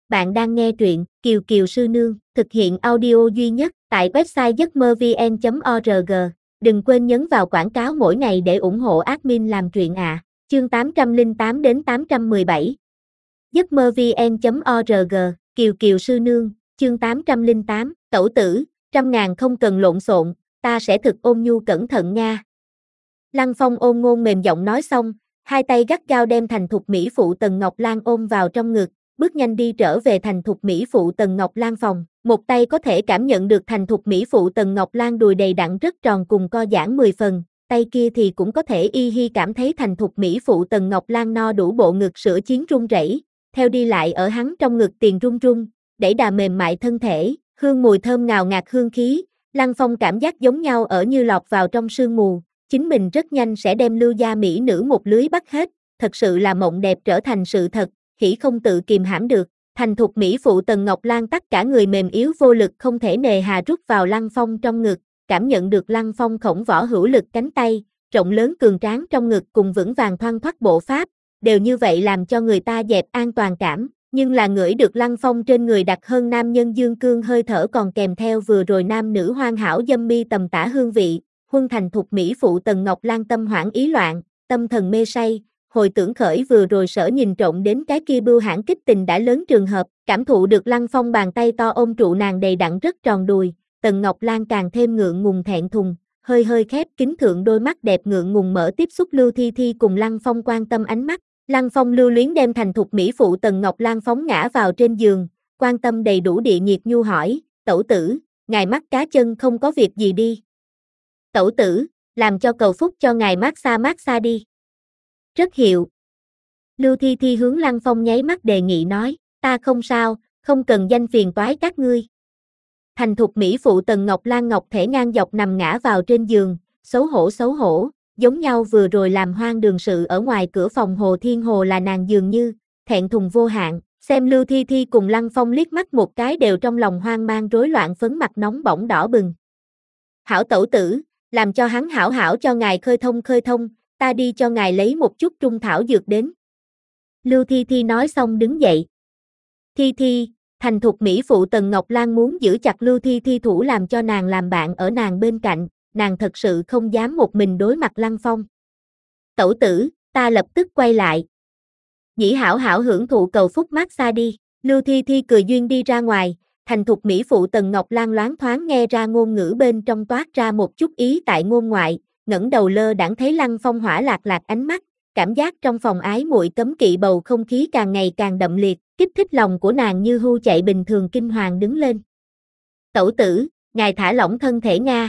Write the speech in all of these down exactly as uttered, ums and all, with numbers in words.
Bạn đang nghe truyện Kiều Kiều Sư Nương, thực hiện audio duy nhất tại website giấc mơ vn chấm org. Đừng quên nhấn vào quảng cáo mỗi ngày để ủng hộ admin làm truyện ạ. À. Chương tám trăm lẻ tám đến tám trăm mười bảy. giấc mơ vn chấm org, Kiều Kiều Sư Nương, chương tám trăm lẻ tám, tẩu tử, trăm ngàn không cần lộn xộn, ta sẽ thực ôn nhu cẩn thận nha. Lăng Phong ôn ngôn mềm giọng nói xong, hai tay gắt gao đem thành thục mỹ phụ Tần Ngọc Lan ôm vào trong ngực, bước nhanh đi trở về thành thục mỹ phụ Tần Ngọc Lan phòng. Một tay có thể cảm nhận được thành thục mỹ phụ Tần Ngọc Lan đùi đầy đặn rất tròn cùng co giãn mười phần, tay kia thì cũng có thể y hi cảm thấy thành thục mỹ phụ Tần Ngọc Lan no đủ bộ ngực sữa chiến run rẩy, theo đi lại ở hắn trong ngực tiền run run, đẩy đà mềm mại thân thể, hương mùi thơm ngào ngạt hương khí, Lăng Phong cảm giác giống nhau ở như lọt vào trong sương mù, chính mình rất nhanh sẽ đem lưu gia mỹ nữ một lưới bắt hết, thật sự là mộng đẹp trở thành sự thật, hỉ không tự kìm hãm được. Thành thục mỹ phụ Tần Ngọc Lan tất cả người mềm yếu vô lực không thể nề hà rút vào Lăng Phong trong ngực, cảm nhận được Lăng Phong khổng võ hữu lực cánh tay, rộng lớn cường tráng trong ngực cùng vững vàng thoăn thoắt bộ pháp, đều như vậy làm cho người ta dẹp an toàn cảm, nhưng là ngửi được Lăng Phong trên người đặc hơn nam nhân dương cương hơi thở còn kèm theo vừa rồi nam nữ hoàn hảo dâm mi tầm tả hương vị, huân thành thục mỹ phụ Tần Ngọc Lan tâm hoảng ý loạn, tâm thần mê say. Hồi tưởng khởi vừa rồi sở nhìn trộm đến cái kia bưu hãn kích tình đã lớn trường hợp, cảm thụ được Lăng Phong bàn tay to ôm trụ nàng đầy đặn rất tròn đùi, Tần Ngọc Lan càng thêm ngượng ngùng thẹn thùng, hơi hơi khép kín thượng đôi mắt đẹp ngượng ngùng mở tiếp xúc Lưu Thi Thi cùng Lăng Phong quan tâm ánh mắt. Lăng Phong lưu luyến đem thành thục mỹ phụ Tần Ngọc Lan phóng ngã vào trên giường, quan tâm đầy đủ địa nhiệt nhu hỏi, tẩu tử, ngài mắt cá chân không có việc gì đi. Tẩu tử, làm cho cầu phúc cho ngài mát xa mát xa đi. Rất hiệu. Lưu Thi Thi hướng Lăng Phong nháy mắt đề nghị nói, ta không sao, không cần danh phiền toái các ngươi. Thành thục mỹ phụ Tần Ngọc Lan ngọc thể ngang dọc nằm ngã vào trên giường, xấu hổ xấu hổ, giống nhau vừa rồi làm hoang đường sự ở ngoài cửa phòng Hồ Thiên Hồ là nàng dường như, thẹn thùng vô hạn, xem Lưu Thi Thi cùng Lăng Phong liếc mắt một cái đều trong lòng hoang mang rối loạn phấn mặt nóng bỏng đỏ bừng. Hảo tẩu tử, làm cho hắn hảo hảo cho ngài khơi thông khơi thông, ta đi cho ngài lấy một chút trung thảo dược đến. Lưu Thi Thi nói xong đứng dậy. Thi Thi, thành thục mỹ phụ Tần Ngọc Lan muốn giữ chặt Lưu Thi Thi thủ làm cho nàng làm bạn ở nàng bên cạnh, nàng thật sự không dám một mình đối mặt Lăng Phong. Tẩu tử, ta lập tức quay lại. Nhĩ hảo hảo hưởng thụ cầu phúc mát xa đi, Lưu Thi Thi cười duyên đi ra ngoài, thành thục mỹ phụ Tần Ngọc Lan loáng thoáng nghe ra ngôn ngữ bên trong toát ra một chút ý tại ngôn ngoại, ngẩng đầu lơ đãng thấy Lăng Phong hỏa lạc lạc ánh mắt, cảm giác trong phòng ái muội cấm kỵ bầu không khí càng ngày càng đậm liệt, kích thích lòng của nàng như hưu chạy bình thường kinh hoàng đứng lên. Tẩu tử, ngài thả lỏng thân thể nga.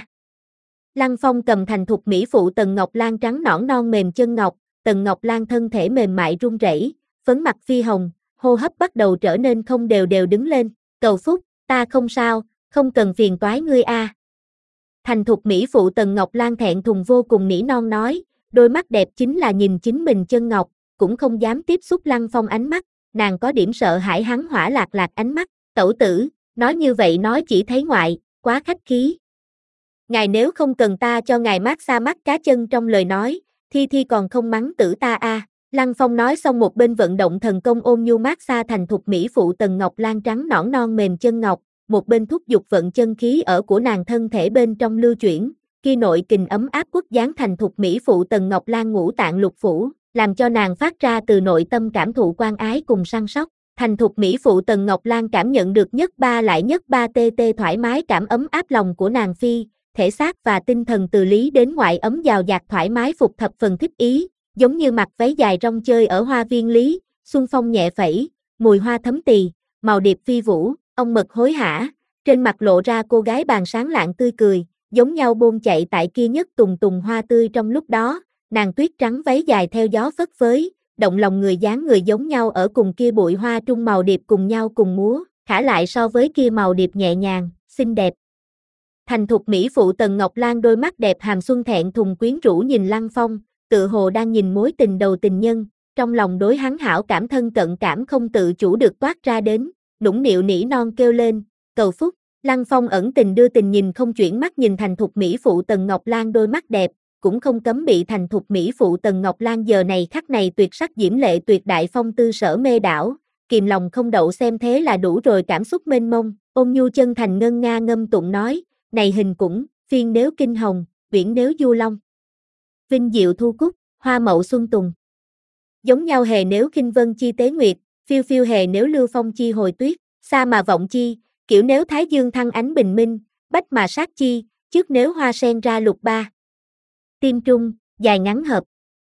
Lăng Phong cầm thành thục mỹ phụ Tần Ngọc Lan trắng nõn non mềm chân ngọc, Tần Ngọc Lan thân thể mềm mại run rẩy, phấn mặt phi hồng, hô hấp bắt đầu trở nên không đều đều đứng lên, cầu phúc, ta không sao, không cần phiền toái ngươi a. Thành thục mỹ phụ Tần Ngọc Lan thẹn thùng vô cùng nỉ non nói, đôi mắt đẹp chính là nhìn chính mình chân ngọc, cũng không dám tiếp xúc Lăng Phong ánh mắt, nàng có điểm sợ hãi hắn hỏa lạc lạc ánh mắt, tẩu tử, nói như vậy nói chỉ thấy ngoại, quá khách khí. Ngài nếu không cần ta cho ngài mát xa mắt cá chân trong lời nói, Thi Thi còn không mắng tử ta a. À. Lăng Phong nói xong một bên vận động thần công ôm nhu mát xa thành thục mỹ phụ Tần Ngọc Lan trắng nõn non mềm chân ngọc, một bên thúc giục vận chân khí ở của nàng thân thể bên trong lưu chuyển, khi nội kình ấm áp quốc dáng thành thục mỹ phụ Tần Ngọc Lan ngũ tạng lục phủ, làm cho nàng phát ra từ nội tâm cảm thụ quan ái cùng săn sóc. Thành thục mỹ phụ Tần Ngọc Lan cảm nhận được nhất ba lại nhất ba tê tê thoải mái cảm ấm áp lòng của nàng phi, thể xác và tinh thần từ lý đến ngoại ấm dào dạt thoải mái phục thập phần thích ý, giống như mặc váy dài rong chơi ở hoa viên lý, xuân phong nhẹ phẩy, mùi hoa thấm tỳ, màu điệp phi vũ, ông mật hối hả, trên mặt lộ ra cô gái bàn sáng lạng tươi cười, giống nhau bôn chạy tại kia nhất tùng tùng hoa tươi trong lúc đó, nàng tuyết trắng váy dài theo gió phất phới, động lòng người dáng người giống nhau ở cùng kia bụi hoa trung màu điệp cùng nhau cùng múa, khả lại so với kia màu điệp nhẹ nhàng, xinh đẹp. Thành thục mỹ phụ Tần Ngọc Lan đôi mắt đẹp hàm xuân thẹn thùng quyến rũ nhìn Lăng Phong, tự hồ đang nhìn mối tình đầu tình nhân, trong lòng đối hắn hảo cảm thân cận cảm không tự chủ được toát ra đến, nũng nịu nỉ non kêu lên, cầu phúc. Lăng Phong ẩn tình đưa tình nhìn không chuyển mắt nhìn thành thục mỹ phụ Tần Ngọc Lan đôi mắt đẹp, cũng không cấm bị thành thục mỹ phụ Tần Ngọc Lan giờ này khắc này tuyệt sắc diễm lệ tuyệt đại phong tư sở mê đảo, kìm lòng không đậu xem thế là đủ rồi cảm xúc mênh mông, ôn nhu chân thành ngân nga ngâm tụng nói, này hình cũng, phiên nếu kinh hồng, uyển nếu du long. Vinh diệu thu cúc, hoa mậu xuân tùng. Giống nhau hề nếu khinh vân chi tế nguyệt, phiêu phiêu hề nếu lưu phong chi hồi tuyết, xa mà vọng chi, kiểu nếu thái dương thăng ánh bình minh, bách mà sát chi, trước nếu hoa sen ra lục ba. Tim trung, dài ngắn hợp.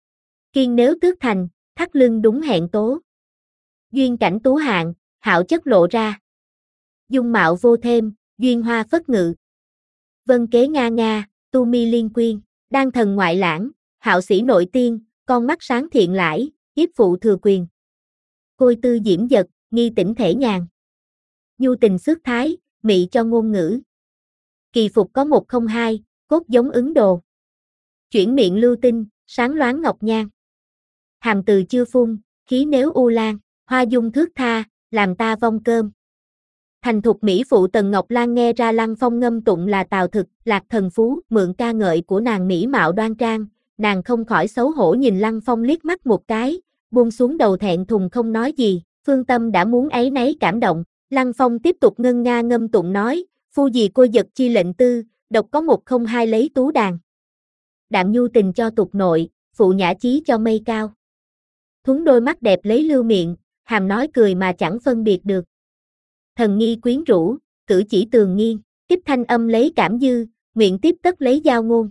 Kiên nếu tước thành, thắt lưng đúng hẹn tố. Duyên cảnh tú hạng, hảo chất lộ ra. Dung mạo vô thêm, duyên hoa phất ngự. Vân kế nga nga, tu mi liên quyên, đan thần ngoại lãng, hạo sĩ nội tiên, con mắt sáng thiện lãi, yếp phụ thừa quyền. Côi tư diễm dật, nghi tỉnh thể nhàn. Nhu tình xước thái, mị cho ngôn ngữ. Kỳ phục có một không hai, cốt giống ứng đồ. Chuyển miệng lưu tinh, sáng loáng ngọc nhan. Hàm từ chưa phun, khí nếu u lan, hoa dung thước tha, làm ta vong cơm. Thành thục mỹ phụ Tần Ngọc Lan nghe ra Lăng Phong ngâm tụng là Tào Thực, Lạc Thần Phú, mượn ca ngợi của nàng mỹ mạo đoan trang, nàng không khỏi xấu hổ nhìn Lăng Phong liếc mắt một cái, buông xuống đầu thẹn thùng không nói gì, phương tâm đã muốn áy náy cảm động, Lăng Phong tiếp tục ngân nga ngâm tụng nói, phu gì cô giật chi lệnh tư, độc có một không hai lấy tú đàn. Đạm nhu tình cho tục nội, phụ nhã chí cho mây cao. Thuấn đôi mắt đẹp lấy lưu miệng, hàm nói cười mà chẳng phân biệt được. Thần nghi quyến rũ, cử chỉ tường nghiêng, tiếp thanh âm lấy cảm dư, nguyện tiếp tất lấy giao ngôn.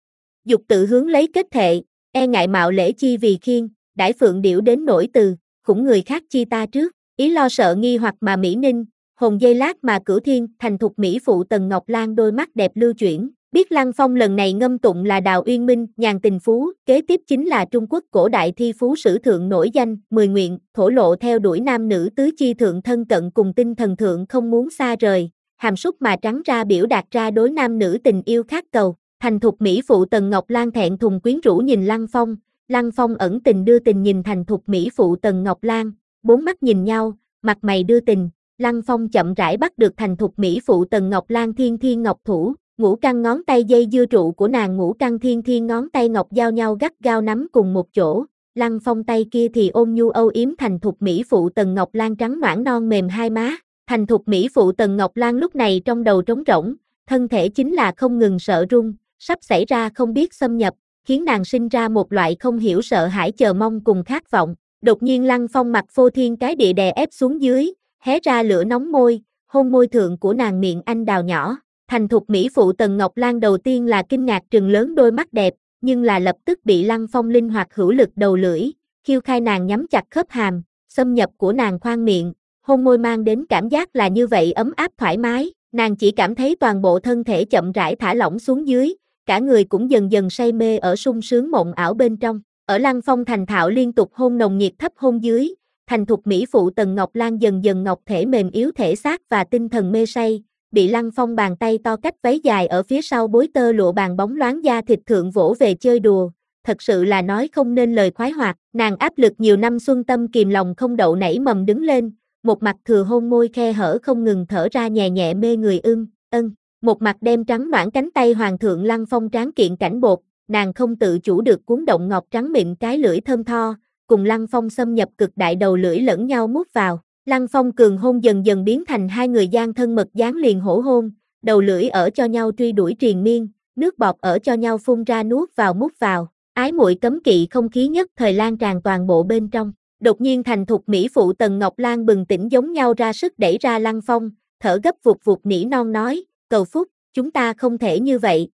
Dục tự hướng lấy kết thệ, e ngại mạo lễ chi vì khiên, đãi phượng điểu đến nổi từ, khủng người khác chi ta trước, ý lo sợ nghi hoặc mà mỹ ninh, hồn dây lát mà cửu thiên, thành thục mỹ phụ Tần Ngọc Lan đôi mắt đẹp lưu chuyển, biết Lăng Phong lần này ngâm tụng là Đào Uyên Minh, nhàn tình phú, kế tiếp chính là Trung Quốc cổ đại thi phú sử thượng nổi danh, mười nguyện, thổ lộ theo đuổi nam nữ tứ chi thượng thân cận cùng tinh thần thượng không muốn xa rời, hàm súc mà trắng ra biểu đạt ra đối nam nữ tình yêu khát cầu, thành thục mỹ phụ Tần Ngọc Lan thẹn thùng quyến rũ nhìn Lăng Phong, Lăng Phong ẩn tình đưa tình nhìn thành thục mỹ phụ Tần Ngọc Lan, bốn mắt nhìn nhau, mặt mày đưa tình, Lăng Phong chậm rãi bắt được thành thục mỹ phụ Tần Ngọc Lan thiên thiên ngọc thủ, ngũ căn ngón tay dây dưa trụ của nàng ngũ căn thiên thiên ngón tay ngọc giao nhau gắt gao nắm cùng một chỗ, Lăng Phong tay kia thì ôm nhu âu yếm thành thục mỹ phụ Tần Ngọc Lan trắng nõn non mềm hai má, thành thục mỹ phụ Tần Ngọc Lan lúc này trong đầu trống rỗng, thân thể chính là không ngừng sợ run, sắp xảy ra không biết xâm nhập, khiến nàng sinh ra một loại không hiểu sợ hãi chờ mong cùng khát vọng, đột nhiên Lăng Phong mặt phô thiên cái địa đè ép xuống dưới, hé ra lửa nóng môi, hôn môi thượng của nàng miệng anh đào nhỏ. Thành thục mỹ phụ Tần Ngọc Lan đầu tiên là kinh ngạc trừng lớn đôi mắt đẹp, nhưng là lập tức bị Lăng Phong linh hoạt hữu lực đầu lưỡi, khiêu khai nàng nhắm chặt khớp hàm, xâm nhập của nàng khoang miệng, hôn môi mang đến cảm giác là như vậy ấm áp thoải mái, nàng chỉ cảm thấy toàn bộ thân thể chậm rãi thả lỏng xuống dưới, cả người cũng dần dần say mê ở sung sướng mộng ảo bên trong, ở Lăng Phong thành thạo liên tục hôn nồng nhiệt thấp hôn dưới, thành thục mỹ phụ Tần Ngọc Lan dần dần ngọc thể mềm yếu thể xác và tinh thần mê say. Bị Lăng Phong bàn tay to cách váy dài ở phía sau bối tơ lụa bàn bóng loáng da thịt thượng vỗ về chơi đùa, thật sự là nói không nên lời khoái hoạt, nàng áp lực nhiều năm xuân tâm kìm lòng không đậu nảy mầm đứng lên, một mặt thừa hôn môi khe hở không ngừng thở ra nhẹ nhẹ mê người ưng, ân, một mặt đem trắng nõn cánh tay hoàng thượng Lăng Phong tráng kiện cảnh bột, nàng không tự chủ được cuốn động ngọc trắng mịn cái lưỡi thơm tho, cùng Lăng Phong xâm nhập cực đại đầu lưỡi lẫn nhau mút vào. Lăng Phong cường hôn dần dần biến thành hai người gian thân mật dán liền hổ hôn, đầu lưỡi ở cho nhau truy đuổi triền miên, nước bọt ở cho nhau phun ra nuốt vào mút vào, ái muội cấm kỵ không khí nhất thời lan tràn toàn bộ bên trong. Đột nhiên thành thục mỹ phụ Tần Ngọc Lan bừng tỉnh giống nhau ra sức đẩy ra Lăng Phong, thở gấp vụt vụt nỉ non nói, cầu phúc, chúng ta không thể như vậy.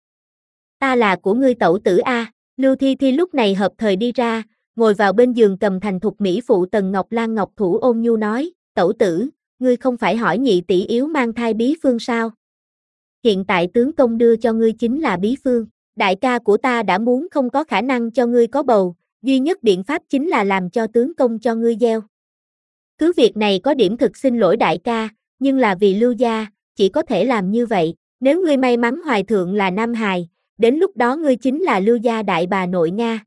Ta là của ngươi tẩu tử a. Lưu Thi Thi lúc này hợp thời đi ra, ngồi vào bên giường cầm thành thục mỹ phụ Tần Ngọc Lan ngọc thủ ôn nhu nói, tẩu tử, ngươi không phải hỏi nhị tỷ yếu mang thai bí phương sao? Hiện tại tướng công đưa cho ngươi chính là bí phương, đại ca của ta đã muốn không có khả năng cho ngươi có bầu, duy nhất biện pháp chính là làm cho tướng công cho ngươi gieo. Cứ việc này có điểm thực xin lỗi đại ca, nhưng là vì Lưu gia, chỉ có thể làm như vậy, nếu ngươi may mắn hoài thượng là nam hài, đến lúc đó ngươi chính là Lưu gia đại bà nội Nga.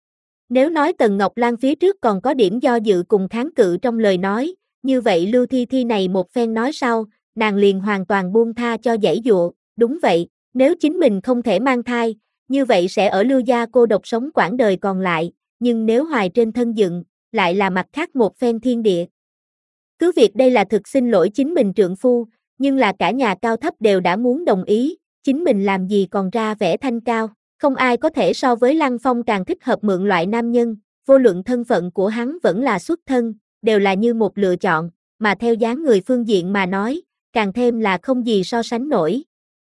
Nếu nói Tần Ngọc Lan phía trước còn có điểm do dự cùng kháng cự trong lời nói, như vậy Lưu Thi Thi này một phen nói sau, nàng liền hoàn toàn buông tha cho giãy dụa, đúng vậy, nếu chính mình không thể mang thai, như vậy sẽ ở Lưu gia cô độc sống quãng đời còn lại, nhưng nếu hoài trên thân dựng, lại là mặt khác một phen thiên địa. Cứ việc đây là thực xin lỗi chính mình trượng phu, nhưng là cả nhà cao thấp đều đã muốn đồng ý, chính mình làm gì còn ra vẻ thanh cao. Không ai có thể so với Lăng Phong càng thích hợp mượn loại nam nhân, vô luận thân phận của hắn vẫn là xuất thân, đều là như một lựa chọn, mà theo dáng người phương diện mà nói, càng thêm là không gì so sánh nổi.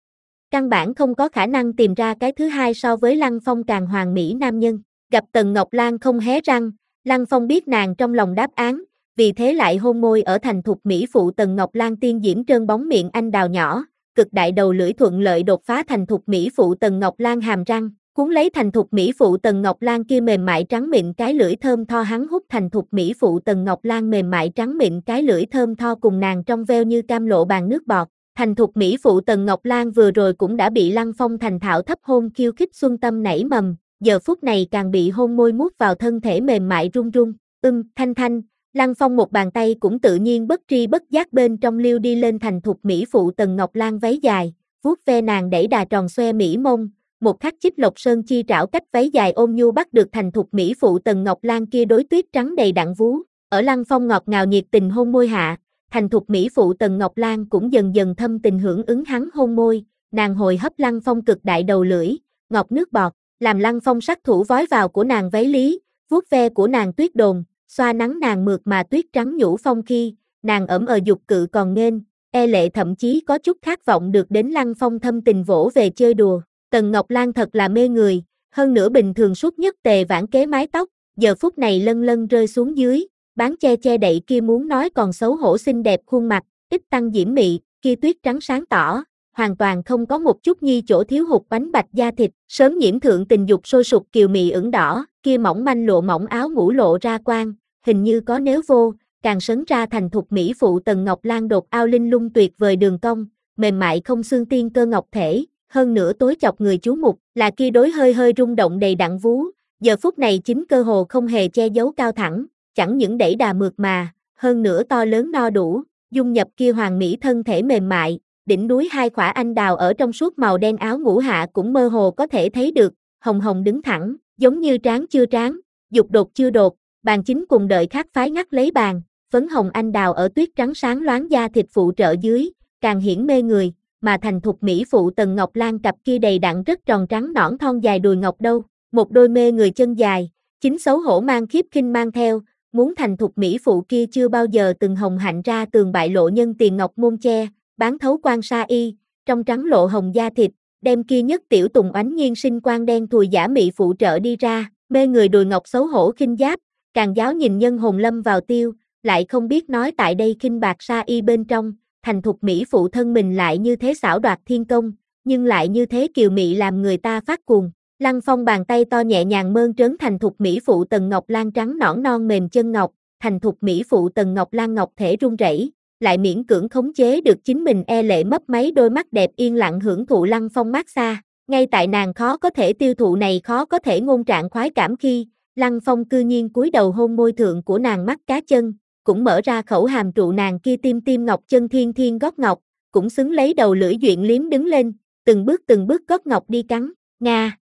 Căn bản không có khả năng tìm ra cái thứ hai so với Lăng Phong càng hoàn mỹ nam nhân. Gặp Tần Ngọc Lan không hé răng, Lăng Phong biết nàng trong lòng đáp án, vì thế lại hôn môi ở thành thục mỹ phụ Tần Ngọc Lan tiên diễm trơn bóng miệng anh đào nhỏ, cực đại đầu lưỡi thuận lợi đột phá thành thục mỹ phụ Tần Ngọc Lan hàm răng, cuốn lấy thành thục mỹ phụ Tần Ngọc Lan kia mềm mại trắng mịn cái lưỡi thơm tho hắn hút thành thục mỹ phụ Tần Ngọc Lan mềm mại trắng mịn cái lưỡi thơm tho cùng nàng trong veo như cam lộ bàn nước bọt. Thành thục mỹ phụ Tần Ngọc Lan vừa rồi cũng đã bị Lăng Phong thành thạo thấp hôn khiêu khích xuân tâm nảy mầm, giờ phút này càng bị hôn môi mút vào thân thể mềm mại run run, ưm, thanh thanh, Lăng Phong một bàn tay cũng tự nhiên bất tri bất giác bên trong liêu đi lên thành thục mỹ phụ Tần Ngọc Lan váy dài, vuốt ve nàng đẩy đà tròn xoe mỹ mông, một khắc chích lộc sơn chi trảo cách váy dài ôm nhu bắt được thành thục mỹ phụ Tần Ngọc Lan kia đối tuyết trắng đầy đặn vú, ở Lăng Phong ngọt ngào nhiệt tình hôn môi hạ. Thành thục mỹ phụ Tần Ngọc Lan cũng dần dần thâm tình hưởng ứng hắn hôn môi, nàng hồi hấp Lăng Phong cực đại đầu lưỡi, ngọt nước bọt, làm Lăng Phong sát thủ vói vào của nàng váy lý, vuốt ve của nàng tuyết đồn, xoa nắng nàng mượt mà tuyết trắng nhũ phong khi, nàng ẩm ờ dục cự còn nghênh, e lệ thậm chí có chút khát vọng được đến Lăng Phong thâm tình vỗ về chơi đùa. Tần Ngọc Lan thật là mê người, hơn nữa bình thường suốt nhất tề vãn kế mái tóc, giờ phút này lân lân rơi xuống dưới. Bán che che đậy kia muốn nói còn xấu hổ xinh đẹp khuôn mặt, ít tăng diễm mị, kia tuyết trắng sáng tỏ, hoàn toàn không có một chút nhi chỗ thiếu hụt bánh bạch da thịt, sớm nhiễm thượng tình dục sôi sục kiều mị ửng đỏ, kia mỏng manh lộ mỏng áo ngủ lộ ra quang, hình như có nếu vô, càng sấn ra thành thục mỹ phụ Tần Ngọc Lan đột ao linh lung tuyệt vời đường cong, mềm mại không xương tiên cơ ngọc thể, hơn nữa tối chọc người chú mục, là kia đối hơi hơi rung động đầy đặn vú, giờ phút này chính cơ hồ không hề che giấu cao thẳng. Chẳng những đẩy đà mượt mà, hơn nữa to lớn no đủ, dung nhập kia hoàng mỹ thân thể mềm mại, đỉnh núi hai khỏa anh đào ở trong suốt màu đen áo ngủ hạ cũng mơ hồ có thể thấy được, hồng hồng đứng thẳng, giống như tráng chưa tráng, dục đột chưa đột, bàn chính cùng đợi khác phái ngắt lấy bàn, phấn hồng anh đào ở tuyết trắng sáng loáng da thịt phụ trợ dưới, càng hiển mê người, mà thành thục mỹ phụ Tần Ngọc Lan cặp kia đầy đặn rất tròn trắng nõn thon dài đùi ngọc đâu, một đôi mê người chân dài, chính xấu hổ mang khiếp khinh mang theo. Muốn thành thục mỹ phụ kia chưa bao giờ từng hồng hạnh ra tường bại lộ nhân tiền ngọc môn che, bán thấu quan sa y, trong trắng lộ hồng da thịt, đem kia nhất tiểu tùng oánh nhiên sinh quan đen thùi giả mị phụ trợ đi ra, mê người đùi ngọc xấu hổ khinh giáp, càng giáo nhìn nhân hồn lâm vào tiêu, lại không biết nói tại đây khinh bạc sa y bên trong, thành thục mỹ phụ thân mình lại như thế xảo đoạt thiên công, nhưng lại như thế kiều mị làm người ta phát cuồng. Lăng Phong bàn tay to nhẹ nhàng mơn trớn thành thục mỹ phụ Tần Ngọc Lan trắng nõn non mềm chân ngọc, thành thục mỹ phụ Tần Ngọc Lan ngọc thể run rẩy, lại miễn cưỡng khống chế được chính mình e lệ mấp máy đôi mắt đẹp yên lặng hưởng thụ Lăng Phong mát xa. Ngay tại nàng khó có thể tiêu thụ này khó có thể ngôn trạng khoái cảm khi, Lăng Phong cư nhiên cúi đầu hôn môi thượng của nàng mắt cá chân, cũng mở ra khẩu hàm trụ nàng kia tim tim ngọc chân thiên thiên gót ngọc, cũng xứng lấy đầu lưỡi duyện liếm đứng lên, từng bước từng bước gót ngọc đi cắn, nga.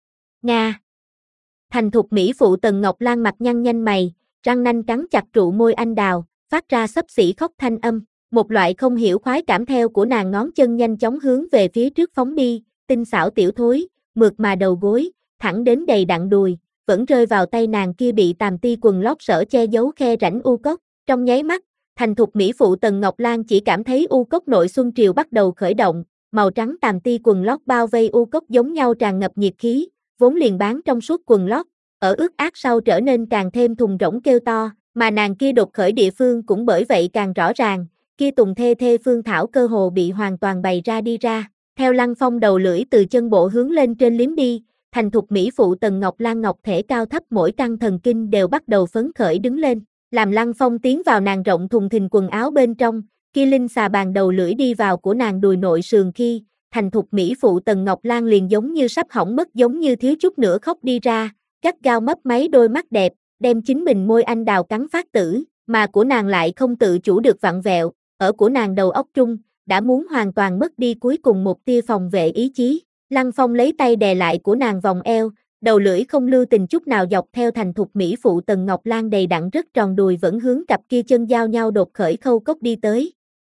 Nga. Thành thục mỹ phụ Tần Ngọc Lan mặt nhăn nhanh mày, răng nanh cắn chặt trụ môi anh đào, phát ra xấp xỉ khóc thanh âm, một loại không hiểu khoái cảm theo của nàng ngón chân nhanh chóng hướng về phía trước phóng đi, tinh xảo tiểu thối, mượt mà đầu gối, thẳng đến đầy đặn đùi, vẫn rơi vào tay nàng kia bị tàm ti quần lót sở che giấu khe rãnh u cốc, trong nháy mắt, thành thục mỹ phụ Tần Ngọc Lan chỉ cảm thấy u cốc nội xuân triều bắt đầu khởi động, màu trắng tàm ti quần lót bao vây u cốc giống nhau tràn ngập nhiệt khí. Vốn liền bán trong suốt quần lót, ở ướt át sau trở nên càng thêm thùng rỗng kêu to, mà nàng kia đột khởi địa phương cũng bởi vậy càng rõ ràng, kia tùng thê thê phương thảo cơ hồ bị hoàn toàn bày ra đi ra, theo Lăng Phong đầu lưỡi từ chân bộ hướng lên trên liếm đi, thành thục mỹ phụ Tần Ngọc Lan ngọc thể cao thấp mỗi căn thần kinh đều bắt đầu phấn khởi đứng lên, làm Lăng Phong tiến vào nàng rộng thùng thình quần áo bên trong, kia linh xà bàn đầu lưỡi đi vào của nàng đùi nội sườn khi, thành thục mỹ phụ Tần Ngọc Lan liền giống như sắp hỏng mất giống như thiếu chút nữa khóc đi ra, gắt gao mấp máy đôi mắt đẹp, đem chính mình môi anh đào cắn phát tử, mà của nàng lại không tự chủ được vặn vẹo, ở của nàng đầu óc trung, đã muốn hoàn toàn mất đi cuối cùng một tia phòng vệ ý chí. Lăng Phong lấy tay đè lại của nàng vòng eo, đầu lưỡi không lưu tình chút nào dọc theo thành thục mỹ phụ Tần Ngọc Lan đầy đặn rất tròn đùi vẫn hướng cặp kia chân giao nhau đột khởi khâu cốc đi tới.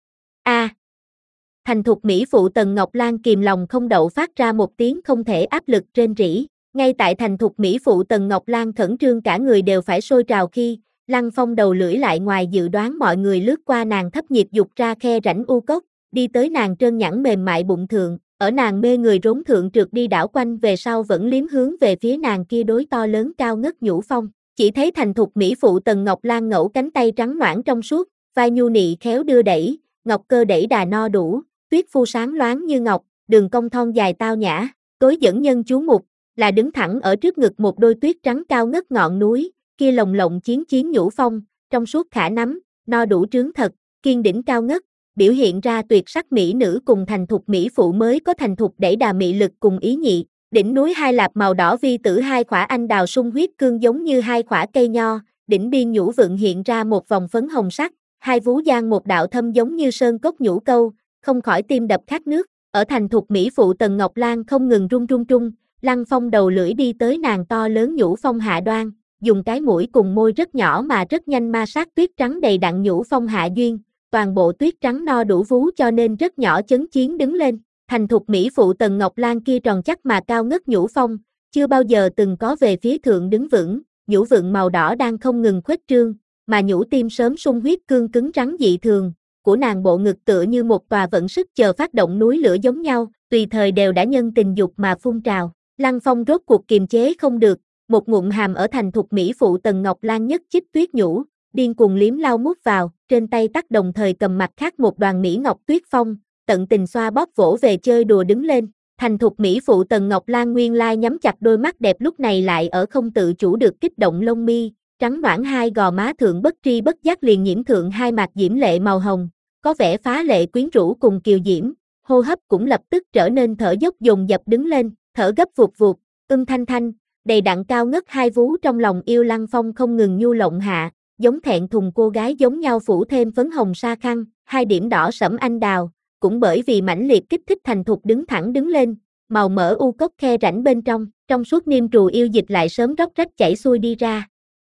A! À, thành thục mỹ phụ Tần Ngọc Lan kìm lòng không đậu phát ra một tiếng không thể áp lực rên rỉ. Ngay tại thành thục mỹ phụ Tần Ngọc Lan khẩn trương cả người đều phải sôi trào khi, Lăng Phong đầu lưỡi lại ngoài dự đoán mọi người lướt qua nàng thấp nhiệt dục ra khe rãnh u cốc, đi tới nàng trơn nhẵn mềm mại bụng thượng, ở nàng mê người rốn thượng trượt đi đảo quanh về sau vẫn liếm hướng về phía nàng kia đối to lớn cao ngất nhũ phong. Chỉ thấy thành thục mỹ phụ Tần Ngọc Lan ngẩu cánh tay trắng nõn trong suốt, vai nhu nị khéo đưa đẩy, ngọc cơ đẩy đà no đủ, tuyết phu sáng loáng như ngọc, đường cong thon dài tao nhã, tối dẫn nhân chú mục, là đứng thẳng ở trước ngực một đôi tuyết trắng cao ngất ngọn núi, kia lồng lộng chiến chiến nhũ phong, trong suốt khả nắm, no đủ trướng thật, kiên đỉnh cao ngất, biểu hiện ra tuyệt sắc mỹ nữ cùng thành thục mỹ phụ mới có thành thục đẩy đà mị lực cùng ý nhị. Đỉnh núi hai lạp màu đỏ vi tử hai khỏa anh đào sung huyết cương giống như hai khỏa cây nho, đỉnh biên nhũ vượng hiện ra một vòng phấn hồng sắc, hai vú giang một đạo thâm giống như sơn cốc nhũ câu, không khỏi tim đập khát nước. Ở thành thục mỹ phụ Tần Ngọc Lan không ngừng run run trung, Lăng Phong đầu lưỡi đi tới nàng to lớn nhũ phong hạ đoan, dùng cái mũi cùng môi rất nhỏ mà rất nhanh ma sát tuyết trắng đầy đặn nhũ phong hạ duyên, toàn bộ tuyết trắng no đủ vú cho nên rất nhỏ chấn chiến đứng lên. Thành thục mỹ phụ Tần Ngọc Lan kia tròn chắc mà cao ngất nhũ phong, chưa bao giờ từng có về phía thượng đứng vững, nhũ vượng màu đỏ đang không ngừng khuếch trương, mà nhũ tim sớm sung huyết cương cứng rắn dị thường, của nàng bộ ngực tựa như một tòa vận sức chờ phát động núi lửa giống nhau, tùy thời đều đã nhân tình dục mà phun trào. Lăng Phong rốt cuộc kiềm chế không được, một ngụm hàm ở thành thục mỹ phụ Tần Ngọc Lan nhất chích tuyết nhũ, điên cuồng liếm lau mút vào, trên tay tắt đồng thời cầm mặt khác một đoàn mỹ ngọc tuyết phong, tận tình xoa bóp vỗ về chơi đùa đứng lên. Thành thục mỹ phụ Tần Ngọc Lan nguyên lai nhắm chặt đôi mắt đẹp lúc này lại ở không tự chủ được kích động lông mi, trắng nõn hai gò má thượng bất tri bất giác liền nhiễm thượng hai mạc diễm lệ màu hồng, có vẻ phá lệ quyến rũ cùng kiều diễm, hô hấp cũng lập tức trở nên thở dốc dồn dập đứng lên, thở gấp vụt vụt, ưng thanh thanh, đầy đặn cao ngất hai vú trong lòng yêu Lăng Phong không ngừng nhu lộng hạ, giống thẹn thùng cô gái giống nhau phủ thêm phấn hồng sa khăn, hai điểm đỏ sẫm anh đào, cũng bởi vì mãnh liệt kích thích thành thục đứng thẳng đứng lên, màu mỡ u cốc khe rãnh bên trong, trong suốt niêm trù yêu dịch lại sớm róc rách chảy xuôi đi ra.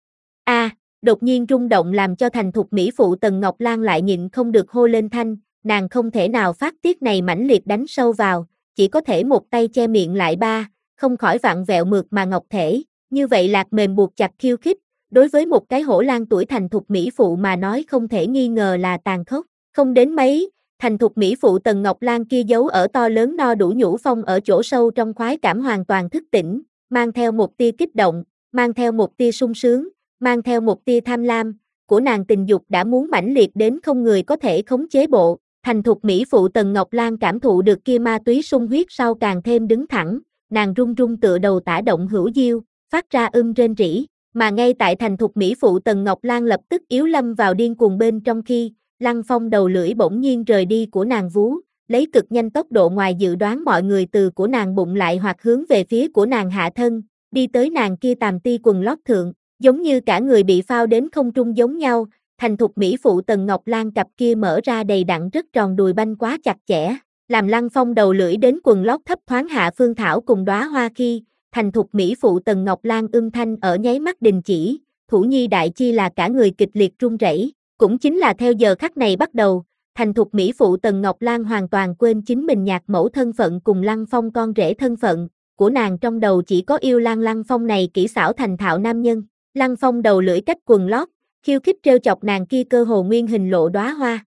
A, à, đột nhiên rung động làm cho thành thục mỹ phụ Tần Ngọc Lan lại nhịn không được hô lên thanh, nàng không thể nào phát tiết này mãnh liệt đánh sâu vào, chỉ có thể một tay che miệng lại ba, không khỏi vặn vẹo mượt mà ngọc thể, như vậy lạc mềm buộc chặt khiêu khích, đối với một cái hổ lang tuổi thành thục mỹ phụ mà nói không thể nghi ngờ là tàn khốc, không đến mấy, thành thục mỹ phụ Tần Ngọc Lan kia giấu ở to lớn no đủ nhũ phong ở chỗ sâu trong khoái cảm hoàn toàn thức tỉnh, mang theo một tia kích động, mang theo một tia sung sướng, mang theo một tia tham lam, của nàng tình dục đã muốn mãnh liệt đến không người có thể khống chế bộ. Thành thục mỹ phụ Tần Ngọc Lan cảm thụ được kia ma túy sung huyết sau càng thêm đứng thẳng, nàng run run tựa đầu tả động hữu diêu, phát ra ưm rên rỉ, mà ngay tại thành thục mỹ phụ Tần Ngọc Lan lập tức yếu lâm vào điên cuồng bên trong khi, Lăng Phong đầu lưỡi bỗng nhiên rời đi của nàng vú, lấy cực nhanh tốc độ ngoài dự đoán mọi người từ của nàng bụng lại hoặc hướng về phía của nàng hạ thân, đi tới nàng kia tàm ti quần lót thượng, giống như cả người bị phao đến không trung giống nhau. Thành thục mỹ phụ Tần Ngọc Lan cặp kia mở ra đầy đặn rất tròn đùi banh quá chặt chẽ, làm Lăng Phong đầu lưỡi đến quần lót thấp thoáng hạ phương thảo cùng đóa hoa khi, thành thục mỹ phụ Tần Ngọc Lan ưm thanh ở nháy mắt đình chỉ, thủ nhi đại chi là cả người kịch liệt run rẩy, cũng chính là theo giờ khắc này bắt đầu, thành thục mỹ phụ Tần Ngọc Lan hoàn toàn quên chính mình nhạc mẫu thân phận cùng Lăng Phong con rể thân phận, của nàng trong đầu chỉ có yêu Lan Lăng Phong này kỹ xảo thành thạo nam nhân. Lăng Phong đầu lưỡi cách quần lót, khiêu khích trêu chọc nàng kia cơ hồ nguyên hình lộ đóa hoa.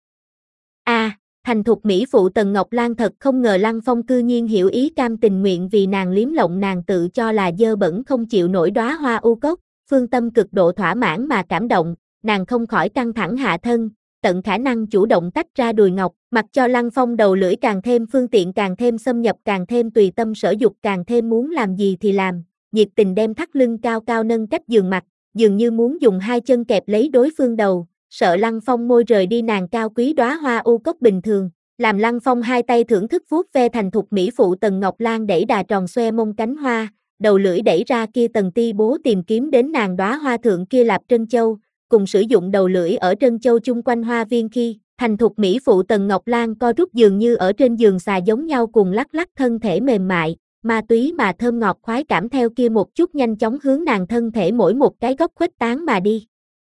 A, à, thành thục mỹ phụ Tần Ngọc Lan thật không ngờ Lăng Phong cư nhiên hiểu ý cam tình nguyện vì nàng liếm lộng nàng tự cho là dơ bẩn không chịu nổi đóa hoa u cốc, phương tâm cực độ thỏa mãn mà cảm động, nàng không khỏi căng thẳng hạ thân, tận khả năng chủ động tách ra đùi ngọc, mặc cho Lăng Phong đầu lưỡi càng thêm phương tiện càng thêm xâm nhập càng thêm tùy tâm sở dục càng thêm muốn làm gì thì làm, nhiệt tình đem thắt lưng cao cao nâng cách giường mặt, dường như muốn dùng hai chân kẹp lấy đối phương đầu, sợ Lăng Phong môi rời đi nàng cao quý đóa hoa u cốc bình thường, làm Lăng Phong hai tay thưởng thức vuốt ve thành thục mỹ phụ Tần Ngọc Lan đẩy đà tròn xoe mông cánh hoa, đầu lưỡi đẩy ra kia tầng ti bố tìm kiếm đến nàng đóa hoa thượng kia lạp trân châu, cùng sử dụng đầu lưỡi ở trân châu chung quanh hoa viên khi, thành thục mỹ phụ Tần Ngọc Lan co rút dường như ở trên giường xà giống nhau cùng lắc lắc thân thể mềm mại, ma túy mà thơm ngọt khoái cảm theo kia một chút nhanh chóng hướng nàng thân thể mỗi một cái góc khuếch tán mà đi.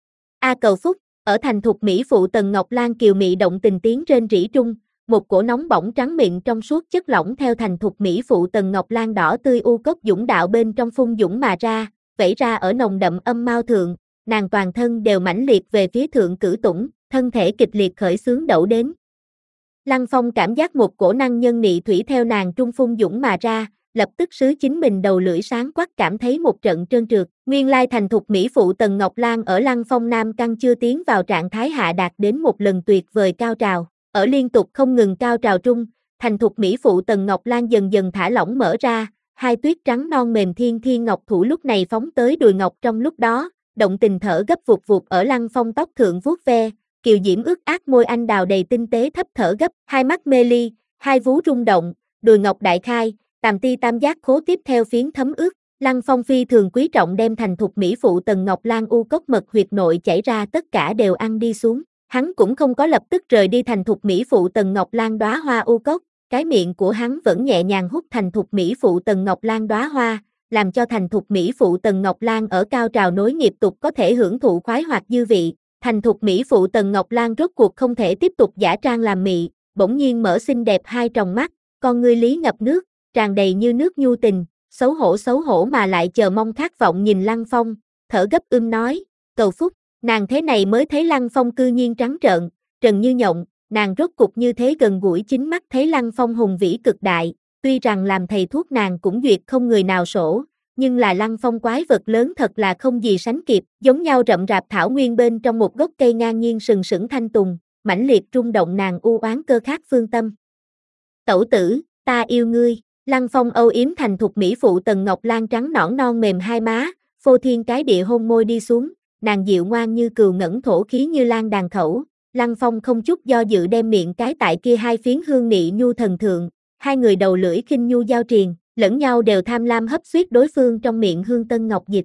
A cầu phúc, ở thành thục mỹ phụ Tần Ngọc Lan kiều mị động tình tiếng rên rỉ trung, một cổ nóng bỏng trắng miệng trong suốt chất lỏng theo thành thục mỹ phụ Tần Ngọc Lan đỏ tươi u cốc dũng đạo bên trong phun dũng mà ra, vẩy ra ở nồng đậm âm mao thượng, nàng toàn thân đều mãnh liệt về phía thượng cử tủng, thân thể kịch liệt khởi xướng đậu đến. Lăng Phong cảm giác một cổ năng nhân nị thủy theo nàng trung phun dũng mà ra, lập tức sứ chính mình đầu lưỡi sáng quắc cảm thấy một trận trơn trượt. Nguyên lai thành thục mỹ phụ Tần Ngọc Lan ở Lăng Phong nam căn chưa tiến vào trạng thái hạ đạt đến một lần tuyệt vời cao trào. Ở liên tục không ngừng cao trào trung, thành thục mỹ phụ Tần Ngọc Lan dần dần thả lỏng mở ra, hai tuyết trắng non mềm thiên thiên ngọc thủ lúc này phóng tới đùi ngọc trong lúc đó, động tình thở gấp vụt vụt ở Lăng Phong tóc thượng vuốt ve, kiều diễm ướt át môi anh đào đầy tinh tế thấp thở gấp, hai mắt mê ly, hai vú rung động, đùi ngọc đại khai, tàm ti tam giác khố tiếp theo phiến thấm ướt. Lăng Phong phi thường quý trọng đem thành thục mỹ phụ Tần Ngọc Lan u cốc mật huyệt nội chảy ra tất cả đều ăn đi xuống. Hắn cũng không có lập tức rời đi thành thục mỹ phụ Tần Ngọc Lan đóa hoa u cốc, cái miệng của hắn vẫn nhẹ nhàng hút thành thục mỹ phụ Tần Ngọc Lan đóa hoa, làm cho thành thục mỹ phụ Tần Ngọc Lan ở cao trào nối nghiệp tục có thể hưởng thụ khoái hoạt dư vị. Thành thục mỹ phụ Tần Ngọc Lan rốt cuộc không thể tiếp tục giả trang làm mị, bỗng nhiên mở xinh đẹp hai tròng mắt, con ngươi lý ngập nước, tràn đầy như nước nhu tình, xấu hổ xấu hổ mà lại chờ mong khát vọng nhìn Lăng Phong, thở gấp ưm nói, cầu phúc, nàng thế này mới thấy Lăng Phong cư nhiên trắng trợn, trần như nhộng, nàng rốt cục như thế gần gũi chính mắt thấy Lăng Phong hùng vĩ cực đại, tuy rằng làm thầy thuốc nàng cũng duyệt không người nào sổ, nhưng là Lăng Phong quái vật lớn thật là không gì sánh kịp, giống nhau rậm rạp thảo nguyên bên trong một gốc cây ngang nhiên sừng sững thanh tùng, mãnh liệt rung động nàng u oán cơ khát phương tâm. Tẩu tử, ta yêu ngươi. Lăng Phong âu yếm thành thục mỹ phụ Tần Ngọc Lan trắng nõn non mềm hai má, phô thiên cái địa hôn môi đi xuống, nàng dịu ngoan như cừu ngẩn thổ khí như lan đàn khẩu. Lăng Phong không chút do dự đem miệng cái tại kia hai phiến hương nị nhu thần thượng, hai người đầu lưỡi khinh nhu giao triền, lẫn nhau đều tham lam hấp xuyết đối phương trong miệng hương tân ngọc dịch.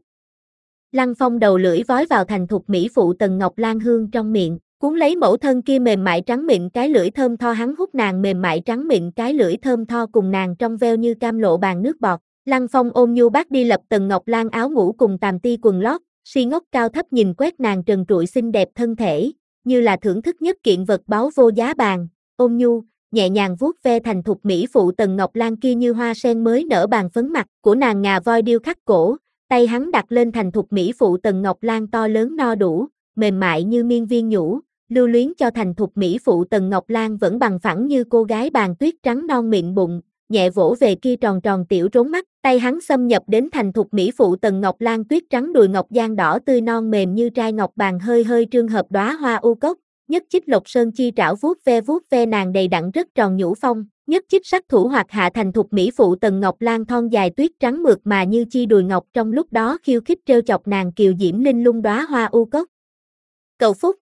Lăng Phong đầu lưỡi vói vào thành thục mỹ phụ Tần Ngọc Lan hương trong miệng, cuốn lấy mẫu thân kia mềm mại trắng mịn cái lưỡi thơm tho hắn hút nàng mềm mại trắng mịn cái lưỡi thơm tho cùng nàng trong veo như cam lộ bàn nước bọt. Lăng Phong ôm nhu bác đi lập Tần Ngọc Lan áo ngủ cùng tàm ti quần lót, si ngốc cao thấp nhìn quét nàng trần trụi xinh đẹp thân thể, như là thưởng thức nhất kiện vật báu vô giá bàn, ôm nhu, nhẹ nhàng vuốt ve thành thục mỹ phụ Tần Ngọc Lan kia như hoa sen mới nở bàn phấn mặt của nàng ngà voi điêu khắc cổ, tay hắn đặt lên thành thục mỹ phụ Tần Ngọc Lan to lớn no đủ, mềm mại như miên viên nhũ, lưu luyến cho thành thục mỹ phụ Tần Ngọc Lan vẫn bằng phẳng như cô gái bàn tuyết trắng non mịn bụng, nhẹ vỗ về kia tròn tròn tiểu rốn mắt, tay hắn xâm nhập đến thành thục mỹ phụ Tần Ngọc Lan tuyết trắng đùi ngọc giang đỏ tươi non mềm như trai ngọc bàn hơi hơi trương hợp đóa hoa u cốc, nhất chích lộc sơn chi trảo vuốt ve vuốt ve nàng đầy đặn rất tròn nhũ phong, nhất chích sắc thủ hoặc hạ thành thục mỹ phụ Tần Ngọc Lan thon dài tuyết trắng mượt mà như chi đùi ngọc trong lúc đó khiêu khích trêu chọc nàng kiều diễm linh lung đóa hoa u cốc. Cầu phúc.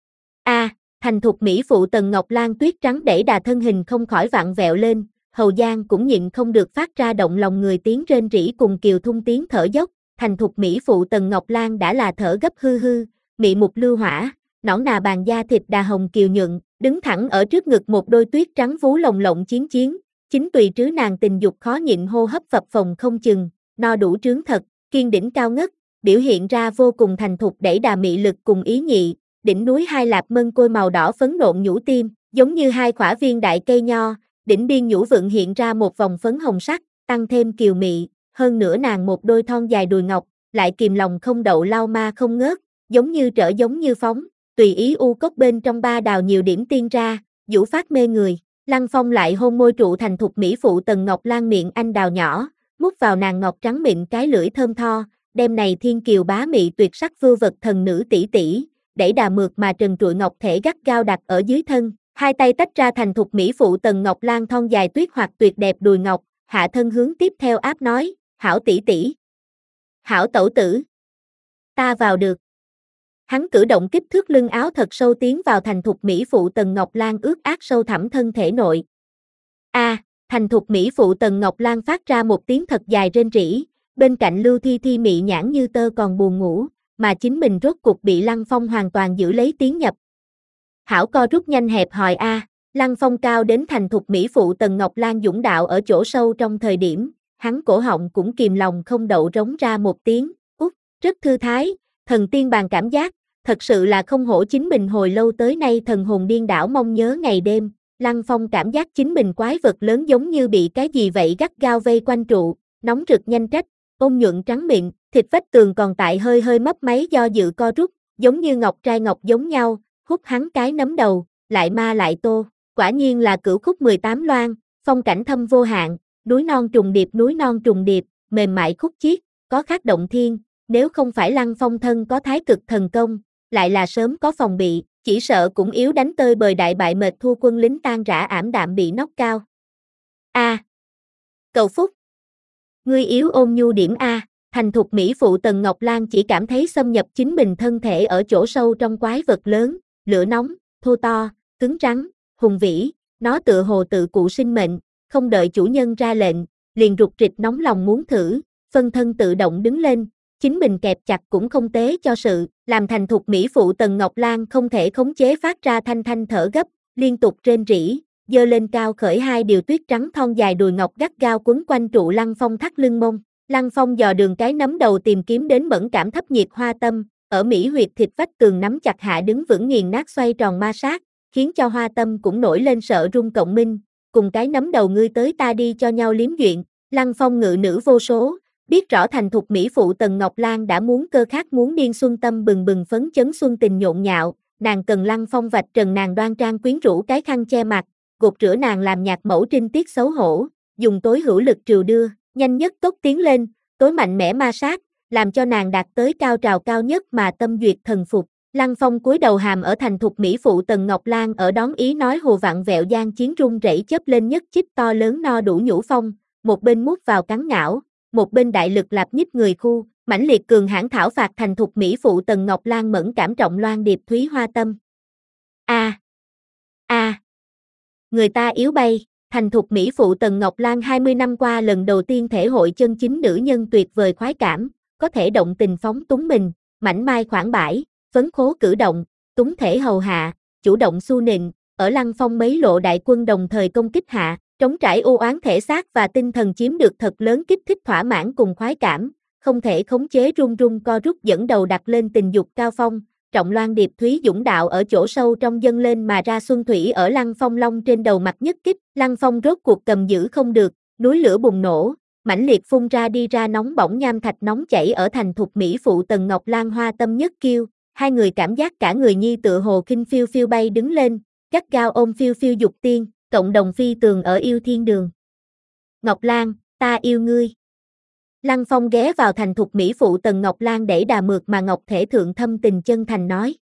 A, à, thành thục mỹ phụ Tần Ngọc Lan tuyết trắng đẩy đà thân hình không khỏi vặn vẹo lên, hầu giang cũng nhịn không được phát ra động lòng người tiếng rên rỉ cùng kiều thung tiếng thở dốc, thành thục mỹ phụ Tần Ngọc Lan đã là thở gấp hư hư, mị mục lưu hỏa, nõn nà bàn da thịt đà hồng kiều nhuận, đứng thẳng ở trước ngực một đôi tuyết trắng vú lồng lộng chiến chiến, chính tùy trứ nàng tình dục khó nhịn hô hấp phập phồng không chừng, no đủ trướng thật, kiên đỉnh cao ngất, biểu hiện ra vô cùng thành thục đẩy đà mị lực cùng ý nhị, đỉnh núi hai lạp mân côi màu đỏ phấn nộn nhũ tim, giống như hai khỏa viên đại cây nho, đỉnh biên nhũ vượng hiện ra một vòng phấn hồng sắc, tăng thêm kiều mị, hơn nữa nàng một đôi thon dài đùi ngọc, lại kìm lòng không đậu lao ma không ngớt, giống như trở giống như phóng, tùy ý u cốc bên trong ba đào nhiều điểm tiên ra, vũ phát mê người. Lăng Phong lại hôn môi trụ thành thục mỹ phụ Tần Ngọc Lan miệng anh đào nhỏ, mút vào nàng ngọc trắng mịn cái lưỡi thơm tho, đêm này thiên kiều bá mị tuyệt sắc vưu vật thần nữ tỷ tỷ, đẩy đà mượt mà trần trụi ngọc thể gắt gao đặt ở dưới thân, hai tay tách ra thành thục mỹ phụ Tần Ngọc Lan thon dài tuyết hoặc tuyệt đẹp đùi ngọc, hạ thân hướng tiếp theo áp nói, hảo tỷ tỷ, hảo tẩu tử, ta vào được. Hắn cử động kích thước lưng áo thật sâu tiến vào thành thục mỹ phụ Tần Ngọc Lan ướt át sâu thẳm thân thể nội. A, à, thành thục mỹ phụ Tần Ngọc Lan phát ra một tiếng thật dài rên rỉ, bên cạnh Lưu Thi Thi mị nhãn như tơ còn buồn ngủ, mà chính mình rốt cục bị Lăng Phong hoàn toàn giữ lấy tiến nhập. Hảo co rút nhanh hẹp hòi a, à, Lăng Phong cao đến thành thục mỹ phụ Tần Ngọc Lan dũng đạo ở chỗ sâu trong thời điểm, hắn cổ họng cũng kìm lòng không đậu rống ra một tiếng, út, rất thư thái, thần tiên bàn cảm giác, thật sự là không hổ chính mình hồi lâu tới nay thần hồn điên đảo mong nhớ ngày đêm. Lăng Phong cảm giác chính mình quái vật lớn giống như bị cái gì vậy gắt gao vây quanh trụ, nóng rực nhanh trách, ôn nhuận trắng mịn, thịt vách tường còn tại hơi hơi mấp máy do dự co rút, giống như ngọc trai ngọc giống nhau, hút hắn cái nấm đầu, lại ma lại tô, quả nhiên là cửu khúc mười tám loan, phong cảnh thâm vô hạn, núi non trùng điệp núi non trùng điệp, mềm mại khúc chiết, có khác động thiên, nếu không phải Lăng Phong thân có thái cực thần công, lại là sớm có phòng bị, chỉ sợ cũng yếu đánh tơi bời đại bại mệt thua quân lính tan rã ảm đạm bị nóc cao. A. À, cầu phúc. Ngươi yếu ôn nhu điểm A, thành thục mỹ phụ Tần Ngọc Lan chỉ cảm thấy xâm nhập chính mình thân thể ở chỗ sâu trong quái vật lớn, lửa nóng, thô to, cứng rắn, hùng vĩ, nó tựa hồ tự cụ sinh mệnh, không đợi chủ nhân ra lệnh, liền rụt rịch nóng lòng muốn thử, phân thân tự động đứng lên, chính mình kẹp chặt cũng không tế cho sự, làm thành thục mỹ phụ Tần Ngọc Lan không thể khống chế phát ra thanh thanh thở gấp, liên tục rên rỉ, giơ lên cao khởi hai điều tuyết trắng thon dài đùi ngọc gắt gao quấn quanh trụ Lăng Phong thắt lưng mông. Lăng Phong dò đường cái nắm đầu tìm kiếm đến mẫn cảm thấp nhiệt hoa tâm, ở mỹ huyệt thịt vách tường nắm chặt hạ đứng vững nghiền nát xoay tròn ma sát, khiến cho hoa tâm cũng nổi lên sợ rung cộng minh, cùng cái nắm đầu ngươi tới ta đi cho nhau liếm duyện. Lăng Phong ngự nữ vô số, biết rõ thành thục mỹ phụ Tần Ngọc Lan đã muốn cơ khát muốn điên xuân tâm bừng bừng phấn chấn xuân tình nhộn nhạo, nàng cần Lăng Phong vạch trần nàng đoan trang quyến rũ cái khăn che mặt, gột rửa nàng làm nhạc mẫu trinh tiết xấu hổ, dùng tối hữu lực trừ đưa, nhanh nhất tốc tiến lên, tối mạnh mẽ ma sát, làm cho nàng đạt tới cao trào cao nhất mà tâm duyệt thần phục. Lăng Phong cúi đầu hàm ở thành thục mỹ phụ Tần Ngọc Lan ở đón ý nói hồ vặn vẹo gian chiến rung rẩy chớp lên nhất chích to lớn no đủ nhũ phong, một bên mút vào cắn ngảo, một bên đại lực lạp nhích người khu, mãnh liệt cường hãn thảo phạt thành thục mỹ phụ Tần Ngọc Lan mẫn cảm trọng loan điệp thúy hoa tâm. A a người ta yếu bay, thành thục mỹ phụ Tần Ngọc Lan hai mươi năm qua lần đầu tiên thể hội chân chính nữ nhân tuyệt vời khoái cảm, có thể động tình phóng túng mình, mảnh mai khoảng bãi, phấn khố cử động, túng thể hầu hạ, chủ động xu nịnh, ở Lăng Phong mấy lộ đại quân đồng thời công kích hạ, trống trải u oán thể xác và tinh thần chiếm được thật lớn kích thích thỏa mãn cùng khoái cảm, không thể khống chế run run co rút dẫn đầu đặt lên tình dục cao phong, trọng loan điệp thúy dũng đạo ở chỗ sâu trong dâng lên mà ra xuân thủy ở Lăng Phong long trên đầu mặt nhất kích, Lăng Phong rốt cuộc cầm giữ không được, núi lửa bùng nổ, mãnh liệt phun ra đi ra nóng bỏng nham thạch nóng chảy ở thành thục mỹ phụ Tần Ngọc Lan hoa tâm nhất kiêu, hai người cảm giác cả người nhi tựa hồ khinh phiêu phiêu bay đứng lên, gắt gao ôm phiêu phiêu dục tiên, cộng đồng phi tường ở yêu thiên đường. Ngọc Lan, ta yêu ngươi. Lăng Phong ghé vào thành thục mỹ phụ Tần Ngọc Lan để đà mượt mà ngọc thể thượng thâm tình chân thành nói.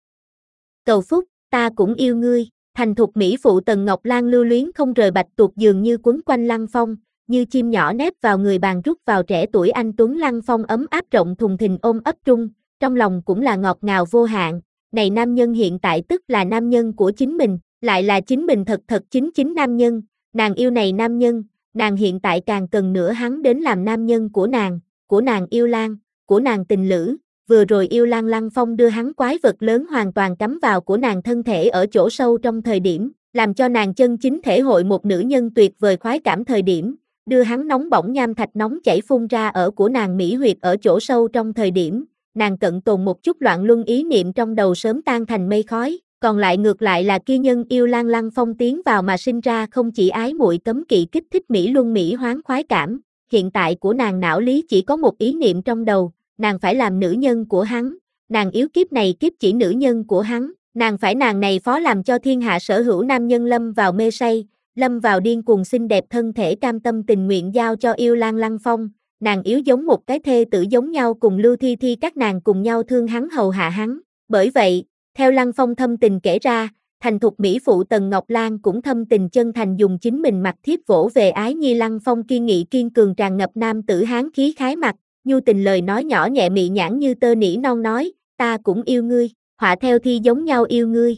Cầu phúc, ta cũng yêu ngươi. Thành thục mỹ phụ Tần Ngọc Lan lưu luyến không rời bạch tuộc dường như quấn quanh Lăng Phong, như chim nhỏ nép vào người bàn rút vào trẻ tuổi anh tuấn Lăng Phong ấm áp rộng thùng thình ôm ấp trung, trong lòng cũng là ngọt ngào vô hạn. Này nam nhân hiện tại tức là nam nhân của chính mình, lại là chính mình thật thật chính chính nam nhân, nàng yêu này nam nhân, nàng hiện tại càng cần nữa hắn đến làm nam nhân của nàng, của nàng yêu Lan, của nàng tình lữ, vừa rồi yêu Lan Lăng Phong đưa hắn quái vật lớn hoàn toàn cắm vào của nàng thân thể ở chỗ sâu trong thời điểm, làm cho nàng chân chính thể hội một nữ nhân tuyệt vời khoái cảm thời điểm, đưa hắn nóng bỏng nham thạch nóng chảy phun ra ở của nàng mỹ huyệt ở chỗ sâu trong thời điểm, nàng cận tồn một chút loạn luân ý niệm trong đầu sớm tan thành mây khói. Còn lại ngược lại là kia nhân yêu Lan Lăng Phong tiến vào mà sinh ra không chỉ ái muội cấm kỵ kích thích mỹ luân mỹ hoán khoái cảm, hiện tại của nàng não lý chỉ có một ý niệm trong đầu, nàng phải làm nữ nhân của hắn, nàng yếu kiếp này kiếp chỉ nữ nhân của hắn, nàng phải nàng này phó làm cho thiên hạ sở hữu nam nhân lâm vào mê say, lâm vào điên cuồng xinh đẹp thân thể cam tâm tình nguyện giao cho yêu Lan Lăng Phong, nàng yếu giống một cái thê tử giống nhau cùng Lưu Thi Thi các nàng cùng nhau thương hắn hầu hạ hắn, bởi vậy, theo Lăng Phong thâm tình kể ra, thành thục mỹ phụ Tần Ngọc Lan cũng thâm tình chân thành dùng chính mình mặt thiếp vỗ về ái nhi Lăng Phong kiên nghị kiên cường tràn ngập nam tử hán khí khái mặt, nhu tình lời nói nhỏ nhẹ mị nhãn như tơ nỉ non nói, ta cũng yêu ngươi, họa theo thi giống nhau yêu ngươi.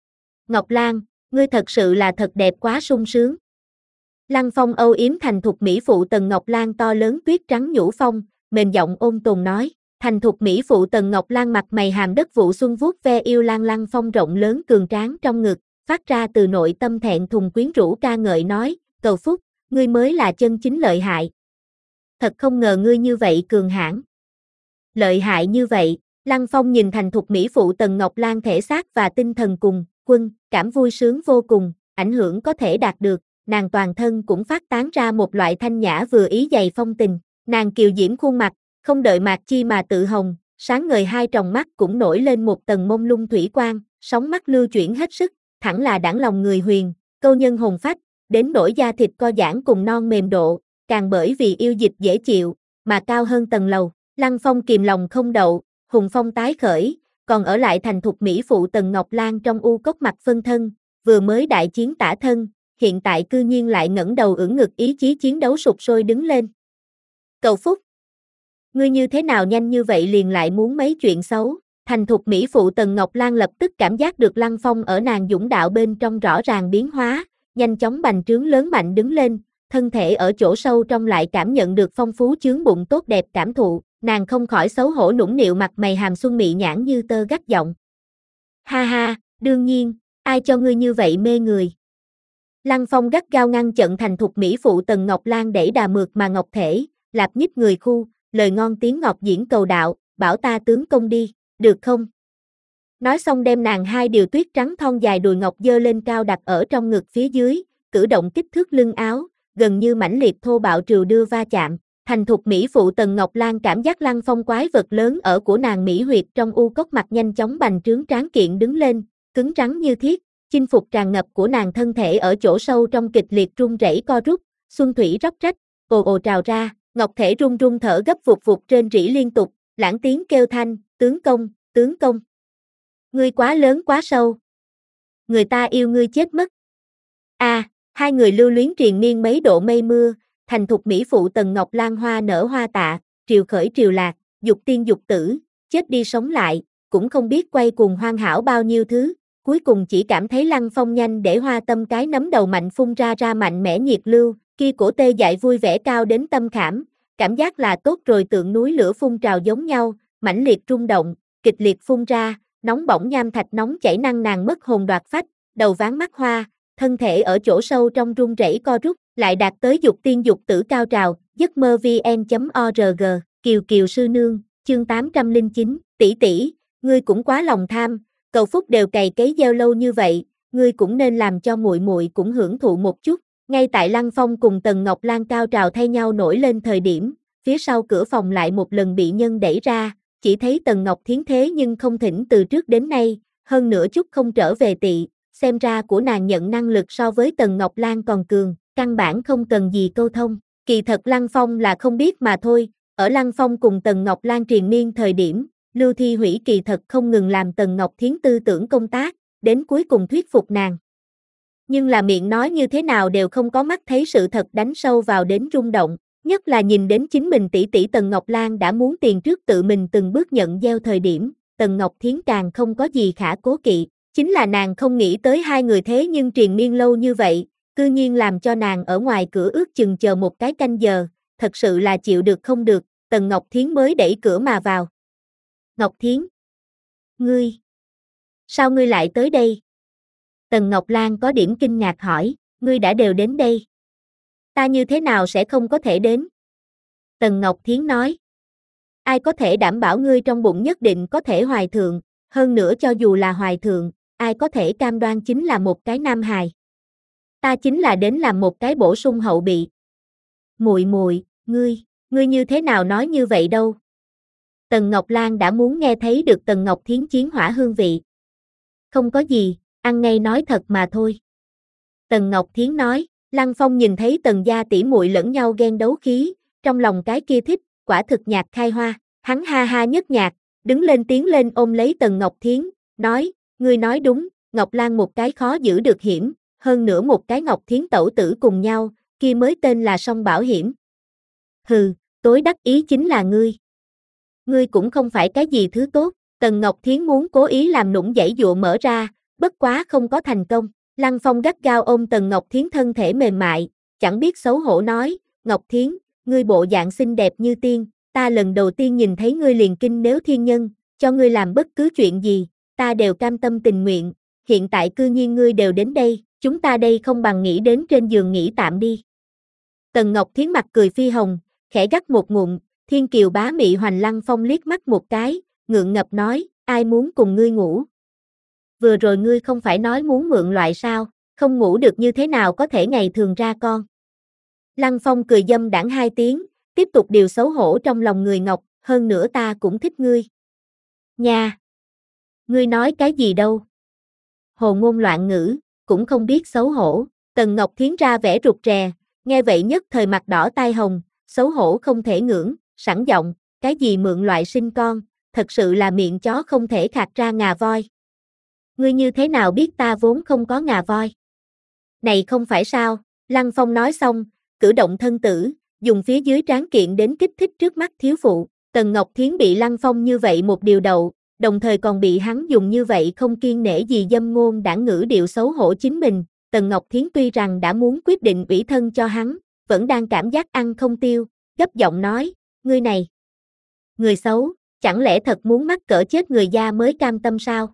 Ngọc Lan, ngươi thật sự là thật đẹp quá sung sướng. Lăng Phong âu yếm thành thục mỹ phụ Tần Ngọc Lan to lớn tuyết trắng nhũ phong, mềm giọng ôn tồn nói. Thành thục mỹ phụ Tần Ngọc Lan mặt mày hàm đất vụ xuân vuốt ve yêu Lan Lăng Phong rộng lớn cường tráng trong ngực, phát ra từ nội tâm thẹn thùng quyến rũ ca ngợi nói, cầu phúc, ngươi mới là chân chính lợi hại. thật không ngờ ngươi như vậy cường hãn. Lợi hại như vậy, Lăng Phong nhìn thành thục mỹ phụ Tần Ngọc Lan thể xác và tinh thần cùng, quân, cảm vui sướng vô cùng, ảnh hưởng có thể đạt được, nàng toàn thân cũng phát tán ra một loại thanh nhã vừa ý dày phong tình, nàng kiều diễm khuôn mặt, không đợi mạc chi mà tự hồng, sáng ngời hai tròng mắt cũng nổi lên một tầng mông lung thủy quang, sóng mắt lưu chuyển hết sức, thẳng là đãng lòng người huyền, câu nhân hồn phách, đến nỗi da thịt co giãn cùng non mềm độ, càng bởi vì yêu dịch dễ chịu, mà cao hơn tầng lầu. Lăng Phong kìm lòng không đậu, hùng phong tái khởi, còn ở lại thành thục mỹ phụ Tần Ngọc Lan trong u cốc mặt phân thân, vừa mới đại chiến tả thân, hiện tại cư nhiên lại ngẩng đầu ưỡn ngực ý chí chiến đấu sục sôi đứng lên. Cầu Phúc, ngươi như thế nào nhanh như vậy liền lại muốn mấy chuyện xấu? Thành thục mỹ phụ Tần Ngọc Lan lập tức cảm giác được Lăng Phong ở nàng dũng đạo bên trong rõ ràng biến hóa, nhanh chóng bành trướng lớn mạnh đứng lên, thân thể ở chỗ sâu trong lại cảm nhận được phong phú chướng bụng tốt đẹp cảm thụ, nàng không khỏi xấu hổ nũng nịu mặt mày hàm xuân mị nhãn như tơ gắt giọng. Ha ha, đương nhiên, ai cho ngươi như vậy mê người? Lăng Phong gắt gao ngăn chặn thành thục mỹ phụ Tần Ngọc Lan đẩy đà mượt mà ngọc thể, lạp nhích người khu, lời ngon tiếng ngọt diễn cầu đạo, bảo ta tướng công đi, được không? Nói xong đem nàng hai điều tuyết trắng thon dài đùi ngọc dơ lên cao đặt ở trong ngực phía dưới, cử động kích thước lưng áo, gần như mãnh liệt thô bạo trừu đưa va chạm. Thành thục mỹ phụ Tần Ngọc Lan cảm giác Lăng Phong quái vật lớn ở của nàng mỹ huyệt trong u cốc mặt nhanh chóng bành trướng tráng kiện đứng lên, cứng rắn như thiết, chinh phục tràn ngập của nàng thân thể ở chỗ sâu trong kịch liệt rung rẩy co rút, xuân thủy róc rách, ồ ồ trào ra, ngọc thể run run thở gấp vụt vụt trên rỉ liên tục, lãng tiếng kêu thanh, tướng công, tướng công. Ngươi quá lớn quá sâu. Người ta yêu ngươi chết mất. A, à, hai người lưu luyến triền miên mấy độ mây mưa, thành thục mỹ phụ Tần Ngọc Lan hoa nở hoa tạ, triều khởi triều lạc, dục tiên dục tử, chết đi sống lại, cũng không biết quay cuồng hoan hảo bao nhiêu thứ, cuối cùng chỉ cảm thấy Lăng Phong nhanh để hoa tâm cái nấm đầu mạnh phun ra ra mạnh mẽ nhiệt lưu, kia cổ tê dại vui vẻ cao đến tâm khảm, cảm giác là tốt rồi tượng núi lửa phun trào giống nhau, mãnh liệt rung động, kịch liệt phun ra, nóng bỏng nham thạch nóng chảy năng nàng mất hồn đoạt phách, đầu ván mắt hoa, thân thể ở chỗ sâu trong rung rẩy co rút, lại đạt tới dục tiên dục tử cao trào, giấc mơ vn chấm org, Kiều Kiều sư nương, chương tám trăm lẻ chín, tỷ tỷ, ngươi cũng quá lòng tham, Cầu Phúc đều cày cấy gieo lâu như vậy, ngươi cũng nên làm cho muội muội cũng hưởng thụ một chút. Ngay tại Lăng Phong cùng Tần Ngọc Lan cao trào thay nhau nổi lên thời điểm, phía sau cửa phòng lại một lần bị nhân đẩy ra, chỉ thấy Tần Ngọc Thiến thế nhưng không thỉnh từ trước đến nay, hơn nữa chút không trở về tị, xem ra của nàng nhận năng lực so với Tần Ngọc Lan còn cường, căn bản không cần gì câu thông, kỳ thật Lăng Phong là không biết mà thôi, ở Lăng Phong cùng Tần Ngọc Lan triền miên thời điểm, Lưu Thi Hủy kỳ thật không ngừng làm Tần Ngọc Thiến tư tưởng công tác, đến cuối cùng thuyết phục nàng. Nhưng là miệng nói như thế nào đều không có mắt thấy sự thật đánh sâu vào đến rung động, nhất là nhìn đến chính mình tỷ tỷ Tần Ngọc Lan đã muốn tiền trước tự mình từng bước nhận gieo thời điểm, Tần Ngọc Thiến càng không có gì khả cố kỵ, chính là nàng không nghĩ tới hai người thế nhưng triền miên lâu như vậy, cư nhiên làm cho nàng ở ngoài cửa ước chừng chờ một cái canh giờ, thật sự là chịu được không được, Tần Ngọc Thiến mới đẩy cửa mà vào. Ngọc Thiến, ngươi, sao ngươi lại tới đây? Tần Ngọc Lan có điểm kinh ngạc hỏi, ngươi đã đều đến đây. Ta như thế nào sẽ không có thể đến? Tần Ngọc Thiến nói, ai có thể đảm bảo ngươi trong bụng nhất định có thể hoài thượng, hơn nữa cho dù là hoài thượng, ai có thể cam đoan chính là một cái nam hài. Ta chính là đến làm một cái bổ sung hậu bị. Muội muội, ngươi, ngươi như thế nào nói như vậy đâu? Tần Ngọc Lan đã muốn nghe thấy được Tần Ngọc Thiến chiến hỏa hương vị. Không có gì, ăn ngay nói thật mà thôi. Tần Ngọc Thiến nói, Lăng Phong nhìn thấy Tần gia tỷ muội lẫn nhau ghen đấu khí, trong lòng cái kia thích, quả thực nhạc khai hoa, hắn ha ha nhất nhạc, đứng lên tiến lên ôm lấy Tần Ngọc Thiến, nói, ngươi nói đúng, Ngọc Lan một cái khó giữ được hiểm, hơn nữa một cái Ngọc Thiến tẩu tử cùng nhau, kia mới tên là song bảo hiểm. Hừ, tối đắc ý chính là ngươi. Ngươi cũng không phải cái gì thứ tốt, Tần Ngọc Thiến muốn cố ý làm nũng dãy dụa mở ra, bất quá không có thành công. Lăng Phong gắt gao ôm Tần Ngọc Thiến thân thể mềm mại, chẳng biết xấu hổ nói, Ngọc Thiến, ngươi bộ dạng xinh đẹp như tiên, ta lần đầu tiên nhìn thấy ngươi liền kinh nếu thiên nhân, cho ngươi làm bất cứ chuyện gì, ta đều cam tâm tình nguyện, hiện tại cư nhiên ngươi đều đến đây, chúng ta đây không bằng nghĩ đến trên giường nghỉ tạm đi. Tần Ngọc Thiến mặt cười phi hồng, khẽ gắt một ngụm, thiên kiều bá mị hoành Lăng Phong liếc mắt một cái, ngượng ngập nói, ai muốn cùng ngươi ngủ? Vừa rồi ngươi không phải nói muốn mượn loại sao, không ngủ được như thế nào có thể ngày thường ra con. Lăng Phong cười dâm đãng hai tiếng, tiếp tục điều xấu hổ trong lòng người Ngọc, hơn nữa ta cũng thích ngươi. Nha! Ngươi nói cái gì đâu? Hồ ngôn loạn ngữ, cũng không biết xấu hổ, Tần Ngọc Thiến ra vẻ rụt rè, nghe vậy nhất thời mặt đỏ tai hồng, xấu hổ không thể ngưỡng, sẵn giọng, cái gì mượn loại sinh con, thật sự là miệng chó không thể khạc ra ngà voi. Ngươi như thế nào biết ta vốn không có ngà voi? Này không phải sao, Lăng Phong nói xong, cử động thân tử, dùng phía dưới trán kiện đến kích thích trước mắt thiếu phụ, Tần Ngọc Thiến bị Lăng Phong như vậy một điều đậu, đồng thời còn bị hắn dùng như vậy không kiêng nể gì dâm ngôn đãng ngữ điệu xấu hổ chính mình, Tần Ngọc Thiến tuy rằng đã muốn quyết định ủy thân cho hắn, vẫn đang cảm giác ăn không tiêu, gấp giọng nói, ngươi này, người xấu, chẳng lẽ thật muốn mắc cỡ chết người da mới cam tâm sao?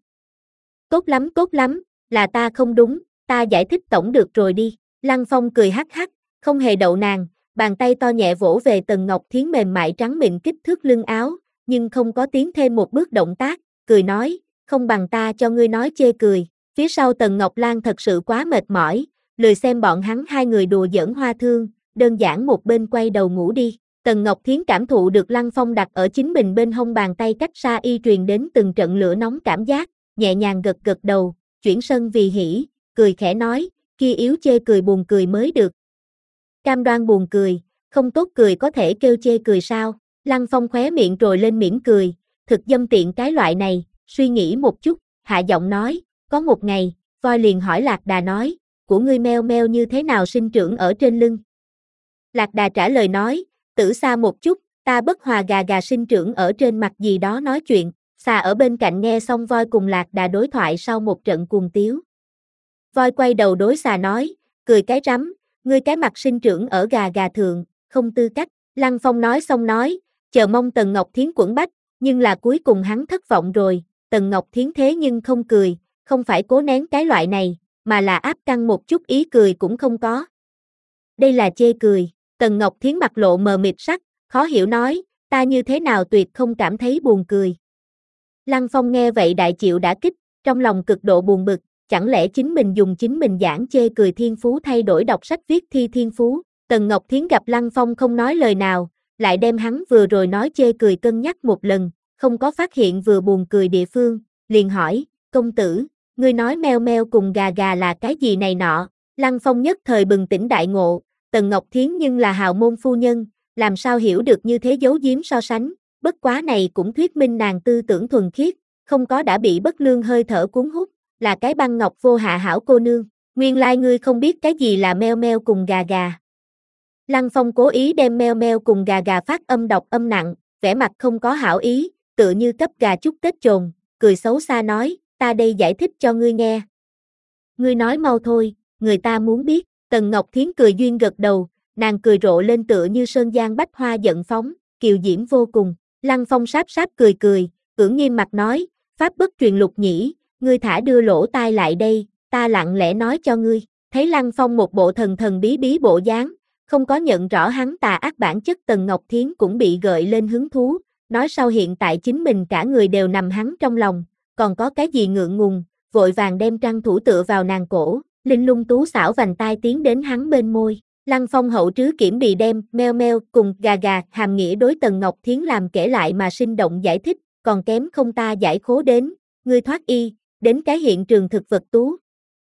Tốt lắm tốt lắm, là ta không đúng, ta giải thích tổng được rồi đi, Lăng Phong cười hắc hắc, không hề đậu nàng, bàn tay to nhẹ vỗ về Tần Ngọc Thiến mềm mại trắng mịn kích thước lưng áo, nhưng không có tiến thêm một bước động tác, cười nói, không bằng ta cho ngươi nói chê cười, phía sau Tần Ngọc Lan thật sự quá mệt mỏi, lười xem bọn hắn hai người đùa giỡn hoa thương, đơn giản một bên quay đầu ngủ đi, Tần Ngọc Thiến cảm thụ được Lăng Phong đặt ở chính mình bên hông bàn tay cách xa y truyền đến từng trận lửa nóng cảm giác, nhẹ nhàng gật gật đầu, chuyển sân vì hỉ, cười khẽ nói, kia yếu chê cười buồn cười mới được. Cam đoan buồn cười, không tốt cười có thể kêu chê cười sao? Lăng Phong khóe miệng rồi lên mỉm cười, thực dâm tiện cái loại này, suy nghĩ một chút, hạ giọng nói, có một ngày, voi liền hỏi Lạc Đà nói, của ngươi meo meo như thế nào sinh trưởng ở trên lưng? Lạc Đà trả lời nói, tử xa một chút, ta bất hòa gà gà sinh trưởng ở trên mặt gì đó nói chuyện, xà ở bên cạnh nghe xong voi cùng Lạc Đà đối thoại sau một trận cuồng tiếu. Voi quay đầu đối xà nói, cười cái rắm, ngươi cái mặt sinh trưởng ở gà gà thượng, không tư cách, Lăng Phong nói xong nói, chờ mong Tần Ngọc Thiến quẫn bách, nhưng là cuối cùng hắn thất vọng rồi, Tần Ngọc Thiến thế nhưng không cười, không phải cố nén cái loại này, mà là áp căng một chút ý cười cũng không có. Đây là chê cười, Tần Ngọc Thiến mặt lộ mờ mịt sắc, khó hiểu nói, ta như thế nào tuyệt không cảm thấy buồn cười. Lăng Phong nghe vậy đại chịu đả kích, trong lòng cực độ buồn bực, chẳng lẽ chính mình dùng chính mình giảng chê cười thiên phú thay đổi đọc sách viết thi thiên phú, Tần Ngọc Thiến gặp Lăng Phong không nói lời nào, lại đem hắn vừa rồi nói chê cười cân nhắc một lần, không có phát hiện vừa buồn cười địa phương, liền hỏi, công tử, ngươi nói meo meo cùng gà gà là cái gì này nọ, Lăng Phong nhất thời bừng tỉnh đại ngộ, Tần Ngọc Thiến nhưng là hào môn phu nhân, làm sao hiểu được như thế giấu giếm so sánh, bất quá này cũng thuyết minh nàng tư tưởng thuần khiết, không có đã bị bất lương hơi thở cuốn hút, là cái băng ngọc vô hạ hảo cô nương, nguyên lai ngươi không biết cái gì là meo meo cùng gà gà. Lăng Phong cố ý đem meo meo cùng gà gà phát âm đọc âm nặng, vẻ mặt không có hảo ý, tựa như cấp gà chúc Tết chồn, cười xấu xa nói, ta đây giải thích cho ngươi nghe. Ngươi nói mau thôi, người ta muốn biết, Tần Ngọc Thiến cười duyên gật đầu, nàng cười rộ lên tựa như sơn giang bách hoa giận phóng, kiều diễm vô cùng, Lăng Phong sáp sáp cười cười, ưỡn nghiêm mặt nói, pháp bất truyền lục nhĩ, ngươi thả đưa lỗ tai lại đây, ta lặng lẽ nói cho ngươi, thấy Lăng Phong một bộ thần thần bí bí bộ dáng, không có nhận rõ hắn tà ác bản chất Tần Ngọc Thiến cũng bị gợi lên hứng thú, nói sau hiện tại chính mình cả người đều nằm hắn trong lòng, còn có cái gì ngượng ngùng, vội vàng đem trăng thủ tựa vào nàng cổ, linh lung tú xảo vành tai tiến đến hắn bên môi. Lăng Phong hậu trứ kiểm bì đem meo meo cùng gà gà hàm nghĩa đối Tần Ngọc Thiến làm kể lại mà sinh động giải thích, còn kém không ta giải khố đến, ngươi thoát y, đến cái hiện trường thực vật tú.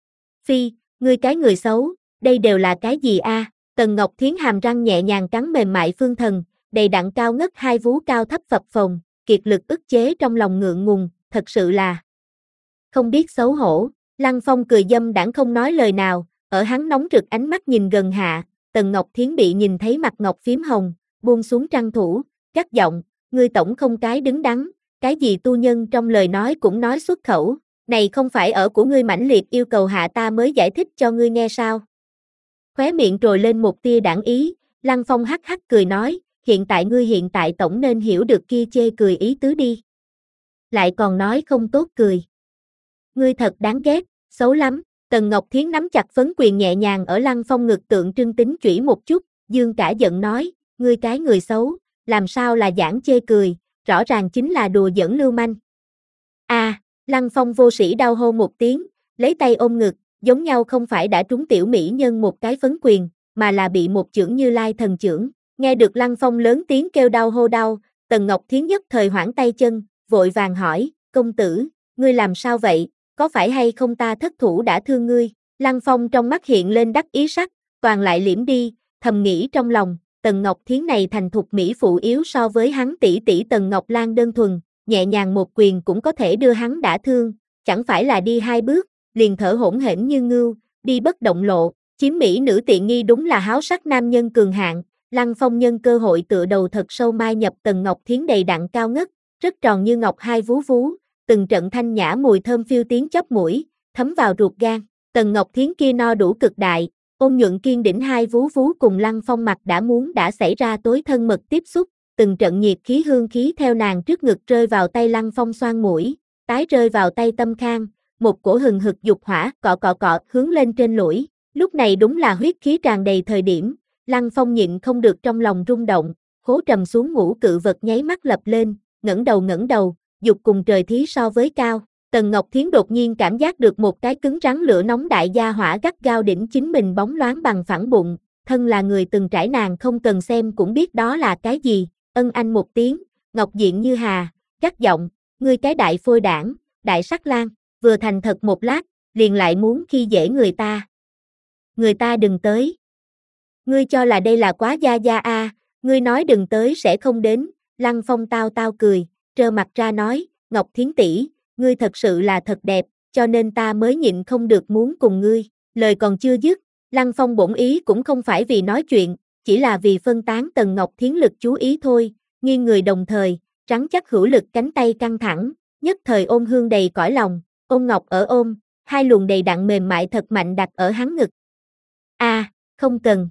Phi, ngươi cái người xấu, đây đều là cái gì a? À? Tần Ngọc Thiến hàm răng nhẹ nhàng cắn mềm mại phương thần, đầy đặn cao ngất hai vú cao thấp phập phồng, kiệt lực ức chế trong lòng ngượng ngùng, thật sự là không biết xấu hổ. Lăng Phong cười dâm đãng không nói lời nào, ở hắn nóng rực ánh mắt nhìn gần hạ, Tần Ngọc Thiến bị nhìn thấy mặt ngọc phím hồng, buông xuống trăng thủ, gắt giọng, ngươi tổng không cái đứng đắn, cái gì tu nhân trong lời nói cũng nói xuất khẩu, này không phải ở của ngươi mãnh liệt yêu cầu hạ ta mới giải thích cho ngươi nghe sao? Khóe miệng trồi lên một tia đãng ý, Lăng Phong hắc hắc cười nói, hiện tại ngươi hiện tại tổng nên hiểu được kia chê cười ý tứ đi. Lại còn nói không tốt cười. Ngươi thật đáng ghét, xấu lắm. Tần Ngọc Thiến nắm chặt phấn quyền nhẹ nhàng ở Lăng Phong ngực tượng trưng tính chủy một chút, dương cả giận nói, ngươi cái người xấu, làm sao là giảng chê cười, rõ ràng chính là đùa giỡn lưu manh. A, à, Lăng Phong vô sĩ đau hô một tiếng, lấy tay ôm ngực, giống nhau không phải đã trúng tiểu mỹ nhân một cái phấn quyền, mà là bị một chưởng Như Lai thần chưởng. Nghe được Lăng Phong lớn tiếng kêu đau hô đau, Tần Ngọc Thiến nhất thời hoảng tay chân, vội vàng hỏi, công tử, ngươi làm sao vậy, có phải hay không ta thất thủ đã thương ngươi? Lăng Phong trong mắt hiện lên đắc ý sắc, toàn lại liễm đi, thầm nghĩ trong lòng, Tần Ngọc Thiến này thành thục mỹ phụ yếu so với hắn tỷ tỷ Tần Ngọc Lan đơn thuần, nhẹ nhàng một quyền cũng có thể đưa hắn đả thương, chẳng phải là đi hai bước, liền thở hổn hển như ngưu, đi bất động lộ, chiếm mỹ nữ tiện nghi đúng là háo sắc nam nhân cường hạng. Lăng Phong nhân cơ hội tựa đầu thật sâu mai nhập Tần Ngọc Thiến đầy đặn cao ngất, rất tròn như ngọc hai vú vú, từng trận thanh nhã mùi thơm phiêu tiến chóp mũi, thấm vào ruột gan. Tần Ngọc Thiến kia no đủ cực đại, ôn nhuận kiên đỉnh hai vú vú cùng Lăng Phong mặt đã muốn đã xảy ra tối thân mật tiếp xúc, từng trận nhiệt khí hương khí theo nàng trước ngực rơi vào tay Lăng Phong xoan mũi, tái rơi vào tay Tâm Khang, một cổ hừng hực dục hỏa cọ cọ cọ hướng lên trên lũi, lúc này đúng là huyết khí tràn đầy thời điểm. Lăng Phong nhịn không được trong lòng rung động, khố trầm xuống ngũ cự vật nháy mắt lập lên, ngẩng đầu ngẩng đầu, dục cùng trời thí so với cao. Tần Ngọc Thiến đột nhiên cảm giác được một cái cứng rắn lửa nóng đại gia hỏa gắt gao đỉnh chính mình bóng loáng bằng phẳng bụng, thân là người từng trải nàng không cần xem cũng biết đó là cái gì, ân anh một tiếng, ngọc diện như hà, gắt giọng, ngươi cái đại phôi đảng, đại sắc lang, vừa thành thật một lát, liền lại muốn khi dễ người ta. Người ta đừng tới. Ngươi cho là đây là quá gia gia a, à, ngươi nói đừng tới sẽ không đến. Lăng Phong tao tao cười, trơ mặt ra nói, Ngọc Thiến tỷ, ngươi thật sự là thật đẹp, cho nên ta mới nhịn không được muốn cùng ngươi. Lời còn chưa dứt, Lăng Phong bổn ý cũng không phải vì nói chuyện, chỉ là vì phân tán Tần Ngọc Thiến lực chú ý thôi, nghiêng người đồng thời, rắn chắc hữu lực cánh tay căng thẳng, nhất thời ôm hương đầy cõi lòng, ôm ngọc ở ôm, hai luồng đầy đặn mềm mại thật mạnh đặt ở hắn ngực. A, à, không cần.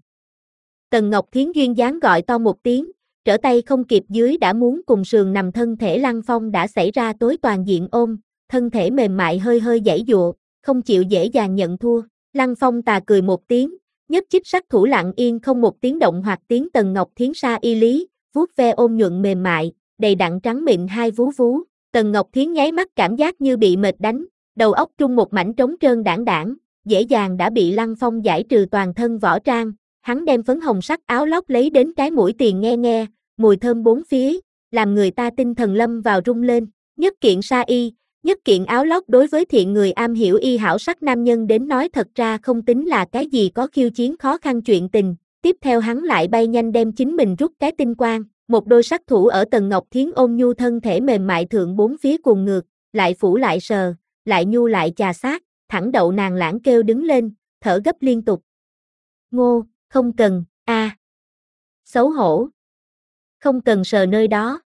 Tần Ngọc Thiến duyên dáng gọi to một tiếng, trở tay không kịp dưới đã muốn cùng sườn nằm thân thể Lăng Phong đã xảy ra tối toàn diện ôm, thân thể mềm mại hơi hơi giãy giụa, không chịu dễ dàng nhận thua. Lăng Phong tà cười một tiếng, nhấp chích sắc thủ lặng yên không một tiếng động hoặc tiếng Tần Ngọc Thiến sa y lý, vuốt ve ôm nhuận mềm mại, đầy đặn trắng mịn hai vú vú. Tần Ngọc Thiến nháy mắt cảm giác như bị mệt đánh, đầu óc trung một mảnh trống trơn đảng đảng, dễ dàng đã bị Lăng Phong giải trừ toàn thân võ trang. Hắn đem phấn hồng sắc áo lót lấy đến cái mũi tiền nghe nghe, mùi thơm bốn phía, làm người ta tinh thần lâm vào rung lên. Nhất kiện sa y, nhất kiện áo lót đối với thiện người am hiểu y hảo sắc nam nhân đến nói thật ra không tính là cái gì có khiêu chiến khó khăn chuyện tình. Tiếp theo hắn lại bay nhanh đem chính mình rút cái tinh quang, một đôi sắc thủ ở Tần Ngọc Thiến ôn nhu thân thể mềm mại thượng bốn phía cuồng ngược, lại phủ lại sờ, lại nhu lại chà sát, thẳng đậu nàng lãng kêu đứng lên, thở gấp liên tục. Ngô, không cần, a, à. Xấu hổ. Không cần sờ nơi đó.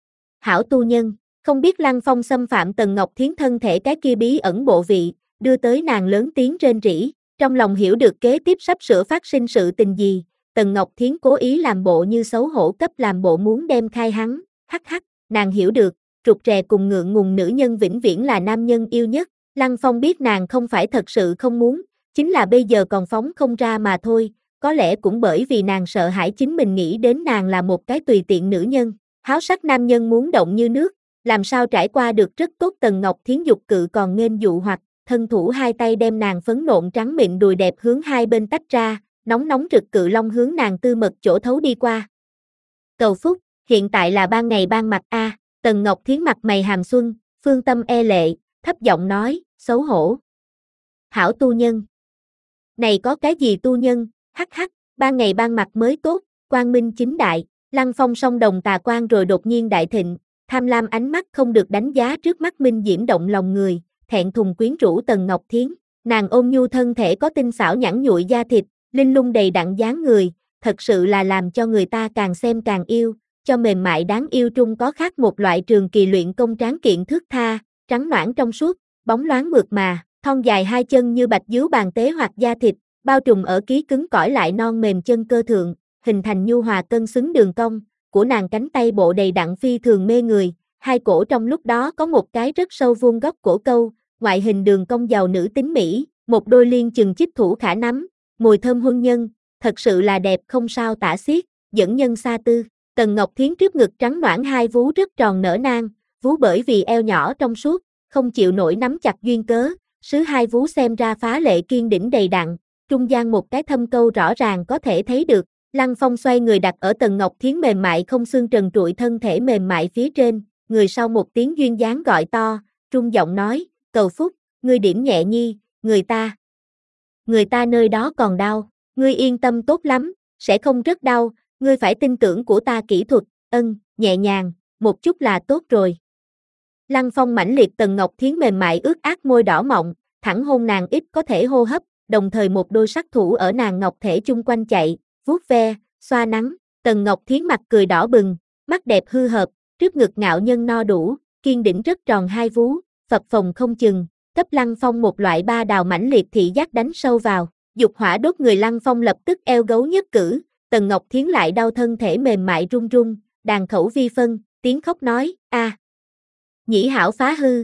Hảo tu nhân, không biết Lăng Phong xâm phạm Tần Ngọc Thiến thân thể cái kia bí ẩn bộ vị, đưa tới nàng lớn tiếng rên rỉ, trong lòng hiểu được kế tiếp sắp sửa phát sinh sự tình gì, Tần Ngọc Thiến cố ý làm bộ như xấu hổ cấp làm bộ muốn đem khai hắn, hắc hắc, nàng hiểu được, trục trè cùng ngượng ngùng nữ nhân vĩnh viễn là nam nhân yêu nhất, Lăng Phong biết nàng không phải thật sự không muốn, chính là bây giờ còn phóng không ra mà thôi. Có lẽ cũng bởi vì nàng sợ hãi chính mình nghĩ đến nàng là một cái tùy tiện nữ nhân, háo sắc nam nhân muốn động như nước, làm sao trải qua được rất tốt. Tần Ngọc Thiến dục cự còn nghênh dụ hoặc, thân thủ hai tay đem nàng phấn nộn trắng mịn đùi đẹp hướng hai bên tách ra, nóng nóng rực cự long hướng nàng tư mật chỗ thấu đi qua. Cầu phúc, hiện tại là ban ngày ban mặt a. À, Tần Ngọc Thiến mặt mày hàm xuân, phương tâm e lệ, thấp giọng nói, xấu hổ. Hảo tu nhân. Này có cái gì tu nhân? Hắc hắc, ban ngày ban mặt mới tốt, quang minh chính đại. Lăng Phong song đồng tà quang rồi đột nhiên đại thịnh, tham lam ánh mắt không được đánh giá trước mắt minh diễm động lòng người, thẹn thùng quyến rũ Tần Ngọc Thiến, nàng ôn nhu thân thể có tinh xảo nhẵn nhụi da thịt, linh lung đầy đặn dáng người, thật sự là làm cho người ta càng xem càng yêu, cho mềm mại đáng yêu trung có khác một loại trường kỳ luyện công tráng kiện thước tha, trắng nõn trong suốt, bóng loáng mượt mà, thon dài hai chân như bạch dứu bàn tế hoặc da thịt, bao trùm ở ký cứng cỏi lại non mềm chân cơ thượng, hình thành nhu hòa cân xứng đường cong, của nàng cánh tay bộ đầy đặn phi thường mê người, hai cổ trong lúc đó có một cái rất sâu vuông góc cổ câu, ngoại hình đường cong giàu nữ tính mỹ, một đôi liên chừng chích thủ khả nắm, mùi thơm huân nhân, thật sự là đẹp không sao tả xiết. dẫn nhân xa tư. Tần Ngọc Thiến trước ngực trắng nõn hai vú rất tròn nở nang, vú bởi vì eo nhỏ trong suốt, không chịu nổi nắm chặt duyên cớ, sứ hai vú xem ra phá lệ kiên đỉnh đầy đặn, trung gian một cái thâm câu rõ ràng có thể thấy được. Lăng Phong xoay người đặt ở Tần Ngọc Thiến mềm mại không xương trần trụi thân thể mềm mại phía trên, người sau một tiếng duyên dáng gọi to, trung giọng nói, cầu phúc, ngươi điểm nhẹ nhi, người ta. Người ta nơi đó còn đau, ngươi yên tâm tốt lắm, sẽ không rất đau, ngươi phải tin tưởng của ta kỹ thuật, ân, nhẹ nhàng, một chút là tốt rồi. Lăng Phong mãnh liệt Tần Ngọc Thiến mềm mại ướt át môi đỏ mọng, thẳng hôn nàng ít có thể hô hấp, đồng thời một đôi sắc thủ ở nàng ngọc thể chung quanh chạy, vuốt ve, xoa nắng, Tần Ngọc Thiến mặt cười đỏ bừng, mắt đẹp hư hợp, trước ngực ngạo nhân no đủ, kiên đỉnh rất tròn hai vú, phập phồng không chừng, cấp Lăng Phong một loại ba đào mãnh liệt thị giác đánh sâu vào, dục hỏa đốt người Lăng Phong lập tức eo gấu nhất cử, Tần Ngọc Thiến lại đau thân thể mềm mại run run, đàn khẩu vi phân, tiếng khóc nói, a, nhĩ hảo phá hư,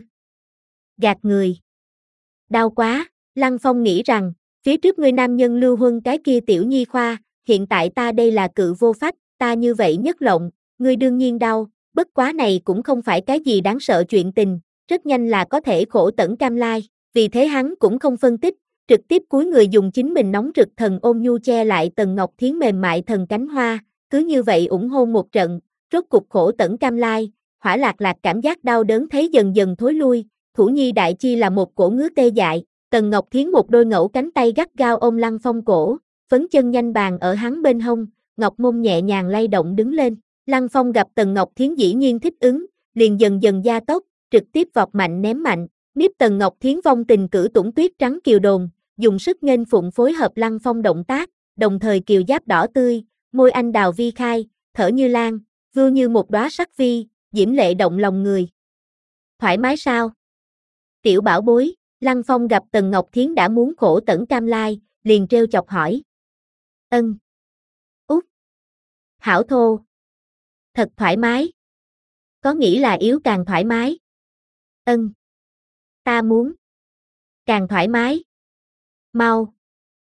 gạt người, đau quá, Lăng Phong nghĩ rằng, phía trước ngươi nam nhân lưu huân cái kia tiểu nhi khoa, hiện tại ta đây là cự vô phách, ta như vậy nhất lộng, ngươi đương nhiên đau, bất quá này cũng không phải cái gì đáng sợ chuyện tình, rất nhanh là có thể khổ tẩn cam lai, vì thế hắn cũng không phân tích, trực tiếp cúi người dùng chính mình nóng rực thần ôn nhu che lại Tần Ngọc Thiến mềm mại thần cánh hoa, cứ như vậy ủng hôn một trận, rốt cục khổ tẩn cam lai, hỏa lạc lạc cảm giác đau đớn thấy dần dần thối lui, thủ nhi đại chi là một cổ ngứa tê dại, Tần Ngọc Thiến một đôi ngẫu cánh tay gắt gao ôm Lăng Phong cổ, phấn chân nhanh bàn ở hắn bên hông, ngọc môn nhẹ nhàng lay động đứng lên, Lăng Phong gặp Tần Ngọc Thiến dĩ nhiên thích ứng, liền dần dần gia tốc, trực tiếp vọt mạnh ném mạnh, Niếp Tần Ngọc Thiến vong tình cử tủng tuyết trắng kiều đồn, dùng sức nghênh phụng phối hợp Lăng Phong động tác, đồng thời kiều giáp đỏ tươi, môi anh đào vi khai, thở như lan, vưu như một đóa sắc vi, diễm lệ động lòng người. Thoải mái sao? Tiểu bảo bối, Lăng Phong gặp Tần Ngọc Thiến đã muốn khổ tẩn cam lai, liền trêu chọc hỏi. Ân. Út. Hảo thô. Thật thoải mái. Có nghĩ là yếu càng thoải mái. Ân. Ta muốn. Càng thoải mái. Mau.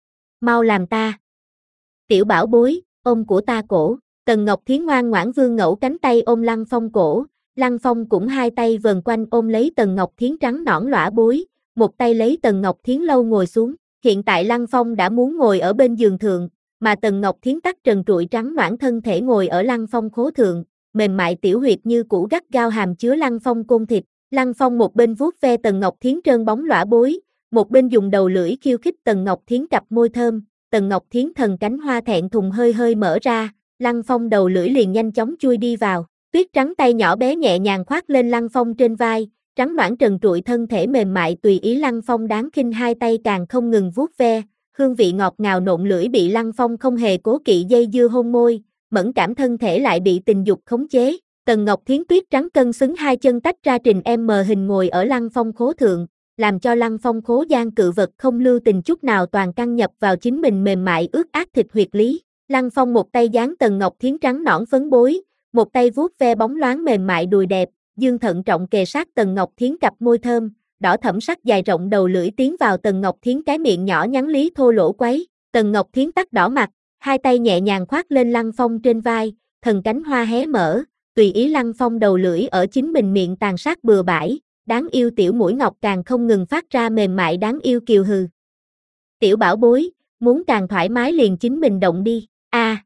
Mau làm ta. Tiểu bảo bối, ôm của ta cổ, Tần Ngọc Thiến ngoan ngoãn vương ngẫu cánh tay ôm Lăng Phong cổ, Lăng Phong cũng hai tay vờn quanh ôm lấy Tần Ngọc Thiến trắng nõn lõa bối, một tay lấy Tần Ngọc Thiến lâu ngồi xuống, hiện tại Lăng Phong đã muốn ngồi ở bên giường thượng, mà Tần Ngọc Thiến tắc trần trụi trắng nõn thân thể ngồi ở Lăng Phong khố thượng, mềm mại tiểu huyệt như củ gắt gao hàm chứa Lăng Phong côn thịt, Lăng Phong một bên vuốt ve Tần Ngọc Thiến trơn bóng lõa bối, một bên dùng đầu lưỡi khiêu khích Tần Ngọc Thiến cặp môi thơm, Tần Ngọc Thiến thần cánh hoa thẹn thùng hơi hơi mở ra, Lăng Phong đầu lưỡi liền nhanh chóng chui đi vào, tuyết trắng tay nhỏ bé nhẹ nhàng khoác lên Lăng Phong trên vai, trắng nõn trần trụi thân thể mềm mại tùy ý Lăng Phong đáng khinh hai tay càng không ngừng vuốt ve, hương vị ngọt ngào nộn lưỡi bị Lăng Phong không hề cố kỵ dây dưa hôn môi, mẫn cảm thân thể lại bị tình dục khống chế. Tần Ngọc Thiến tuyết trắng cân xứng hai chân tách ra trình M hình ngồi ở Lăng Phong khố thượng, làm cho Lăng Phong khố gian cự vật không lưu tình chút nào toàn căn nhập vào chính mình mềm mại ướt át thịt huyệt lý. Lăng Phong một tay dán Tần Ngọc Thiến trắng nõn phấn bối, một tay vuốt ve bóng loáng mềm mại đùi đẹp, dương thận trọng kề sát Tần Ngọc Thiến cặp môi thơm, đỏ thẫm sắc dài rộng đầu lưỡi tiến vào Tần Ngọc Thiến cái miệng nhỏ nhắn lý thô lỗ quấy. Tần Ngọc Thiến tắt đỏ mặt, hai tay nhẹ nhàng khoác lên Lăng Phong trên vai, thần cánh hoa hé mở, tùy ý Lăng Phong đầu lưỡi ở chính mình miệng tàn sát bừa bãi, đáng yêu tiểu mũi ngọc càng không ngừng phát ra mềm mại đáng yêu kiều hừ. Tiểu bảo bối, muốn càng thoải mái liền chính mình động đi, a. À,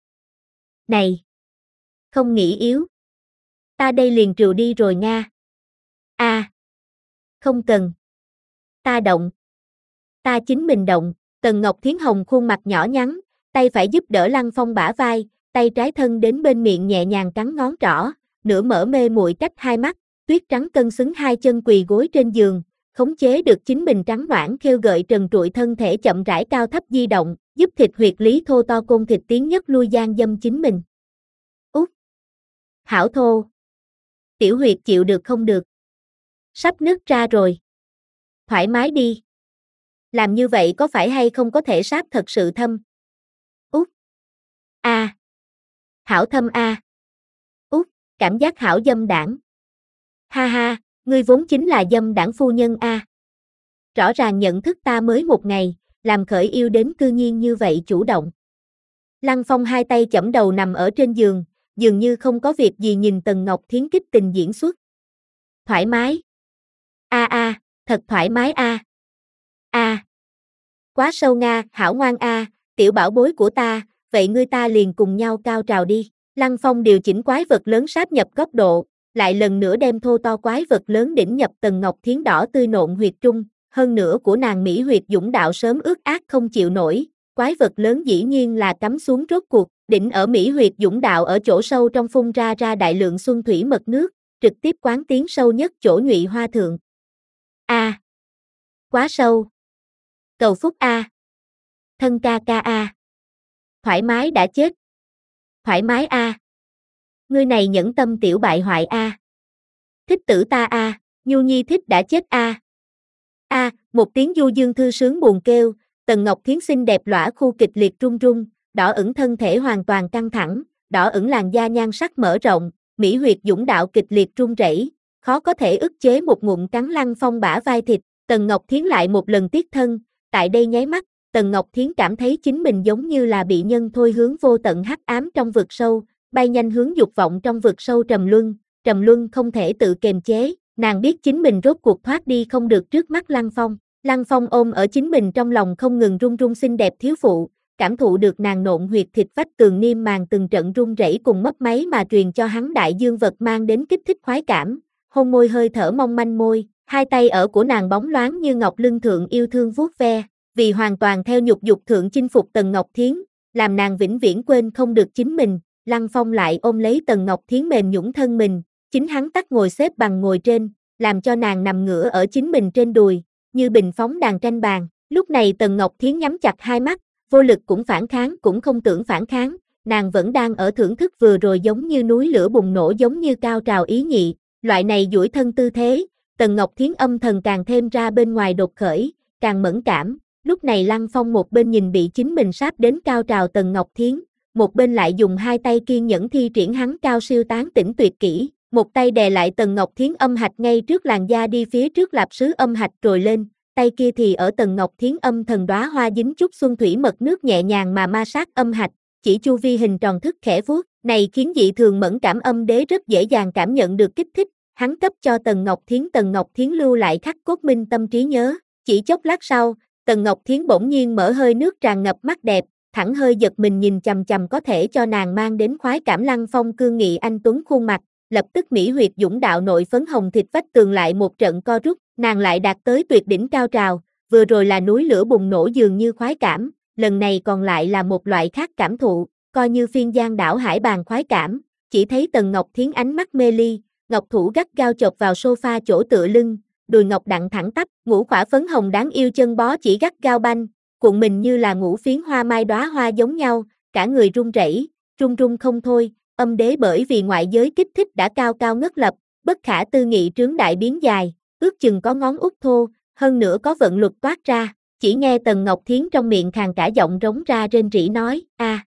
này, không nghĩ yếu. Ta đây liền trừ đi rồi nha. A. À, không cần. Ta động. Ta chính mình động, Tần Ngọc Thiến hồng khuôn mặt nhỏ nhắn, tay phải giúp đỡ Lăng Phong bả vai, tay trái thân đến bên miệng nhẹ nhàng cắn ngón trỏ, nửa mở mê muội cách hai mắt, tuyết trắng cân xứng hai chân quỳ gối trên giường, khống chế được chính mình trắng nõn khêu gợi trần trụi thân thể chậm rãi cao thấp di động, giúp thịt huyệt lý thô to côn thịt tiến nhất lui gian dâm chính mình. Út! Hảo thô! Tiểu huyệt chịu được không được? Sắp nứt ra rồi. Thoải mái đi. Làm như vậy có phải hay không có thể sáp thật sự thâm? Út! A! À. Hảo thâm a! À. Út! Cảm giác hảo dâm đảng. Ha ha, ngươi vốn chính là dâm đảng phu nhân a. À. Rõ ràng nhận thức ta mới một ngày, làm khởi yêu đến cư nhiên như vậy chủ động. Lăng Phong hai tay chẫm đầu nằm ở trên giường, dường như không có việc gì nhìn Tần Ngọc Thiến kích tình diễn xuất. Thoải mái. A a, thật thoải mái a. A. Quá sâu nga, hảo ngoan a, tiểu bảo bối của ta, vậy ngươi ta liền cùng nhau cao trào đi. Lăng Phong điều chỉnh quái vật lớn sáp nhập góc độ, lại lần nữa đem thô to quái vật lớn đỉnh nhập Tần Ngọc Thiến đỏ tươi nộn huyệt trung, hơn nữa của nàng mỹ huyệt dũng đạo sớm ướt át không chịu nổi, quái vật lớn dĩ nhiên là cắm xuống rốt cuộc, đỉnh ở mỹ huyệt dũng đạo ở chỗ sâu trong phun ra ra đại lượng xuân thủy mật nước, trực tiếp quán tiến sâu nhất chỗ nhụy hoa thượng. A. Quá sâu. Cầu phúc a. Thân ca ca a. Thoải mái đã chết. Thoải mái a. Ngươi này nhẫn tâm tiểu bại hoại a. Thích tử ta a, Nhu Nhi thích đã chết a. A, một tiếng du dương thư sướng buồn kêu, Tần Ngọc Thiến xinh đẹp lõa khu kịch liệt run run, đỏ ửng thân thể hoàn toàn căng thẳng, đỏ ửng làn da nhan sắc mở rộng, mỹ huyệt dũng đạo kịch liệt run rẩy, khó có thể ức chế một ngụm cắn Lăng Phong bả vai thịt. Tần Ngọc Thiến lại một lần tiết thân, tại đây nháy mắt, Tần Ngọc Thiến cảm thấy chính mình giống như là bị nhân thôi hướng vô tận hắc ám trong vực sâu, bay nhanh hướng dục vọng trong vực sâu trầm luân, trầm luân không thể tự kiềm chế, nàng biết chính mình rốt cuộc thoát đi không được trước mắt Lăng Phong. Lăng Phong ôm ở chính mình trong lòng không ngừng run run xinh đẹp thiếu phụ, cảm thụ được nàng nộn huyệt thịt vách tường niêm màng từng trận run rẩy cùng mất máy mà truyền cho hắn đại dương vật mang đến kích thích khoái cảm, hôn môi hơi thở mong manh môi, hai tay ở của nàng bóng loáng như ngọc lưng thượng yêu thương vuốt ve, vì hoàn toàn theo nhục dục thượng chinh phục Tần Ngọc Thiến, làm nàng vĩnh viễn quên không được chính mình, Lăng Phong lại ôm lấy Tần Ngọc Thiến mềm nhũn thân mình, chính hắn tắt ngồi xếp bằng ngồi trên, làm cho nàng nằm ngửa ở chính mình trên đùi, như bình phóng đàn tranh bàn. Lúc này Tần Ngọc Thiến nhắm chặt hai mắt, vô lực cũng phản kháng cũng không tưởng phản kháng, nàng vẫn đang ở thưởng thức vừa rồi giống như núi lửa bùng nổ giống như cao trào ý nhị, loại này duỗi thân tư thế, Tần Ngọc Thiến âm thần càng thêm ra bên ngoài đột khởi, càng mẫn cảm. Lúc này Lăng Phong một bên nhìn bị chính mình sáp đến cao trào Tần Ngọc Thiến, một bên lại dùng hai tay kiên nhẫn thi triển hắn cao siêu tán tỉnh tuyệt kỹ, một tay đè lại Tần Ngọc Thiến âm hạch ngay trước làn da đi phía trước lạp sứ âm hạch rồi lên, tay kia thì ở Tần Ngọc Thiến âm thần đóa hoa dính chút xuân thủy mật nước nhẹ nhàng mà ma sát âm hạch, chỉ chu vi hình tròn thức khẽ vuốt, này khiến dị thường mẫn cảm âm đế rất dễ dàng cảm nhận được kích thích, hắn cấp cho Tần Ngọc Thiến Tần Ngọc Thiến lưu lại khắc cốt minh tâm trí nhớ, chỉ chốc lát sau, Tần Ngọc Thiến bỗng nhiên mở hơi nước tràn ngập mắt đẹp, thẳng hơi giật mình nhìn chằm chằm có thể cho nàng mang đến khoái cảm Lăng Phong cương nghị anh tuấn khuôn mặt, lập tức mỹ huyệt dũng đạo nội phấn hồng thịt vách tường lại một trận co rút, nàng lại đạt tới tuyệt đỉnh cao trào, vừa rồi là núi lửa bùng nổ dường như khoái cảm, lần này còn lại là một loại khác cảm thụ, coi như phiên giang đảo hải bàn khoái cảm, chỉ thấy Tần Ngọc Thiến ánh mắt mê ly, ngọc thủ gắt gao chộp vào sofa chỗ tựa lưng, đùi ngọc đặng thẳng tắp, ngũ khỏa phấn hồng đáng yêu chân bó chỉ gắt gao banh, cuộn mình như là ngũ phiến hoa mai đóa hoa giống nhau, cả người run rẩy, run run không thôi, âm đế bởi vì ngoại giới kích thích đã cao cao ngất lập, bất khả tư nghị trướng đại biến dài, ước chừng có ngón út thô, hơn nữa có vận luật toát ra, chỉ nghe Tần Ngọc Thiến trong miệng khàn cả giọng rống ra rên rỉ nói, a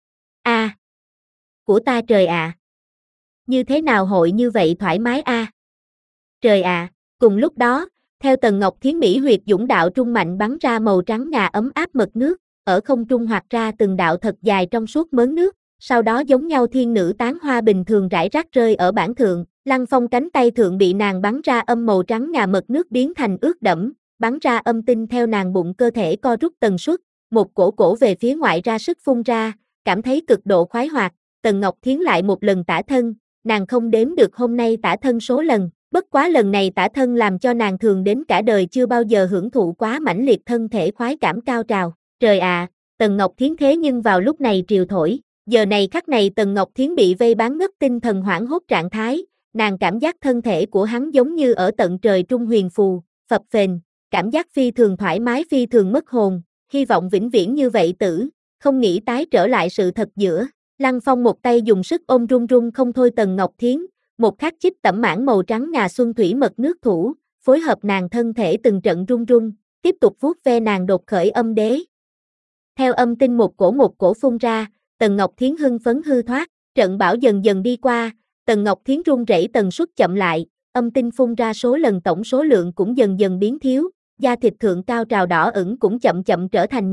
a của ta trời ạ, như thế nào hội như vậy thoải mái a, trời ạ. Cùng lúc đó, theo Tần Ngọc Thiến mỹ huyệt dũng đạo trung mạnh bắn ra màu trắng ngà ấm áp mật nước, ở không trung hoạt ra từng đạo thật dài trong suốt mớn nước, sau đó giống nhau thiên nữ tán hoa bình thường rải rác rơi ở bản thượng, Lăng Phong cánh tay thượng bị nàng bắn ra âm màu trắng ngà mật nước biến thành ướt đẫm, bắn ra âm tinh theo nàng bụng cơ thể co rút tần suất, một cổ cổ về phía ngoại ra sức phun ra, cảm thấy cực độ khoái hoạt, Tần Ngọc Thiến lại một lần tả thân, nàng không đếm được hôm nay tả thân số lần. Bất quá lần này tả thân làm cho nàng thường đến cả đời chưa bao giờ hưởng thụ quá mãnh liệt thân thể khoái cảm cao trào. Trời ạ, à, Tần Ngọc Thiến thế nhưng vào lúc này triều thổi, giờ này khắc này Tần Ngọc Thiến bị vây bán ngất tinh thần hoảng hốt trạng thái, nàng cảm giác thân thể của hắn giống như ở tận trời trung huyền phù, phập phềnh, cảm giác phi thường thoải mái phi thường mất hồn, hy vọng vĩnh viễn như vậy tử, không nghĩ tái trở lại sự thật giữa. Lăng Phong một tay dùng sức ôm run run không thôi Tần Ngọc Thiến, một khắc chích tẩm mãn màu trắng ngà xuân thủy mật nước thủ, phối hợp nàng thân thể từng trận run run, tiếp tục vuốt ve nàng đột khởi âm đế. Theo âm tinh một cổ một cổ phun ra, Tần Ngọc Thiến hưng phấn hư thoát, trận bão dần dần đi qua, Tần Ngọc Thiến run rẩy tần suất chậm lại, âm tinh phun ra số lần tổng số lượng cũng dần dần biến thiếu, da thịt thượng cao trào đỏ ửng cũng chậm chậm trở thành nhạt,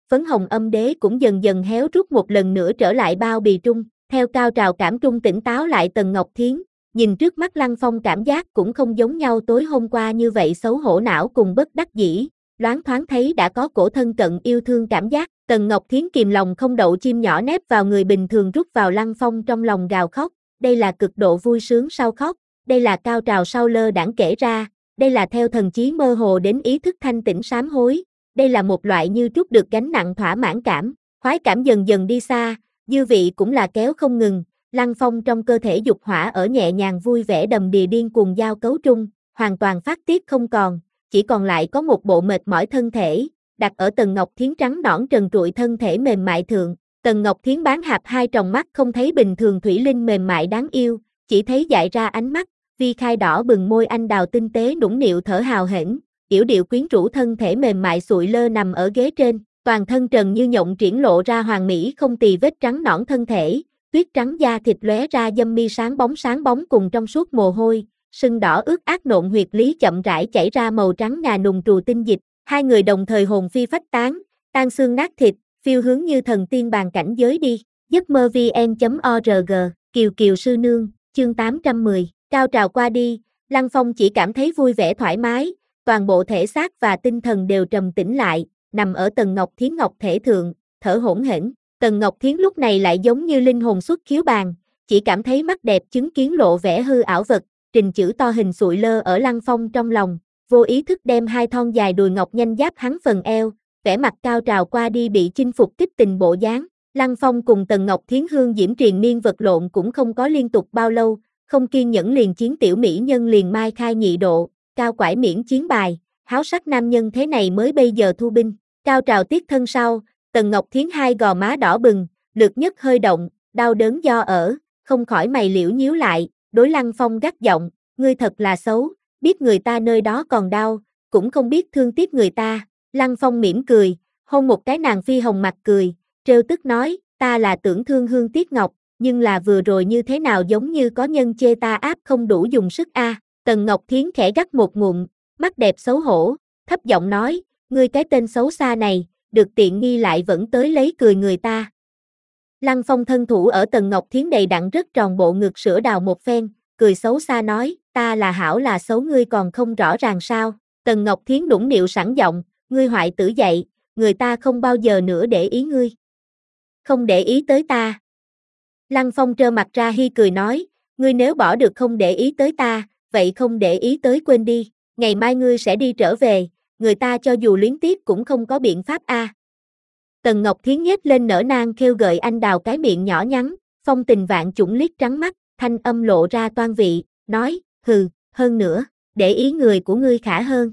phấn hồng âm đế cũng dần dần héo rút một lần nữa trở lại bao bì trung, theo cao trào cảm trung tỉnh táo lại Tần Ngọc Thiến, nhìn trước mắt Lăng Phong cảm giác cũng không giống nhau tối hôm qua như vậy xấu hổ não cùng bất đắc dĩ, loáng thoáng thấy đã có cổ thân cận yêu thương cảm giác, Tần Ngọc Thiến kìm lòng không đậu chim nhỏ nép vào người bình thường rút vào Lăng Phong trong lòng gào khóc, đây là cực độ vui sướng sau khóc, đây là cao trào sau lơ đãng kể ra, đây là theo thần trí mơ hồ đến ý thức thanh tỉnh sám hối, đây là một loại như trút được gánh nặng thỏa mãn cảm, khoái cảm dần dần đi xa, dư vị cũng là kéo không ngừng, Lăng Phong trong cơ thể dục hỏa ở nhẹ nhàng vui vẻ đầm đìa điên cuồng giao cấu trung, hoàn toàn phát tiết không còn, chỉ còn lại có một bộ mệt mỏi thân thể, đặt ở Tần Ngọc Thiến trắng nõn trần trụi thân thể mềm mại thượng, Tần Ngọc Thiến bán hạp hai tròng mắt không thấy bình thường thủy linh mềm mại đáng yêu, chỉ thấy dại ra ánh mắt, vi khai đỏ bừng môi anh đào tinh tế nũng nịu thở hào hển, yểu điệu quyến rũ thân thể mềm mại sụi lơ nằm ở ghế trên, toàn thân trần như nhộng triển lộ ra hoàn mỹ không tì vết trắng nõn thân thể, tuyết trắng da thịt lóe ra dâm mi sáng bóng sáng bóng cùng trong suốt mồ hôi, sưng đỏ ướt át nộn huyệt lý chậm rãi chảy ra màu trắng ngà nùng trù tinh dịch, hai người đồng thời hồn phi phách tán, tan xương nát thịt, phiêu hướng như thần tiên bàn cảnh giới đi. giấc mơ vn chấm org, Kiều Kiều sư nương, chương tám trăm mười, cao trào qua đi, Lăng Phong chỉ cảm thấy vui vẻ thoải mái, toàn bộ thể xác và tinh thần đều trầm tĩnh lại, nằm ở Tần Ngọc Thiến ngọc thể thượng, thở hổn hển. Tần Ngọc Thiến lúc này lại giống như linh hồn xuất khiếu bàn, chỉ cảm thấy mắt đẹp chứng kiến lộ vẻ hư ảo vật, trình chữ to hình sụi lơ ở Lăng Phong trong lòng, vô ý thức đem hai thon dài đùi ngọc nhanh giáp hắn phần eo, vẻ mặt cao trào qua đi bị chinh phục kích tình bộ dáng. Lăng Phong cùng Tần Ngọc Thiến hương diễm triền miên vật lộn cũng không có liên tục bao lâu, không kiên nhẫn liền chiến tiểu mỹ nhân liền mai khai nhị độ, cao quải miễn chiến bài, háo sắc nam nhân thế này mới bây giờ thu binh, cao trào tiết thân sau, Tần Ngọc Thiến hai gò má đỏ bừng, lược nhất hơi động, đau đớn do ở, không khỏi mày liễu nhíu lại, đối Lăng Phong gắt giọng, ngươi thật là xấu, biết người ta nơi đó còn đau, cũng không biết thương tiếc người ta. Lăng Phong mỉm cười, hôn một cái nàng phi hồng mặt cười, trêu tức nói, ta là tưởng thương hương tiếc ngọc, nhưng là vừa rồi như thế nào giống như có nhân chê ta áp không đủ dùng sức a. À. Tần Ngọc Thiến khẽ gắt một ngụm, mắt đẹp xấu hổ, thấp giọng nói, ngươi cái tên xấu xa này, được tiện nghi lại vẫn tới lấy cười người ta. Lăng Phong thân thủ ở Tần Ngọc Thiến đầy đặn rất tròn bộ ngực sữa đào một phen, cười xấu xa nói, ta là hảo là xấu ngươi còn không rõ ràng sao. Tần Ngọc Thiến đũng nịu sẵn giọng, ngươi hoại tử dậy, người ta không bao giờ nữa để ý ngươi. Không để ý tới ta. Lăng Phong trơ mặt ra hi cười nói, ngươi nếu bỏ được không để ý tới ta, vậy không để ý tới quên đi, ngày mai ngươi sẽ đi trở về, người ta cho dù luyến tiếc cũng không có biện pháp a. À. Tần Ngọc Thiến nhếch lên nở nang khêu gợi anh đào cái miệng nhỏ nhắn, phong tình vạn chủng liếc trắng mắt, thanh âm lộ ra toan vị, nói, hừ, hơn nữa, để ý người của ngươi khả hơn.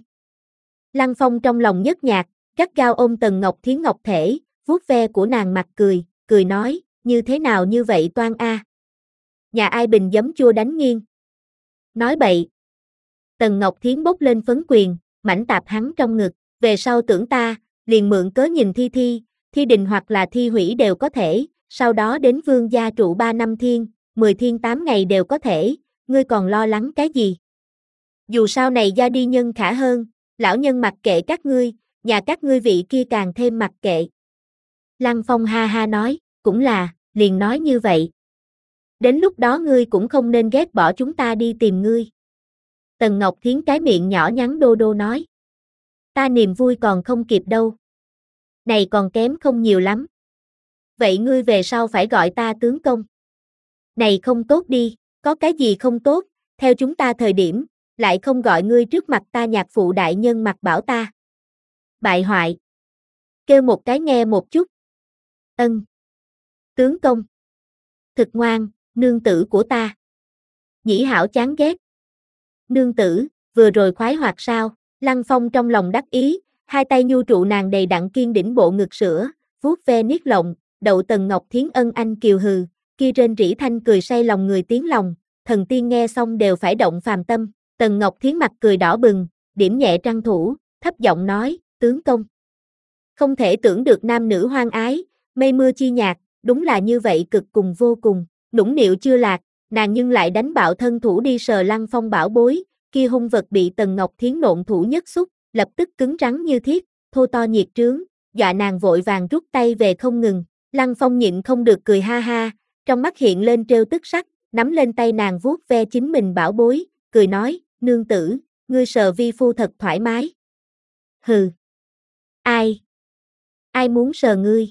Lăng Phong trong lòng nhếch nhạt, gắt gao ôm Tần Ngọc Thiến ngọc thể, vuốt ve của nàng mặt cười, cười nói, như thế nào như vậy toan a? À? Nhà ai bình giấm chua đánh nghiêng? Nói bậy. Tần Ngọc Thiến bốc lên phấn quyền, mảnh tạp hắn trong ngực, về sau tưởng ta, liền mượn cớ nhìn thi thi, thi đình hoặc là thi hủy đều có thể, sau đó đến vương gia trụ ba năm thiên, mười thiên tám ngày đều có thể, ngươi còn lo lắng cái gì? Dù sau này gia đi nhân khả hơn, lão nhân mặc kệ các ngươi, nhà các ngươi vị kia càng thêm mặc kệ. Lăng Phong ha ha nói, cũng là, liền nói như vậy. Đến lúc đó ngươi cũng không nên ghét bỏ chúng ta đi tìm ngươi. Tần Ngọc Thiến cái miệng nhỏ nhắn đô đô nói. Ta niềm vui còn không kịp đâu. Này còn kém không nhiều lắm. Vậy ngươi về sau phải gọi ta tướng công. Này không tốt đi, có cái gì không tốt, theo chúng ta thời điểm, lại không gọi ngươi trước mặt ta nhạc phụ đại nhân mặt bảo ta. Bại hoại. Kêu một cái nghe một chút. Ân. Tướng công. Thực ngoan, nương tử của ta. Nhĩ hảo chán ghét. Nương tử, vừa rồi khoái hoạt sao? Lăng Phong trong lòng đắc ý, hai tay nhu trụ nàng đầy đặn kiên đỉnh bộ ngực sữa, vuốt ve niết lộng, đậu Tần Ngọc Thiến ân anh kiều hừ, kia rên rỉ thanh cười say lòng người tiếng lòng, thần tiên nghe xong đều phải động phàm tâm. Tần Ngọc Thiến mặt cười đỏ bừng, điểm nhẹ trăng thủ, thấp giọng nói, tướng công. Không thể tưởng được nam nữ hoang ái, mây mưa chi nhạc, đúng là như vậy cực cùng vô cùng, nũng nịu chưa lạc, nàng nhưng lại đánh bạo thân thủ đi sờ Lăng Phong bảo bối, kia hung vật bị Tần Ngọc Thiến nộn thủ nhất xúc, lập tức cứng rắn như thiết, thô to nhiệt trướng, dọa nàng vội vàng rút tay về không ngừng. Lăng Phong nhịn không được cười ha ha, trong mắt hiện lên trêu tức sắc, nắm lên tay nàng vuốt ve chính mình bảo bối, cười nói, nương tử, ngươi sờ vi phu thật thoải mái. Hừ. Ai? Ai muốn sờ ngươi?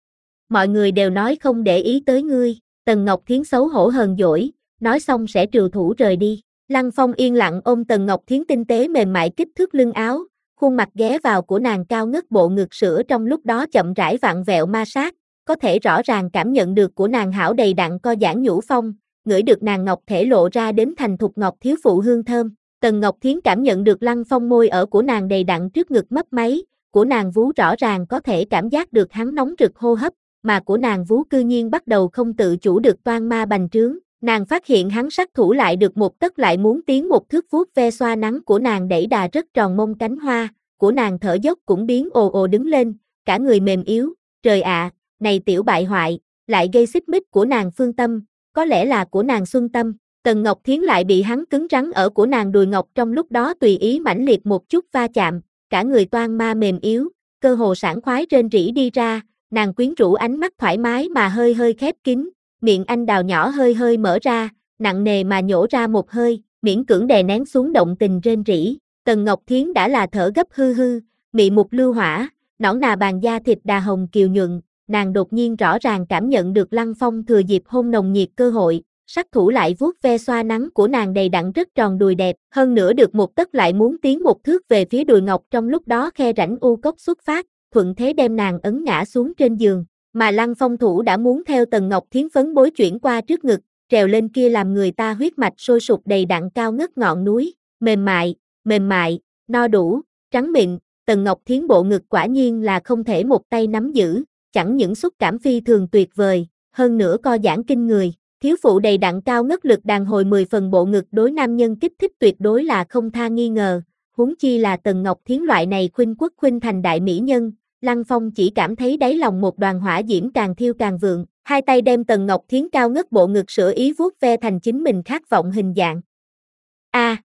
Mọi người đều nói không để ý tới ngươi. Tần Ngọc Thiến xấu hổ hờn dỗi, nói xong sẽ trừ thủ rời đi. Lăng Phong yên lặng ôm Tần Ngọc Thiến tinh tế mềm mại kích thước lưng áo, khuôn mặt ghé vào của nàng cao ngất bộ ngực sữa trong lúc đó chậm rãi vặn vẹo ma sát, có thể rõ ràng cảm nhận được của nàng hảo đầy đặn co giãn nhũ phong, ngửi được nàng ngọc thể lộ ra đến thành thục ngọc thiếu phụ hương thơm. Tần Ngọc Thiến cảm nhận được Lăng Phong môi ở của nàng đầy đặn trước ngực mấp máy, của nàng vú rõ ràng có thể cảm giác được hắn nóng rực hô hấp, mà của nàng vú cư nhiên bắt đầu không tự chủ được toan ma bành trướng. Nàng phát hiện hắn sát thủ lại được một tấc lại muốn tiến một thước vuốt ve xoa nắng của nàng đẩy đà rất tròn mông cánh hoa, của nàng thở dốc cũng biến ồ ồ đứng lên, cả người mềm yếu, trời ạ, này tiểu bại hoại, lại gây xích mích của nàng phương tâm, có lẽ là của nàng xuân tâm. Tần Ngọc Thiến lại bị hắn cứng rắn ở của nàng đùi ngọc trong lúc đó tùy ý mãnh liệt một chút va chạm, cả người toan ma mềm yếu, cơ hồ sảng khoái rên rỉ đi ra, nàng quyến rũ ánh mắt thoải mái mà hơi hơi khép kín, miệng anh đào nhỏ hơi hơi mở ra, nặng nề mà nhổ ra một hơi, miễn cưỡng đè nén xuống động tình rên rỉ. Tần Ngọc Thiến đã là thở gấp hư hư, mị mục lưu hỏa, nõn nà bàn da thịt đà hồng kiều nhuận, nàng đột nhiên rõ ràng cảm nhận được Lăng Phong thừa dịp hôn nồng nhiệt cơ hội, sát thủ lại vuốt ve xoa nắng của nàng đầy đặn rất tròn đùi đẹp, hơn nữa được một tấc lại muốn tiến một thước về phía đùi ngọc trong lúc đó khe rãnh u cốc xuất phát, thuận thế đem nàng ấn ngã xuống trên giường, mà Lăng Phong thủ đã muốn theo Tần Ngọc Thiến phấn bối chuyển qua trước ngực, trèo lên kia làm người ta huyết mạch sôi sục đầy đặn cao ngất ngọn núi, mềm mại, mềm mại, no đủ, trắng mịn. Tần Ngọc Thiến bộ ngực quả nhiên là không thể một tay nắm giữ, chẳng những xúc cảm phi thường tuyệt vời, hơn nữa co giãn kinh người. Thiếu phụ đầy đặn cao ngất lực đàn hồi mười phần bộ ngực đối nam nhân kích thích tuyệt đối là không tha nghi ngờ, huống chi là Tần Ngọc Thiến loại này khuynh quốc khuynh thành đại mỹ nhân. Lăng Phong chỉ cảm thấy đáy lòng một đoàn hỏa diễm càng thiêu càng vượng, hai tay đem Tần Ngọc Thiến cao ngất bộ ngực sửa ý vuốt ve thành chính mình khát vọng hình dạng. A! À,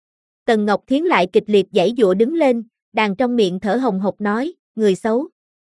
Tần Ngọc Thiến lại kịch liệt giãy giụa đứng lên, đàn trong miệng thở hồng hộc nói, người xấu.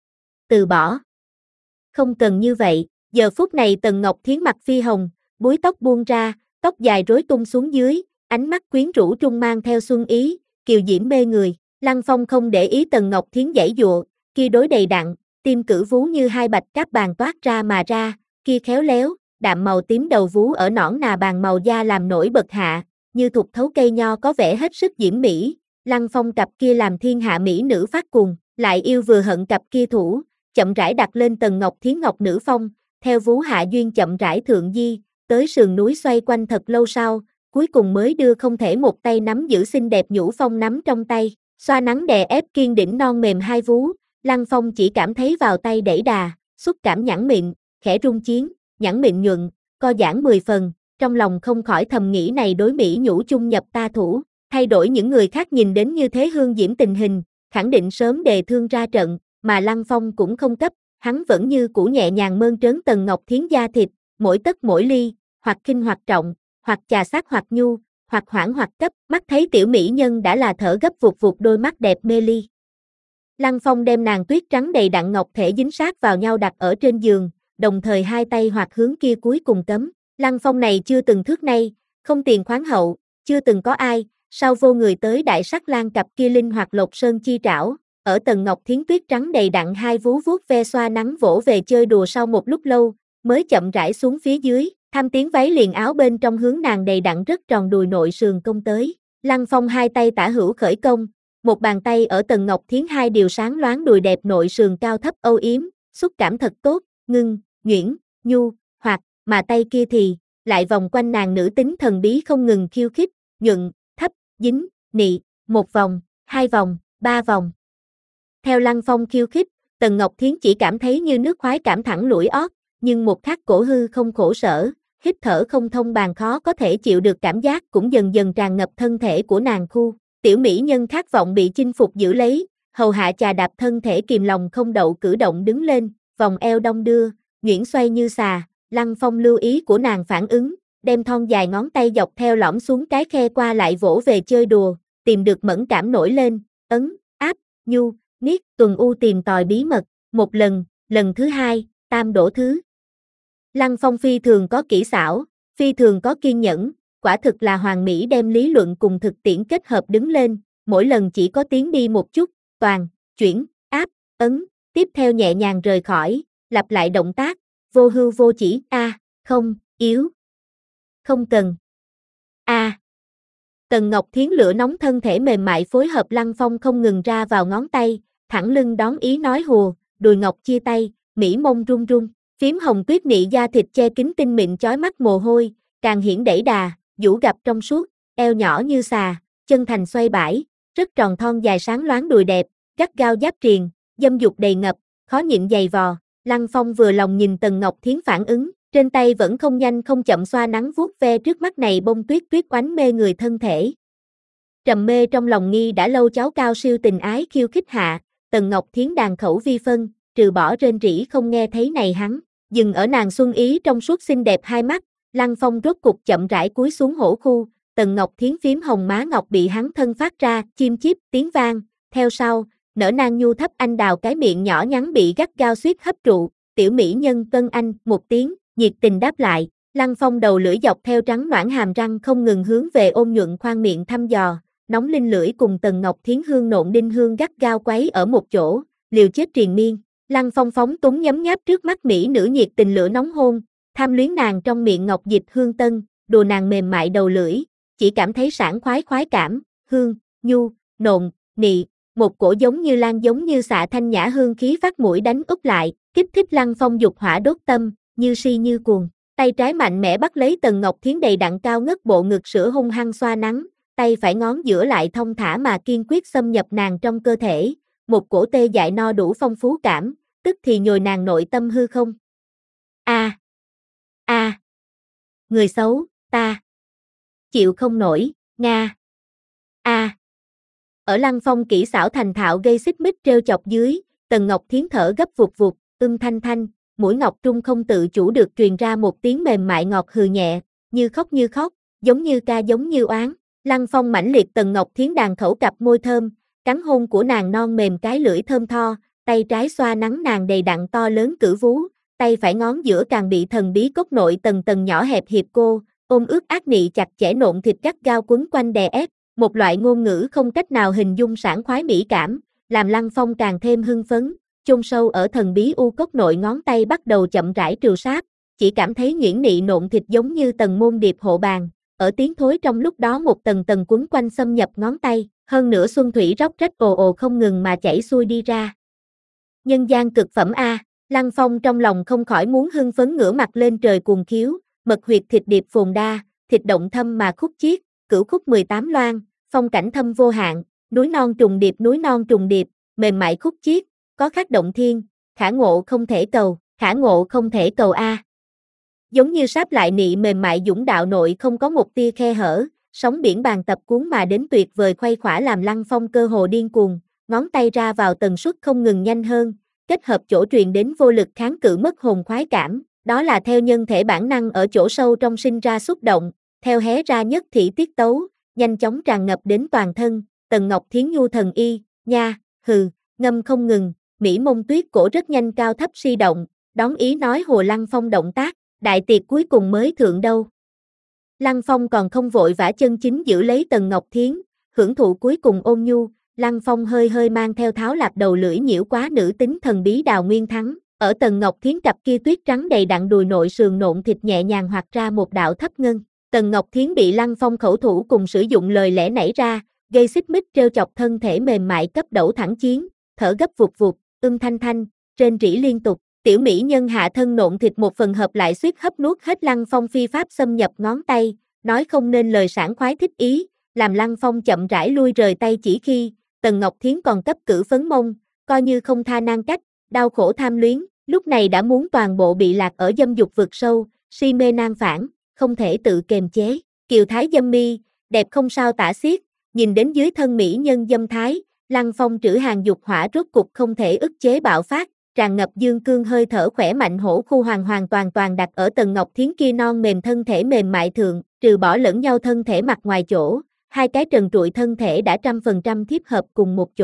Từ bỏ. Không cần như vậy. Giờ phút này Tần Ngọc Thiến mặt phi hồng, búi tóc buông ra, tóc dài rối tung xuống dưới, ánh mắt quyến rũ trung mang theo xuân ý, kiều diễm mê người. Lăng Phong không để ý Tần Ngọc Thiến giãy giụa, kia đối đầy đặn, tim cử vú như hai bạch cáp bàn toát ra mà ra, kia khéo léo, đạm màu tím đầu vú ở nõn nà bàn màu da làm nổi bật hạ, như thục thấu cây nho có vẻ hết sức diễm mỹ. Lăng Phong cặp kia làm thiên hạ mỹ nữ phát cuồng, lại yêu vừa hận cặp kia thủ, chậm rãi đặt lên Tần Ngọc Thiến ngọc nữ phong, theo vú hạ duyên chậm rãi thượng di, tới sườn núi xoay quanh thật lâu sau, cuối cùng mới đưa không thể một tay nắm giữ xinh đẹp nhũ phong nắm trong tay, xoa nắng đè ép kiên đỉnh non mềm hai vú. Lăng Phong chỉ cảm thấy vào tay đẩy đà, xúc cảm nhẵn mịn, khẽ rung chiến, nhẵn mịn nhuận, co giãn mười phần, trong lòng không khỏi thầm nghĩ này đối mỹ nhũ chung nhập ta thủ, thay đổi những người khác nhìn đến như thế hương diễm tình hình, khẳng định sớm đề thương ra trận, mà Lăng Phong cũng không cấp, hắn vẫn như cũ nhẹ nhàng mơn trớn Tần Ngọc Thiến da thịt, mỗi tấc mỗi ly, hoặc khinh hoặc trọng, hoặc chà sát hoặc nhu, hoặc hoãn hoặc cấp, mắt thấy tiểu mỹ nhân đã là thở gấp vụt vụt đôi mắt đẹp mê ly. Lăng Phong đem nàng tuyết trắng đầy đặn ngọc thể dính sát vào nhau đặt ở trên giường, đồng thời hai tay hoặc hướng kia cuối cùng cấm. Lăng Phong này chưa từng thước nay, không tiền khoáng hậu, chưa từng có ai, sau vô người tới đại sắc lang cặp kia linh hoặc lộc sơn chi trảo, ở Tần Ngọc Thiến tuyết trắng đầy đặn hai vú vuốt ve xoa nắng vỗ về chơi đùa sau một lúc lâu, mới chậm rãi xuống phía dưới, tham tiếng váy liền áo bên trong hướng nàng đầy đặn rất tròn đùi nội sườn công tới. Lăng Phong hai tay tả hữu khởi công, một bàn tay ở Tần Ngọc Thiến hai điều sáng loáng đùi đẹp nội sườn cao thấp âu yếm, xúc cảm thật tốt, ngưng, nhuyễn, nhu, hoặc, mà tay kia thì lại vòng quanh nàng nữ tính thần bí không ngừng khiêu khích, nhuận, thấp, dính, nị, một vòng, hai vòng, ba vòng. Theo Lăng Phong khiêu khích, Tần Ngọc Thiến chỉ cảm thấy như nước khoái cảm thẳng lũi ót, nhưng một khắc cổ hư không khổ sở, hít thở không thông bàn khó có thể chịu được cảm giác cũng dần dần tràn ngập thân thể của nàng khu. Tiểu mỹ nhân khát vọng bị chinh phục giữ lấy, hầu hạ chà đạp thân thể kìm lòng không đậu cử động đứng lên, vòng eo đong đưa, nhuyễn xoay như xà. Lăng Phong lưu ý của nàng phản ứng, đem thon dài ngón tay dọc theo lõm xuống cái khe qua lại vỗ về chơi đùa, tìm được mẫn cảm nổi lên, ấn, áp, nhu, Niết, tuần u tìm tòi bí mật, một lần, lần thứ hai, tam đổ thứ. Lăng Phong phi thường có kỹ xảo, phi thường có kiên nhẫn, quả thực là hoàn mỹ đem lý luận cùng thực tiễn kết hợp đứng lên, mỗi lần chỉ có tiến đi một chút, toàn, chuyển, áp, ấn, tiếp theo nhẹ nhàng rời khỏi, lặp lại động tác, vô hưu vô chỉ, a, à, không, yếu, không cần, a. À. Tần Ngọc Thiến lửa nóng thân thể mềm mại phối hợp Lăng Phong không ngừng ra vào ngón tay, thẳng lưng đón ý nói hùa, đùi ngọc chia tay, mỹ mông run run, phím hồng tuyết nị da thịt che kín tinh mịn chói mắt mồ hôi, càng hiển đẩy đà, vũ gặp trong suốt, eo nhỏ như xà, chân thành xoay bãi, rất tròn thon dài sáng loáng đùi đẹp, gắt gao giáp triền, dâm dục đầy ngập, khó nhịn dày vò. Lăng Phong vừa lòng nhìn Tần Ngọc Thiến phản ứng, trên tay vẫn không nhanh không chậm xoa nắng vuốt ve trước mắt này bông tuyết tuyết oánh mê người thân thể. Trầm mê trong lòng nghi đã lâu cháu cao siêu tình ái khiêu khích hạ, Tần Ngọc Thiến đàn khẩu vi phân, trừ bỏ rên rỉ không nghe thấy này hắn, dừng ở nàng xuân ý trong suốt xinh đẹp hai mắt, Lăng Phong rốt cục chậm rãi cúi xuống hổ khu, Tần Ngọc Thiến phím hồng má ngọc bị hắn thân phát ra, chim chíp tiếng vang, theo sau, nở nang nhu thấp anh đào cái miệng nhỏ nhắn bị gắt gao suýt hấp trụ, tiểu mỹ nhân Vân Anh, một tiếng, nhiệt tình đáp lại, Lăng Phong đầu lưỡi dọc theo trắng noãn hàm răng không ngừng hướng về ôn nhuận khoang miệng thăm dò, nóng linh lưỡi cùng Tần Ngọc Thiến hương nộn đinh hương gắt gao quấy ở một chỗ, liều chết triền miên, Lăng Phong phóng túng nhấm nháp trước mắt mỹ nữ nhiệt tình lửa nóng hôn, tham luyến nàng trong miệng ngọc dịch hương tân, đùa nàng mềm mại đầu lưỡi, chỉ cảm thấy sảng khoái khoái cảm, hương, nhu, nộn, nị, một cổ giống như lan giống như xạ thanh nhã hương khí phát mũi đánh úp lại, kích thích Lăng Phong dục hỏa đốt tâm, như si như cuồng, tay trái mạnh mẽ bắt lấy Tần Ngọc Thiến đầy đặn cao ngất bộ ngực sữa hung hăng xoa nắng, tay phải ngón giữa lại thông thả mà kiên quyết xâm nhập nàng trong cơ thể, một cổ tê dại no đủ phong phú cảm, tức thì nhồi nàng nội tâm hư không. A, a, người xấu, ta chịu không nổi, nga, a. Ở Lăng Phong kỹ xảo thành thạo gây xích mích trêu chọc dưới, Tần Ngọc Thiến thở gấp vụt vụt, ưm thanh thanh, mũi ngọc trung không tự chủ được truyền ra một tiếng mềm mại ngọt hừ nhẹ, như khóc như khóc, giống như ca giống như oán. Lăng Phong mãnh liệt Tần Ngọc Thiến đàn khẩu cặp môi thơm, cắn hôn của nàng non mềm cái lưỡi thơm tho, tay trái xoa nắng nàng đầy đặn to lớn cử vú, tay phải ngón giữa càng bị thần bí cốt nội tầng tầng nhỏ hẹp hiệp cô, ôm ướt ác nị chặt chẽ nộn thịt gắt gao quấn quanh đè ép, một loại ngôn ngữ không cách nào hình dung sảng khoái mỹ cảm, làm Lăng Phong càng thêm hưng phấn, chôn sâu ở thần bí u cốc nội ngón tay bắt đầu chậm rãi trừ sát, chỉ cảm thấy nhuyễn nị nộn thịt giống như tầng môn điệp hộ bàn, ở tiếng thối trong lúc đó một tầng tầng quấn quanh xâm nhập ngón tay, hơn nữa xuân thủy róc rách ồ ồ không ngừng mà chảy xuôi đi ra. Nhân gian cực phẩm a, Lăng Phong trong lòng không khỏi muốn hưng phấn ngửa mặt lên trời cuồng khiếu, mật huyệt thịt điệp phồn đa, thịt động thâm mà khúc chiết, cửu khúc mười tám loan, phong cảnh thâm vô hạn, núi non trùng điệp núi non trùng điệp, mềm mại khúc chiết, có khác động thiên, khả ngộ không thể cầu, khả ngộ không thể cầu a. Giống như sáp lại nị mềm mại dũng đạo nội không có một tia khe hở, sóng biển bàn tập cuốn mà đến tuyệt vời khuây khỏa làm Lăng Phong cơ hồ điên cuồng, ngón tay ra vào tần suất không ngừng nhanh hơn, kết hợp chỗ truyền đến vô lực kháng cự mất hồn khoái cảm, đó là theo nhân thể bản năng ở chỗ sâu trong sinh ra xúc động, theo hé ra nhất thị tiết tấu, nhanh chóng tràn ngập đến toàn thân, Tần Ngọc Thiến nhu thần y, nha, hừ, ngâm không ngừng, mỹ mông tuyết cổ rất nhanh cao thấp si động, đón ý nói hồ Lăng Phong động tác, đại tiệc cuối cùng mới thượng đâu. Lăng Phong còn không vội vã chân chính giữ lấy Tần Ngọc Thiến, hưởng thụ cuối cùng ôn nhu, Lăng Phong hơi hơi mang theo tháo lạc đầu lưỡi nhiễu quá nữ tính thần bí Đào Nguyên Thắng, ở Tần Ngọc Thiến cặp kia tuyết trắng đầy đặn đùi nội sườn nộn thịt nhẹ nhàng hoạt ra một đạo thấp ngân. Tần Ngọc Thiến bị Lăng Phong khẩu thủ cùng sử dụng lời lẽ nảy ra, gây xích mích trêu chọc thân thể mềm mại cấp đẩu thẳng chiến, thở gấp vụt vụt, ưm thanh thanh, rên rỉ liên tục, tiểu mỹ nhân hạ thân nộn thịt một phần hợp lại suýt hấp nuốt hết Lăng Phong phi pháp xâm nhập ngón tay, nói không nên lời sảng khoái thích ý, làm Lăng Phong chậm rãi lui rời tay chỉ khi, Tần Ngọc Thiến còn cấp cử phấn mông, coi như không tha nan cách, đau khổ tham luyến, lúc này đã muốn toàn bộ bị lạc ở dâm dục vực sâu, si mê nan phản, không thể tự kềm chế, kiều thái dâm mi, đẹp không sao tả xiết, nhìn đến dưới thân mỹ nhân dâm thái, Lăng Phong trữ hàng dục hỏa rốt cục không thể ức chế bạo phát, tràn ngập dương cương hơi thở khỏe mạnh hổ khu hoàn hoàn toàn toàn đặt ở Tần Ngọc Thiến kia non mềm thân thể mềm mại thượng, trừ bỏ lẫn nhau thân thể mặt ngoài chỗ, hai cái trần trụi thân thể đã trăm phần trăm thiếp hợp cùng một chỗ.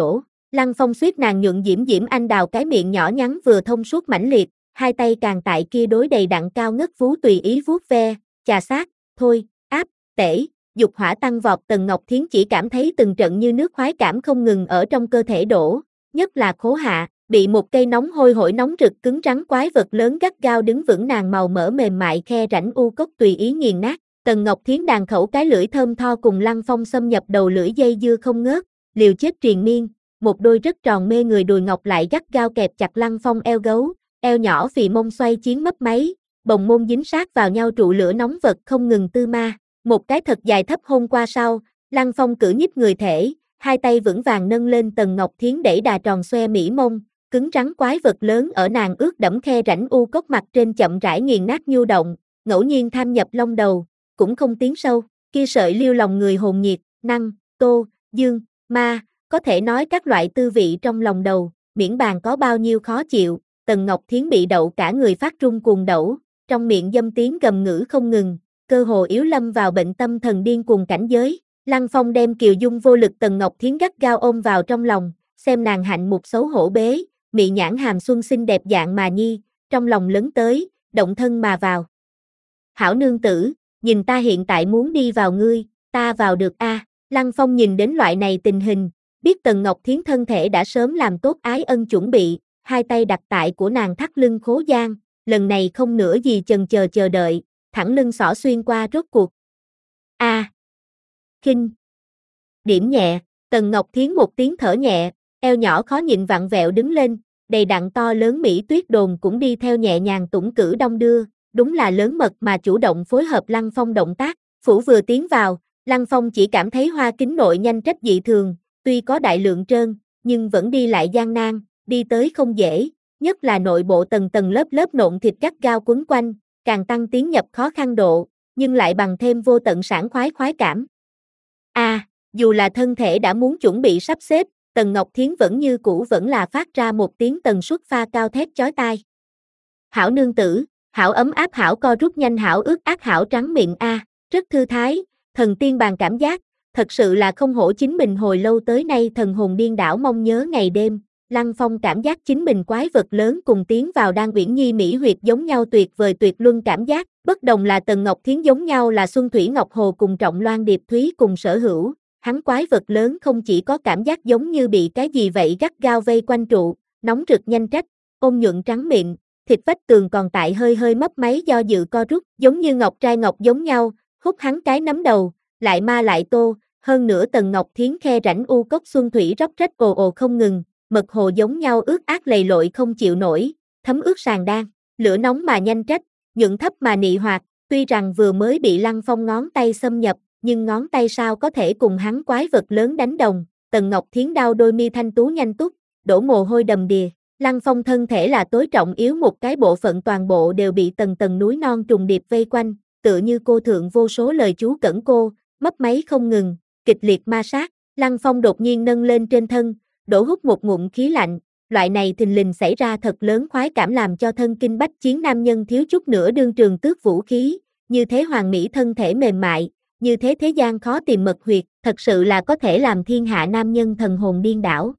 Lăng Phong suýt nàng nhuận diễm diễm anh đào cái miệng nhỏ nhắn vừa thông suốt mãnh liệt, hai tay càng tại kia đối đầy đặn cao ngất vú tùy ý vuốt ve, chà sát, thôi, áp, tể, dục hỏa tăng vọt. Tần Ngọc Thiến chỉ cảm thấy từng trận như nước khoái cảm không ngừng ở trong cơ thể đổ, nhất là khố hạ, bị một cây nóng hôi hổi nóng rực cứng rắn quái vật lớn gắt gao đứng vững nàng màu mỡ mềm mại khe rãnh u cốc tùy ý nghiền nát. Tần Ngọc Thiến đàn khẩu cái lưỡi thơm tho cùng Lăng Phong xâm nhập đầu lưỡi dây dưa không ngớt, liều chết triền miên, một đôi rất tròn mê người đùi ngọc lại gắt gao kẹp chặt Lăng Phong eo gấu, eo nhỏ phì mông xoay chiến mấp máy, bồng môn dính sát vào nhau trụ lửa nóng vật không ngừng tư ma. Một cái thật dài thấp hôn qua sau, Lăng Phong cử nhích người thể, hai tay vững vàng nâng lên Tần Ngọc Thiến đẩy đà tròn xoe mỹ mông, cứng rắn quái vật lớn ở nàng ướt đẫm khe rãnh u cốc mặt trên chậm rãi nghiền nát nhu động, ngẫu nhiên tham nhập lông đầu, cũng không tiến sâu, kia sợi liêu lòng người hồn nhiệt, năng, tô, dương, ma, có thể nói các loại tư vị trong lòng đầu, miễn bàn có bao nhiêu khó chịu. Tần Ngọc Thiến bị đậu cả người phát run cuồng đẩu, trong miệng dâm tiếng gầm ngữ không ngừng, cơ hồ yếu lâm vào bệnh tâm thần điên cuồng cảnh giới. Lăng Phong đem kiều dung vô lực Tần Ngọc Thiến gắt gao ôm vào trong lòng, xem nàng hạnh mục xấu hổ bế, mị nhãn hàm xuân xinh đẹp dạng mà nhi, trong lòng lớn tới, động thân mà vào. Hảo nương tử, nhìn ta hiện tại muốn đi vào ngươi, ta vào được a. À. Lăng Phong nhìn đến loại này tình hình, biết Tần Ngọc Thiến thân thể đã sớm làm tốt ái ân chuẩn bị, hai tay đặt tại của nàng thắt lưng khố gian, lần này không nữa gì chần chờ chờ đợi, thẳng lưng xỏ xuyên qua rốt cuộc. A. À. Khinh. Điểm nhẹ, Tần Ngọc Thiến một tiếng thở nhẹ, eo nhỏ khó nhịn vặn vẹo đứng lên, đầy đặn to lớn Mỹ tuyết đồn cũng đi theo nhẹ nhàng tủng cử đong đưa, đúng là lớn mật mà chủ động phối hợp Lăng Phong động tác. Phủ vừa tiến vào, Lăng Phong chỉ cảm thấy hoa kính nội nhanh trách dị thường, tuy có đại lượng trơn, nhưng vẫn đi lại gian nan, đi tới không dễ, nhất là nội bộ tầng tầng lớp lớp nộn thịt gắt gao quấn quanh, càng tăng tiến nhập khó khăn độ, nhưng lại bằng thêm vô tận sảng khoái khoái cảm. A, à, dù là thân thể đã muốn chuẩn bị sắp xếp, Tần Ngọc Thiến vẫn như cũ vẫn là phát ra một tiếng tần suất pha cao thét chói tai. Hảo nương tử, hảo ấm áp, hảo co rút nhanh, hảo ướt át, hảo trắng miệng a, à, rất thư thái, thần tiên bàn cảm giác, thật sự là không hổ chính mình hồi lâu tới nay thần hồn điên đảo mong nhớ ngày đêm. Lăng Phong cảm giác chính mình quái vật lớn cùng tiến vào Đan Uyển Nhi mỹ huyệt giống nhau tuyệt vời tuyệt luân cảm giác, bất đồng là Tần Ngọc Thiến giống nhau là Xuân Thủy Ngọc Hồ cùng Trọng Loan Điệp Thúy cùng sở hữu, hắn quái vật lớn không chỉ có cảm giác giống như bị cái gì vậy gắt gao vây quanh trụ, nóng rực nhanh trách, ôn nhuận trắng miệng, thịt vách tường còn tại hơi hơi mấp máy do dự co rút, giống như ngọc trai ngọc giống nhau, hút hắn cái nắm đầu, lại ma lại tô, hơn nữa Tần Ngọc Thiến khe rãnh u cốc Xuân Thủy róc rách ồ ồ không ngừng. Mật hồ giống nhau ướt át lầy lội không chịu nổi, thấm ướt sàn đan, lửa nóng mà nhanh trách, nhuận thấp mà nị hoạt, tuy rằng vừa mới bị Lăng Phong ngón tay xâm nhập, nhưng ngón tay sao có thể cùng hắn quái vật lớn đánh đồng. Tần Ngọc Thiến đau đôi mi thanh tú nhanh túc, đổ mồ hôi đầm đìa, Lăng Phong thân thể là tối trọng yếu một cái bộ phận, toàn bộ đều bị tầng tầng núi non trùng điệp vây quanh, tựa như cô thượng vô số lời chú cẩn cô, mấp máy không ngừng, kịch liệt ma sát. Lăng Phong đột nhiên nâng lên trên thân, đổ hút một ngụm khí lạnh, loại này thình lình xảy ra thật lớn khoái cảm làm cho thân kinh bách chiến nam nhân thiếu chút nữa đương trường tước vũ khí, như thế hoàng mỹ thân thể mềm mại, như thế thế gian khó tìm mật huyệt, thật sự là có thể làm thiên hạ nam nhân thần hồn điên đảo.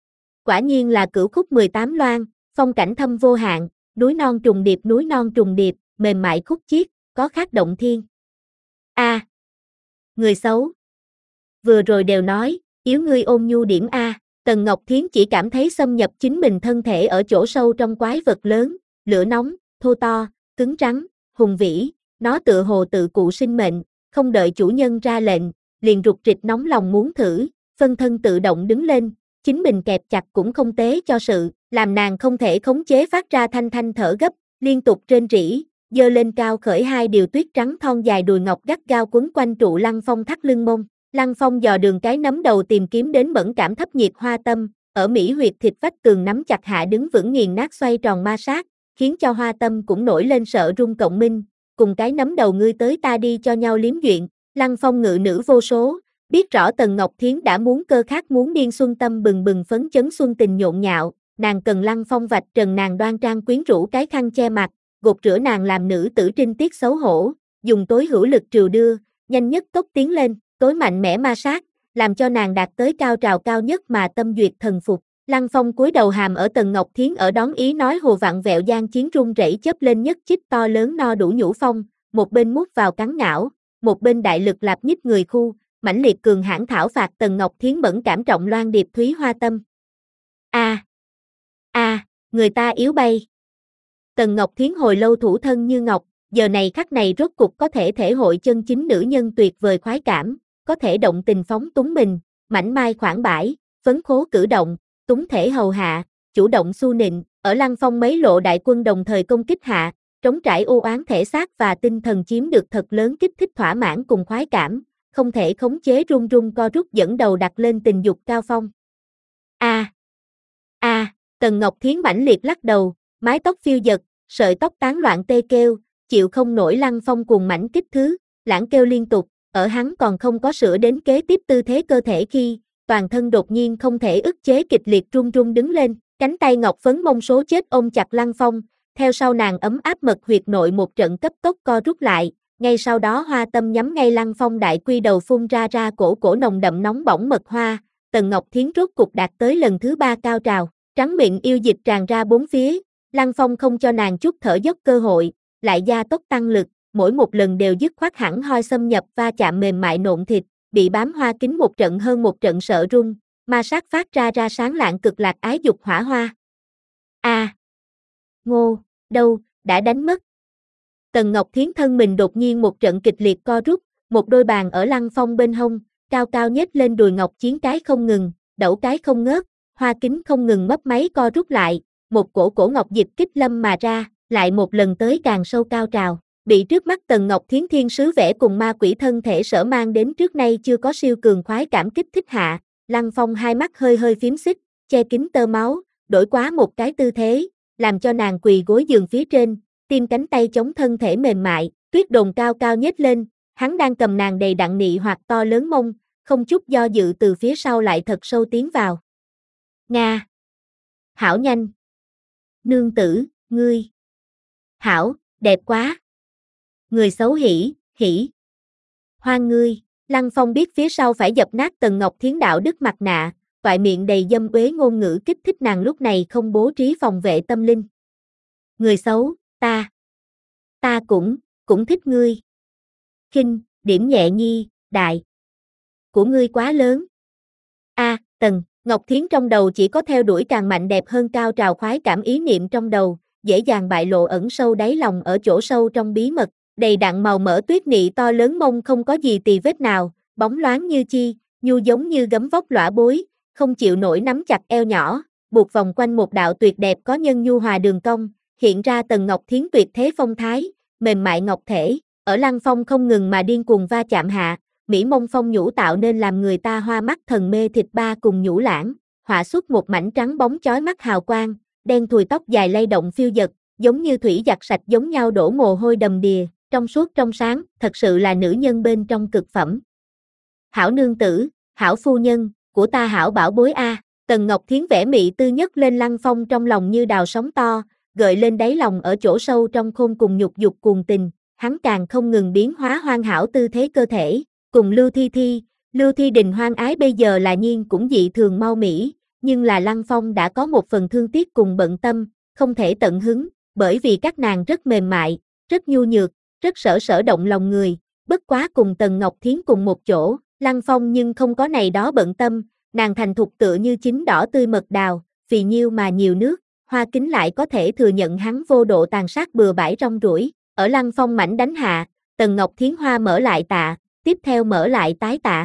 Quả nhiên là cửu khúc mười tám loan, phong cảnh thâm vô hạn, núi non trùng điệp, núi non trùng điệp, mềm mại khúc chiết, có khác động thiên. A, à, người xấu. Vừa rồi đều nói, yếu ngươi ôn nhu điểm a. Tần Ngọc Thiến chỉ cảm thấy xâm nhập chính mình thân thể ở chỗ sâu trong quái vật lớn, lửa nóng, thô to, cứng rắn, hùng vĩ, nó tựa hồ tự cụ sinh mệnh, không đợi chủ nhân ra lệnh, liền rụt rịch nóng lòng muốn thử, phân thân tự động đứng lên, chính mình kẹp chặt cũng không tế cho sự, làm nàng không thể khống chế phát ra thanh thanh thở gấp, liên tục rên rỉ, giơ lên cao khởi hai điều tuyết trắng thon dài đùi ngọc gắt gao quấn quanh trụ Lăng Phong thắt lưng mông. Lăng Phong dò đường cái nắm đầu tìm kiếm đến mẫn cảm thấp nhiệt hoa tâm, ở mỹ huyệt thịt vách tường nắm chặt hạ đứng vững nghiền nát xoay tròn ma sát, khiến cho hoa tâm cũng nổi lên sợ rung cộng minh, cùng cái nắm đầu ngươi tới ta đi cho nhau liếm duyện. Lăng Phong ngự nữ vô số, biết rõ Tần Ngọc Thiến đã muốn cơ khát muốn điên xuân tâm bừng bừng phấn chấn xuân tình nhộn nhạo, nàng cần Lăng Phong vạch trần nàng đoan trang quyến rũ cái khăn che mặt, gột rửa nàng làm nữ tử trinh tiết xấu hổ, dùng tối hữu lực trừ đưa, nhanh nhất tốc tiến lên. Tối mạnh mẽ ma sát, làm cho nàng đạt tới cao trào cao nhất mà tâm duyệt thần phục. Lăng Phong cúi đầu hàm ở Tần Ngọc Thiến ở đón ý nói hồ vặn vẹo gian chiến rung rẩy chớp lên nhất chích to lớn no đủ nhũ phong, một bên mút vào cắn ngảo, một bên đại lực lạp nhích người khu, mãnh liệt cường hãn thảo phạt Tần Ngọc Thiến bẩn cảm trọng loan điệp thúy hoa tâm. A a, người ta yếu bay. Tần Ngọc Thiến hồi lâu thủ thân như ngọc, giờ này khắc này rốt cục có thể thể hội chân chính nữ nhân tuyệt vời khoái cảm, có thể động tình phóng túng mình, mảnh mai khoảng bãi, phấn khố cử động, túng thể hầu hạ, chủ động xu nịnh, ở Lăng Phong mấy lộ đại quân đồng thời công kích hạ, trống trải u oán thể xác và tinh thần chiếm được thật lớn kích thích thỏa mãn cùng khoái cảm, không thể khống chế run run co rút dẫn đầu đặt lên tình dục cao phong. A a, Tần Ngọc Thiến mãnh liệt lắc đầu, mái tóc phiêu dật, sợi tóc tán loạn tê kêu, chịu không nổi Lăng Phong cuồng mãnh kích thứ, lãng kêu liên tục, ở hắn còn không có sửa đến kế tiếp tư thế cơ thể khi, toàn thân đột nhiên không thể ức chế kịch liệt run run đứng lên, cánh tay ngọc phấn mông số chết ôm chặt Lăng Phong, theo sau nàng ấm áp mật huyệt nội một trận cấp tốc co rút lại, ngay sau đó hoa tâm nhắm ngay Lăng Phong đại quy đầu phun ra ra cổ cổ nồng đậm nóng bỏng mật hoa, Tần Ngọc Thiến rốt cục đạt tới lần thứ ba cao trào, trắng miệng yêu dịch tràn ra bốn phía, Lăng Phong không cho nàng chút thở dốc cơ hội, lại gia tốc tăng lực, mỗi một lần đều dứt khoát hẳn hoi xâm nhập va chạm mềm mại nộn thịt, bị bám hoa kính một trận hơn một trận sợ run, ma sát phát ra ra sáng lạng cực lạc ái dục hỏa hoa. A, à, ngô, đâu, đã đánh mất. Tần Ngọc Thiến thân mình đột nhiên một trận kịch liệt co rút, một đôi bàn ở Lăng Phong bên hông, cao cao nhếch lên đùi ngọc chiến cái không ngừng, đẩu cái không ngớt, hoa kính không ngừng mấp máy co rút lại, một cổ cổ ngọc dịch kích lâm mà ra, lại một lần tới càng sâu cao trào, bị trước mắt Tần Ngọc Thiến thiên sứ vẽ cùng ma quỷ thân thể sở mang đến trước nay chưa có siêu cường khoái cảm kích thích hạ, Lăng Phong hai mắt hơi hơi phím xích, che kín tơ máu, đổi quá một cái tư thế, làm cho nàng quỳ gối giường phía trên, tim cánh tay chống thân thể mềm mại, tuyết đồn cao cao nhếch lên, hắn đang cầm nàng đầy đặn nị hoặc to lớn mông, không chút do dự từ phía sau lại thật sâu tiến vào. Nga! Hảo nhanh! Nương tử, ngươi! Hảo, đẹp quá! Người xấu hỉ, hỉ! Hoan ngươi! Lăng Phong biết phía sau phải dập nát Tần Ngọc Thiến đạo đức mặt nạ, toại miệng đầy dâm uế ngôn ngữ kích thích nàng lúc này không bố trí phòng vệ tâm linh. Người xấu, ta! Ta cũng, cũng thích ngươi! Khinh, điểm nhẹ nhi, đại! Của ngươi quá lớn! A, à, Tần, Ngọc Thiến trong đầu chỉ có theo đuổi càng mạnh đẹp hơn cao trào khoái cảm ý niệm trong đầu, dễ dàng bại lộ ẩn sâu đáy lòng ở chỗ sâu trong bí mật, đầy đặn màu mỡ tuyết nị to lớn mông không có gì tì vết nào, bóng loáng như chi, nhu giống như gấm vóc lõa bối, không chịu nổi nắm chặt eo nhỏ, buộc vòng quanh một đạo tuyệt đẹp có nhân nhu hòa đường cong, hiện ra Tần Ngọc Thiến tuyệt thế phong thái, mềm mại ngọc thể, ở Lăng Phong không ngừng mà điên cuồng va chạm hạ, mỹ mông phong nhũ tạo nên làm người ta hoa mắt thần mê thịt ba cùng nhũ lãng, họa xuất một mảnh trắng bóng chói mắt hào quang, đen thùi tóc dài lay động phiêu dật, giống như thủy giặt sạch giống nhau đổ mồ hôi đầm đìa, trong suốt trong sáng, thật sự là nữ nhân bên trong cực phẩm. Hảo nương tử, hảo phu nhân, của ta hảo bảo bối a. Tần Ngọc Thiến vẽ mị tư nhất lên Lăng Phong trong lòng như đào sóng to, gợi lên đáy lòng ở chỗ sâu trong khôn cùng nhục dục cuồng tình, hắn càng không ngừng biến hóa hoàn hảo tư thế cơ thể, cùng Lưu Thi Thi, Lưu Thi Đình hoan ái bây giờ là nhiên cũng dị thường mau mỹ, nhưng là Lăng Phong đã có một phần thương tiếc cùng bận tâm, không thể tận hứng, bởi vì các nàng rất mềm mại, rất nhu nhược, rất sở sở động lòng người, bất quá cùng Tần Ngọc Thiến cùng một chỗ, Lăng Phong nhưng không có này đó bận tâm, nàng thành thục tựa như chính đỏ tươi mật đào, phì nhiêu mà nhiều nước, hoa kính lại có thể thừa nhận hắn vô độ tàn sát bừa bãi rong ruổi, ở Lăng Phong mảnh đánh hạ, Tần Ngọc Thiến hoa mở lại tạ, tiếp theo mở lại tái tạ.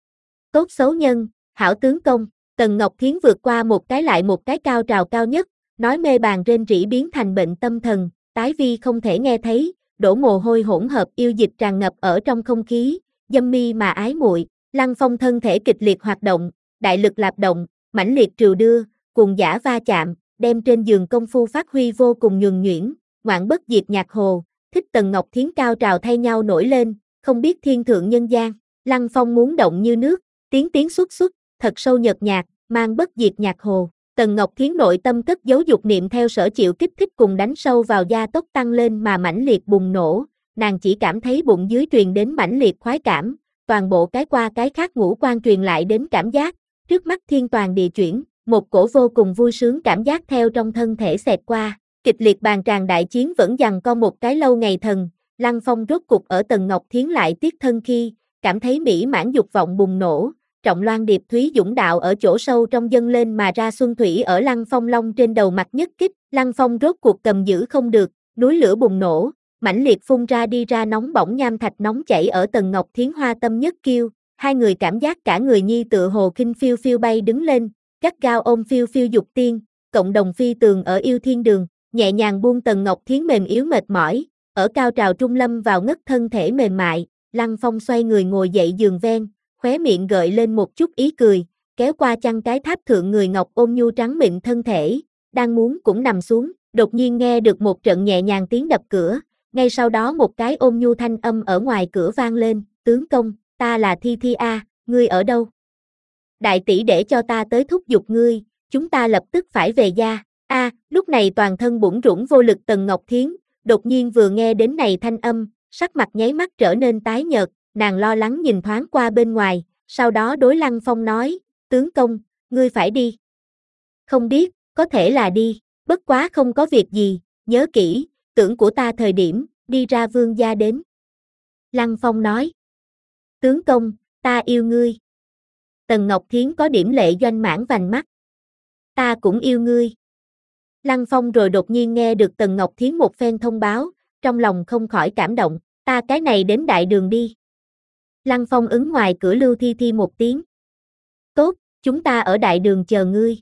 Tốt xấu nhân, hảo tướng công, Tần Ngọc Thiến vượt qua một cái lại một cái cao trào cao nhất, nói mê bàn rên rỉ biến thành bệnh tâm thần, tái vi không thể nghe thấy, đổ mồ hôi hỗn hợp yêu dịch tràn ngập ở trong không khí, dâm mi mà ái muội, Lăng Phong thân thể kịch liệt hoạt động, đại lực lạp động, mãnh liệt trừu đưa, cuồng dã va chạm, đem trên giường công phu phát huy vô cùng nhuần nhuyễn, ngoạn bất diệt nhạc hồ, thích Tần Ngọc Thiến cao trào thay nhau nổi lên, không biết thiên thượng nhân gian, Lăng Phong muốn động như nước, tiếng tiếng xuất xuất, thật sâu nhợt nhạt, mang bất diệt nhạc hồ. Tần Ngọc Thiến nội tâm cất giấu dục niệm theo sở chịu kích thích cùng đánh sâu vào da tốc tăng lên mà mãnh liệt bùng nổ, nàng chỉ cảm thấy bụng dưới truyền đến mãnh liệt khoái cảm, toàn bộ cái qua cái khác ngũ quan truyền lại đến cảm giác, trước mắt thiên toàn địa chuyển, một cổ vô cùng vui sướng cảm giác theo trong thân thể xẹt qua, kịch liệt bàn tràn đại chiến vẫn giằng co một cái lâu ngày thần, Lăng Phong rốt cục ở Tần Ngọc Thiến lại tiếc thân khi, cảm thấy mỹ mãn dục vọng bùng nổ, trọng loan điệp thúy dũng đạo ở chỗ sâu trong dâng lên mà ra xuân thủy ở Lăng Phong long trên đầu mặt nhất kích, Lăng Phong rốt cuộc cầm giữ không được, núi lửa bùng nổ, mãnh liệt phun ra đi ra nóng bỏng nham thạch nóng chảy ở Tần Ngọc Thiến hoa tâm nhất kiêu, hai người cảm giác cả người nhi tựa hồ khinh phiêu phiêu bay đứng lên, gắt gao ôm phiêu phiêu dục tiên, cộng đồng phi tường ở yêu thiên đường, nhẹ nhàng buông Tần Ngọc Thiến mềm yếu mệt mỏi, ở cao trào trung lâm vào ngất thân thể mềm mại, Lăng Phong xoay người ngồi dậy giường ven, khóe miệng gợi lên một chút ý cười, kéo qua chăn cái tháp thượng người ngọc ôm nhu trắng mịn thân thể, đang muốn cũng nằm xuống, đột nhiên nghe được một trận nhẹ nhàng tiếng đập cửa, ngay sau đó một cái ôm nhu thanh âm ở ngoài cửa vang lên, tướng công, ta là Thi Thi a, ngươi ở đâu? Đại tỷ để cho ta tới thúc giục ngươi, chúng ta lập tức phải về gia. A, lúc này toàn thân bủn rủn vô lực Tần Ngọc Thiến, đột nhiên vừa nghe đến này thanh âm, sắc mặt nháy mắt trở nên tái nhợt, nàng lo lắng nhìn thoáng qua bên ngoài, sau đó đối Lăng Phong nói, tướng công, ngươi phải đi. Không biết, có thể là đi, bất quá không có việc gì, nhớ kỹ, tưởng của ta thời điểm, đi ra vương gia đến. Lăng Phong nói, tướng công, ta yêu ngươi. Tần Ngọc Thiến có điểm lệ doanh mãn vành mắt. Ta cũng yêu ngươi. Lăng Phong rồi đột nhiên nghe được Tần Ngọc Thiến một phen thông báo, trong lòng không khỏi cảm động, ta cái này đến đại đường đi. Lăng Phong ứng ngoài cửa Lưu Thi Thi một tiếng. Tốt, chúng ta ở đại đường chờ ngươi.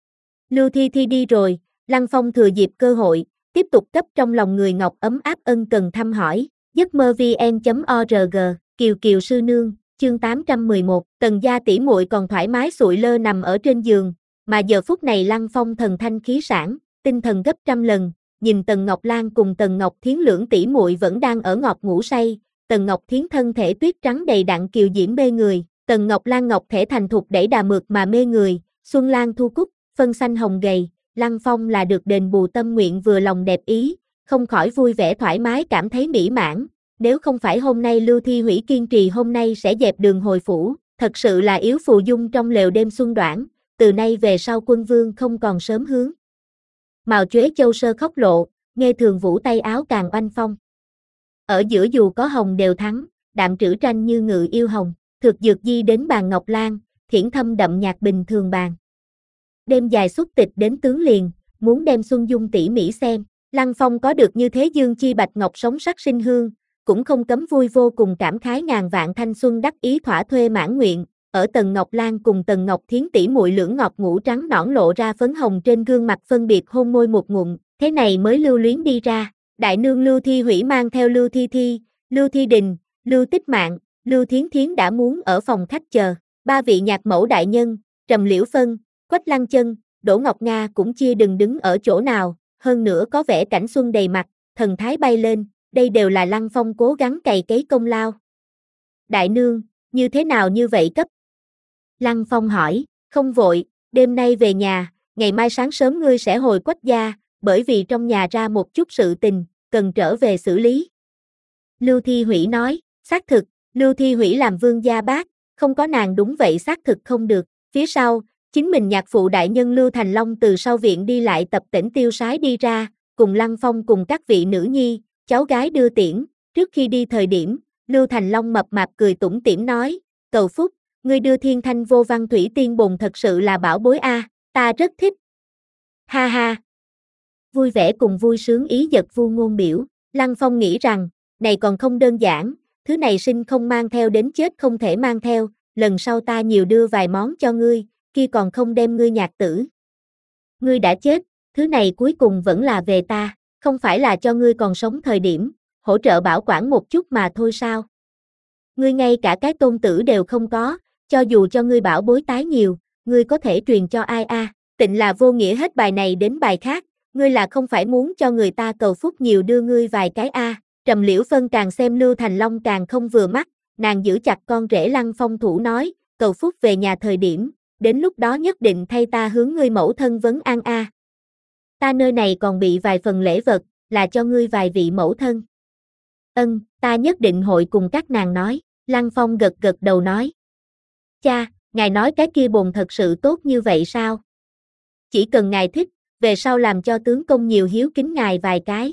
Lưu Thi Thi đi rồi, Lăng Phong thừa dịp cơ hội, tiếp tục cấp trong lòng người ngọc ấm áp ân cần thăm hỏi, giấc mơ vn chấm org, Kiều Kiều sư nương, chương tám trăm mười một, Tần gia tỷ muội còn thoải mái sụi lơ nằm ở trên giường, mà giờ phút này Lăng Phong thần thanh khí sản, tinh thần gấp trăm lần, nhìn Tần Ngọc Lan cùng Tần Ngọc Thiến lưỡng tỷ muội vẫn đang ở ngọt ngủ say, Tần Ngọc Thiến thân thể tuyết trắng đầy đặn kiều diễm mê người, Tần Ngọc Lan ngọc thể thành thục đẩy đà mượt mà mê người, xuân lan thu cúc, phân xanh hồng gầy, Lăng Phong là được đền bù tâm nguyện vừa lòng đẹp ý, không khỏi vui vẻ thoải mái cảm thấy mỹ mãn, nếu không phải hôm nay Lưu Thi Hủy kiên trì hôm nay sẽ dẹp đường hồi phủ, thật sự là yếu phù dung trong lều đêm xuân đoản, từ nay về sau quân vương không còn sớm hướng. Mào Chuế Châu Sơ khóc lộ, nghe Thường Vũ tay áo càng oanh phong. Ở giữa dù có hồng đều thắng, đạm trữ tranh như ngự yêu hồng, thực dược di đến bàn Ngọc Lan, thiển thâm đậm nhạc bình thường bàn. Đêm dài xuất tịch đến tướng liền, muốn đem Xuân Dung tỉ mỉ xem, Lăng Phong có được như thế dương chi bạch ngọc sống sắc sinh hương, cũng không cấm vui vô cùng cảm khái ngàn vạn thanh xuân đắc ý thỏa thuê mãn nguyện, ở Tần Ngọc Lan cùng Tần Ngọc Thiến tỷ muội lưỡng ngọt ngũ trắng nõn lộ ra phấn hồng trên gương mặt phân biệt hôn môi một ngụm, thế này mới lưu luyến đi ra, đại nương Lưu Thi Hủy mang theo Lưu Thi Thi, Lưu Thi Đình, Lưu Tích Mạng, Lưu Thiến Thiến đã muốn ở phòng khách chờ, ba vị nhạc mẫu đại nhân, Trầm Liễu Phân, Quách Lăng Chân, Đỗ Ngọc Nga cũng chia đừng đứng ở chỗ nào, hơn nữa có vẻ cảnh xuân đầy mặt, thần thái bay lên, đây đều là Lăng Phong cố gắng cày cấy công lao. Đại nương, như thế nào như vậy cấp? Lăng Phong hỏi, không vội, đêm nay về nhà, ngày mai sáng sớm ngươi sẽ hồi Quách gia, bởi vì trong nhà ra một chút sự tình, cần trở về xử lý. Lưu Thi Hủy nói, xác thực, Lưu Thi Hủy làm vương gia bác, không có nàng đúng vậy xác thực không được, phía sau, chính mình nhạc phụ đại nhân Lưu Thành Long từ sau viện đi lại tập tễnh tiêu sái đi ra, cùng Lăng Phong cùng các vị nữ nhi, cháu gái đưa tiễn, trước khi đi thời điểm, Lưu Thành Long mập mạp cười tủm tỉm nói, cầu phúc, ngươi đưa thiên thanh vô văn thủy tiên bồn thật sự là bảo bối a, ta rất thích. Ha ha. Vui vẻ cùng vui sướng ý giật vu ngôn biểu, Lăng Phong nghĩ rằng, này còn không đơn giản, thứ này sinh không mang theo đến chết không thể mang theo, lần sau ta nhiều đưa vài món cho ngươi, kia còn không đem ngươi nhạc tử. Ngươi đã chết, thứ này cuối cùng vẫn là về ta, không phải là cho ngươi còn sống thời điểm, hỗ trợ bảo quản một chút mà thôi sao. Ngươi ngay cả cái tôn tử đều không có, cho dù cho ngươi bảo bối tái nhiều, ngươi có thể truyền cho ai a? À? Tịnh là vô nghĩa hết bài này đến bài khác, ngươi là không phải muốn cho người ta cầu phúc nhiều đưa ngươi vài cái a? À? Trầm Liễu Phân càng xem Lưu Thành Long càng không vừa mắt, nàng giữ chặt con rể Lăng Phong thủ nói, cầu phúc về nhà thời điểm, đến lúc đó nhất định thay ta hướng ngươi mẫu thân vấn an a. À. Ta nơi này còn bị vài phần lễ vật, là cho ngươi vài vị mẫu thân. Ân, ta nhất định hội cùng các nàng nói, Lăng Phong gật gật đầu nói. Cha, ngài nói cái kia bồn thật sự tốt như vậy sao? Chỉ cần ngài thích, về sau làm cho tướng công nhiều hiếu kính ngài vài cái.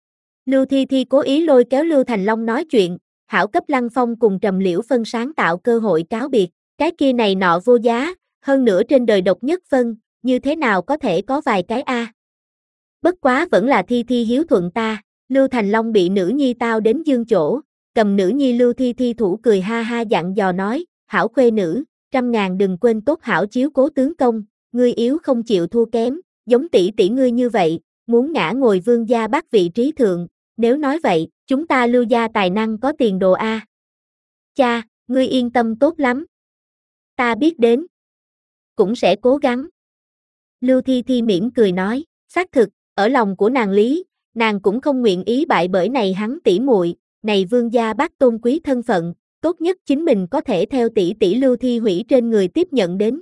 Lưu Thi Thi cố ý lôi kéo Lưu Thành Long nói chuyện, hảo cấp Lăng Phong cùng Trầm Liễu Phân sáng tạo cơ hội cáo biệt, cái kia này nọ vô giá, hơn nữa trên đời độc nhất phân, như thế nào có thể có vài cái a? Bất quá vẫn là Thi Thi hiếu thuận ta, Lưu Thành Long bị nữ nhi tao đến dương chỗ, cầm nữ nhi Lưu Thi Thi thủ cười ha ha dặn dò nói, hảo khuê nữ, trăm ngàn đừng quên tốt hảo chiếu cố tướng công, ngươi yếu không chịu thua kém, giống tỷ tỷ ngươi như vậy, muốn ngã ngồi vương gia bắt vị trí thượng, nếu nói vậy, chúng ta Lưu gia tài năng có tiền đồ a. Cha, ngươi yên tâm tốt lắm. Ta biết đến. Cũng sẽ cố gắng. Lưu Thi Thi mỉm cười nói, xác thực, ở lòng của nàng lý, nàng cũng không nguyện ý bại bởi này hắn tỷ muội, này vương gia bác tôn quý thân phận, tốt nhất chính mình có thể theo tỷ tỷ Lưu Thi Hủy trên người tiếp nhận đến.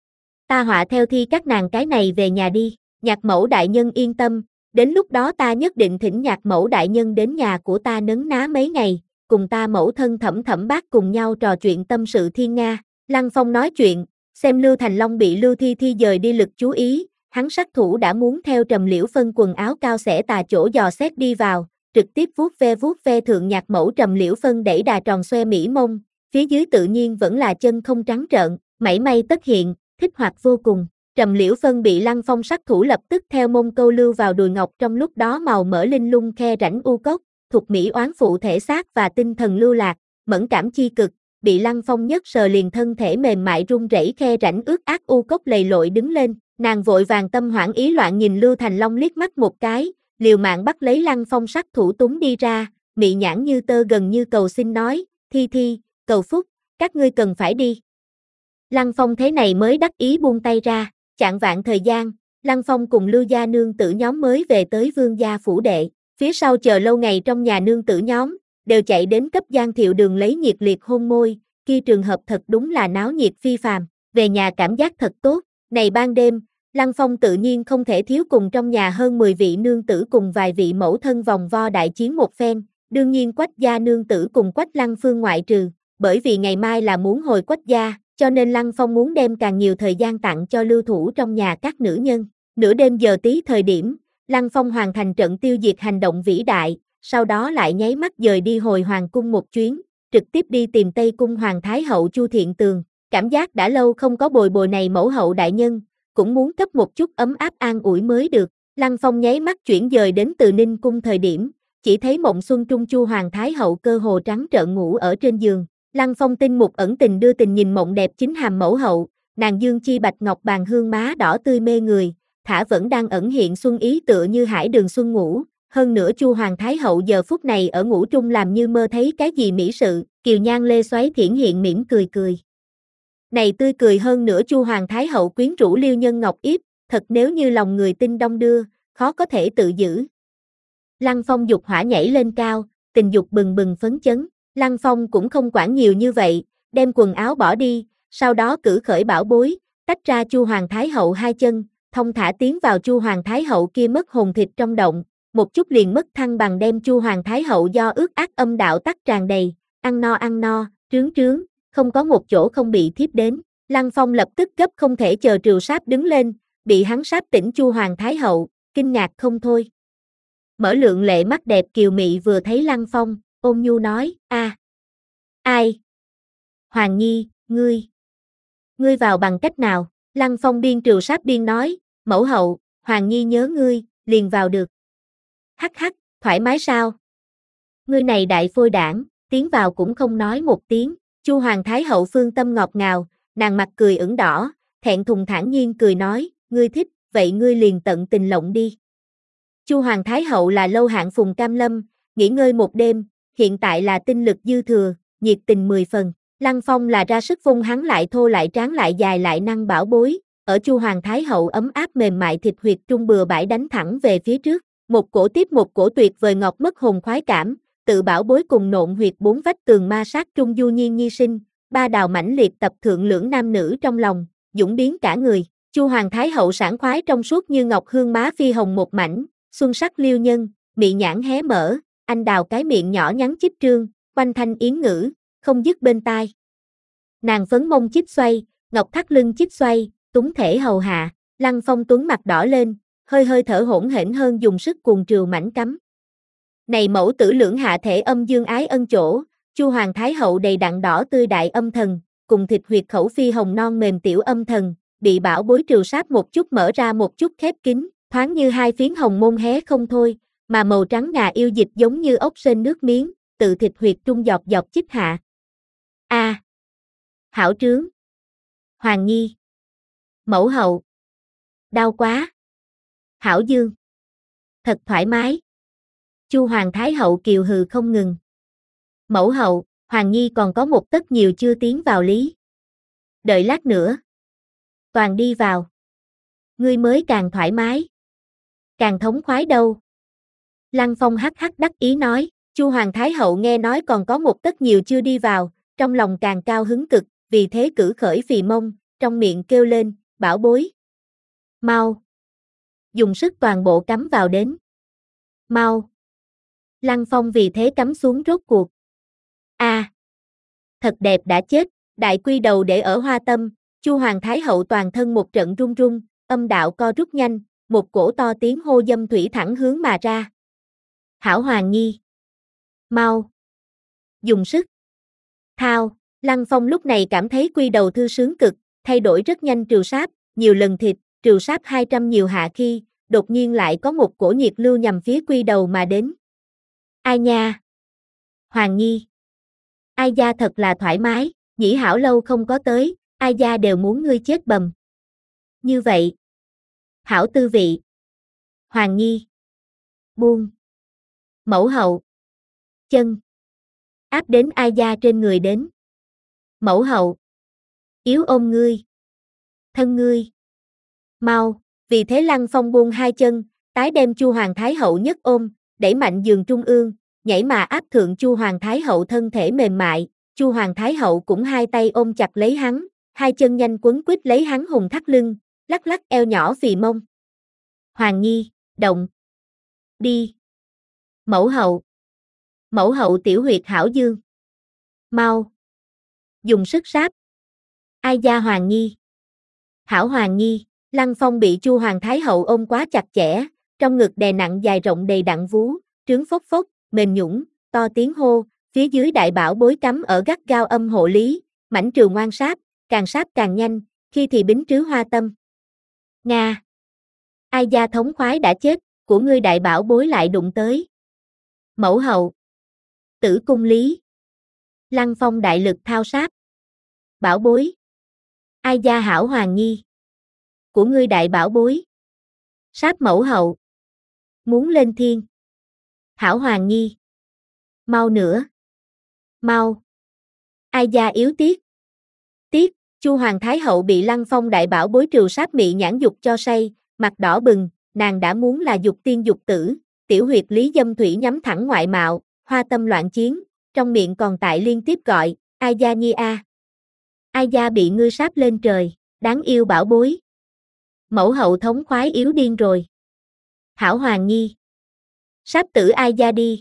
Ta họa theo thi các nàng cái này về nhà đi, nhạc mẫu đại nhân yên tâm, đến lúc đó ta nhất định thỉnh nhạc mẫu đại nhân đến nhà của ta nấn ná mấy ngày, cùng ta mẫu thân Thẩm Thẩm bác cùng nhau trò chuyện tâm sự thiên nga. Lăng Phong nói chuyện, xem Lưu Thành Long bị Lưu Thi Thi dời đi lực chú ý, hắn sát thủ đã muốn theo Trầm Liễu Phân quần áo cao xẻ tà chỗ dò xét đi vào, trực tiếp vuốt ve vuốt ve thượng nhạc mẫu Trầm Liễu Phân đẩy đà tròn xoe mỹ mông, phía dưới tự nhiên vẫn là chân không trắng trợn, mảy may tất hiện, thích hoạt vô cùng. Trầm Liễu Phân bị Lăng Phong sát thủ lập tức theo mông câu lưu vào đùi ngọc, trong lúc đó màu mỡ linh lung khe rãnh u cốc, thuộc mỹ oán phụ thể xác và tinh thần lưu lạc, mẫn cảm chi cực, bị Lăng Phong nhất sờ liền thân thể mềm mại run rẩy khe rãnh ướt át u cốc lầy lội đứng lên, nàng vội vàng tâm hoảng ý loạn nhìn Lưu Thành Long liếc mắt một cái, liều mạng bắt lấy Lăng Phong sát thủ túng đi ra, mị nhãn như tơ gần như cầu xin nói, Thi Thi, cầu phúc, các ngươi cần phải đi. Lăng Phong thế này mới đắc ý buông tay ra, chạng vạn thời gian, Lăng Phong cùng Lưu gia nương tử nhóm mới về tới vương gia phủ đệ, phía sau chờ lâu ngày trong nhà nương tử nhóm, đều chạy đến cấp Giang Thiệu Đường lấy nhiệt liệt hôn môi, kia trường hợp thật đúng là náo nhiệt phi phàm, về nhà cảm giác thật tốt, này ban đêm, Lăng Phong tự nhiên không thể thiếu cùng trong nhà hơn mười vị nương tử cùng vài vị mẫu thân vòng vo đại chiến một phen, đương nhiên Quách gia nương tử cùng Quách Lăng Phương ngoại trừ, bởi vì ngày mai là muốn hồi Quách gia, cho nên Lăng Phong muốn đem càng nhiều thời gian tặng cho lưu thủ trong nhà các nữ nhân. Nửa đêm giờ tí thời điểm, Lăng Phong hoàn thành trận tiêu diệt hành động vĩ đại, sau đó lại nháy mắt dời đi hồi hoàng cung một chuyến, trực tiếp đi tìm Tây cung hoàng thái hậu Chu Thiện Tường, cảm giác đã lâu không có bồi bồi này mẫu hậu đại nhân, cũng muốn cấp một chút ấm áp an ủi mới được. Lăng Phong nháy mắt chuyển dời đến Từ Ninh cung thời điểm, chỉ thấy mộng xuân trung Chu hoàng thái hậu cơ hồ trắng trợn ngủ ở trên giường. Lăng Phong tinh mục ẩn tình đưa tình nhìn mộng đẹp chính hàm mẫu hậu, nàng dương chi bạch ngọc bàn hương má đỏ tươi mê người, thả vẫn đang ẩn hiện xuân ý tựa như hải đường xuân ngủ. Hơn nữa Chu hoàng thái hậu giờ phút này ở ngủ trung làm như mơ thấy cái gì mỹ sự, kiều nhan lê xoáy thiển hiện mỉm cười cười. Này tươi cười hơn nữa Chu hoàng thái hậu quyến rũ liêu nhân ngọc yếp, thật nếu như lòng người tinh đông đưa, khó có thể tự giữ. Lăng Phong dục hỏa nhảy lên cao, tình dục bừng bừng phấn chấn. Lăng Phong cũng không quản nhiều như vậy, đem quần áo bỏ đi, sau đó cử khởi bảo bối, tách ra Chu hoàng thái hậu hai chân, thông thả tiến vào Chu hoàng thái hậu kia mất hồn thịt trong động, một chút liền mất thăng bằng đem Chu hoàng thái hậu do ước ác âm đạo tắc tràn đầy, ăn no ăn no, trướng trướng, không có một chỗ không bị thiếp đến. Lăng Phong lập tức gấp không thể chờ trừu sáp đứng lên, bị hắn sáp tỉnh Chu hoàng thái hậu, kinh ngạc không thôi. Mở lượng lệ mắt đẹp kiều mị vừa thấy Lăng Phong, ôn nhu nói, a, à, ai? Hoàng Nhi, ngươi. Ngươi vào bằng cách nào? Lăng Phong biên trừu sáp biên nói, mẫu hậu, Hoàng Nhi nhớ ngươi, liền vào được. Hắc hắc, thoải mái sao? Ngươi này đại phôi đảng, tiến vào cũng không nói một tiếng. Chu hoàng thái hậu phương tâm ngọt ngào, nàng mặt cười ửng đỏ, thẹn thùng thản nhiên cười nói, ngươi thích, vậy ngươi liền tận tình lộng đi. Chu hoàng thái hậu là lâu hạn phùng cam lâm, nghỉ ngơi một đêm, hiện tại là tinh lực dư thừa, nhiệt tình mười phần. Lăng Phong là ra sức vung hắn lại thô lại tráng lại dài lại năng bảo bối, ở Chu hoàng thái hậu ấm áp mềm mại thịt huyệt trung bừa bãi đánh thẳng về phía trước, một cổ tiếp một cổ tuyệt vời ngọt mất hồn khoái cảm, tự bảo bối cùng nộn huyệt bốn vách tường ma sát trung du nhiên nhi sinh, ba đào mãnh liệt tập thượng lưỡng nam nữ trong lòng, dũng biến cả người. Chu hoàng thái hậu sảng khoái trong suốt như ngọc hương má phi hồng một mảnh, xuân sắc liêu nhân, mị nhãn hé mở, anh đào cái miệng nhỏ nhắn chích trương, quanh thanh yến ngữ, không dứt bên tai. Nàng phấn mông chíp xoay, ngọc thắt lưng chíp xoay, túng thể hầu hạ, Lăng Phong Tuấn mặt đỏ lên, hơi hơi thở hỗn hển hơn dùng sức cuồng trừ mảnh cắm. Này mẫu tử lưỡng hạ thể âm dương ái ân chỗ, Chu Hoàng Thái Hậu đầy đặn đỏ tươi đại âm thần, cùng thịt huyệt khẩu phi hồng non mềm tiểu âm thần, bị bảo bối trừ sát một chút mở ra một chút khép kín, thoáng như hai phiến hồng môn hé không thôi, mà màu trắng ngà yêu dịch giống như ốc sên nước miếng, tự thịt huyệt trung giọt giọt chích hạ. A, à, hảo trướng. Hoàng Nhi. Mẫu hậu. Đau quá. Hảo Dương. Thật thoải mái. Chu Hoàng Thái Hậu kiều hừ không ngừng. Mẫu hậu, Hoàng Nhi còn có một tấc nhiều chưa tiến vào lý. Đợi lát nữa. Toàn đi vào. Ngươi mới càng thoải mái. Càng thống khoái đâu. Lăng Phong hắc hắc đắc ý nói, Chu Hoàng Thái Hậu nghe nói còn có một tấc nhiều chưa đi vào, trong lòng càng cao hứng cực, vì thế cử khởi phì mông, trong miệng kêu lên, bảo bối. Mau. Dùng sức toàn bộ cắm vào đến. Mau. Lăng Phong vì thế cắm xuống rốt cuộc. A, à, thật đẹp đã chết, đại quy đầu để ở hoa tâm, Chu Hoàng Thái Hậu toàn thân một trận run run, âm đạo co rút nhanh, một cổ to tiếng hô dâm thủy thẳng hướng mà ra. Hảo Hoàng Nhi. Mau. Dùng sức. Thao, Lăng Phong lúc này cảm thấy quy đầu thư sướng cực, thay đổi rất nhanh trừ sáp, nhiều lần thịt, trừ sáp hai trăm nhiều hạ khi, đột nhiên lại có một cổ nhiệt lưu nhằm phía quy đầu mà đến. Ai nha? Hoàng Nhi. Ai gia thật là thoải mái, nhĩ hảo lâu không có tới, ai gia đều muốn ngươi chết bầm. Như vậy. Hảo tư vị. Hoàng Nhi. Buông. Mẫu hậu. Chân. Áp đến ai gia trên người đến. Mẫu hậu. Yếu ôm ngươi. Thân ngươi. Mau, vì thế Lăng Phong buông hai chân, tái đem Chu Hoàng Thái Hậu nhất ôm, đẩy mạnh giường trung ương, nhảy mà áp thượng Chu Hoàng Thái Hậu thân thể mềm mại, Chu Hoàng Thái Hậu cũng hai tay ôm chặt lấy hắn, hai chân nhanh quấn quýt lấy hắn hùng thắt lưng, lắc lắc eo nhỏ phì mông. Hoàng Nhi, động. Đi. Mẫu hậu. Mẫu hậu tiểu huyệt hảo Dương. Mau. Dùng sức sáp. Ai gia Hoàng Nhi. Hảo Hoàng Nhi, Lăng Phong bị Chu Hoàng Thái Hậu ôm quá chặt chẽ, trong ngực đè nặng dài rộng đầy đặn vú, trướng phốc phốc, mềm nhũn, to tiếng hô, phía dưới đại bảo bối cắm ở gắt gao âm hộ lý, mảnh trừ ngoan sáp, càng sáp càng nhanh, khi thì bính trứ hoa tâm. Nga. Ai gia thống khoái đã chết, của ngươi đại bảo bối lại đụng tới. Mẫu hậu. Tử cung lý. Lăng Phong đại lực thao sáp. Bảo bối. Ai gia hảo Hoàng Nhi. Của ngươi đại bảo bối. Sáp mẫu hậu. Muốn lên thiên. Hảo Hoàng Nhi. Mau nữa. Mau. Ai gia yếu tiếc. Tiếc, Chu Hoàng Thái Hậu bị Lăng Phong đại bảo bối trừ sáp mị nhãn dục cho say, mặt đỏ bừng, nàng đã muốn là dục tiên dục tử, tiểu huyệt lý dâm thủy nhắm thẳng ngoại mạo, hoa tâm loạn chiến, trong miệng còn tại liên tiếp gọi, ai gia nhi a. Ai gia bị ngươi sáp lên trời, đáng yêu bảo bối. Mẫu hậu thống khoái yếu điên rồi. Hảo Hoàng Nhi. Sáp tử ai gia đi.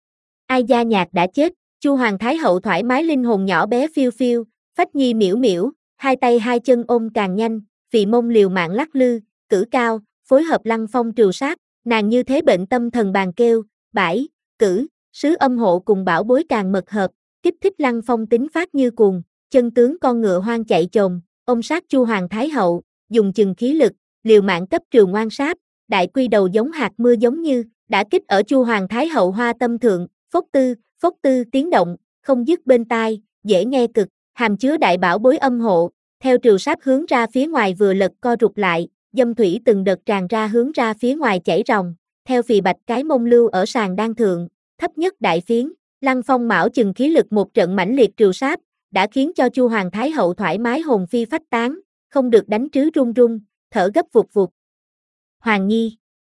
Ai gia nhạc đã chết, Chu Hoàng Thái Hậu thoải mái linh hồn nhỏ bé phiêu phiêu, phách nhi miễu miễu, hai tay hai chân ôm càng nhanh, vì mông liều mạng lắc lư, cử cao, phối hợp Lăng Phong trừ sát, nàng như thế bệnh tâm thần bàn kêu, bãi, cử, sứ âm hộ cùng bảo bối càng mật hợp, kích thích Lăng Phong tính phát như cuồng, chân tướng con ngựa hoang chạy chồm, ôm sát Chu Hoàng Thái Hậu, dùng chừng khí lực, liều mạng cấp trừ ngoan sáp, đại quy đầu giống hạt mưa giống như, đã kích ở Chu Hoàng Thái Hậu hoa tâm thượng, phốc tư, phốc tư tiếng động, không dứt bên tai, dễ nghe cực, hàm chứa đại bảo bối âm hộ, theo trừ sáp hướng ra phía ngoài vừa lật co rụt lại, dâm thủy từng đợt tràn ra hướng ra phía ngoài chảy ròng, theo phì bạch cái mông lưu ở sàn đan thượng, thấp nhất đại phiến, Lăng Phong mão chừng khí lực một trận mãnh liệt trừ sáp, đã khiến cho Chu Hoàng Thái Hậu thoải mái hồn phi phách tán, không được đánh trứ run run, thở gấp vụt vụt. Hoàng Nhi.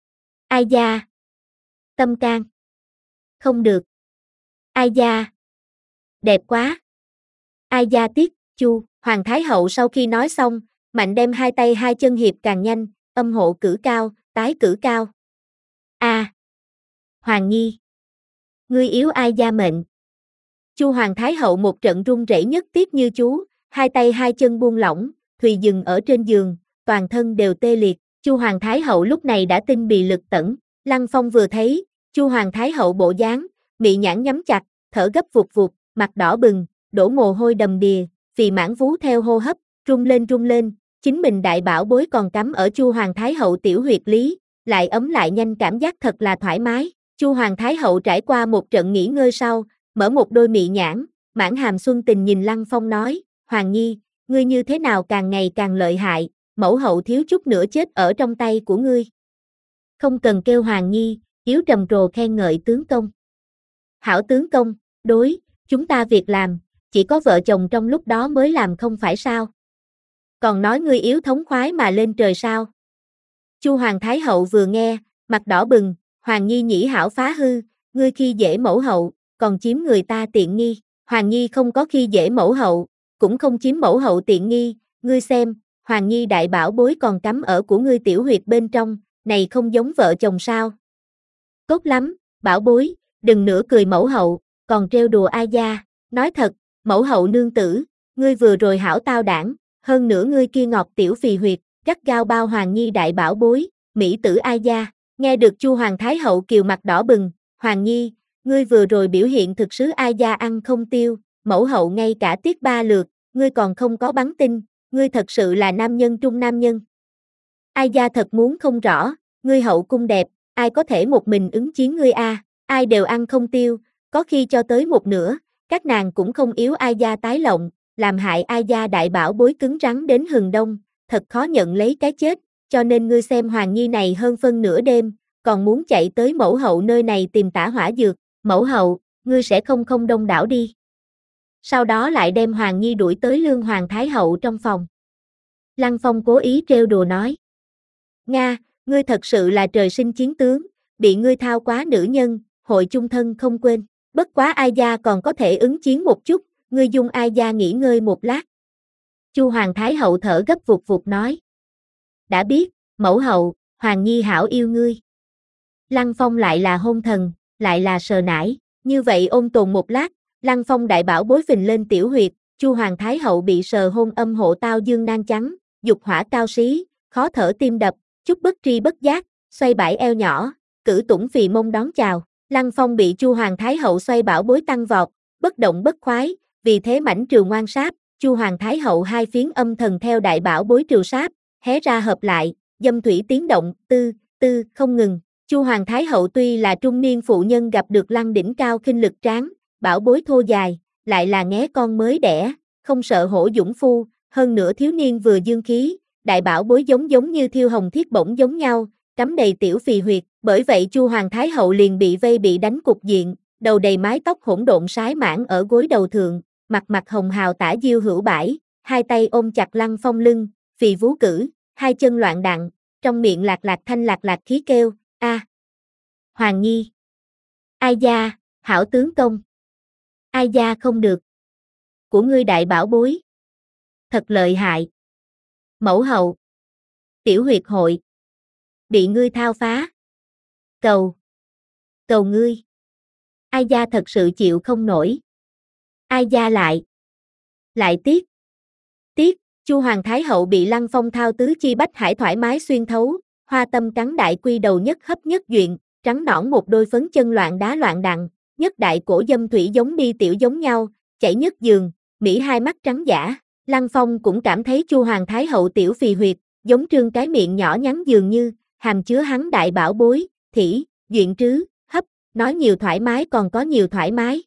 Ai gia. Tâm can. Không được. Ai gia. Đẹp quá. Ai gia tiếc, Chu, Hoàng Thái Hậu sau khi nói xong, mạnh đem hai tay hai chân hiệp càng nhanh, âm hộ cử cao, tái cử cao. A. À. Hoàng Nhi. Ngươi yếu ai gia mệnh. Chu Hoàng Thái Hậu một trận run rẩy nhất tiếp như chú, hai tay hai chân buông lỏng, Thùy dừng ở trên giường, toàn thân đều tê liệt. Chu Hoàng Thái Hậu lúc này đã tinh bị lực tẩn, Lăng Phong vừa thấy, Chu Hoàng Thái Hậu bộ dáng, mị nhãn nhắm chặt, thở gấp vụt vụt, mặt đỏ bừng, đổ mồ hôi đầm đìa, phì mãn vú theo hô hấp, rung lên rung lên, chính mình đại bảo bối còn cắm ở Chu Hoàng Thái Hậu tiểu huyệt lý, lại ấm lại nhanh, cảm giác thật là thoải mái. Chu Hoàng Thái Hậu trải qua một trận nghỉ ngơi sau, mở một đôi mị nhãn, mãn hàm xuân tình nhìn Lăng Phong nói, Hoàng Nhi, ngươi như thế nào càng ngày càng lợi hại, mẫu hậu thiếu chút nữa chết ở trong tay của ngươi. Không cần kêu Hoàng Nhi, Yếu trầm trồ khen ngợi tướng công. Hảo tướng công, đối, chúng ta việc làm, chỉ có vợ chồng trong lúc đó mới làm không phải sao. Còn nói ngươi Yếu thống khoái mà lên trời sao. Chu Hoàng Thái Hậu vừa nghe, mặt đỏ bừng, Hoàng Nhi nhĩ hảo phá hư, ngươi khi dễ mẫu hậu, còn chiếm người ta tiện nghi. Hoàng Nhi không có khi dễ mẫu hậu, cũng không chiếm mẫu hậu tiện nghi, ngươi xem, Hoàng Nhi đại bảo bối còn cắm ở của ngươi tiểu huyệt bên trong, này không giống vợ chồng sao. Tốt lắm, bảo bối, đừng nửa cười mẫu hậu, còn trêu đùa ai gia, nói thật, mẫu hậu nương tử, ngươi vừa rồi hảo tao đảng, hơn nữa ngươi kia ngọt tiểu phì huyệt, gắt gao bao Hoàng Nhi đại bảo bối, mỹ tử ai gia. Nghe được Chu Hoàng Thái Hậu kiều mặt đỏ bừng, Hoàng Nhi, ngươi vừa rồi biểu hiện thực sứ ai gia ăn không tiêu, mẫu hậu ngay cả tiết ba lượt, ngươi còn không có bắn tin, ngươi thật sự là nam nhân trung nam nhân. Ai gia thật muốn không rõ, ngươi hậu cung đẹp, ai có thể một mình ứng chiến ngươi a, ai đều ăn không tiêu, có khi cho tới một nửa, các nàng cũng không yếu ai gia tái lộng, làm hại ai gia đại bảo bối cứng rắn đến hừng đông, thật khó nhận lấy cái chết, cho nên ngươi xem Hoàng Nhi này hơn phân nửa đêm, còn muốn chạy tới mẫu hậu nơi này tìm tả hỏa dược, mẫu hậu, ngươi sẽ không không đông đảo đi. Sau đó lại đem Hoàng Nhi đuổi tới Lương Hoàng Thái Hậu trong phòng. Lăng Phong cố ý trêu đùa nói. Nga, ngươi thật sự là trời sinh chiến tướng, bị ngươi thao quá nữ nhân, hội chung thân không quên, bất quá ai gia còn có thể ứng chiến một chút, ngươi dung ai gia nghỉ ngơi một lát. Chu Hoàng Thái Hậu thở gấp vụt vụt nói. Đã biết, mẫu hậu, Hoàng Nhi hảo yêu ngươi. Lăng Phong lại là hôn thần, lại là sờ nải, như vậy ôn tồn một lát, Lăng Phong đại bảo bối phình lên tiểu huyệt, Chu Hoàng Thái Hậu bị sờ hôn âm hộ tao dương nang trắng, dục hỏa cao xí, khó thở tim đập, chút bất tri bất giác, xoay bãi eo nhỏ, cử tủng phì mông đón chào, Lăng Phong bị Chu Hoàng Thái Hậu xoay bảo bối tăng vọt, bất động bất khoái, vì thế mảnh trừ ngoan sáp, Chu Hoàng Thái Hậu hai phiến âm thần theo đại bảo bối trừ sáp, hé ra hợp lại, dâm thủy tiếng động, tư, tư, không ngừng. Chu Hoàng Thái Hậu tuy là trung niên phụ nhân gặp được lăng đỉnh cao khinh lực tráng, bảo bối thô dài, lại là nghé con mới đẻ, không sợ hổ dũng phu, hơn nữa thiếu niên vừa dương khí, đại bảo bối giống giống như thiêu hồng thiết bổng giống nhau, cắm đầy tiểu phì huyệt, bởi vậy Chu Hoàng Thái Hậu liền bị vây bị đánh cục diện, đầu đầy mái tóc hỗn độn sái mãn ở gối đầu thượng, mặt mặt hồng hào tả diêu hữu bãi, hai tay ôm chặt Lăng Phong lưng, phì vú cử, hai chân loạn đặng, trong miệng lạc lạc thanh lạc lạc khí kêu, a, Hoàng Nhi, ai gia, hảo tướng công, ai gia không được, của ngươi đại bảo bối, thật lợi hại, mẫu hậu, tiểu huyệt hội, bị ngươi thao phá, cầu, cầu ngươi, ai gia thật sự chịu không nổi, ai gia lại, lại tiếc, tiếc, Chu Hoàng Thái Hậu bị Lăng Phong thao tứ chi bách hải thoải mái xuyên thấu, hoa tâm cắn đại quy đầu nhất hấp nhất duyện, trắng nõn một đôi phấn chân loạn đá loạn đặng, nhất đại cổ dâm thủy giống đi tiểu giống nhau, chảy nhất giường, mỹ hai mắt trắng giả, Lăng Phong cũng cảm thấy Chu Hoàng Thái Hậu tiểu phì huyệt, giống trương cái miệng nhỏ nhắn dường như, hàm chứa hắn đại bảo bối, thỉ, duyện trứ, hấp, nói nhiều thoải mái còn có nhiều thoải mái.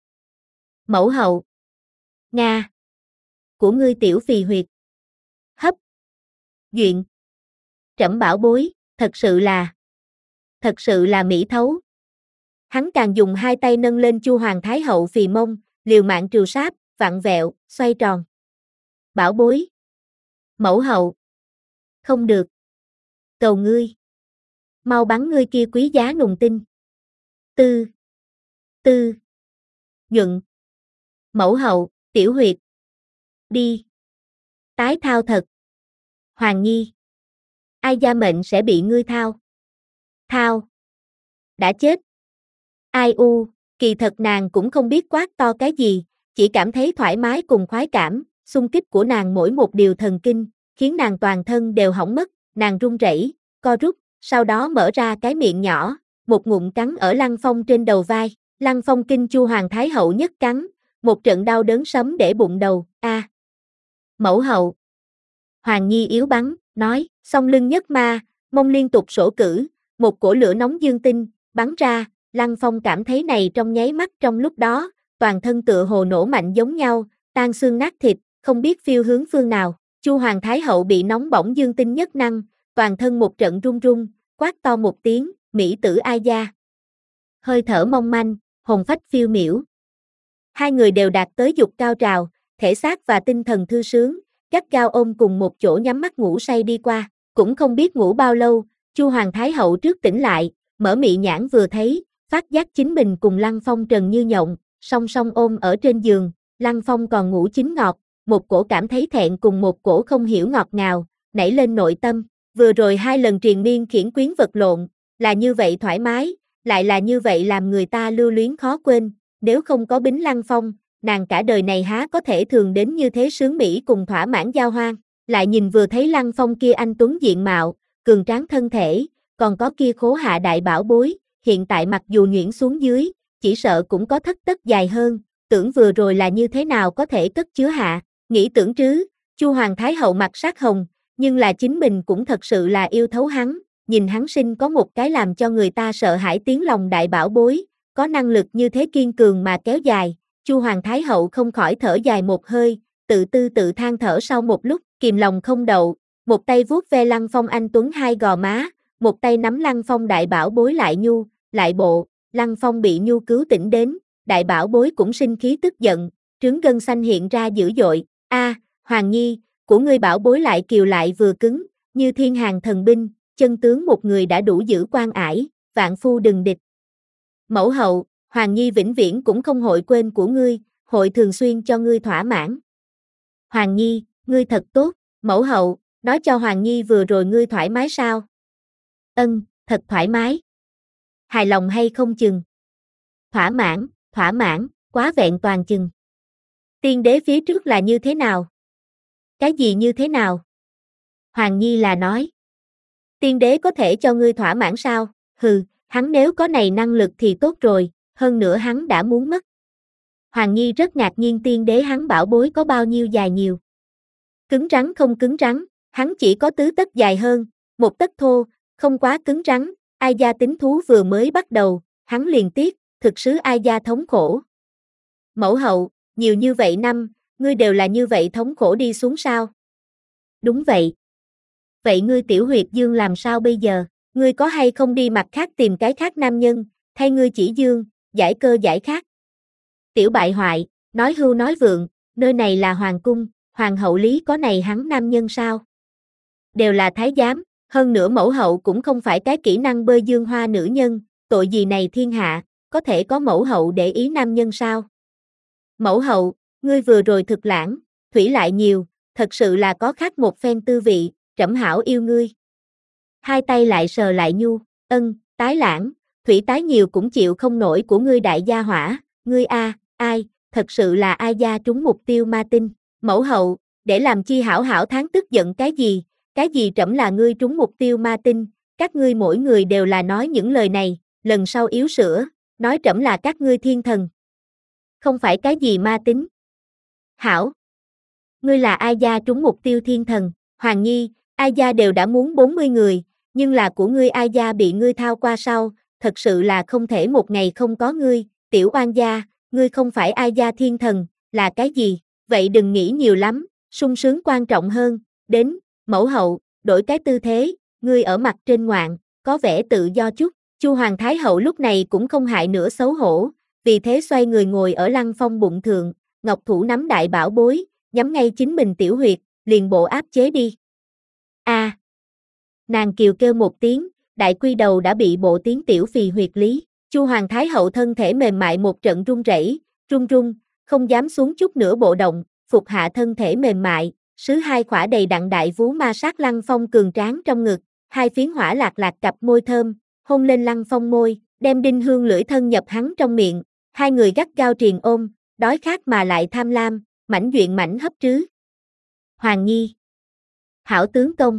Mẫu hậu, Nga, của ngươi tiểu phì huyệt, hấp, duyện, trẫm bảo bối, thật sự là, thật sự là mỹ thấu. Hắn càng dùng hai tay nâng lên Chu Hoàng Thái Hậu phì mông, liều mạng trừ sáp, vặn vẹo, xoay tròn. Bảo bối, mẫu hậu, không được, cầu ngươi, mau bắn ngươi kia quý giá nùng tinh. Tư, tư, nhuận, mẫu hậu, tiểu huyệt, đi, tái thao thật. Hoàng Nhi, ai gia mệnh sẽ bị ngươi thao. Thao, đã chết. Ai u, kỳ thật nàng cũng không biết quát to cái gì, chỉ cảm thấy thoải mái cùng khoái cảm, xung kích của nàng mỗi một điều thần kinh, khiến nàng toàn thân đều hỏng mất, nàng run rẩy, co rút, sau đó mở ra cái miệng nhỏ, một ngụm cắn ở Lăng Phong trên đầu vai, Lăng Phong kinh Chu Hoàng Thái Hậu nhất cắn, một trận đau đớn sấm để bụng đầu, a. À. Mẫu hậu. Hoàng Nhi yếu bắn, nói, song lưng nhất ma, mông liên tục sổ cử, một cổ lửa nóng dương tinh, bắn ra, Lăng Phong cảm thấy này trong nháy mắt trong lúc đó, toàn thân tựa hồ nổ mạnh giống nhau, tan xương nát thịt, không biết phiêu hướng phương nào, Chu Hoàng Thái Hậu bị nóng bỏng dương tinh nhất năng, toàn thân một trận run run, quát to một tiếng, mỹ tử ai gia. Hơi thở mong manh, hồn phách phiêu miểu. Hai người đều đạt tới dục cao trào, thể xác và tinh thần thư sướng, gắt gao ôm cùng một chỗ nhắm mắt ngủ say đi qua, cũng không biết ngủ bao lâu, Chu Hoàng Thái Hậu trước tỉnh lại, mở mị nhãn vừa thấy, phát giác chính mình cùng Lăng Phong trần như nhộng, song song ôm ở trên giường, Lăng Phong còn ngủ chín ngọt, một cổ cảm thấy thẹn cùng một cổ không hiểu ngọt ngào, nảy lên nội tâm, vừa rồi hai lần triền miên khiển quyến vật lộn, là như vậy thoải mái, lại là như vậy làm người ta lưu luyến khó quên, nếu không có Bính Lăng Phong, nàng cả đời này há có thể thường đến như thế sướng mỹ cùng thỏa mãn giao hoan, lại nhìn vừa thấy Lăng Phong kia anh tuấn diện mạo, cường tráng thân thể, còn có kia khố hạ đại bảo bối, hiện tại mặc dù nhuyễn xuống dưới, chỉ sợ cũng có thất tất dài hơn, tưởng vừa rồi là như thế nào có thể cất chứa hạ, nghĩ tưởng trứ, Chu Hoàng Thái Hậu mặt sắc hồng, nhưng là chính mình cũng thật sự là yêu thấu hắn, nhìn hắn sinh có một cái làm cho người ta sợ hãi tiếng lòng đại bảo bối, có năng lực như thế kiên cường mà kéo dài, Chu Hoàng Thái Hậu không khỏi thở dài một hơi, tự tư tự than thở sau một lúc, kìm lòng không đậu, một tay vuốt ve Lăng Phong anh tuấn hai gò má, một tay nắm Lăng Phong đại bảo bối lại nhu, lại bộ, Lăng Phong bị nhu cứu tỉnh đến, đại bảo bối cũng sinh khí tức giận, trướng gân xanh hiện ra dữ dội, a, Hoàng Nhi, của ngươi bảo bối lại kiều lại vừa cứng, như thiên hàng thần binh, chân tướng một người đã đủ giữ quan ải, vạn phu đừng địch. Mẫu hậu, Hoàng Nhi vĩnh viễn cũng không hội quên của ngươi, hội thường xuyên cho ngươi thỏa mãn. Hoàng Nhi, ngươi thật tốt, mẫu hậu, nói cho Hoàng Nhi vừa rồi ngươi thoải mái sao? Ân, thật thoải mái. Hài lòng hay không chừng? Thỏa mãn, thỏa mãn, quá vẹn toàn chừng. Tiên đế phía trước là như thế nào? Cái gì như thế nào? Hoàng Nhi là nói. Tiên đế có thể cho ngươi thỏa mãn sao? Hừ, hắn nếu có này năng lực thì tốt rồi, hơn nữa hắn đã muốn mất. Hoàng Nhi rất ngạc nhiên tiên đế hắn bảo bối có bao nhiêu dài nhiều. Cứng rắn không cứng rắn, hắn chỉ có tứ tấc dài hơn, một tấc thô, không quá cứng rắn, ai gia tính thú vừa mới bắt đầu, hắn liền tiếc, thực sứ ai gia thống khổ. Mẫu hậu, nhiều như vậy năm, ngươi đều là như vậy thống khổ đi xuống sao? Đúng vậy. Vậy ngươi tiểu huyệt dương làm sao bây giờ? Ngươi có hay không đi mặt khác tìm cái khác nam nhân, thay ngươi chỉ dương, giải cơ giải khác? Tiểu bại hoại, nói hưu nói vượng, nơi này là hoàng cung, hoàng hậu lý có này hắn nam nhân sao? Đều là thái giám, hơn nữa mẫu hậu cũng không phải cái kỹ năng bơi dương hoa nữ nhân, tội gì này thiên hạ, có thể có mẫu hậu để ý nam nhân sao? Mẫu hậu, ngươi vừa rồi thực lãng, thủy lại nhiều, thật sự là có khác một phen tư vị, trẫm hảo yêu ngươi. Hai tay lại sờ lại nhu, ân, tái lãng, thủy tái nhiều cũng chịu không nổi của ngươi đại gia hỏa, ngươi a, ai, thật sự là ai gia trúng mục tiêu ma tinh, mẫu hậu, để làm chi hảo hảo tháng tức giận cái gì, cái gì trẫm là ngươi trúng mục tiêu ma tinh, các ngươi mỗi người đều là nói những lời này, lần sau yếu sữa, nói trẫm là các ngươi thiên thần. Không phải cái gì ma tính. Hảo. Ngươi là ai gia trúng mục tiêu thiên thần, Hoàng Nhi, ai gia đều đã muốn bốn mươi người, nhưng là của ngươi ai gia bị ngươi thao qua sau, thật sự là không thể một ngày không có ngươi, tiểu oan gia, ngươi không phải ai gia thiên thần, là cái gì, vậy đừng nghĩ nhiều lắm, sung sướng quan trọng hơn, đến, mẫu hậu, đổi cái tư thế, ngươi ở mặt trên ngoạn, có vẻ tự do chút, Chu Hoàng Thái Hậu lúc này cũng không hại nữa xấu hổ, vì thế xoay người ngồi ở Lăng Phong bụng thượng, ngọc thủ nắm đại bảo bối, nhắm ngay chính mình tiểu huyệt, liền bộ áp chế đi. A. À. Nàng kiều kêu một tiếng, đại quy đầu đã bị bộ tiếng tiểu phì huyệt lý, Chu Hoàng Thái Hậu thân thể mềm mại một trận run rẩy, run run, không dám xuống chút nữa bộ động, phục hạ thân thể mềm mại, sứ hai khỏa đầy đặn đại vú ma sát Lăng Phong cường tráng trong ngực, hai phiến hỏa lạc lạc cặp môi thơm, hôn lên Lăng Phong môi, đem đinh hương lưỡi thân nhập hắn trong miệng, hai người gắt gao triền ôm, đói khát mà lại tham lam, mảnh duyện mảnh hấp trứ. Hoàng Nhi. Hảo tướng công.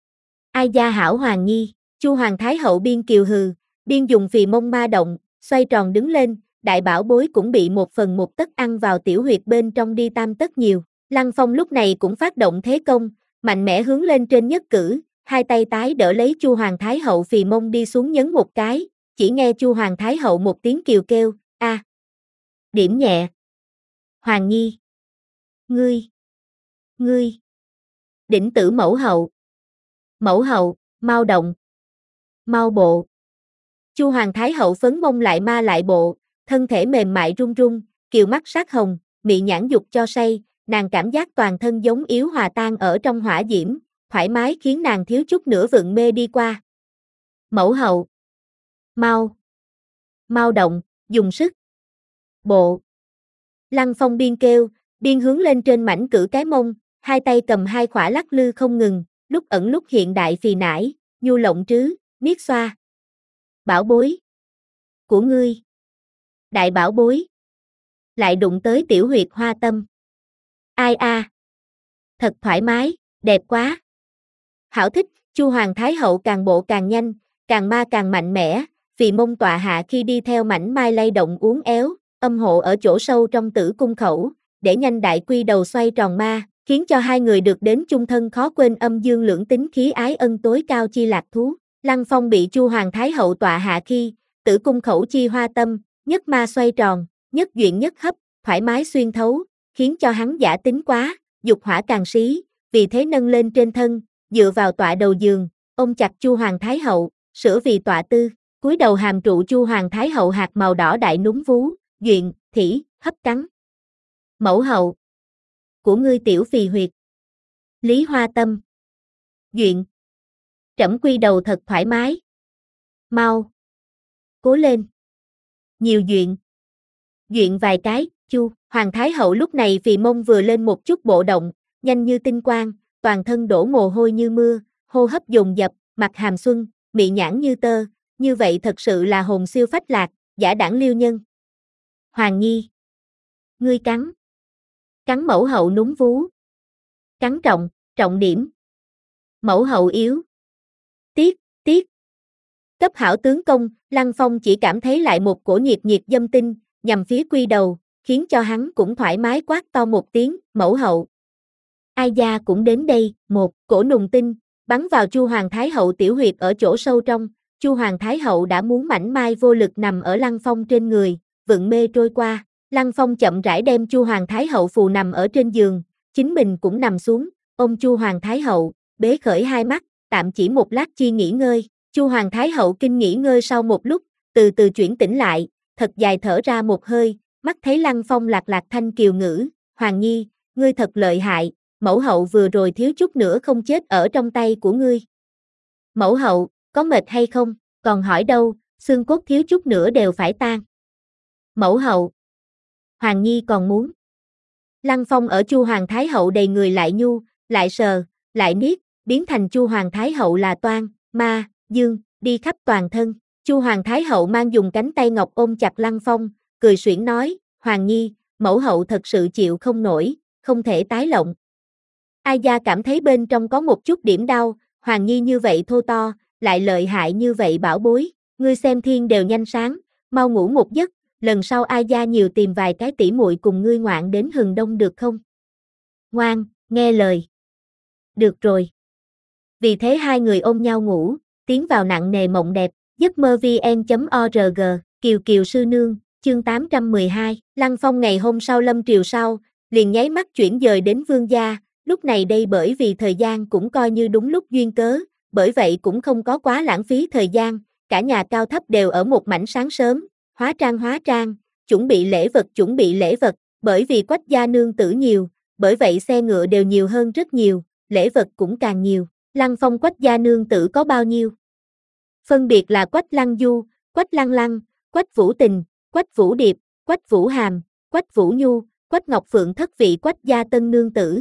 Ai gia hảo Hoàng Nhi, Chu Hoàng Thái hậu biên kiều hừ, biên dùng phì mông ma động, xoay tròn đứng lên, đại bảo bối cũng bị một phần một tấc ăn vào tiểu huyệt bên trong đi tam tấc nhiều. Lăng Phong lúc này cũng phát động thế công, mạnh mẽ hướng lên trên nhất cử, hai tay tái đỡ lấy Chu Hoàng Thái hậu phì mông đi xuống nhấn một cái, chỉ nghe Chu Hoàng Thái hậu một tiếng kiều kêu, a. À. Điểm nhẹ. Hoàng Nhi. Ngươi. Ngươi. Đỉnh tử mẫu hậu. Mẫu hậu, mau động. Mau bộ. Chu Hoàng Thái hậu phấn mông lại ma lại bộ, thân thể mềm mại run run, kiều mắt sát hồng, mị nhãn dục cho say, nàng cảm giác toàn thân giống yếu hòa tan ở trong hỏa diễm, thoải mái khiến nàng thiếu chút nữa vượng mê đi qua. Mẫu hậu. Mau. Mau động, dùng sức. Bộ. Lăng Phong biên kêu, biên hướng lên trên mảnh cử cái mông, hai tay cầm hai khỏa lắc lư không ngừng, lúc ẩn lúc hiện đại phì nải, nhu lộng trứ, miết xoa. Bảo bối. Của ngươi. Đại bảo bối. Lại đụng tới tiểu huyệt hoa tâm. Ai a. À. Thật thoải mái, đẹp quá. Hảo thích, Chu Hoàng Thái hậu càng bộ càng nhanh, càng ma càng mạnh mẽ, vì mông tọa hạ khi đi theo mảnh mai lay động uốn éo, âm hộ ở chỗ sâu trong tử cung khẩu, để nhanh đại quy đầu xoay tròn ma, khiến cho hai người được đến chung thân khó quên âm dương lưỡng tính khí ái ân tối cao chi lạc thú. Lăng Phong bị Chu Hoàng Thái hậu tọa hạ khi, tử cung khẩu chi hoa tâm, nhất ma xoay tròn, nhất duyện nhất hấp, thoải mái xuyên thấu, khiến cho hắn giả tính quá, dục hỏa càng xí, vì thế nâng lên trên thân, dựa vào tọa đầu giường, ôm chặt Chu Hoàng Thái hậu, sửa vì tọa tư, cúi đầu hàm trụ Chu Hoàng Thái hậu hạt màu đỏ đại núm vú, duyện, thỉ, hấp cắn. Mẫu hậu. Của ngươi tiểu phì huyệt. Lý Hoa Tâm. Duyện. Trẫm quy đầu thật thoải mái. Mau. Cố lên. Nhiều duyện. Duyện vài cái, Chu Hoàng Thái hậu lúc này phì mông vừa lên một chút bộ động, nhanh như tinh quang, toàn thân đổ mồ hôi như mưa, hô hấp dồn dập, mặt hàm xuân, mị nhãn như tơ, như vậy thật sự là hồn siêu phách lạc, giả đảng liêu nhân. Hoàng Nhi. Ngươi cắn. Cắn mẫu hậu núm vú. Cắn trọng, trọng điểm. Mẫu hậu yếu. Tiếc, tiếc. Cấp hảo tướng công, Lăng Phong chỉ cảm thấy lại một cổ nhiệt nhiệt dâm tinh, nhằm phía quy đầu, khiến cho hắn cũng thoải mái quát to một tiếng, mẫu hậu. Ai gia cũng đến đây, một cổ nùng tinh, bắn vào Chu Hoàng Thái hậu tiểu huyệt ở chỗ sâu trong, Chu Hoàng Thái hậu đã muốn mảnh mai vô lực nằm ở Lăng Phong trên người, vựng mê trôi qua, Lăng Phong chậm rãi đem Chu Hoàng Thái hậu phù nằm ở trên giường, chính mình cũng nằm xuống, ôm Chu Hoàng Thái hậu, bế khởi hai mắt, tạm chỉ một lát chi nghỉ ngơi, Chu Hoàng Thái hậu kinh nghỉ ngơi sau một lúc, từ từ chuyển tỉnh lại, thật dài thở ra một hơi, mắt thấy Lăng Phong lạc lạc thanh kiều ngữ, Hoàng Nhi, ngươi thật lợi hại, mẫu hậu vừa rồi thiếu chút nữa không chết ở trong tay của ngươi. Mẫu hậu, có mệt hay không, còn hỏi đâu, xương cốt thiếu chút nữa đều phải tan. Mẫu hậu. Hoàng Nhi còn muốn. Lăng Phong ở Chu Hoàng Thái hậu đầy người lại nhu, lại sờ, lại niết, biến thành Chu Hoàng Thái hậu là toan, ma, dương, đi khắp toàn thân. Chu Hoàng Thái hậu mang dùng cánh tay ngọc ôm chặt Lăng Phong, cười xuyển nói, Hoàng Nhi, mẫu hậu thật sự chịu không nổi, không thể tái lộng. Ai gia cảm thấy bên trong có một chút điểm đau, Hoàng Nhi như vậy thô to, lại lợi hại như vậy bảo bối, ngươi xem thiên đều nhanh sáng, mau ngủ một giấc, lần sau Ai gia nhiều tìm vài cái tỉ muội cùng ngươi ngoạn đến hừng đông được không? Ngoan, nghe lời. Được rồi. Vì thế hai người ôm nhau ngủ, tiến vào nặng nề mộng đẹp, giấc mơ vn chấm org, Kiều Kiều sư nương, chương tám trăm mười hai, Lăng Phong ngày hôm sau lâm triều sau, liền nháy mắt chuyển dời đến vương gia, lúc này đây bởi vì thời gian cũng coi như đúng lúc duyên cớ, bởi vậy cũng không có quá lãng phí thời gian, cả nhà cao thấp đều ở một mảnh sáng sớm, hóa trang hóa trang, chuẩn bị lễ vật chuẩn bị lễ vật, bởi vì Quách gia nương tử nhiều, bởi vậy xe ngựa đều nhiều hơn rất nhiều, lễ vật cũng càng nhiều. Lăng Phong Quách gia nương tử có bao nhiêu? Phân biệt là Quách Lăng Du, Quách Lăng Lăng, Quách Vũ Tình, Quách Vũ Điệp, Quách Vũ Hàm, Quách Vũ Nhu, Quách Ngọc Phượng thất vị Quách gia tân nương tử.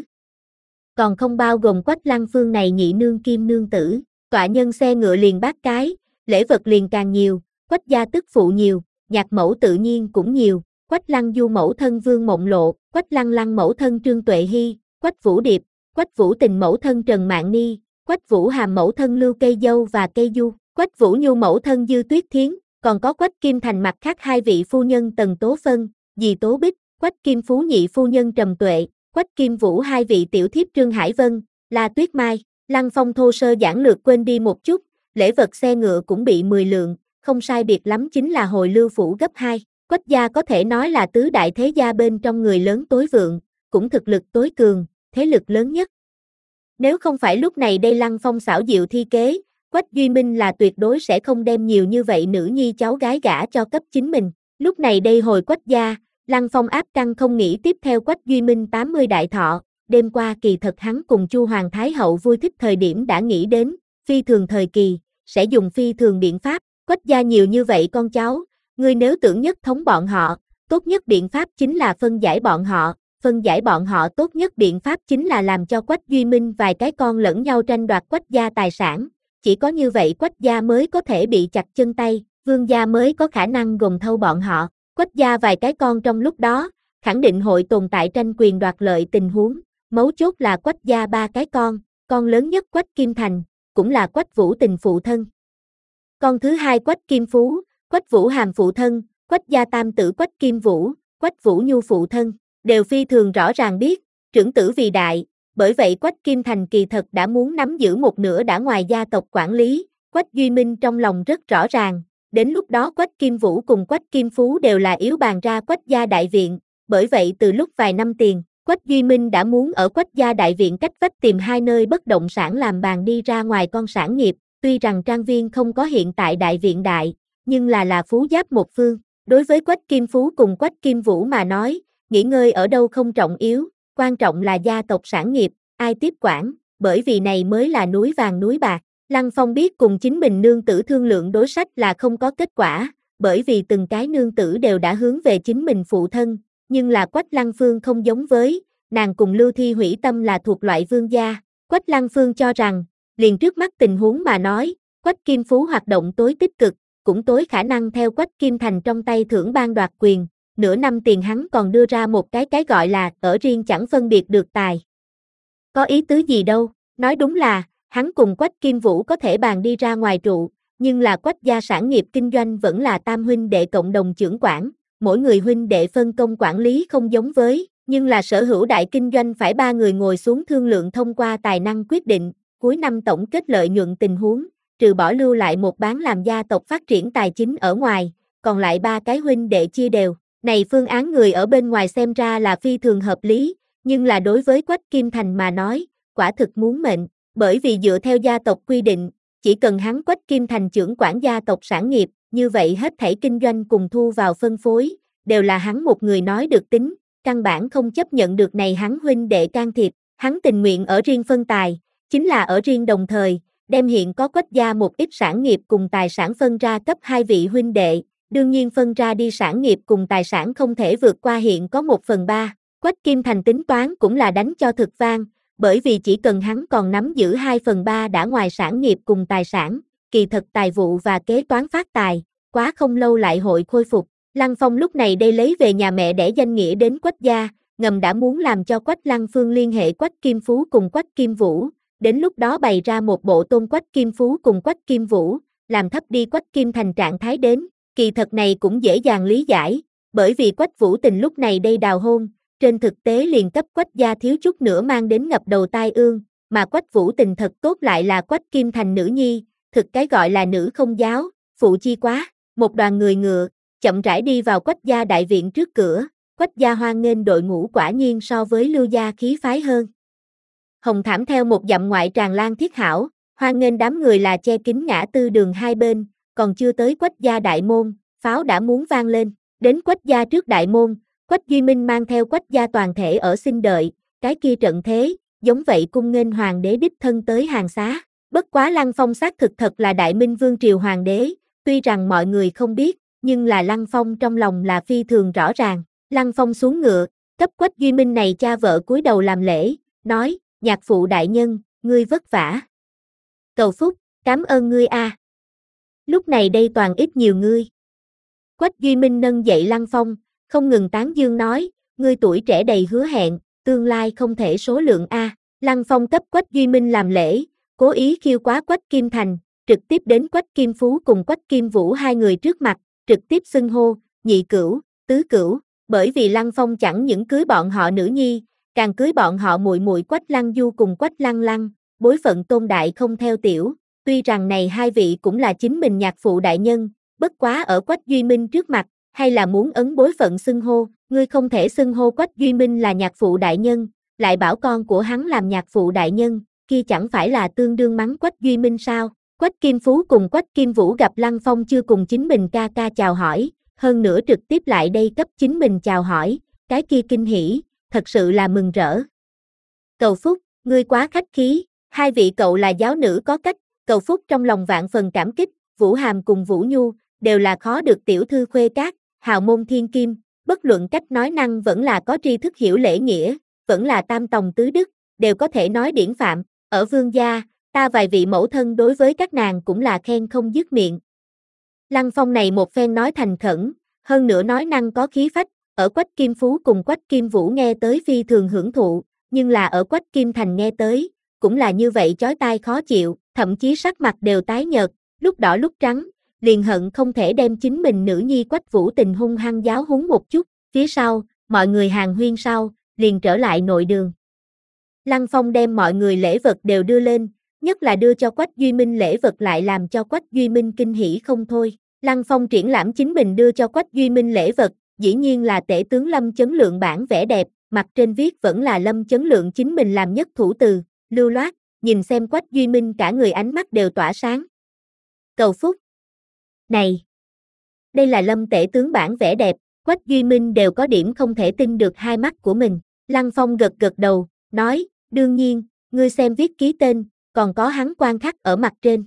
Còn không bao gồm Quách Lăng Phương này nhị nương kim nương tử, tọa nhân xe ngựa liền bát cái, lễ vật liền càng nhiều, Quách gia tức phụ nhiều, nhạc mẫu tự nhiên cũng nhiều, Quách Lăng Du mẫu thân Vương Mộng Lộ, Quách Lăng Lăng mẫu thân Trương Tuệ Hy, Quách Vũ Điệp, Quách Vũ Tình mẫu thân Trần Mạn Ni, Quách Vũ Hàm mẫu thân Lưu Cây Dâu và Cây Du, Quách Vũ Nhu mẫu thân Dư Tuyết Thiến, còn có Quách Kim Thành mặt khác hai vị phu nhân Tần Tố Phân, Dì Tố Bích, Quách Kim Phú nhị phu nhân Trầm Tuệ, Quách Kim Vũ hai vị tiểu thiếp Trương Hải Vân, La Tuyết Mai. Lăng Phong thô sơ giản lược quên đi một chút, lễ vật xe ngựa cũng bị mười lượng, không sai biệt lắm chính là hồi lưu phủ gấp hai. Quách gia có thể nói là tứ đại thế gia bên trong người lớn tối vượng, cũng thực lực tối cường, thế lực lớn nhất. Nếu không phải lúc này đây Lăng Phong xảo diệu thi kế, Quách Duy Minh là tuyệt đối sẽ không đem nhiều như vậy nữ nhi cháu gái gả cho cấp chính mình. Lúc này đây hồi Quách gia, Lăng Phong áp căn không nghĩ tiếp theo Quách Duy Minh tám mươi đại thọ, đêm qua kỳ thật hắn cùng Chu Hoàng Thái Hậu vui thích thời điểm đã nghĩ đến, phi thường thời kỳ, sẽ dùng phi thường biện pháp, Quách gia nhiều như vậy con cháu, ngươi nếu tưởng nhất thống bọn họ, tốt nhất biện pháp chính là phân giải bọn họ, phân giải bọn họ tốt nhất biện pháp chính là làm cho Quách Duy Minh vài cái con lẫn nhau tranh đoạt Quách gia tài sản, chỉ có như vậy Quách gia mới có thể bị chặt chân tay, Vương gia mới có khả năng gồm thâu bọn họ, Quách gia vài cái con trong lúc đó, khẳng định hội tồn tại tranh quyền đoạt lợi tình huống, mấu chốt là Quách gia ba cái con, con lớn nhất Quách Kim Thành, cũng là Quách Vũ Tình phụ thân. Con thứ hai Quách Kim Phú, Quách Vũ Hàm phụ thân, Quách gia tam tử Quách Kim Vũ, Quách Vũ Nhu phụ thân, đều phi thường rõ ràng biết, trưởng tử vì đại, bởi vậy Quách Kim Thành kỳ thật đã muốn nắm giữ một nửa đã ngoài gia tộc quản lý, Quách Duy Minh trong lòng rất rõ ràng, đến lúc đó Quách Kim Vũ cùng Quách Kim Phú đều là yếu bàn ra Quách gia đại viện, bởi vậy từ lúc vài năm tiền, Quách Duy Minh đã muốn ở Quách gia đại viện cách vách tìm hai nơi bất động sản làm bàn đi ra ngoài con sản nghiệp, tuy rằng trang viên không có hiện tại đại viện đại, nhưng là là phú giáp một phương, đối với Quách Kim Phú cùng Quách Kim Vũ mà nói, nghỉ ngơi ở đâu không trọng yếu, quan trọng là gia tộc sản nghiệp, ai tiếp quản, bởi vì này mới là núi vàng núi bạc. Lăng Phong biết cùng chính mình nương tử thương lượng đối sách là không có kết quả, bởi vì từng cái nương tử đều đã hướng về chính mình phụ thân, nhưng là Quách Lăng Phương không giống với, nàng cùng Lưu Thi Hủy Tâm là thuộc loại vương gia, Quách Lăng Phương cho rằng, liền trước mắt tình huống mà nói, Quách Kim Phú hoạt động tối tích cực, cũng tối khả năng theo Quách Kim Thành trong tay thưởng ban đoạt quyền, nửa năm tiền hắn còn đưa ra một cái cái gọi là ở riêng chẳng phân biệt được tài. Có ý tứ gì đâu, nói đúng là, hắn cùng Quách Kim Vũ có thể bàn đi ra ngoài trụ, nhưng là Quách gia sản nghiệp kinh doanh vẫn là tam huynh đệ cộng đồng trưởng quản, mỗi người huynh đệ phân công quản lý không giống với, nhưng là sở hữu đại kinh doanh phải ba người ngồi xuống thương lượng thông qua tài năng quyết định, cuối năm tổng kết lợi nhuận tình huống, trừ bỏ lưu lại một bán làm gia tộc phát triển tài chính ở ngoài, còn lại ba cái huynh đệ chia đều. Này phương án người ở bên ngoài xem ra là phi thường hợp lý, nhưng là đối với Quách Kim Thành mà nói, quả thực muốn mệnh, bởi vì dựa theo gia tộc quy định, chỉ cần hắn Quách Kim Thành trưởng quản gia tộc sản nghiệp, như vậy hết thảy kinh doanh cùng thu vào phân phối, đều là hắn một người nói được tính, căn bản không chấp nhận được này hắn huynh đệ can thiệp, hắn tình nguyện ở riêng phân tài, chính là ở riêng đồng thời, đem hiện có Quách gia một ít sản nghiệp cùng tài sản phân ra cấp hai vị huynh đệ. Đương nhiên phân ra đi sản nghiệp cùng tài sản không thể vượt qua hiện có một phần ba. Quách Kim Thành tính toán cũng là đánh cho thực vang, bởi vì chỉ cần hắn còn nắm giữ hai phần ba đã ngoài sản nghiệp cùng tài sản, kỳ thật tài vụ và kế toán phát tài, quá không lâu lại hội khôi phục. Lăng Phong lúc này đây lấy về nhà mẹ để danh nghĩa đến Quách gia, ngầm đã muốn làm cho Quách Lăng Phương liên hệ Quách Kim Phú cùng Quách Kim Vũ, đến lúc đó bày ra một bộ tôn Quách Kim Phú cùng Quách Kim Vũ, làm thấp đi Quách Kim Thành trạng thái đến. Kỳ thật này cũng dễ dàng lý giải, bởi vì Quách Vũ Tình lúc này đây đào hôn, trên thực tế liền cấp Quách gia thiếu chút nữa mang đến ngập đầu tai ương, mà Quách Vũ Tình thật tốt lại là Quách Kim Thành nữ nhi, thực cái gọi là nữ không giáo, phụ chi quá, một đoàn người ngựa, chậm rãi đi vào Quách gia đại viện trước cửa, Quách gia hoan nghênh đội ngũ quả nhiên so với Lưu gia khí phái hơn. Hồng thảm theo một dặm ngoại tràn lan thiết hảo, hoan nghênh đám người là che kín ngã tư đường hai bên. Còn chưa tới Quách gia đại môn, pháo đã muốn vang lên, đến Quách gia trước đại môn, Quách Duy Minh mang theo Quách gia toàn thể ở xin đợi, cái kia trận thế, giống vậy cung nghênh hoàng đế đích thân tới hàng xá, bất quá Lăng Phong xác thực thật là đại minh vương triều hoàng đế, tuy rằng mọi người không biết, nhưng là Lăng Phong trong lòng là phi thường rõ ràng, Lăng Phong xuống ngựa, cấp Quách Duy Minh này cha vợ cúi đầu làm lễ, nói, nhạc phụ đại nhân, ngươi vất vả. Cầu phúc, cảm ơn ngươi a. À. Lúc này đây toàn ít nhiều ngươi. Quách Duy Minh nâng dậy Lăng Phong, không ngừng tán dương nói, ngươi tuổi trẻ đầy hứa hẹn, tương lai không thể số lượng a. Lăng Phong cấp Quách Duy Minh làm lễ, cố ý khiêu quá Quách Kim Thành, trực tiếp đến Quách Kim Phú cùng Quách Kim Vũ hai người trước mặt, trực tiếp xưng hô, nhị cửu, tứ cửu, bởi vì Lăng Phong chẳng những cưới bọn họ nữ nhi, càng cưới bọn họ muội muội Quách Lăng Du cùng Quách Lăng Lăng, bối phận tôn đại không theo tiểu, tuy rằng này hai vị cũng là chính mình nhạc phụ đại nhân, bất quá ở Quách Duy Minh trước mặt, hay là muốn ấn bối phận xưng hô, ngươi không thể xưng hô Quách Duy Minh là nhạc phụ đại nhân, lại bảo con của hắn làm nhạc phụ đại nhân, kia chẳng phải là tương đương mắng Quách Duy Minh sao? Quách Kim Phú cùng Quách Kim Vũ gặp Lăng Phong chưa cùng chính mình ca ca chào hỏi, hơn nữa trực tiếp lại đây cấp chính mình chào hỏi, cái kia kinh hỉ, thật sự là mừng rỡ. Cầu Phúc, ngươi quá khách khí, hai vị cậu là giáo nữ có cách, Cầu Phúc trong lòng vạn phần cảm kích, Vũ Hàm cùng Vũ Nhu, đều là khó được tiểu thư khuê các, hào môn thiên kim, bất luận cách nói năng vẫn là có tri thức hiểu lễ nghĩa, vẫn là tam tòng tứ đức, đều có thể nói điển phạm, ở vương gia, ta vài vị mẫu thân đối với các nàng cũng là khen không dứt miệng. Lăng Phong này một phen nói thành khẩn, hơn nữa nói năng có khí phách, ở Quách Kim Phú cùng Quách Kim Vũ nghe tới phi thường hưởng thụ, nhưng là ở Quách Kim Thành nghe tới, cũng là như vậy chói tai khó chịu, thậm chí sắc mặt đều tái nhợt, lúc đỏ lúc trắng, liền hận không thể đem chính mình nữ nhi Quách Vũ Tình hung hăng giáo huấn một chút, phía sau, mọi người hàng huyên sau, liền trở lại nội đường. Lăng Phong đem mọi người lễ vật đều đưa lên, nhất là đưa cho Quách Duy Minh lễ vật lại làm cho Quách Duy Minh kinh hỉ không thôi. Lăng Phong triển lãm chính mình đưa cho Quách Duy Minh lễ vật, dĩ nhiên là tể tướng Lâm Chấn Lượng bản vẽ đẹp, mặt trên viết vẫn là Lâm Chấn Lượng chính mình làm nhất thủ từ, lưu loát, nhìn xem Quách Duy Minh cả người ánh mắt đều tỏa sáng. Cầu Phúc. Này! Đây là Lâm tể tướng bản vẽ đẹp, Quách Duy Minh đều có điểm không thể tin được hai mắt của mình. Lăng Phong gật gật đầu, nói, đương nhiên, ngươi xem viết ký tên, còn có hắn quan khắc ở mặt trên.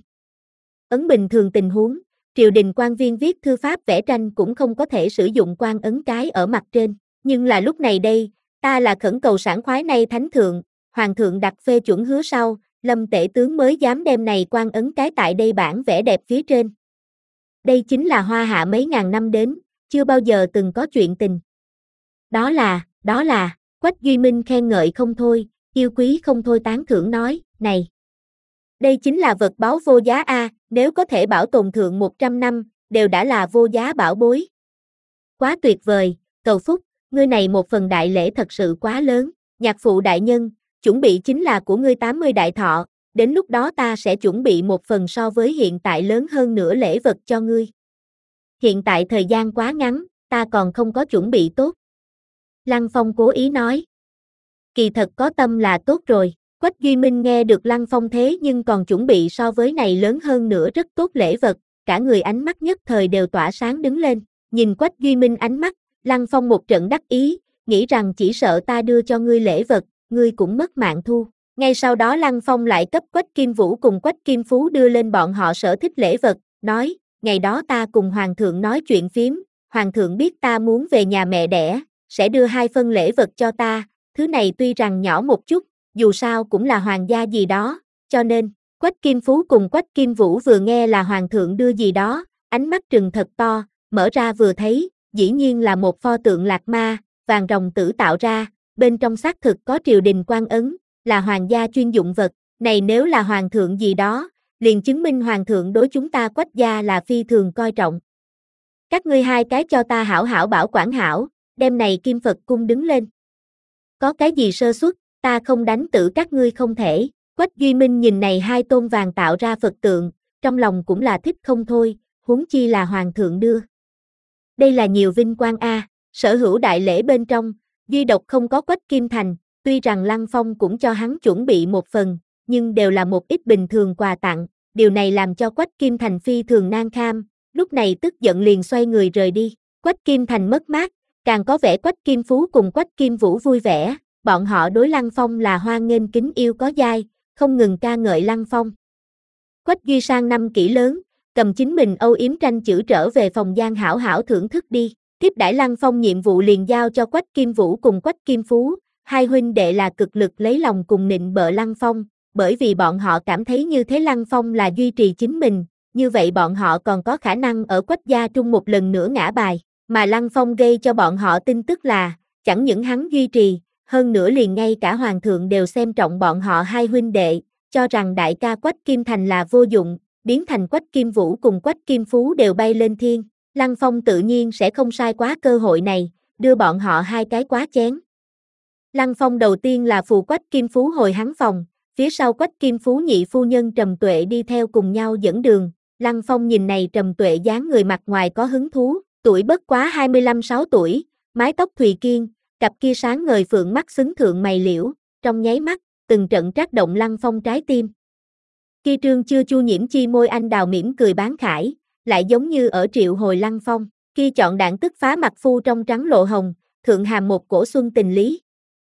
Ấn bình thường tình huống, triều đình quan viên viết thư pháp vẽ tranh cũng không có thể sử dụng quan ấn cái ở mặt trên, nhưng là lúc này đây, ta là khẩn cầu sảng khoái nay thánh thượng, hoàng thượng đặt phê chuẩn hứa sau, Lâm tể tướng mới dám đem này quan ấn cái tại đây bản vẽ đẹp phía trên. Đây chính là hoa hạ mấy ngàn năm đến, chưa bao giờ từng có chuyện tình. Đó là, đó là, Quách Duy Minh khen ngợi không thôi, yêu quý không thôi tán thưởng nói, này. Đây chính là vật báu vô giá a, nếu có thể bảo tồn thượng một trăm năm, đều đã là vô giá bảo bối. Quá tuyệt vời, Cầu Phúc, ngươi này một phần đại lễ thật sự quá lớn, nhạc phụ đại nhân, chuẩn bị chính là của ngươi tám mươi đại thọ, đến lúc đó ta sẽ chuẩn bị một phần so với hiện tại lớn hơn nữa lễ vật cho ngươi. Hiện tại thời gian quá ngắn, ta còn không có chuẩn bị tốt. Lăng Phong cố ý nói. Kỳ thật có tâm là tốt rồi, Quách Duy Minh nghe được Lăng Phong thế nhưng còn chuẩn bị so với này lớn hơn nữa rất tốt lễ vật, cả người ánh mắt nhất thời đều tỏa sáng đứng lên, nhìn Quách Duy Minh ánh mắt, Lăng Phong một trận đắc ý, nghĩ rằng chỉ sợ ta đưa cho ngươi lễ vật, ngươi cũng mất mạng thu. Ngay sau đó Lăng Phong lại cấp Quách Kim Vũ cùng Quách Kim Phú đưa lên bọn họ sở thích lễ vật, nói, ngày đó ta cùng Hoàng thượng nói chuyện phím, Hoàng thượng biết ta muốn về nhà mẹ đẻ, sẽ đưa hai phân lễ vật cho ta, thứ này tuy rằng nhỏ một chút, dù sao cũng là hoàng gia gì đó, cho nên, Quách Kim Phú cùng Quách Kim Vũ vừa nghe là Hoàng thượng đưa gì đó, ánh mắt trừng thật to, mở ra vừa thấy, dĩ nhiên là một pho tượng lạc ma, vàng rồng tử tạo ra, bên trong xác thực có triều đình quan ấn, là hoàng gia chuyên dụng vật, này nếu là hoàng thượng gì đó, liền chứng minh hoàng thượng đối chúng ta Quách gia là phi thường coi trọng. Các ngươi hai cái cho ta hảo hảo bảo quản hảo, đem này Kim Phật cung đứng lên. Có cái gì sơ suất, ta không đánh tử các ngươi không thể. Quách Duy Minh nhìn này hai tôn vàng tạo ra Phật tượng, trong lòng cũng là thích không thôi, huống chi là hoàng thượng đưa. Đây là nhiều vinh quang a, sở hữu đại lễ bên trong, duy độc không có Quách Kim Thành, tuy rằng Lăng Phong cũng cho hắn chuẩn bị một phần, nhưng đều là một ít bình thường quà tặng, điều này làm cho Quách Kim Thành phi thường nan kham, lúc này tức giận liền xoay người rời đi. Quách Kim Thành mất mát, càng có vẻ Quách Kim Phú cùng Quách Kim Vũ vui vẻ, bọn họ đối Lăng Phong là hoan nghênh kính yêu có giai, không ngừng ca ngợi Lăng Phong. Quách Duy sang năm kỷ lớn, cầm chính mình âu yếm tranh chữ trở về phòng gian hảo hảo thưởng thức đi, tiếp đãi Lăng Phong nhiệm vụ liền giao cho Quách Kim Vũ cùng Quách Kim Phú, hai huynh đệ là cực lực lấy lòng cùng nịnh bợ Lăng Phong, bởi vì bọn họ cảm thấy như thế Lăng Phong là duy trì chính mình, như vậy bọn họ còn có khả năng ở Quách gia trung một lần nữa ngã bài. Mà Lăng Phong gây cho bọn họ tin tức là, chẳng những hắn duy trì, hơn nữa liền ngay cả hoàng thượng đều xem trọng bọn họ hai huynh đệ, cho rằng đại ca Quách Kim Thành là vô dụng, biến thành Quách Kim Vũ cùng Quách Kim Phú đều bay lên thiên. Lăng Phong tự nhiên sẽ không sai quá cơ hội này, đưa bọn họ hai cái quá chén. Lăng Phong đầu tiên là phụ Quách Kim Phú hồi hắn phòng, phía sau Quách Kim Phú nhị phu nhân Trầm Tuệ đi theo cùng nhau dẫn đường. Lăng Phong nhìn này Trầm Tuệ dáng người mặt ngoài có hứng thú, tuổi bất quá hai mươi lăm sáu tuổi, mái tóc thùy kiên, cặp kia sáng ngời phượng mắt xứng thượng mày liễu, trong nháy mắt, từng trận trác động Lăng Phong trái tim. Kia trương chưa chu nhiễm chi môi anh đào mỉm cười bán khải, lại giống như ở triệu hồi Lăng Phong, kia chọn đạn tức phá mặt phu trong trắng lộ hồng, thượng hàm một cổ xuân tình lý.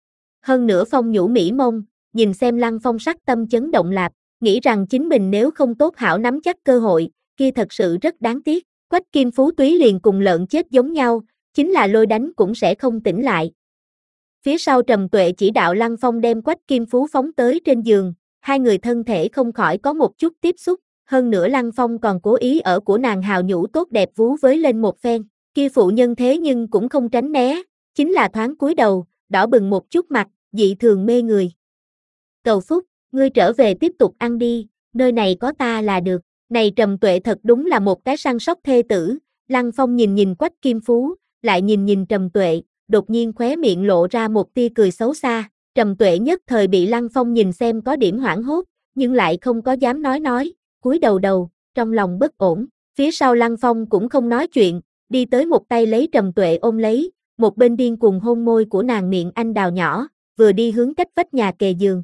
Hơn nữa Phong nhũ mỹ mông, nhìn xem Lăng Phong sắc tâm chấn động lạp, nghĩ rằng chính mình nếu không tốt hảo nắm chắc cơ hội, kia thật sự rất đáng tiếc. Quách Kim Phú túy liền cùng lợn chết giống nhau, chính là lôi đánh cũng sẽ không tỉnh lại. Phía sau Trầm Tuệ chỉ đạo Lăng Phong đem Quách Kim Phú phóng tới trên giường, hai người thân thể không khỏi có một chút tiếp xúc, hơn nữa Lăng Phong còn cố ý ở của nàng hào nhũ tốt đẹp vú với lên một phen, kia phụ nhân thế nhưng cũng không tránh né, chính là thoáng cúi đầu, đỏ bừng một chút mặt, dị thường mê người. Cầu Phúc, ngươi trở về tiếp tục ăn đi, nơi này có ta là được. Này Trầm Tuệ thật đúng là một cái săn sóc thê tử, Lăng Phong nhìn nhìn Quách Kim Phú, lại nhìn nhìn Trầm Tuệ, đột nhiên khóe miệng lộ ra một tia cười xấu xa, Trầm Tuệ nhất thời bị Lăng Phong nhìn xem có điểm hoảng hốt, nhưng lại không có dám nói nói, cúi đầu đầu, trong lòng bất ổn, phía sau Lăng Phong cũng không nói chuyện, đi tới một tay lấy Trầm Tuệ ôm lấy, một bên điên cuồng hôn môi của nàng miệng anh đào nhỏ, vừa đi hướng cách vách nhà kề giường.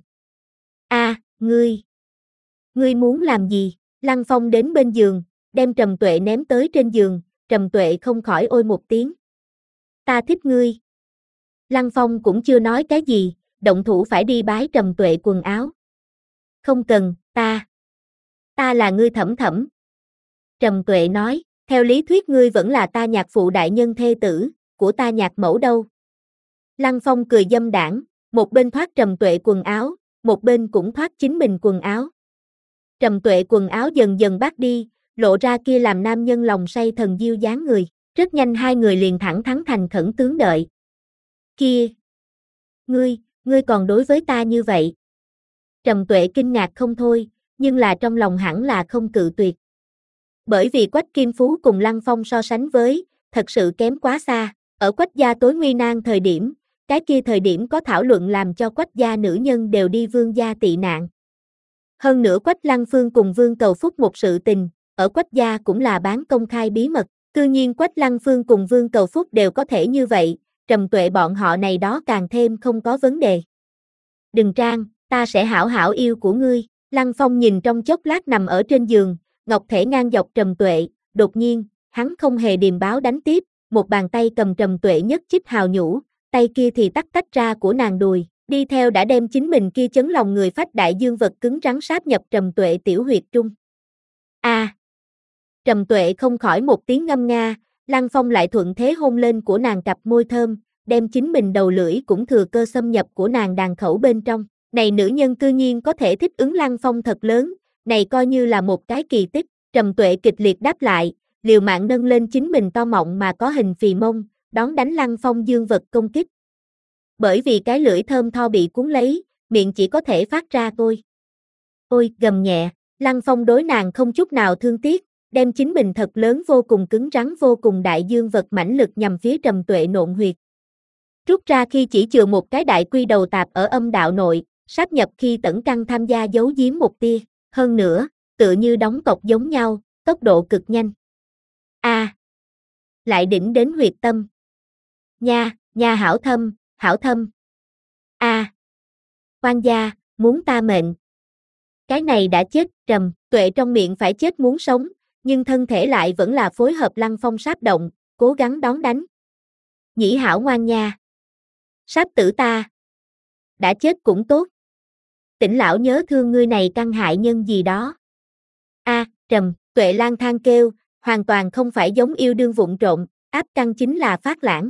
A, à, ngươi, ngươi muốn làm gì? Lăng Phong đến bên giường, đem Trầm Tuệ ném tới trên giường, Trầm Tuệ không khỏi ôi một tiếng. Ta thích ngươi. Lăng Phong cũng chưa nói cái gì, động thủ phải đi bái Trầm Tuệ quần áo. Không cần, ta. Ta là ngươi Thẩm Thẩm. Trầm Tuệ nói, theo lý thuyết ngươi vẫn là ta nhạc phụ đại nhân thê tử, của ta nhạc mẫu đâu. Lăng Phong cười dâm đảng, một bên thoát Trầm Tuệ quần áo, một bên cũng thoát chính mình quần áo. Trầm Tuệ quần áo dần dần bắt đi, lộ ra kia làm nam nhân lòng say thần diêu dáng người, rất nhanh hai người liền thẳng thắn thành khẩn tướng đợi. Kia! Ngươi, ngươi còn đối với ta như vậy? Trầm Tuệ kinh ngạc không thôi, nhưng là trong lòng hẳn là không cự tuyệt. Bởi vì Quách Kim Phú cùng Lăng Phong so sánh với, thật sự kém quá xa, ở Quách gia tối nguy nan thời điểm, cái kia thời điểm có thảo luận làm cho Quách gia nữ nhân đều đi Vương gia tị nạn. Hơn nữa Quách Lăng Phương cùng Vương Cầu Phúc một sự tình, ở Quách gia cũng là bán công khai bí mật, cư nhiên Quách Lăng Phương cùng Vương Cầu Phúc đều có thể như vậy, Trầm Tuệ bọn họ này đó càng thêm không có vấn đề. Đừng trang, ta sẽ hảo hảo yêu của ngươi, Lăng Phong nhìn trong chốc lát nằm ở trên giường, ngọc thể ngang dọc Trầm Tuệ, đột nhiên, hắn không hề điềm báo đánh tiếp, một bàn tay cầm Trầm Tuệ nhất chích hào nhũ, tay kia thì tách tách ra của nàng đùi. Đi theo đã đem chính mình kia chấn lòng người phách đại dương vật cứng rắn sáp nhập Trầm Tuệ tiểu huyệt trung. A! À, Trầm Tuệ không khỏi một tiếng ngâm nga, Lăng Phong lại thuận thế hôn lên của nàng cặp môi thơm, đem chính mình đầu lưỡi cũng thừa cơ xâm nhập của nàng đàn khẩu bên trong. Này nữ nhân cư nhiên có thể thích ứng Lăng Phong thật lớn, này coi như là một cái kỳ tích. Trầm Tuệ kịch liệt đáp lại, liều mạng nâng lên chính mình to mọng mà có hình phì mông, đón đánh Lăng Phong dương vật công kích. Bởi vì cái lưỡi thơm tho bị cuốn lấy, miệng chỉ có thể phát ra ôi. Ôi, gầm nhẹ, Lăng Phong đối nàng không chút nào thương tiếc, đem chính mình thật lớn vô cùng cứng rắn vô cùng đại dương vật mãnh lực nhằm phía Trầm Tuệ nộn huyệt. Rút ra khi chỉ chừa một cái đại quy đầu tạp ở âm đạo nội, sáp nhập khi tẩn căng tham gia giấu giếm một tia, hơn nữa, tựa như đóng cọc giống nhau, tốc độ cực nhanh. A, à, lại đỉnh đến huyệt tâm. Nha, nha hảo thâm, hảo thâm. A, à, quan gia, muốn ta mệnh. Cái này đã chết, Trầm Tuệ trong miệng phải chết muốn sống, nhưng thân thể lại vẫn là phối hợp Lăng Phong sáp động, cố gắng đón đánh. Nhĩ hảo ngoan nha. Sáp tử ta. Đã chết cũng tốt. Tỉnh lão nhớ thương ngươi này căn hại nhân gì đó. A, à, Trầm Tuệ lang thang kêu, hoàn toàn không phải giống yêu đương vụng trộm, áp căn chính là phát lãng.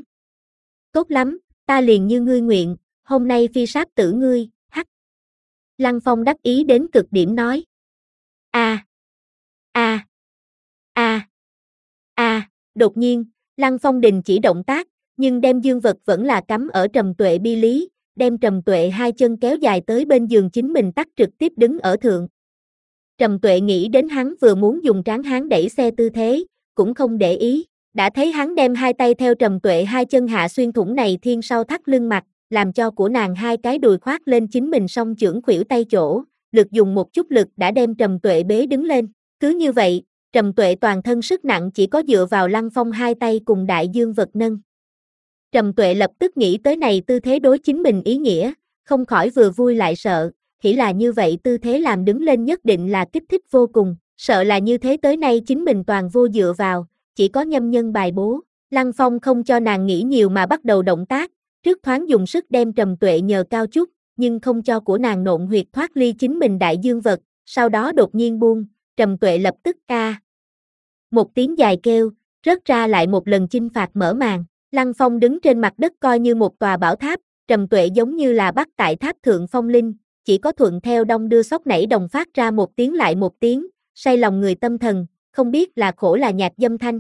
Tốt lắm, ta liền như ngươi nguyện, hôm nay phi sát tử ngươi, hắc. Lăng Phong đắc ý đến cực điểm nói. A, a, a, a. Đột nhiên, Lăng Phong đình chỉ động tác, nhưng đem dương vật vẫn là cắm ở Trầm Tuệ bi lý, đem Trầm Tuệ hai chân kéo dài tới bên giường chính mình tắt trực tiếp đứng ở thượng. Trầm Tuệ nghĩ đến hắn vừa muốn dùng tráng hán đẩy xe tư thế, cũng không để ý, đã thấy hắn đem hai tay theo Trầm Tuệ hai chân hạ xuyên thủng này thiên sau thắt lưng mặt, làm cho của nàng hai cái đùi khoác lên chính mình song chưởng khuỷu tay chỗ, lực dùng một chút lực đã đem Trầm Tuệ bế đứng lên. Cứ như vậy, Trầm Tuệ toàn thân sức nặng chỉ có dựa vào Lăng Phong hai tay cùng đại dương vật nâng. Trầm Tuệ lập tức nghĩ tới này tư thế đối chính mình ý nghĩa, không khỏi vừa vui lại sợ, chỉ là như vậy tư thế làm đứng lên nhất định là kích thích vô cùng, sợ là như thế tới nay chính mình toàn vô dựa vào, chỉ có nhâm nhân bài bố. Lăng Phong không cho nàng nghĩ nhiều mà bắt đầu động tác, trước thoáng dùng sức đem Trầm Tuệ nhờ cao chút, nhưng không cho của nàng nộn huyệt thoát ly chính mình đại dương vật, sau đó đột nhiên buông, Trầm Tuệ lập tức ca. Một tiếng dài kêu, rớt ra lại một lần chinh phạt mở màn. Lăng Phong đứng trên mặt đất coi như một tòa bảo tháp, Trầm Tuệ giống như là bắt tại tháp thượng phong linh, chỉ có thuận theo đông đưa sóc nảy đồng phát ra một tiếng lại một tiếng, say lòng người tâm thần, không biết là khổ là nhạc dâm thanh.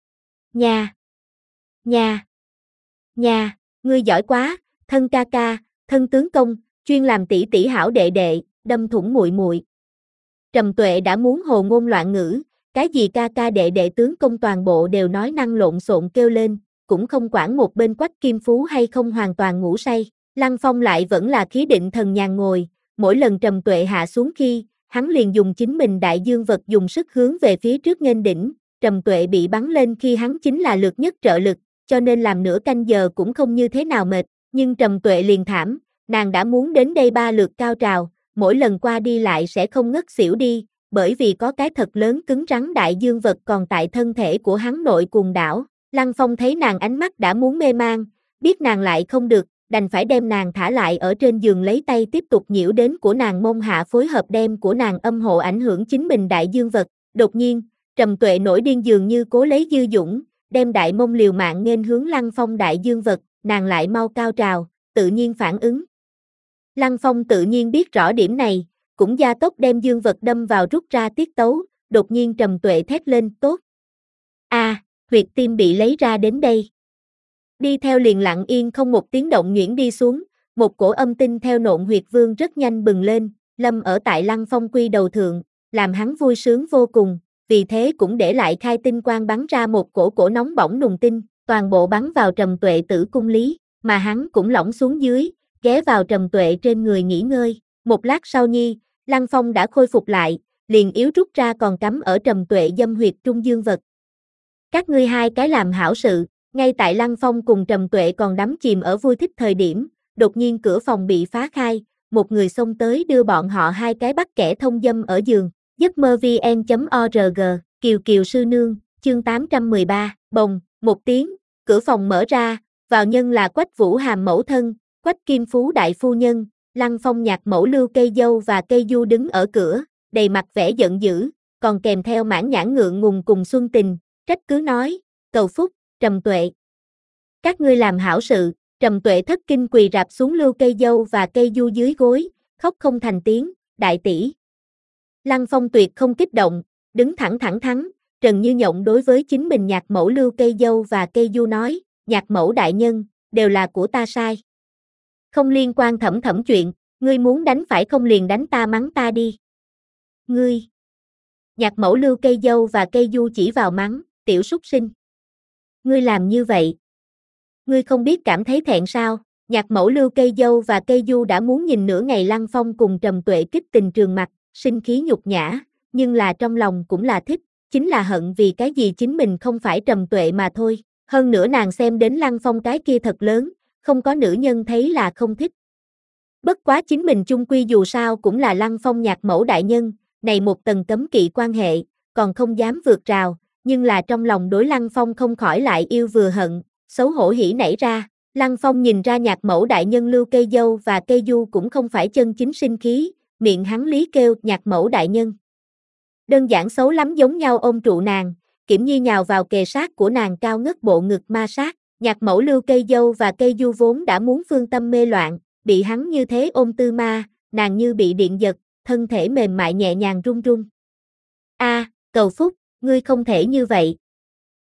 Nha! Nha! Nha! Ngươi giỏi quá, thân ca ca, thân tướng công, chuyên làm tỷ tỷ hảo đệ đệ, đâm thủng muội muội. Trầm Tuệ đã muốn hồ ngôn loạn ngữ, cái gì ca ca đệ đệ tướng công toàn bộ đều nói năng lộn xộn kêu lên, cũng không quản một bên Quách Kim Phú hay không hoàn toàn ngủ say. Lăng Phong lại vẫn là khí định thần nhàn ngồi, mỗi lần Trầm Tuệ hạ xuống khi, hắn liền dùng chính mình đại dương vật dùng sức hướng về phía trước nghênh đỉnh, Trầm Tuệ bị bắn lên khi hắn chính là lược nhất trợ lực, cho nên làm nửa canh giờ cũng không như thế nào mệt, nhưng Trầm Tuệ liền thảm, nàng đã muốn đến đây ba lượt cao trào, mỗi lần qua đi lại sẽ không ngất xỉu đi, bởi vì có cái thật lớn cứng rắn đại dương vật còn tại thân thể của hắn nội cuồng đảo. Lăng Phong thấy nàng ánh mắt đã muốn mê man, biết nàng lại không được, đành phải đem nàng thả lại ở trên giường lấy tay tiếp tục nhiễu đến của nàng mông hạ phối hợp đem của nàng âm hộ ảnh hưởng chính mình đại dương vật. Đột nhiên, Trầm Tuệ nổi điên dường như cố lấy dư dũng, đem đại mông liều mạng nghênh hướng Lăng Phong đại dương vật, nàng lại mau cao trào, tự nhiên phản ứng. Lăng Phong tự nhiên biết rõ điểm này, cũng gia tốc đem dương vật đâm vào rút ra tiết tấu, đột nhiên Trầm Tuệ thét lên, tốt. A, à, huyệt tim bị lấy ra đến đây. Đi theo liền lặng yên không một tiếng động nhuyễn đi xuống, một cổ âm tinh theo nộn huyệt vương rất nhanh bừng lên, lâm ở tại Lăng Phong quy đầu thượng, làm hắn vui sướng vô cùng, vì thế cũng để lại khai tinh quang bắn ra một cổ cổ nóng bỏng nùng tinh, toàn bộ bắn vào Trầm Tuệ tử cung lý, mà hắn cũng lỏng xuống dưới, ghé vào Trầm Tuệ trên người nghỉ ngơi. Một lát sau nhi, Lăng Phong đã khôi phục lại, liền yếu rút ra còn cắm ở Trầm Tuệ dâm huyệt trung dương vật. Các ngươi hai cái làm hảo sự, ngay tại Lăng Phong cùng Trầm Tuệ còn đắm chìm ở vui thích thời điểm, đột nhiên cửa phòng bị phá khai, một người xông tới đưa bọn họ hai cái bắt kẻ thông dâm ở giường. giấc mơ vn chấm org, Kiều Kiều sư nương, chương tám trăm mười ba, bồng, một tiếng, cửa phòng mở ra, vào nhân là Quách Vũ Hàm mẫu thân, Quách Kim Phú đại phu nhân, Lăng Phong nhạc mẫu Lưu Cây Dâu và Cây Du đứng ở cửa, đầy mặt vẻ giận dữ, còn kèm theo mãn nhãn ngượng ngùng cùng xuân tình, trách cứ nói, cầu phúc, Trầm Tuệ. Các ngươi làm hảo sự, Trầm Tuệ thất kinh quỳ rạp xuống Lưu Cây Dâu và Cây Du dưới gối, khóc không thành tiếng, đại tỷ. Lăng Phong tuyệt không kích động, đứng thẳng thẳng thắn, trần như nhộng đối với chính mình nhạc mẫu Lưu Cây Dâu và Cây Du nói, nhạc mẫu đại nhân, đều là của ta sai. Không liên quan thẩm thẩm chuyện, ngươi muốn đánh phải không liền đánh ta mắng ta đi. Ngươi. Nhạc mẫu Lưu Cây Dâu và Cây Du chỉ vào mắng, tiểu súc sinh. Ngươi làm như vậy. Ngươi không biết cảm thấy thẹn sao? Nhạc mẫu Lưu Cây Dâu và Cây Du đã muốn nhìn nửa ngày Lăng Phong cùng Trầm Tuệ kích tình trường mặt, sinh khí nhục nhã, nhưng là trong lòng cũng là thích, chính là hận vì cái gì chính mình không phải Trầm Tuệ mà thôi. Hơn nữa nàng xem đến Lăng Phong cái kia thật lớn, không có nữ nhân thấy là không thích. Bất quá chính mình chung quy dù sao cũng là Lăng Phong nhạc mẫu đại nhân, này một tầng cấm kỵ quan hệ, còn không dám vượt rào, nhưng là trong lòng đối Lăng Phong không khỏi lại yêu vừa hận, xấu hổ hỉ nảy ra. Lăng Phong nhìn ra nhạc mẫu đại nhân Lưu Cây Dâu và Cây Du cũng không phải chân chính sinh khí, miệng hắn lý kêu nhạc mẫu đại nhân. Đơn giản xấu lắm giống nhau ôm trụ nàng, Kiểm Nhi nhào vào kề sát của nàng cao ngất bộ ngực ma sát, nhạc mẫu Lưu Cây Dâu và Cây Du vốn đã muốn phương tâm mê loạn, bị hắn như thế ôm tư ma, nàng như bị điện giật, thân thể mềm mại nhẹ nhàng run run. A, cầu phúc, ngươi không thể như vậy.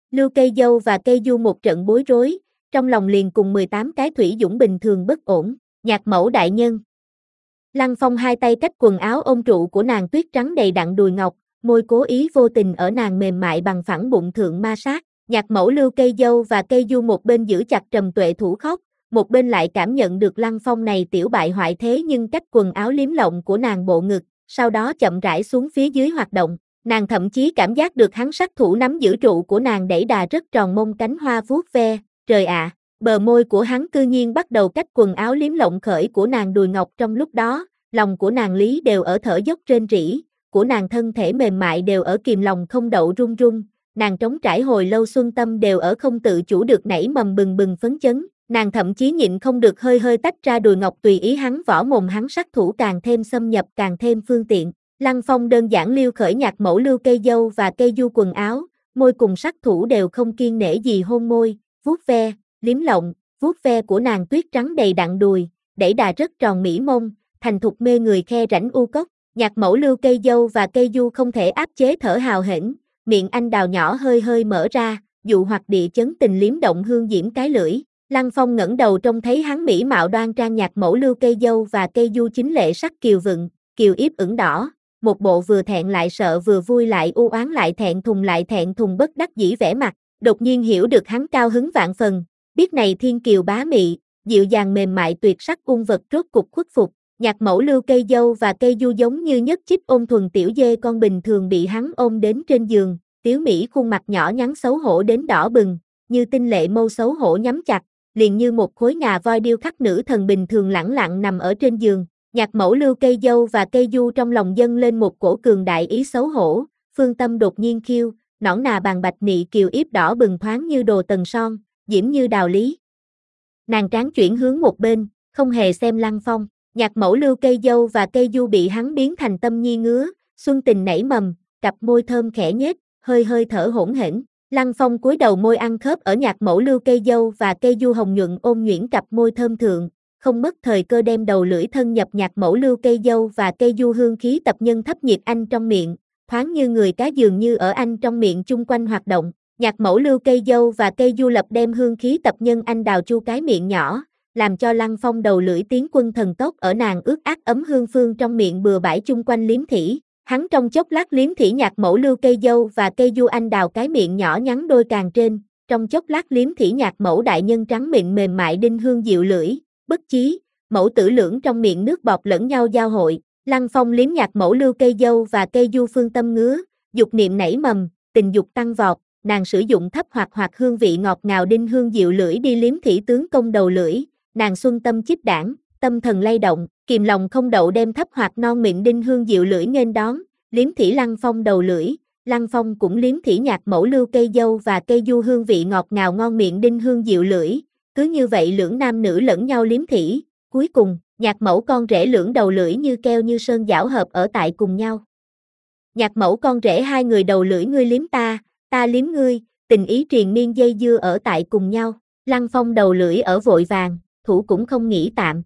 Lưu Cây Dâu và Cây Du một trận bối rối, trong lòng liền cùng mười tám cái thủy dũng bình thường bất ổn, nhạc mẫu đại nhân. Lăng Phong hai tay cách quần áo ôm trụ của nàng tuyết trắng đầy đặn đùi ngọc, môi cố ý vô tình ở nàng mềm mại bằng phẳng bụng thượng ma sát, nhạc mẫu Lưu Cây Dâu và Cây Du một bên giữ chặt Trầm Tuệ thủ khóc, một bên lại cảm nhận được Lăng Phong này tiểu bại hoại thế nhưng cách quần áo liếm lộng của nàng bộ ngực, sau đó chậm rãi xuống phía dưới hoạt động, nàng thậm chí cảm giác được hắn sát thủ nắm giữ trụ của nàng đẩy đà rất tròn mông cánh hoa vuốt ve, trời ạ, bờ môi của hắn cư nhiên bắt đầu cách quần áo liếm lộng khởi của nàng đùi ngọc trong lúc đó, lòng của nàng lý đều ở thở dốc rên rỉ, của nàng thân thể mềm mại đều ở kìm lòng không đậu run run, nàng trống trải hồi lâu xuân tâm đều ở không tự chủ được nảy mầm bừng bừng phấn chấn, nàng thậm chí nhịn không được hơi hơi tách ra đùi ngọc tùy ý hắn võ mồm hắn sát thủ càng thêm xâm nhập càng thêm phương tiện. Lăng Phong đơn giản liêu khởi nhạc mẫu Lưu Cây Dâu và Cây Du quần áo, môi cùng sát thủ đều không kiêng nể gì hôn môi, vuốt ve, liếm lộng, vuốt ve của nàng tuyết trắng đầy đặn đùi, đẩy đà rất tròn mỹ mông, thành thục mê người khe rãnh u cốc, nhạc mẫu Lưu Cây Dâu và Cây Du không thể áp chế thở hào hển, miệng anh đào nhỏ hơi hơi mở ra, dụ hoặc địa chấn tình liếm động hương diễm cái lưỡi. Lăng Phong ngẩng đầu trông thấy hắn mỹ mạo đoan trang nhạc mẫu Lưu Cây Dâu và Cây Du chính lệ sắc kiều vựng, kiều yếp ửng đỏ, một bộ vừa thẹn lại sợ vừa vui lại u oán lại thẹn thùng lại thẹn thùng bất đắc dĩ vẻ mặt, đột nhiên hiểu được hắn cao hứng vạn phần, biết này thiên kiều bá mị, dịu dàng mềm mại tuyệt sắc ung vật rốt cục khuất phục, nhạc mẫu Lưu Cây Dâu và Cây Du giống như nhất chích ôn thuần tiểu dê con bình thường bị hắn ôm đến trên giường, tiếu mỹ khuôn mặt nhỏ nhắn xấu hổ đến đỏ bừng, như tinh lệ mâu xấu hổ nhắm chặt, liền như một khối ngà voi điêu khắc nữ thần bình thường lẳng lặng nằm ở trên giường. Nhạc mẫu Lưu Cây Dâu và Cây Du trong lòng dâng lên một cổ cường đại ý xấu hổ, phương tâm đột nhiên khiêu, nõn nà bàn bạch nị kiều yếp đỏ bừng thoáng như đồ tần son, diễm như đào lý. Nàng trán chuyển hướng một bên, không hề xem Lăng Phong, nhạc mẫu Lưu Cây Dâu và Cây Du bị hắn biến thành tâm nhi ngứa, xuân tình nảy mầm, cặp môi thơm khẽ nhếch, hơi hơi thở hỗn hển. Lăng Phong cúi đầu môi ăn khớp ở nhạc mẫu Lưu Cây Dâu và Cây Du hồng nhuận ôm nhuyễn cặp môi thơm thượng, không mất thời cơ đem đầu lưỡi thân nhập nhạc mẫu Lưu Cây Dâu và Cây Du hương khí tập nhân thấp nhiệt anh trong miệng, thoáng như người cá dường như ở anh trong miệng chung quanh hoạt động. Nhạc mẫu Lưu Cây Dâu và Cây Du lập đem hương khí tập nhân anh đào chu cái miệng nhỏ, làm cho Lăng Phong đầu lưỡi tiến quân thần tốc ở nàng ướt át ấm hương phương trong miệng bừa bãi chung quanh liếm thỉ. Hắn trong chốc lát liếm thỉ nhạc mẫu Lưu Cây Dâu và Cây Du anh đào cái miệng nhỏ nhắn đôi càng trên, trong chốc lát liếm thỉ nhạc mẫu đại nhân trắng miệng mềm mại đinh hương dịu lưỡi, bất chí, mẫu tử lưỡng trong miệng nước bọt lẫn nhau giao hội. Lăng Phong liếm nhạc mẫu Lưu Cây Dâu và Cây Du phương tâm ngứa, dục niệm nảy mầm, tình dục tăng vọt, nàng sử dụng thấp hoặc hoặc hương vị ngọt ngào đinh hương dịu lưỡi đi liếm thỉ tướng công đầu lưỡi, nàng xuân tâm chích đảng, tâm thần lay động, kìm lòng không đậu đem thấp hoặc non miệng đinh hương dịu lưỡi nghênh đón, liếm thỉ Lăng Phong đầu lưỡi. Lăng Phong cũng liếm thỉ nhạc mẫu Lưu Cây Dâu và Cây Du hương vị ngọt ngào ngon miệng đinh hương dịu lưỡi, cứ như vậy lưỡng nam nữ lẫn nhau liếm thỉ, cuối cùng, nhạc mẫu con rể lưỡng đầu lưỡi như keo như sơn giảo hợp ở tại cùng nhau. Nhạc mẫu con rể hai người đầu lưỡi ngươi liếm ta, ta liếm ngươi, tình ý triền miên dây dưa ở tại cùng nhau. Lăng Phong đầu lưỡi ở vội vàng, thủ cũng không nghĩ tạm.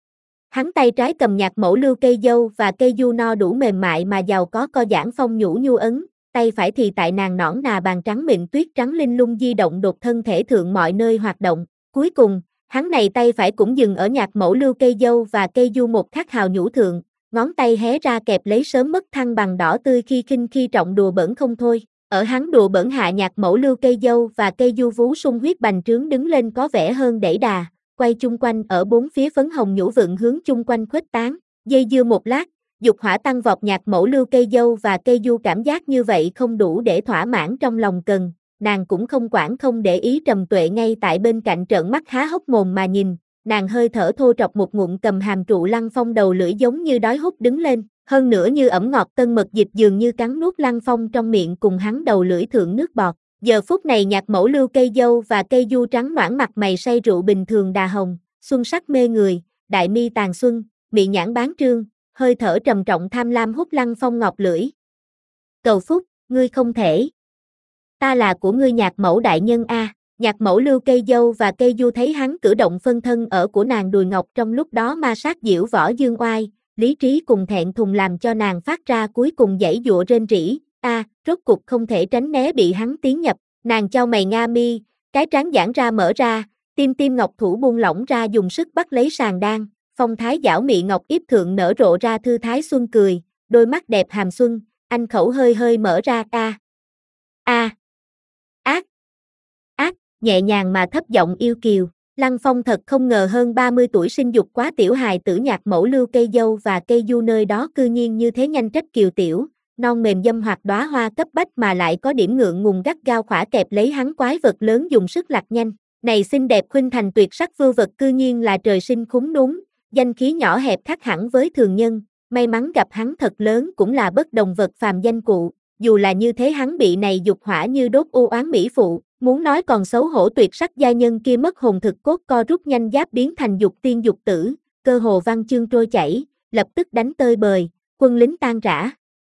Hắn tay trái cầm nhạc mẫu Lưu Cây Dâu và Cây Du no đủ mềm mại mà giàu có co giãn phong nhũ nhu ấn, tay phải thì tại nàng nõn nà bàn trắng mịn tuyết trắng linh lung di động đột thân thể thượng mọi nơi hoạt động. Cuối cùng, hắn này tay phải cũng dừng ở nhạc mẫu Lưu Cây Dâu và Cây Du một khắc hào nhũ thượng, ngón tay hé ra kẹp lấy sớm mất thăng bằng đỏ tươi khi khinh khi trọng đùa bẩn không thôi. Ở hắn đùa bẩn hạ nhạc mẫu Lưu Cây Dâu và Cây Du vú sung huyết bành trướng đứng lên có vẻ hơn đẩy đà, quay chung quanh ở bốn phía phấn hồng nhũ vựng hướng chung quanh khuếch tán, dây dưa một lát, dục hỏa tăng vọt nhạc mẫu Lưu Cây Dâu và Cây Du cảm giác như vậy không đủ để thỏa mãn trong lòng cần, nàng cũng không quản không để ý Trầm Tuệ ngay tại bên cạnh trợn mắt há hốc mồm mà nhìn, nàng hơi thở thô trọc một ngụm cầm hàm trụ Lăng Phong đầu lưỡi giống như đói hút đứng lên, hơn nữa như ẩm ngọt tân mật dịch dường như cắn nuốt Lăng Phong trong miệng cùng hắn đầu lưỡi thượng nước bọt. Giờ phút này nhạc mẫu Lưu Cây Dâu và Cây Du trắng noãn mặt mày say rượu bình thường đà hồng, xuân sắc mê người, đại mi tàn xuân, mị nhãn bán trương, hơi thở trầm trọng tham lam hút Lăng Phong ngọc lưỡi. Cầu phúc, ngươi không thể. Ta là của ngươi nhạc mẫu đại nhân a. Nhạc mẫu Lưu Cây Dâu và Cây Du thấy hắn cử động phân thân ở của nàng đùi ngọc trong lúc đó ma sát diễu võ dương oai, lý trí cùng thẹn thùng làm cho nàng phát ra cuối cùng dãy dụa rên rỉ, a, rốt cục không thể tránh né bị hắn tiến nhập, Nàng chau mày nga mi, cái trán giãn ra mở ra, tim tim ngọc thủ buông lỏng ra dùng sức bắt lấy sàn đan, phong thái giảo mị ngọc yếp thượng nở rộ ra thư thái xuân cười, đôi mắt đẹp hàm xuân, anh khẩu hơi hơi mở ra a. A. Ác. Ác, nhẹ nhàng mà thấp giọng yêu kiều. Lăng Phong thật không ngờ hơn ba mươi tuổi sinh dục quá tiểu hài tử nhạc mẫu Lưu Cây Dâu và Cây Du nơi đó cư nhiên như thế nhanh trách kiều tiểu, non mềm dâm hoặc đóa hoa cấp bách mà lại có điểm ngượng ngùng gắt gao khỏa kẹp lấy hắn quái vật lớn dùng sức lặt nhanh. Này xinh đẹp khuynh thành tuyệt sắc vưu vật cư nhiên là trời sinh khúng núm, danh khí nhỏ hẹp khác hẳn với thường nhân, may mắn gặp hắn thật lớn cũng là bất đồng vật phàm danh cụ, dù là như thế hắn bị này dục hỏa như đốt u oán mỹ phụ, muốn nói còn xấu hổ tuyệt sắc gia nhân kia mất hồn thực cốt co rút nhanh giáp biến thành dục tiên dục tử, cơ hồ văn chương trôi chảy, lập tức đánh tơi bời, quân lính tan rã.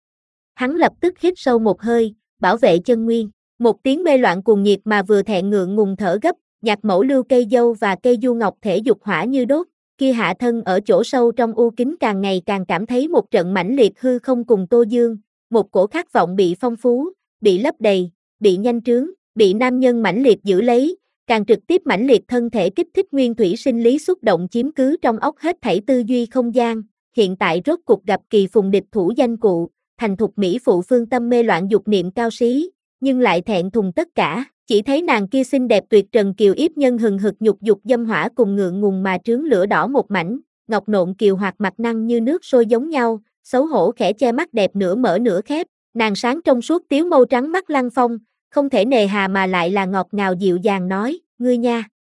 Hắn lập tức hít sâu một hơi, bảo vệ chân nguyên, một tiếng mê loạn cuồng nhiệt mà vừa thẹn ngượng ngùng thở gấp, nhạc mẫu Lưu Cây Dâu và Cây Du ngọc thể dục hỏa như đốt, kia hạ thân ở chỗ sâu trong u kính càng ngày càng cảm thấy một trận mãnh liệt hư không cùng Tô Dương, một cổ khát vọng bị phong phú, bị lấp đầy, bị nhanh trướng, bị nam nhân mãnh liệt giữ lấy, càng trực tiếp mãnh liệt thân thể kích thích nguyên thủy sinh lý xúc động chiếm cứ trong óc hết thảy tư duy không gian, hiện tại rốt cục gặp kỳ phùng địch thủ danh cụ, thành thục mỹ phụ phương tâm mê loạn dục niệm cao sĩ, nhưng lại thẹn thùng tất cả, chỉ thấy nàng kia xinh đẹp tuyệt trần kiều yếp nhân hừng hực nhục dục dâm hỏa cùng ngượng ngùng mà trướng lửa đỏ một mảnh, ngọc nộn kiều hoạt mặt năng như nước sôi giống nhau, xấu hổ khẽ che mắt đẹp nửa mở nửa khép, nàng sáng trong suốt tiếu mâu trắng mắt Lăng Phong, không thể nề hà mà lại là ngọt ngào dịu dàng nói, ngươi nha.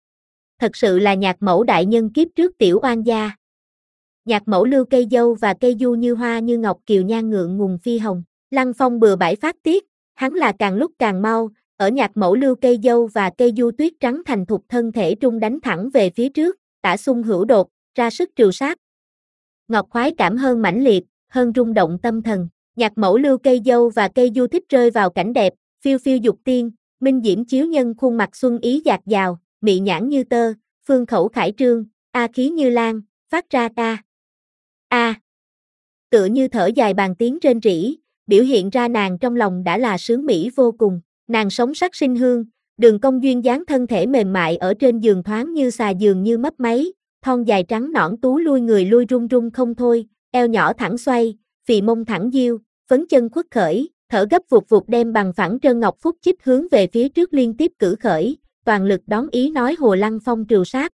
Thật sự là nhạc mẫu đại nhân kiếp trước tiểu oan gia. Nhạc mẫu Lưu Cây Dâu và Cây Du như hoa như ngọc kiều nhan ngượng ngùng phi hồng, Lăng Phong bừa bãi phát tiết, hắn là càng lúc càng mau, ở nhạc mẫu Lưu Cây Dâu và Cây Du tuyết trắng thành thục thân thể trung đánh thẳng về phía trước, tả xung hữu đột, ra sức trừ sát. Ngọt khoái cảm hơn mãnh liệt, hơn rung động tâm thần, nhạc mẫu Lưu Cây Dâu và Cây Du thích rơi vào cảnh đẹp, phiêu phiêu dục tiên, minh diễm chiếu nhân khuôn mặt xuân ý dạt dào, mị nhãn như tơ, phương khẩu khải trương, a khí như lan, phát ra a. A. Tựa như thở dài bàn tiếng rên rỉ, biểu hiện ra nàng trong lòng đã là sướng mỹ vô cùng, nàng sống sắc sinh hương, đường cong duyên dáng thân thể mềm mại ở trên giường thoáng như xà giường như mấp máy, thon dài trắng nõn tú lui người lui run run không thôi, eo nhỏ thẳng xoay, phì mông thẳng diêu, phấn chân khuất khởi, thở gấp vụt vụt đem bằng phẳng trơn ngọc phúc chích hướng về phía trước liên tiếp cử khởi, toàn lực đón ý nói Hồ Lăng Phong trừ sát.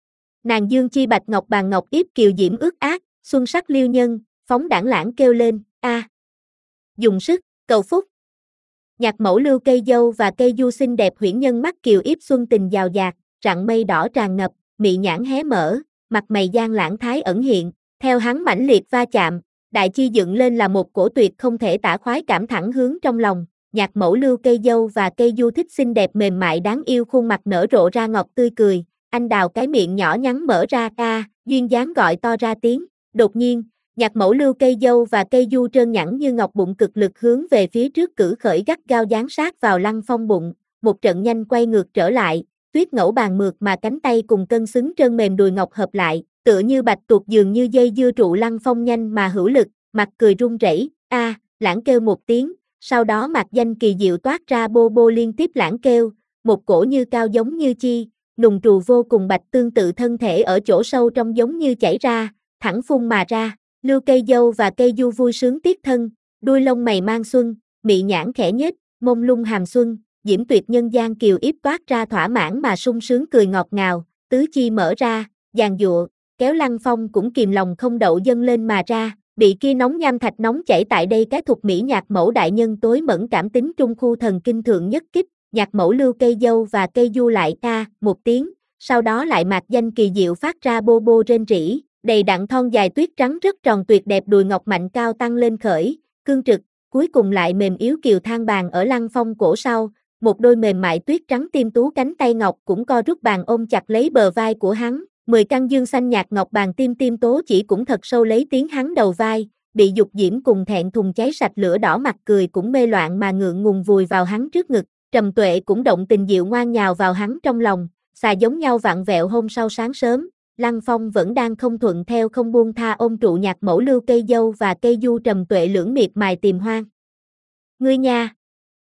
Nàng dương chi bạch ngọc bàn ngọc yếp kiều diễm ước ác, xuân sắc liêu nhân, phóng đảng lãng kêu lên, a. Dùng sức, cầu phúc. Nhạc mẫu Lưu Cây Dâu và Cây Du xinh đẹp huyễn nhân mắt kiều yếp xuân tình giàu dạt, rạng mây đỏ tràn ngập, mị nhãn hé mở, mặt mày gian lãng thái ẩn hiện, theo hắn mãnh liệt va chạm, đại chi dựng lên là một cổ tuyệt không thể tả khoái cảm thẳng hướng trong lòng, nhạc mẫu Lưu Cây Dâu và Cây Du thích xinh đẹp mềm mại đáng yêu khuôn mặt nở rộ ra ngọt tươi cười, anh đào cái miệng nhỏ nhắn mở ra a, duyên dáng gọi to ra tiếng, đột nhiên, nhạc mẫu Lưu Cây Dâu và Cây Du trơn nhẵn như ngọc bụng cực lực hướng về phía trước cử khởi gắt gao dán sát vào Lăng Phong bụng, một trận nhanh quay ngược trở lại, tuyết ngẫu bàn mượt mà cánh tay cùng cân xứng trơn mềm đùi ngọc hợp lại, tựa như bạch tuộc dường như dây dưa trụ Lăng Phong nhanh mà hữu lực, mặt cười run rẩy, a, lãng kêu một tiếng, sau đó mặt danh kỳ diệu toát ra bô bô liên tiếp lãng kêu, một cổ như cao giống như chi, nùng trù vô cùng bạch tương tự thân thể ở chỗ sâu trong giống như chảy ra, thẳng phun mà ra. Lưu Cây Dâu và Cây Du vui sướng tiết thân, đuôi lông mày mang xuân, mị nhãn khẽ nhếch, mông lung hàm xuân, diễm tuyệt nhân gian kiều yếp toát ra thỏa mãn mà sung sướng cười ngọt ngào, tứ chi mở ra, giàn giụa, kéo Lăng Phong cũng kìm lòng không đậu dâng lên mà ra, bị kia nóng nham thạch nóng chảy tại đây cái thuộc mỹ nhạc mẫu đại nhân tối mẫn cảm tính trung khu thần kinh thượng nhất kích, nhạc mẫu Lưu Cây Dâu và Cây Du lại a một tiếng, sau đó lại mạc danh kỳ diệu phát ra bô bô rên rỉ. Đầy đặn thon dài tuyết trắng rất tròn tuyệt đẹp đùi ngọc mạnh cao tăng lên khởi, cương trực, cuối cùng lại mềm yếu kiều thang bàn ở Lăng Phong cổ sau, một đôi mềm mại tuyết trắng tim tú cánh tay ngọc cũng co rút bàn ôm chặt lấy bờ vai của hắn, mười căn dương xanh nhạt ngọc bàn tim tim tố chỉ cũng thật sâu lấy tiếng hắn đầu vai, bị dục diễm cùng thẹn thùng cháy sạch lửa đỏ mặt cười cũng mê loạn mà ngượng ngùng vùi vào hắn trước ngực, Trầm Tuệ cũng động tình dịu ngoan nhào vào hắn trong lòng, xà giống nhau vặn vẹo hôm sau sáng sớm. Lăng Phong vẫn đang không thuận theo không buông tha ôm trụ nhạc mẫu Lưu Cây Dâu và Cây Du Trầm Tuệ lưỡng miệt mài tìm hoang. Ngươi nha!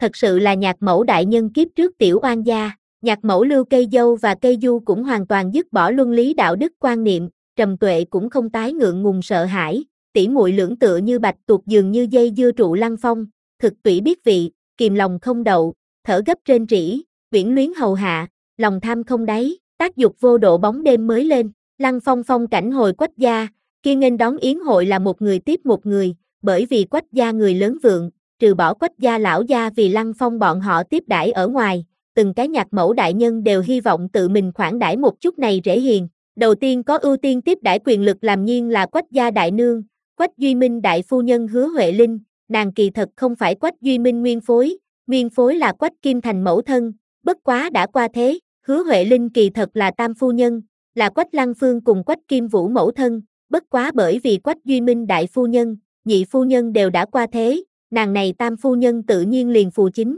thật sự là nhạc mẫu đại nhân kiếp trước tiểu oan gia. Nhạc mẫu Lưu Cây Dâu và Cây Du cũng hoàn toàn dứt bỏ luân lý đạo đức quan niệm, Trầm Tuệ cũng không tái ngượng ngùng sợ hãi, tỷ muội lưỡng tựa như bạch tuộc dường như dây dưa trụ Lăng Phong, thực tủy biết vị, kìm lòng không đậu, thở gấp trên rỉ, uyển luyến hầu hạ, lòng tham không đáy, tác dục vô độ bóng đêm mới lên. Lăng Phong phong cảnh hồi Quách gia, kia nghênh đón yến hội là một người tiếp một người, bởi vì Quách gia người lớn vượng, trừ bỏ Quách gia lão gia vì Lăng Phong bọn họ tiếp đãi ở ngoài, từng cái nhạc mẫu đại nhân đều hy vọng tự mình khoản đãi một chút này rễ hiền. Đầu tiên có ưu tiên tiếp đãi quyền lực làm nhiên là Quách gia đại nương, Quách Duy Minh đại phu nhân Hứa Huệ Linh, nàng kỳ thật không phải Quách Duy Minh nguyên phối, nguyên phối là Quách Kim Thành mẫu thân, bất quá đã qua thế, Hứa Huệ Linh kỳ thật là tam phu nhân, là Quách Lăng Phương cùng Quách Kim Vũ mẫu thân, bất quá bởi vì Quách Duy Minh đại phu nhân, nhị phu nhân đều đã qua thế, nàng này tam phu nhân tự nhiên liền phù chính.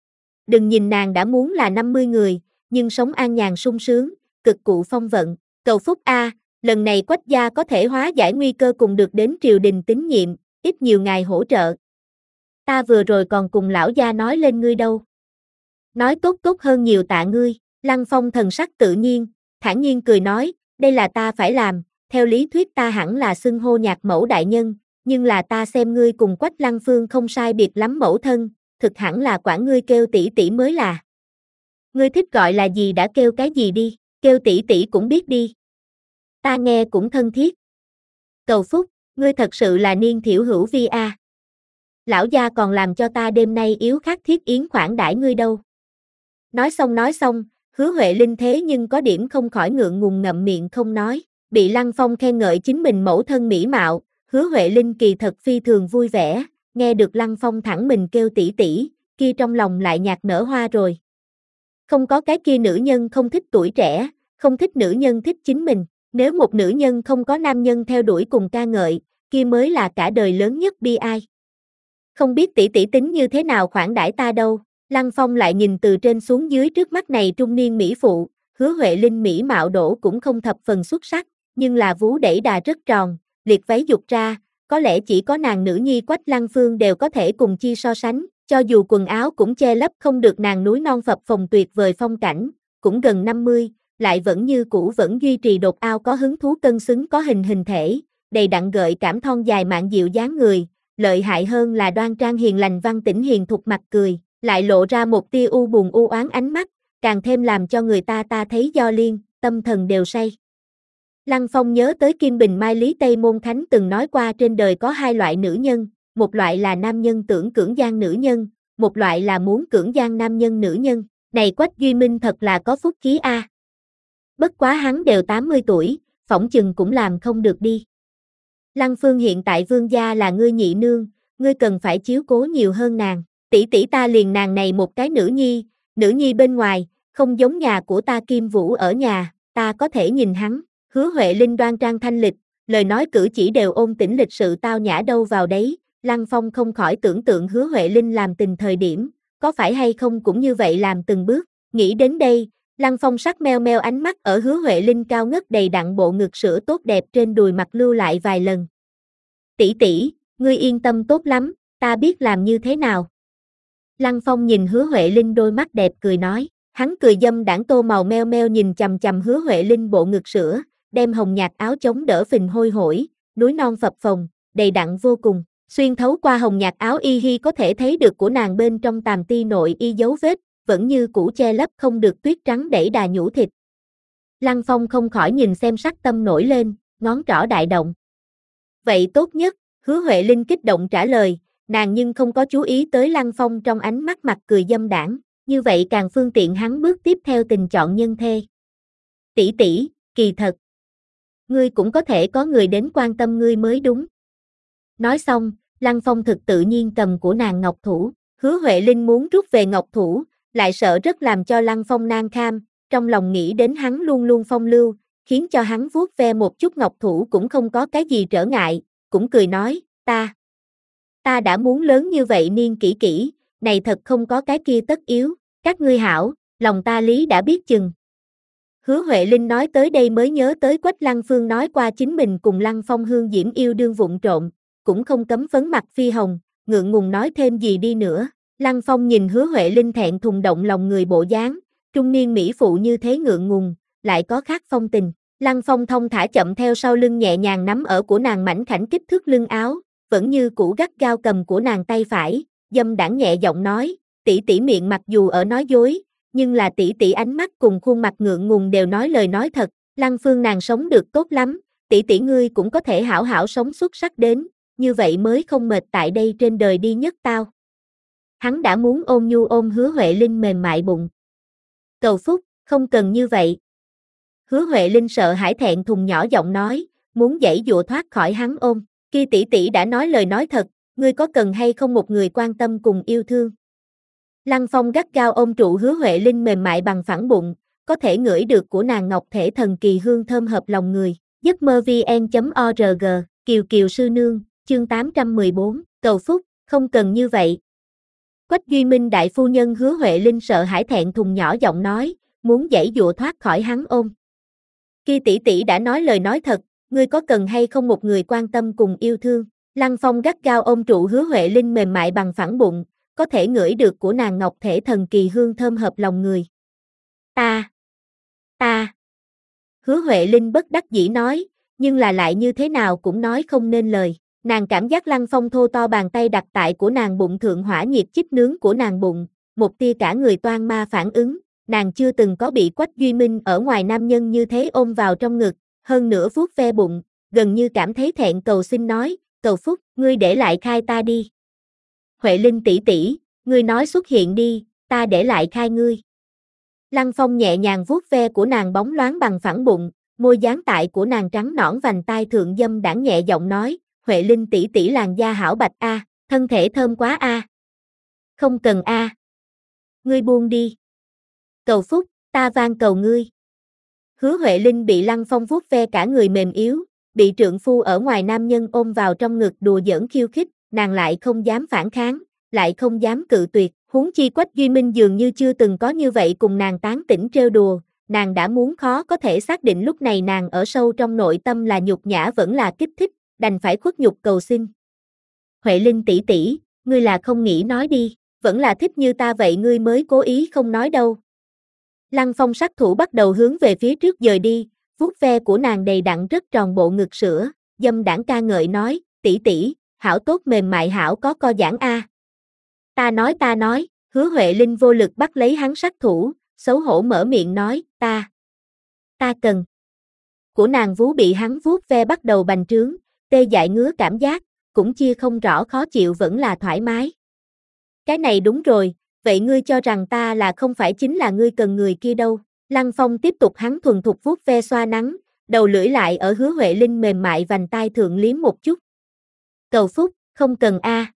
Đừng nhìn nàng đã muốn là năm mươi người, nhưng sống an nhàn sung sướng, cực cụ phong vận, cầu phúc a, lần này Quách gia có thể hóa giải nguy cơ cùng được đến triều đình tín nhiệm, ít nhiều ngài hỗ trợ. Ta vừa rồi còn cùng lão gia nói lên ngươi đâu. Nói tốt tốt hơn nhiều tạ ngươi, Lăng Phong thần sắc tự nhiên, thản nhiên cười nói, đây là ta phải làm, theo lý thuyết ta hẳn là xưng hô nhạc mẫu đại nhân, nhưng là ta xem ngươi cùng Quách Lăng Phương không sai biệt lắm mẫu thân, thực hẳn là quản ngươi kêu tỷ tỷ mới là. Ngươi thích gọi là gì đã kêu cái gì đi, kêu tỷ tỷ cũng biết đi. Ta nghe cũng thân thiết. Cầu phúc, ngươi thật sự là niên thiểu hữu vi a. Lão gia còn làm cho ta đêm nay yếu khát thiết yến khoản đãi ngươi đâu. Nói xong nói xong, Hứa Huệ Linh thế nhưng có điểm không khỏi ngượng ngùng ngậm miệng không nói, bị Lăng Phong khen ngợi chính mình mẫu thân mỹ mạo, Hứa Huệ Linh kỳ thật phi thường vui vẻ, nghe được Lăng Phong thẳng mình kêu tỷ tỷ, kia trong lòng lại nhạc nở hoa rồi. Không có cái kia nữ nhân không thích tuổi trẻ, không thích nữ nhân thích chính mình, nếu một nữ nhân không có nam nhân theo đuổi cùng ca ngợi, kia mới là cả đời lớn nhất bi ai. Không biết tỷ tỷ tính như thế nào khoản đãi ta đâu. Lăng Phong lại nhìn từ trên xuống dưới trước mắt này trung niên mỹ phụ, Hứa Huệ Linh mỹ mạo đổ cũng không thập phần xuất sắc, nhưng là vú đẩy đà rất tròn, liệt váy dục ra, có lẽ chỉ có nàng nữ nhi Quách Lăng Phương đều có thể cùng chi so sánh, cho dù quần áo cũng che lấp không được nàng núi non phập phồng tuyệt vời phong cảnh, cũng gần năm mươi, lại vẫn như cũ vẫn duy trì đột ao có hứng thú cân xứng có hình hình thể, đầy đặn gợi cảm thon dài mạn dịu dáng người, lợi hại hơn là đoan trang hiền lành văn tĩnh hiền thục mặt cười, lại lộ ra một tia u buồn u oán ánh mắt, càng thêm làm cho người ta ta thấy do liên, tâm thần đều say. Lăng Phong nhớ tới Kim Bình Mai Lý Tây Môn Khánh từng nói qua trên đời có hai loại nữ nhân, một loại là nam nhân tưởng cưỡng gian nữ nhân, một loại là muốn cưỡng gian nam nhân nữ nhân, này Quách Duy Minh thật là có phúc khí a. Bất quá hắn đều tám mươi tuổi, phỏng chừng cũng làm không được đi. Lăng Phương hiện tại vương gia là ngươi nhị nương, ngươi cần phải chiếu cố nhiều hơn nàng, tỷ tỷ ta liền nàng này một cái nữ nhi, nữ nhi bên ngoài, không giống nhà của ta Kim Vũ ở nhà, ta có thể nhìn hắn. Hứa Huệ Linh đoan trang thanh lịch, lời nói cử chỉ đều ôn tĩnh lịch sự tao nhã đâu vào đấy, Lăng Phong không khỏi tưởng tượng Hứa Huệ Linh làm tình thời điểm, có phải hay không cũng như vậy làm từng bước, nghĩ đến đây, Lăng Phong sắc meo meo ánh mắt ở Hứa Huệ Linh cao ngất đầy đặn bộ ngực sữa tốt đẹp trên đùi mặt lưu lại vài lần. Tỷ tỷ, ngươi yên tâm tốt lắm, ta biết làm như thế nào. Lăng Phong nhìn Hứa Huệ Linh đôi mắt đẹp cười nói, hắn cười dâm đãng tô màu meo meo nhìn chằm chằm Hứa Huệ Linh bộ ngực sữa, đem hồng nhạt áo chống đỡ phình hôi hổi, núi non phập phồng, đầy đặn vô cùng, xuyên thấu qua hồng nhạt áo y hi có thể thấy được của nàng bên trong tàm ti nội y dấu vết, vẫn như cũ che lấp không được tuyết trắng đẩy đà nhũ thịt. Lăng Phong không khỏi nhìn xem sắc tâm nổi lên, ngón trỏ đại động. Vậy tốt nhất, Hứa Huệ Linh kích động trả lời, nàng nhưng không có chú ý tới Lăng Phong trong ánh mắt mặt cười dâm đãng, như vậy càng phương tiện hắn bước tiếp theo tình chọn nhân thê. Tỷ tỷ, kỳ thật, ngươi cũng có thể có người đến quan tâm ngươi mới đúng. Nói xong, Lăng Phong thực tự nhiên cầm của nàng ngọc thủ, Hứa Huệ Linh muốn rút về ngọc thủ, lại sợ rất làm cho Lăng Phong nan kham, trong lòng nghĩ đến hắn luôn luôn phong lưu, khiến cho hắn vuốt ve một chút ngọc thủ cũng không có cái gì trở ngại, cũng cười nói, ta, ta đã muốn lớn như vậy niên kỹ kỹ, này thật không có cái kia tất yếu, các ngươi hảo, lòng ta lý đã biết chừng. Hứa Huệ Linh nói tới đây mới nhớ tới Quách Lăng Phương nói qua chính mình cùng Lăng Phong hương diễm yêu đương vụng trộm, cũng không cấm phấn mặt phi hồng, ngượng ngùng nói thêm gì đi nữa, Lăng Phong nhìn Hứa Huệ Linh thẹn thùng động lòng người bộ dáng, trung niên mỹ phụ như thế ngượng ngùng, lại có khác phong tình. Lăng Phong thông thả chậm theo sau lưng nhẹ nhàng nắm ở của nàng mảnh khảnh kích thước lưng áo, vẫn như cũ gắt gao cầm của nàng tay phải, dâm đãng nhẹ giọng nói, tỷ tỷ miệng mặc dù ở nói dối, nhưng là tỷ tỷ ánh mắt cùng khuôn mặt ngượng ngùng đều nói lời nói thật. Lăng Phương nàng sống được tốt lắm, tỷ tỷ ngươi cũng có thể hảo hảo sống xuất sắc đến, như vậy mới không mệt tại đây trên đời đi nhất tao. Hắn đã muốn ôm nhu ôm Hứa Huệ Linh mềm mại bụng. Cầu phúc, không cần như vậy. Hứa Huệ Linh sợ hãi thẹn thùng nhỏ giọng nói, muốn giãy dụa thoát khỏi hắn ôm. Kia tỷ tỷ đã nói lời nói thật, ngươi có cần hay không một người quan tâm cùng yêu thương? Lăng Phong gắt gao ôm trụ Hứa Huệ Linh mềm mại bằng phẳng bụng, có thể ngửi được của nàng ngọc thể thần kỳ hương thơm hợp lòng người. giấc mơ vn chấm org, Kiều Kiều sư nương, chương tám trăm mười bốn, cầu phúc, không cần như vậy. Quách Duy Minh đại phu nhân Hứa Huệ Linh sợ hãi thẹn thùng nhỏ giọng nói, muốn giãy dụa thoát khỏi hắn ôm. Kia tỷ tỷ đã nói lời nói thật, ngươi có cần hay không một người quan tâm cùng yêu thương? Lăng Phong gắt gao ôm trụ Hứa Huệ Linh mềm mại bằng phẳng bụng, có thể ngửi được của nàng ngọc thể thần kỳ hương thơm hợp lòng người. Ta, ta. Hứa Huệ Linh bất đắc dĩ nói, nhưng là lại như thế nào cũng nói không nên lời. Nàng cảm giác Lăng Phong thô to bàn tay đặt tại của nàng bụng thượng hỏa nhiệt chích nướng của nàng bụng, một tia cả người toan ma phản ứng, nàng chưa từng có bị Quách Duy Minh ở ngoài nam nhân như thế ôm vào trong ngực, hơn nữa vuốt ve bụng, gần như cảm thấy thẹn cầu xin nói, cầu phúc, ngươi để lại khai ta đi. Huệ Linh tỷ tỷ, ngươi nói xuất hiện đi, ta để lại khai ngươi. Lăng Phong nhẹ nhàng vuốt ve của nàng bóng loáng bằng phẳng bụng, môi dán tại của nàng trắng nõn vành tai thượng dâm đãng nhẹ giọng nói, Huệ Linh tỷ tỷ làn da hảo bạch a, thân thể thơm quá a. Không cần a. Ngươi buông đi. Cầu phúc, ta van cầu ngươi. Hứa Huệ Linh bị Lăng Phong vuốt ve cả người mềm yếu, bị trượng phu ở ngoài nam nhân ôm vào trong ngực đùa giỡn khiêu khích, nàng lại không dám phản kháng, lại không dám cự tuyệt, huống chi Quách Duy Minh dường như chưa từng có như vậy cùng nàng tán tỉnh trêu đùa, nàng đã muốn khó có thể xác định lúc này nàng ở sâu trong nội tâm là nhục nhã vẫn là kích thích, đành phải khuất nhục cầu xin. Huệ Linh tỷ tỷ, ngươi là không nghĩ nói đi, vẫn là thích như ta vậy ngươi mới cố ý không nói đâu. Lăng Phong sát thủ bắt đầu hướng về phía trước dời đi, vuốt ve của nàng đầy đặn rất tròn bộ ngực sữa, dâm đãng ca ngợi nói, tỷ tỷ, hảo tốt mềm mại hảo có co giãn a. Ta nói ta nói, Hứa Huệ Linh vô lực bắt lấy hắn sát thủ, xấu hổ mở miệng nói, ta, ta cần. Của nàng vú bị hắn vuốt ve bắt đầu bành trướng, tê dại ngứa cảm giác, cũng chia không rõ khó chịu vẫn là thoải mái. Cái này đúng rồi, vậy ngươi cho rằng ta là không phải chính là ngươi cần người kia đâu. Lăng Phong tiếp tục hắn thuần thục vuốt ve xoa nắng, đầu lưỡi lại ở Hứa Huệ Linh mềm mại vành tai thượng liếm một chút. Cầu phúc, không cần a.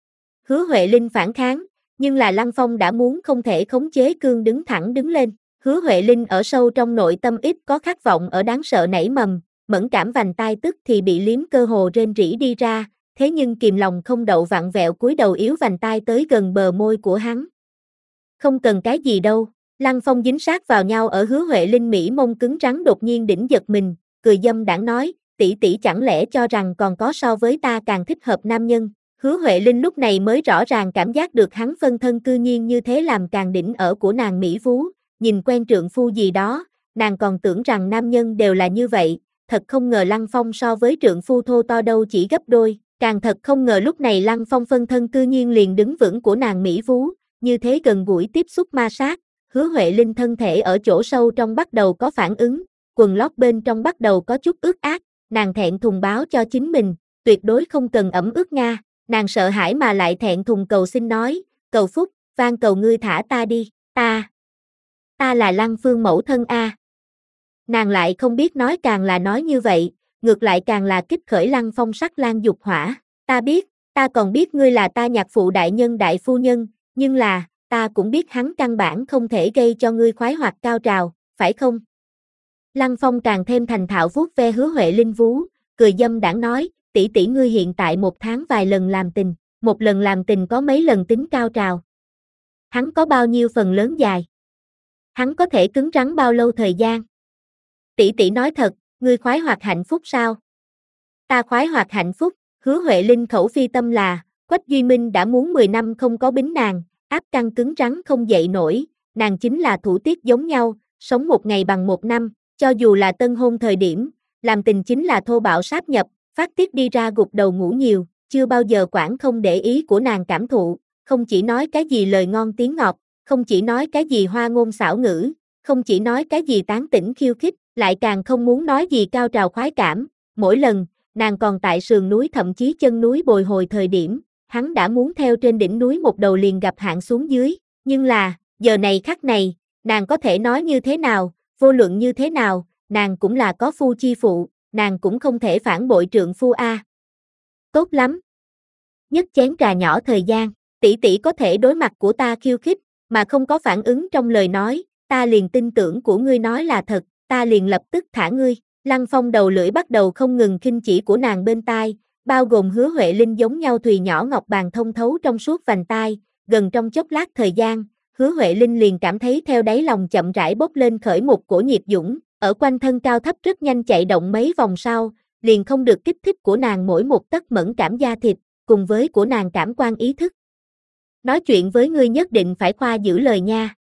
Hứa Huệ Linh phản kháng, nhưng là Lăng Phong đã muốn không thể khống chế cương đứng thẳng đứng lên. Hứa Huệ Linh ở sâu trong nội tâm ít có khát vọng ở đáng sợ nảy mầm, mẫn cảm vành tai tức thì bị liếm cơ hồ rên rỉ đi ra, thế nhưng kìm lòng không đậu vặn vẹo cúi đầu yếu vành tai tới gần bờ môi của hắn. Không cần cái gì đâu. Lăng Phong dính sát vào nhau ở Hứa Huệ Linh mỹ mông cứng rắn đột nhiên đỉnh giật mình, cười dâm đãng nói, tỷ tỷ chẳng lẽ cho rằng còn có so với ta càng thích hợp nam nhân. Hứa Huệ Linh lúc này mới rõ ràng cảm giác được hắn phân thân cư nhiên như thế làm càng đỉnh ở của nàng mỹ vú, nhìn quen trượng phu gì đó, nàng còn tưởng rằng nam nhân đều là như vậy, thật không ngờ Lăng Phong so với trượng phu thô to đâu chỉ gấp đôi, càng thật không ngờ lúc này Lăng Phong phân thân cư nhiên liền đứng vững của nàng mỹ vú, như thế gần gũi tiếp xúc ma sát. Hứa Huệ Linh thân thể ở chỗ sâu trong bắt đầu có phản ứng, quần lót bên trong bắt đầu có chút ướt át, nàng thẹn thùng báo cho chính mình, tuyệt đối không cần ẩm ướt nga, nàng sợ hãi mà lại thẹn thùng cầu xin nói, cầu phúc, van cầu ngươi thả ta đi, ta, ta là Lăng Phương mẫu thân a. Nàng lại không biết nói càng là nói như vậy, ngược lại càng là kích khởi Lăng Phong sắc lan dục hỏa, ta biết, ta còn biết ngươi là ta nhạc phụ đại nhân đại phu nhân, nhưng là, ta cũng biết hắn căn bản không thể gây cho ngươi khoái hoạt cao trào, phải không? Lăng Phong càng thêm thành thạo vuốt ve Hứa Huệ Linh vú, cười dâm đãng nói, tỷ tỷ ngươi hiện tại một tháng vài lần làm tình, một lần làm tình có mấy lần tính cao trào. Hắn có bao nhiêu phần lớn dài? Hắn có thể cứng rắn bao lâu thời gian? Tỷ tỷ nói thật, ngươi khoái hoạt hạnh phúc sao? Ta khoái hoạt hạnh phúc, Hứa Huệ Linh khẩu phi tâm là, Quách Duy Minh đã muốn mười năm không có bính nàng, áp căng cứng rắn không dậy nổi, nàng chính là thủ tiết giống nhau, sống một ngày bằng một năm, cho dù là tân hôn thời điểm, làm tình chính là thô bạo sáp nhập, phát tiết đi ra gục đầu ngủ nhiều, chưa bao giờ quản không để ý của nàng cảm thụ, không chỉ nói cái gì lời ngon tiếng ngọt, không chỉ nói cái gì hoa ngôn xảo ngữ, không chỉ nói cái gì tán tỉnh khiêu khích, lại càng không muốn nói gì cao trào khoái cảm, mỗi lần, nàng còn tại sườn núi thậm chí chân núi bồi hồi thời điểm, hắn đã muốn theo trên đỉnh núi một đầu liền gặp hạn xuống dưới, nhưng là, giờ này khắc này, nàng có thể nói như thế nào, vô luận như thế nào, nàng cũng là có phu chi phụ, nàng cũng không thể phản bội trượng phu a. Tốt lắm. Nhất chén trà nhỏ thời gian, tỷ tỷ có thể đối mặt của ta khiêu khích, mà không có phản ứng trong lời nói, ta liền tin tưởng của ngươi nói là thật, ta liền lập tức thả ngươi. Lăng Phong đầu lưỡi bắt đầu không ngừng khinh chỉ của nàng bên tai, bao gồm Hứa Huệ Linh giống nhau thùy nhỏ ngọc bàn thông thấu trong suốt vành tai, gần trong chốc lát thời gian, Hứa Huệ Linh liền cảm thấy theo đáy lòng chậm rãi bốc lên khởi một cổ nhiệt dũng, ở quanh thân cao thấp rất nhanh chạy động mấy vòng sau, liền không được kích thích của nàng mỗi một tấc mẫn cảm da thịt, cùng với của nàng cảm quan ý thức. Nói chuyện với ngươi nhất định phải khoa giữ lời nha.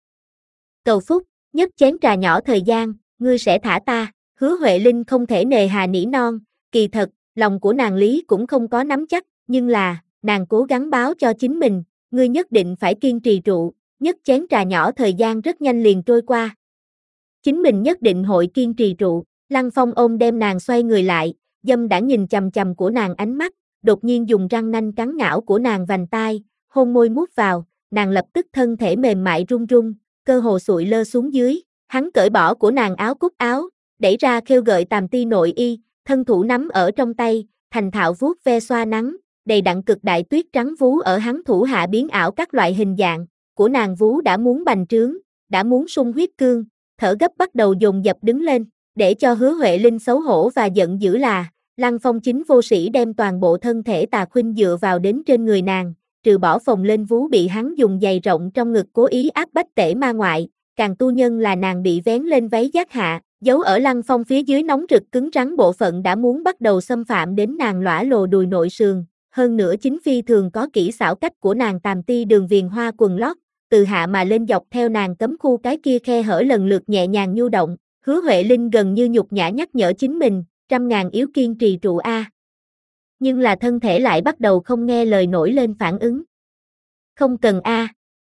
Cầu phúc, nhất chén trà nhỏ thời gian, ngươi sẽ thả ta. Hứa Huệ Linh không thể nề hà nỉ non, kỳ thật, lòng của nàng lý cũng không có nắm chắc, nhưng là, nàng cố gắng báo cho chính mình, ngươi nhất định phải kiên trì trụ, nhất chén trà nhỏ thời gian rất nhanh liền trôi qua. Chính mình nhất định hội kiên trì trụ, Lăng Phong ôm đem nàng xoay người lại, dâm đã nhìn chằm chằm của nàng ánh mắt, đột nhiên dùng răng nanh cắn ngảo của nàng vành tai, hôn môi mút vào, nàng lập tức thân thể mềm mại run run, cơ hồ sụi lơ xuống dưới, hắn cởi bỏ của nàng áo cúc áo, đẩy ra khêu gợi tàm ti nội y, thân thủ nắm ở trong tay, thành thạo vuốt ve xoa nắng, đầy đặn cực đại tuyết trắng vú ở hắn thủ hạ biến ảo các loại hình dạng, của nàng vú đã muốn bành trướng, đã muốn sung huyết cương, thở gấp bắt đầu dồn dập đứng lên, để cho Hứa Huệ Linh xấu hổ và giận dữ là, Lăng Phong chính vô sĩ đem toàn bộ thân thể tà khuynh dựa vào đến trên người nàng, trừ bỏ phồng lên vú bị hắn dùng giày rộng trong ngực cố ý áp bách tể ma ngoại, càng tu nhân là nàng bị vén lên váy giác hạ, giấu ở Lăng Phong phía dưới nóng rực cứng rắn bộ phận đã muốn bắt đầu xâm phạm đến nàng lõa lồ đùi nội sườn, hơn nữa chính phi thường có kỹ xảo cách của nàng tàm ti đường viền hoa quần lót, từ hạ mà lên dọc theo nàng cấm khu cái kia khe hở lần lượt nhẹ nhàng nhu động, Hứa Huệ Linh gần như nhục nhã nhắc nhở chính mình, trăm ngàn yếu kiên trì trụ a. Nhưng là thân thể lại bắt đầu không nghe lời nổi lên phản ứng. Không cần a.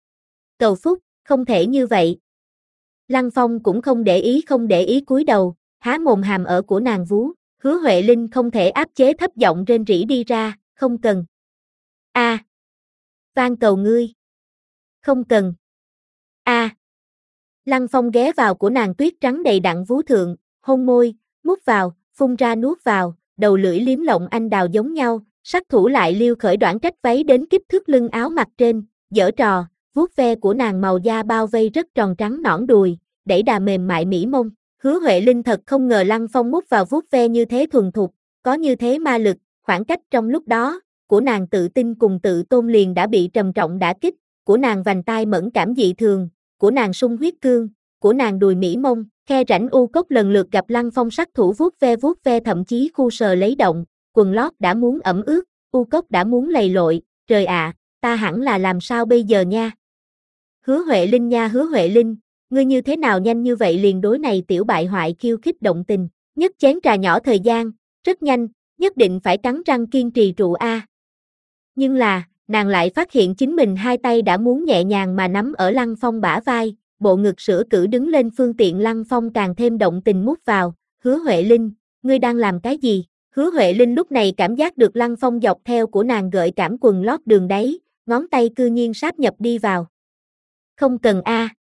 Cầu phúc, không thể như vậy. Lăng Phong cũng không để ý không để ý cúi đầu, há mồm hàm ở của nàng vú, Hứa Huệ Linh không thể áp chế thấp giọng rên rỉ đi ra, không cần. A. À. Van cầu ngươi. Không cần. A. À. Lăng Phong ghé vào của nàng tuyết trắng đầy đặn vú thượng, hôn môi, mút vào, phun ra nuốt vào, đầu lưỡi liếm lộng anh đào giống nhau, sắc thủ lại liêu khởi đoạn trách váy đến kích thước lưng áo mặt trên, giở trò, vuốt ve của nàng màu da bao vây rất tròn trắng nõn đùi, đẩy đà mềm mại mỹ mông. Hứa Huệ Linh thật không ngờ Lăng Phong mút vào vuốt ve như thế thuần thục, có như thế ma lực, khoảng cách trong lúc đó, của nàng tự tin cùng tự tôn liền đã bị trầm trọng đả kích, của nàng vành tai mẫn cảm dị thường, của nàng sung huyết cương, của nàng đùi mỹ mông, khe rãnh u cốc lần lượt gặp Lăng Phong sắc thủ vuốt ve vuốt ve thậm chí khu sờ lấy động, quần lót đã muốn ẩm ướt, u cốc đã muốn lầy lội, trời ạ, à, ta hẳn là làm sao bây giờ nha? Hứa Huệ Linh nha Hứa Huệ Linh, ngươi như thế nào nhanh như vậy liền đối này tiểu bại hoại khiêu khích động tình, nhất chén trà nhỏ thời gian, rất nhanh, nhất định phải cắn răng kiên trì trụ a. Nhưng là, nàng lại phát hiện chính mình hai tay đã muốn nhẹ nhàng mà nắm ở Lăng Phong bả vai, bộ ngực sữa cử đứng lên phương tiện Lăng Phong càng thêm động tình mút vào, Hứa Huệ Linh, ngươi đang làm cái gì? Hứa Huệ Linh lúc này cảm giác được Lăng Phong dọc theo của nàng gợi cảm quần lót đường đáy, ngón tay cư nhiên sáp nhập đi vào. Không cần a. À.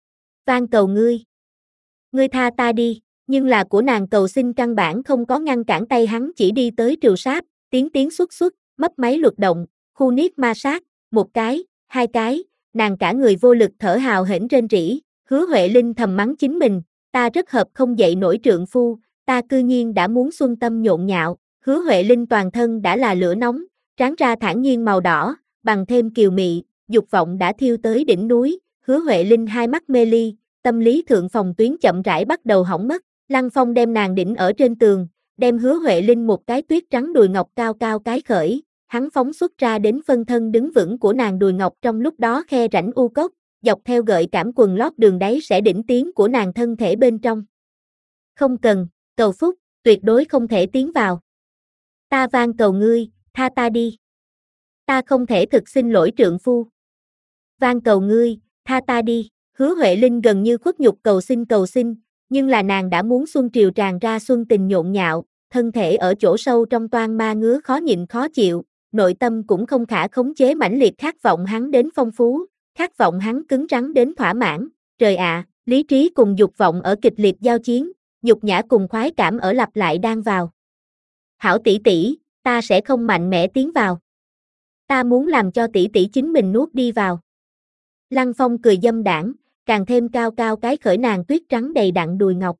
Van cầu ngươi. Ngươi tha ta đi, nhưng là của nàng cầu xin căn bản không có ngăn cản tay hắn chỉ đi tới trừ sáp, tiến tiến xuất xuất, mấp máy luật động, khu niết ma sát, một cái, hai cái, nàng cả người vô lực thở hào hển rên rỉ, Hứa Huệ Linh thầm mắng chính mình, ta rất hợp không dậy nổi trượng phu, ta cư nhiên đã muốn xuân tâm nhộn nhạo, Hứa Huệ Linh toàn thân đã là lửa nóng, trán ra thản nhiên màu đỏ, bằng thêm kiều mị, dục vọng đã thiêu tới đỉnh núi, Hứa Huệ Linh hai mắt mê ly, tâm lý thượng phòng tuyến chậm rãi bắt đầu hỏng mất, Lăng Phong đem nàng đỉnh ở trên tường, đem Hứa Huệ Linh một cái tuyết trắng đùi ngọc cao cao cái khởi, hắn phóng xuất ra đến phân thân đứng vững của nàng đùi ngọc trong lúc đó khe rãnh u cốc, dọc theo gợi cảm quần lót đường đáy sẽ đỉnh tiến của nàng thân thể bên trong. Không cần, cầu phúc, tuyệt đối không thể tiến vào. Ta van cầu ngươi, tha ta đi. Ta không thể thực xin lỗi trượng phu. Van cầu ngươi, tha ta đi. Hứa Huệ Linh gần như khuất nhục cầu xin cầu xin, nhưng là nàng đã muốn xuân triều tràn ra xuân tình nhộn nhạo, thân thể ở chỗ sâu trong toan ma ngứa khó nhịn khó chịu, nội tâm cũng không khả khống chế mãnh liệt khát vọng hắn đến phong phú, khát vọng hắn cứng rắn đến thỏa mãn. Trời ạ, lý trí cùng dục vọng ở kịch liệt giao chiến, nhục nhã cùng khoái cảm ở lặp lại đang vào. Hảo tỷ tỷ, ta sẽ không mạnh mẽ tiến vào. Ta muốn làm cho tỷ tỷ chính mình nuốt đi vào. Lăng Phong cười dâm đãng, càng thêm cao cao cái khởi nàng tuyết trắng đầy đặn đùi ngọc.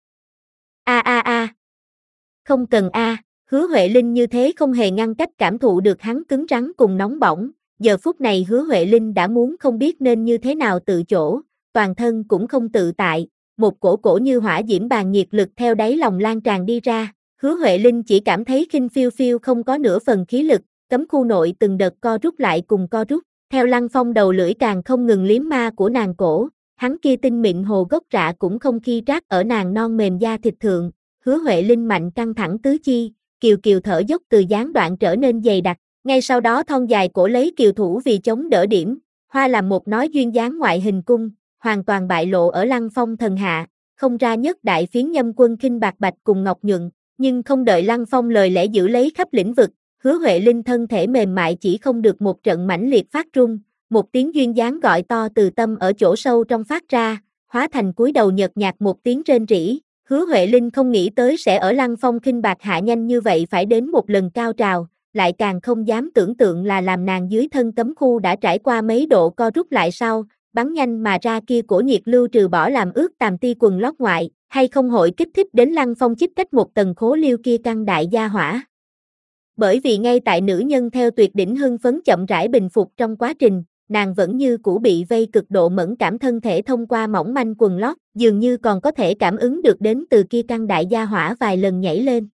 A a a. Không cần a, Hứa Huệ Linh như thế không hề ngăn cách cảm thụ được hắn cứng rắn cùng nóng bỏng, giờ phút này Hứa Huệ Linh đã muốn không biết nên như thế nào tự chỗ, toàn thân cũng không tự tại, một cổ cổ như hỏa diễm bàn nhiệt lực theo đáy lòng lan tràn đi ra, Hứa Huệ Linh chỉ cảm thấy khinh phiêu phiêu không có nửa phần khí lực, cấm khu nội từng đợt co rút lại cùng co rút, theo Lăng Phong đầu lưỡi càng không ngừng liếm ma của nàng cổ, hắn kia tinh mịn hồ gốc rạ cũng không khi rác ở nàng non mềm da thịt thượng, Hứa Huệ Linh mạnh căng thẳng tứ chi, kiều kiều thở dốc từ gián đoạn trở nên dày đặc, ngay sau đó thon dài cổ lấy kiều thủ vì chống đỡ điểm, hoa làm một nói duyên dáng ngoại hình cung, hoàn toàn bại lộ ở Lăng Phong thần hạ, không ra nhất đại phiến nhâm quân khinh bạc bạch cùng ngọc nhuận, nhưng không đợi Lăng Phong lời lẽ giữ lấy khắp lĩnh vực, Hứa Huệ Linh thân thể mềm mại chỉ không được một trận mãnh liệt phát run, một tiếng duyên dáng gọi to từ tâm ở chỗ sâu trong phát ra, hóa thành cúi đầu nhợt nhạt một tiếng rên rỉ. Hứa Huệ Linh không nghĩ tới sẽ ở Lăng Phong khinh bạc hạ nhanh như vậy phải đến một lần cao trào, lại càng không dám tưởng tượng là làm nàng dưới thân cấm khu đã trải qua mấy độ co rút lại sau, bắn nhanh mà ra kia cổ nhiệt lưu trừ bỏ làm ướt tàm ti quần lót ngoại, hay không hội kích thích đến Lăng Phong chích cách một tầng khố liêu kia căng đại gia hỏa. Bởi vì ngay tại nữ nhân theo tuyệt đỉnh hưng phấn chậm rãi bình phục trong quá trình, nàng vẫn như cũ bị vây cực độ mẫn cảm thân thể thông qua mỏng manh quần lót, dường như còn có thể cảm ứng được đến từ kia căng đại gia hỏa vài lần nhảy lên.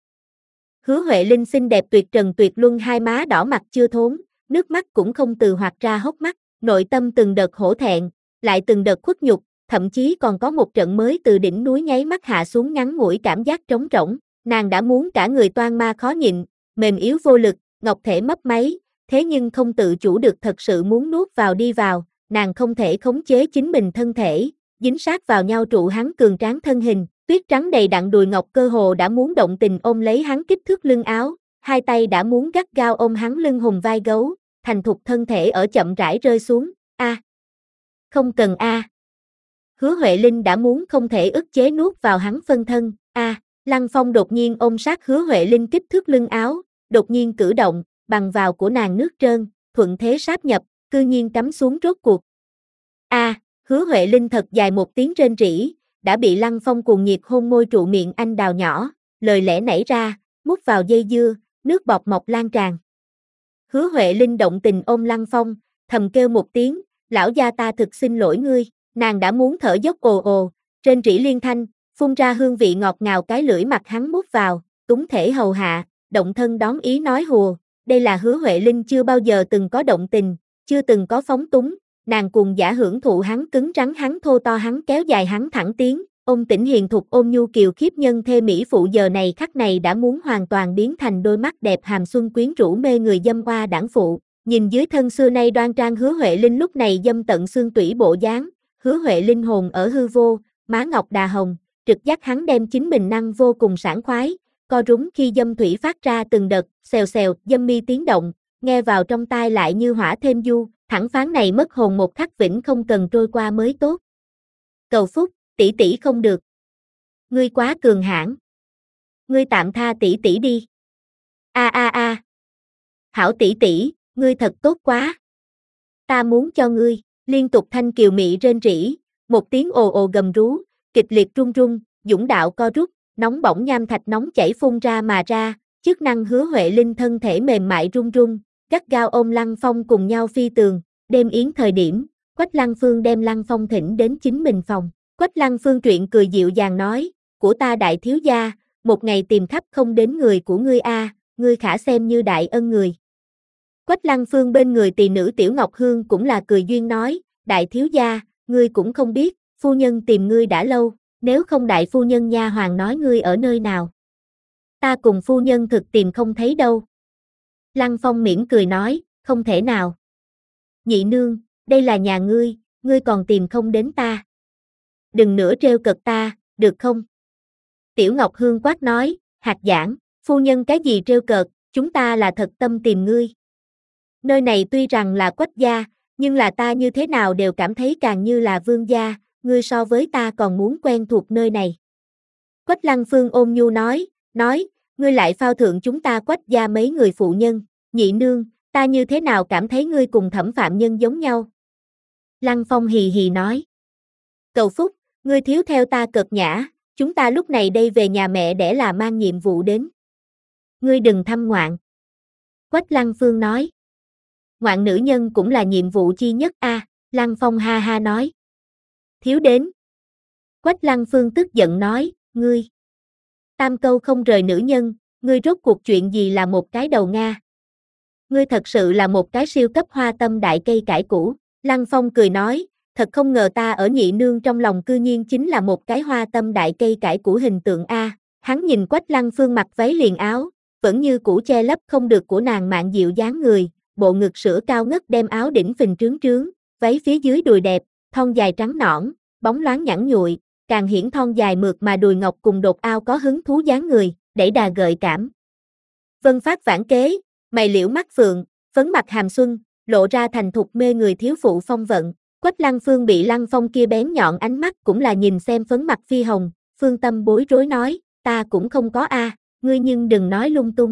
Hứa Huệ Linh xinh đẹp tuyệt trần tuyệt luân hai má đỏ mặt chưa thốn, nước mắt cũng không từ hoạt ra hốc mắt, nội tâm từng đợt hổ thẹn, lại từng đợt khuất nhục, thậm chí còn có một trận mới từ đỉnh núi nháy mắt hạ xuống ngắn ngủi cảm giác trống rỗng, nàng đã muốn cả người toan ma khó nhịn, mềm yếu vô lực, ngọc thể mấp máy, thế nhưng không tự chủ được thật sự muốn nuốt vào đi vào, nàng không thể khống chế chính mình thân thể, dính sát vào nhau trụ hắn cường tráng thân hình, tuyết trắng đầy đặn đùi ngọc cơ hồ đã muốn động tình ôm lấy hắn kích thước lưng áo, hai tay đã muốn gắt gao ôm hắn lưng hùng vai gấu, thành thục thân thể ở chậm rãi rơi xuống, a, không cần a. Hứa Huệ Linh đã muốn không thể ức chế nuốt vào hắn phân thân, a. Lăng Phong đột nhiên ôm sát Hứa Huệ Linh kích thước lưng áo, đột nhiên cử động, bằng vào của nàng nước trơn, thuận thế sáp nhập, cư nhiên cắm xuống rốt cuộc. A, à, Hứa Huệ Linh thật dài một tiếng rên rỉ, đã bị Lăng Phong cuồng nhiệt hôn môi trụ miệng anh đào nhỏ, lời lẽ nảy ra, mút vào dây dưa, nước bọt mọc lan tràn. Hứa Huệ Linh động tình ôm Lăng Phong, thầm kêu một tiếng, lão gia ta thực xin lỗi ngươi, nàng đã muốn thở dốc ồ ồ, rên rỉ liên thanh, phun ra hương vị ngọt ngào cái lưỡi mặt hắn mút vào, túng thể hầu hạ, động thân đón ý nói hùa, đây là Hứa Huệ Linh chưa bao giờ từng có động tình, chưa từng có phóng túng, nàng cuồng giả hưởng thụ hắn cứng rắn hắn thô to hắn kéo dài hắn thẳng tiến, ôm tĩnh hiền thục ôm nhu kiều khiếp nhân thê mỹ phụ giờ này khắc này đã muốn hoàn toàn biến thành đôi mắt đẹp hàm xuân quyến rũ mê người dâm oa đảng phụ, nhìn dưới thân xưa nay đoan trang Hứa Huệ Linh lúc này dâm tận xương tủy bộ dáng, Hứa Huệ Linh hồn ở hư vô, má ngọc đà hồng, trực giác hắn đem chính mình năng vô cùng sảng khoái, co rúm khi dâm thủy phát ra từng đợt, xèo xèo, dâm mi tiếng động, nghe vào trong tai lại như hỏa thêm du, thẳng phán này mất hồn một khắc vĩnh không cần trôi qua mới tốt. Cầu phúc, tỷ tỷ không được. Ngươi quá cường hãn. Ngươi tạm tha tỷ tỷ đi. A a a. Hảo tỷ tỷ, ngươi thật tốt quá. Ta muốn cho ngươi, liên tục thanh kiều mị rên rỉ, một tiếng ồ ồ gầm rú, kịch liệt rung rung, dũng đạo co rút, nóng bỏng nham thạch nóng chảy phun ra mà ra, chức năng Hứa Huệ Linh thân thể mềm mại run run, gắt gao ôm Lăng Phong cùng nhau phi tường, đêm yến thời điểm, Quách Lăng Phương đem Lăng Phong thỉnh đến chính mình phòng, Quách Lăng Phương truyện cười dịu dàng nói, của ta đại thiếu gia, một ngày tìm khắp không đến người của ngươi a, ngươi khả xem như đại ân người. Quách Lăng Phương bên người tỳ nữ Tiểu Ngọc Hương cũng là cười duyên nói, đại thiếu gia, ngươi cũng không biết, phu nhân tìm ngươi đã lâu, nếu không đại phu nhân nha hoàng nói ngươi ở nơi nào. Ta cùng phu nhân thực tìm không thấy đâu. Lăng Phong mỉm cười nói, không thể nào. Nhị nương, đây là nhà ngươi, ngươi còn tìm không đến ta. Đừng nữa trêu cợt ta, được không? Tiểu Ngọc Hương quát nói, hạt giảng, phu nhân cái gì trêu cợt, chúng ta là thật tâm tìm ngươi. Nơi này tuy rằng là Quách gia, nhưng là ta như thế nào đều cảm thấy càng như là vương gia, ngươi so với ta còn muốn quen thuộc nơi này. Quách Lăng Phương ôn nhu nói, nói, ngươi lại phao thượng chúng ta Quách gia mấy người phụ nhân, nhị nương, ta như thế nào cảm thấy ngươi cùng Thẩm phạm nhân giống nhau. Lăng Phong hì hì nói, cầu phúc, ngươi thiếu theo ta cợt nhã, chúng ta lúc này đây về nhà mẹ để là mang nhiệm vụ đến. Ngươi đừng thăm ngoạn. Quách Lăng Phương nói, ngoạn nữ nhân cũng là nhiệm vụ chi nhất a. À, Lăng Phong ha ha nói, thiếu đến. Quách Lăng Phương tức giận nói, ngươi tam câu không rời nữ nhân, ngươi rốt cuộc chuyện gì là một cái đầu Nga. Ngươi thật sự là một cái siêu cấp hoa tâm đại cây cải củ. Lăng Phong cười nói, thật không ngờ ta ở nhị nương trong lòng cư nhiên chính là một cái hoa tâm đại cây cải củ hình tượng A. Hắn nhìn Quách Lăng Phương mặc váy liền áo, vẫn như cũ che lấp không được của nàng mạn dịu dáng người, bộ ngực sữa cao ngất đem áo đỉnh phình trướng trướng, váy phía dưới đùi đẹp, thon dài trắng nõn, bóng loáng nhẵn nhụi, càng hiển thon dài mượt mà đùi ngọc cùng đột ao có hứng thú dáng người, đẩy đà gợi cảm. Vân phát vãn kế, mày liễu mắt phượng, phấn mặt hàm xuân, lộ ra thành thục mê người thiếu phụ phong vận. Quách Lăng Phương bị Lăng Phong kia bén nhọn ánh mắt cũng là nhìn xem phấn mặt phi hồng, phương tâm bối rối nói, ta cũng không có a, ngươi nhưng đừng nói lung tung.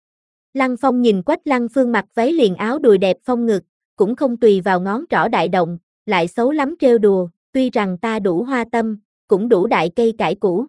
Lăng Phong nhìn Quách Lăng Phương mặc váy liền áo đùi đẹp phong ngực, cũng không tùy vào ngón trỏ đại động, lại xấu lắm trêu đùa, tuy rằng ta đủ hoa tâm, cũng đủ đại cây cải củ.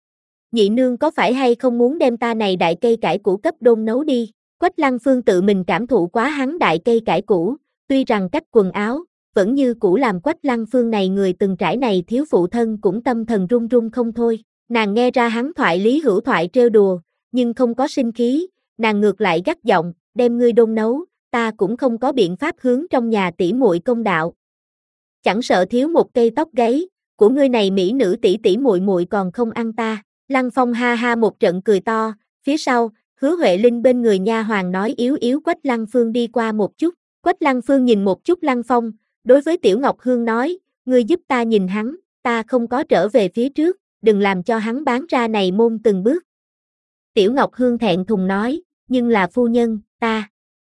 Nhị nương có phải hay không muốn đem ta này đại cây cải củ cấp đôn nấu đi? Quách Lăng Phương tự mình cảm thụ quá hắn đại cây cải củ, tuy rằng cách quần áo, vẫn như cũ làm Quách Lăng Phương này người từng trải này thiếu phụ thân cũng tâm thần run run không thôi. Nàng nghe ra hắn thoại lý hữu thoại trêu đùa, nhưng không có sinh khí, nàng ngược lại gắt giọng, đem ngươi đôn nấu, ta cũng không có biện pháp hướng trong nhà tỷ muội công đạo. Chẳng sợ thiếu một cây tóc gáy, của ngươi này mỹ nữ tỷ tỷ muội muội còn không ăn ta. Lăng Phong ha ha một trận cười to, phía sau, Hứa Huệ Linh bên người nha hoàng nói yếu yếu Quách Lăng Phương đi qua một chút. Quách Lăng Phương nhìn một chút Lăng Phong, đối với Tiểu Ngọc Hương nói, ngươi giúp ta nhìn hắn, ta không có trở về phía trước, đừng làm cho hắn bán ra này môn từng bước. Tiểu Ngọc Hương thẹn thùng nói, nhưng là phu nhân, ta,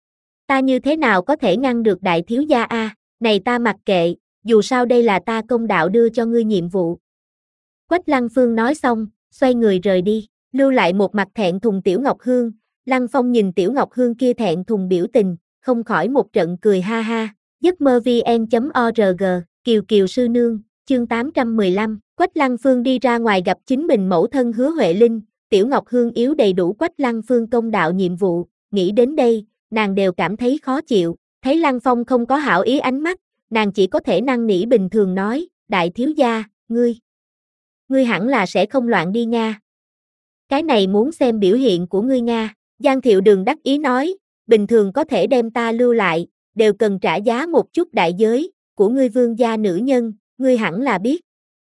ta như thế nào có thể ngăn được đại thiếu gia a? Này ta mặc kệ, dù sao đây là ta công đạo đưa cho ngươi nhiệm vụ. Quách Lăng Phương nói xong, xoay người rời đi, lưu lại một mặt thẹn thùng Tiểu Ngọc Hương. Lăng Phong nhìn Tiểu Ngọc Hương kia thẹn thùng biểu tình, không khỏi một trận cười ha ha. giấc mơ vn chấm org, Kiều Kiều sư nương, chương tám trăm mười lăm, Quách Lăng Phương đi ra ngoài gặp chính mình mẫu thân Hứa Huệ Linh, Tiểu Ngọc Hương yếu đầy đủ Quách Lăng Phương công đạo nhiệm vụ, nghĩ đến đây, nàng đều cảm thấy khó chịu, thấy Lăng Phong không có hảo ý ánh mắt, nàng chỉ có thể năn nỉ bình thường nói, đại thiếu gia, ngươi, ngươi hẳn là sẽ không loạn đi Nga. Cái này muốn xem biểu hiện của ngươi Nga, Giang Thiệu Đường đắc ý nói, bình thường có thể đem ta lưu lại, đều cần trả giá một chút đại giới, của ngươi vương gia nữ nhân, ngươi hẳn là biết.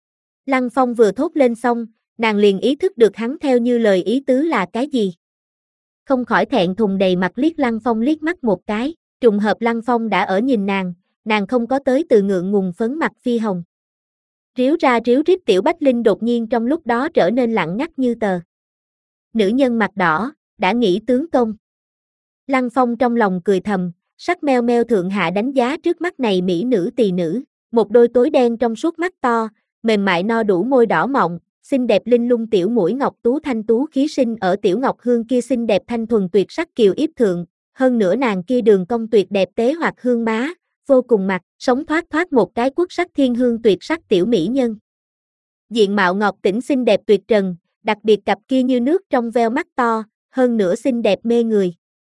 Lăng Phong vừa thốt lên xong, nàng liền ý thức được hắn theo như lời ý tứ là cái gì. Không khỏi thẹn thùng đầy mặt liếc Lăng Phong liếc mắt một cái, trùng hợp Lăng Phong đã ở nhìn nàng, nàng không có tới từ ngượng ngùng phấn mặt phi hồng. Ríu ra ríu rít Tiểu Bách Linh đột nhiên trong lúc đó trở nên lặng ngắt như tờ. Nữ nhân mặt đỏ, đã nghĩ tướng công. Lăng Phong trong lòng cười thầm, sắc meo meo thượng hạ đánh giá trước mắt này mỹ nữ tỳ nữ, một đôi tối đen trong suốt mắt to, mềm mại no đủ môi đỏ mọng, xinh đẹp linh lung tiểu mũi ngọc tú thanh tú khí sinh ở Tiểu Ngọc Hương kia xinh đẹp thanh thuần tuyệt sắc kiều yếp thượng, hơn nữa nàng kia đường cong tuyệt đẹp tế hoặc hương má, vô cùng mặt, sống thoát thoát một cái quốc sắc thiên hương tuyệt sắc tiểu mỹ nhân. Diện mạo ngọt tỉnh xinh đẹp tuyệt trần, đặc biệt cặp kia như nước trong veo mắt to, hơn nữa xinh đẹp mê người.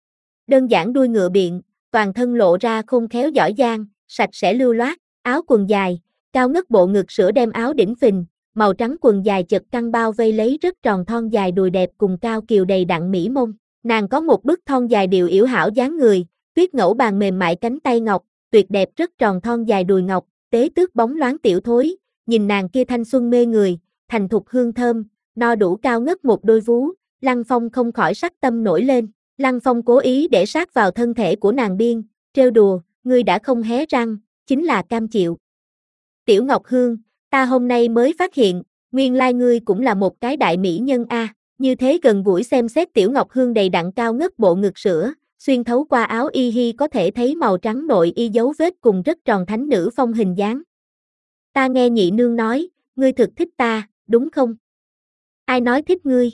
Đơn giản đuôi ngựa biện, toàn thân lộ ra khôn khéo giỏi giang, sạch sẽ lưu loát, áo quần dài, cao ngất bộ ngực sữa đem áo đỉnh phình, màu trắng quần dài chật căng bao vây lấy rất tròn thon dài đùi đẹp cùng cao kiều đầy đặn mỹ mông. Nàng có một bức thon dài điệu yểu hảo dáng người, tuyết ngẫu bàn mềm mại cánh tay ngọc, tuyệt đẹp rất tròn thon dài đùi ngọc, tế tước bóng loáng tiểu thối, nhìn nàng kia thanh xuân mê người, thành thục hương thơm, no đủ cao ngất một đôi vú, Lăng Phong không khỏi sắc tâm nổi lên. Lăng Phong cố ý để sát vào thân thể của nàng biên, trêu đùa, ngươi đã không hé răng, chính là cam chịu. Tiểu Ngọc Hương, ta hôm nay mới phát hiện, nguyên lai ngươi cũng là một cái đại mỹ nhân a. À. Như thế gần gũi xem xét Tiểu Ngọc Hương đầy đặn cao ngất bộ ngực sữa, xuyên thấu qua áo y hi có thể thấy màu trắng nội y dấu vết cùng rất tròn thánh nữ phong hình dáng. Ta nghe nhị nương nói, ngươi thực thích ta, đúng không? Ai nói thích ngươi?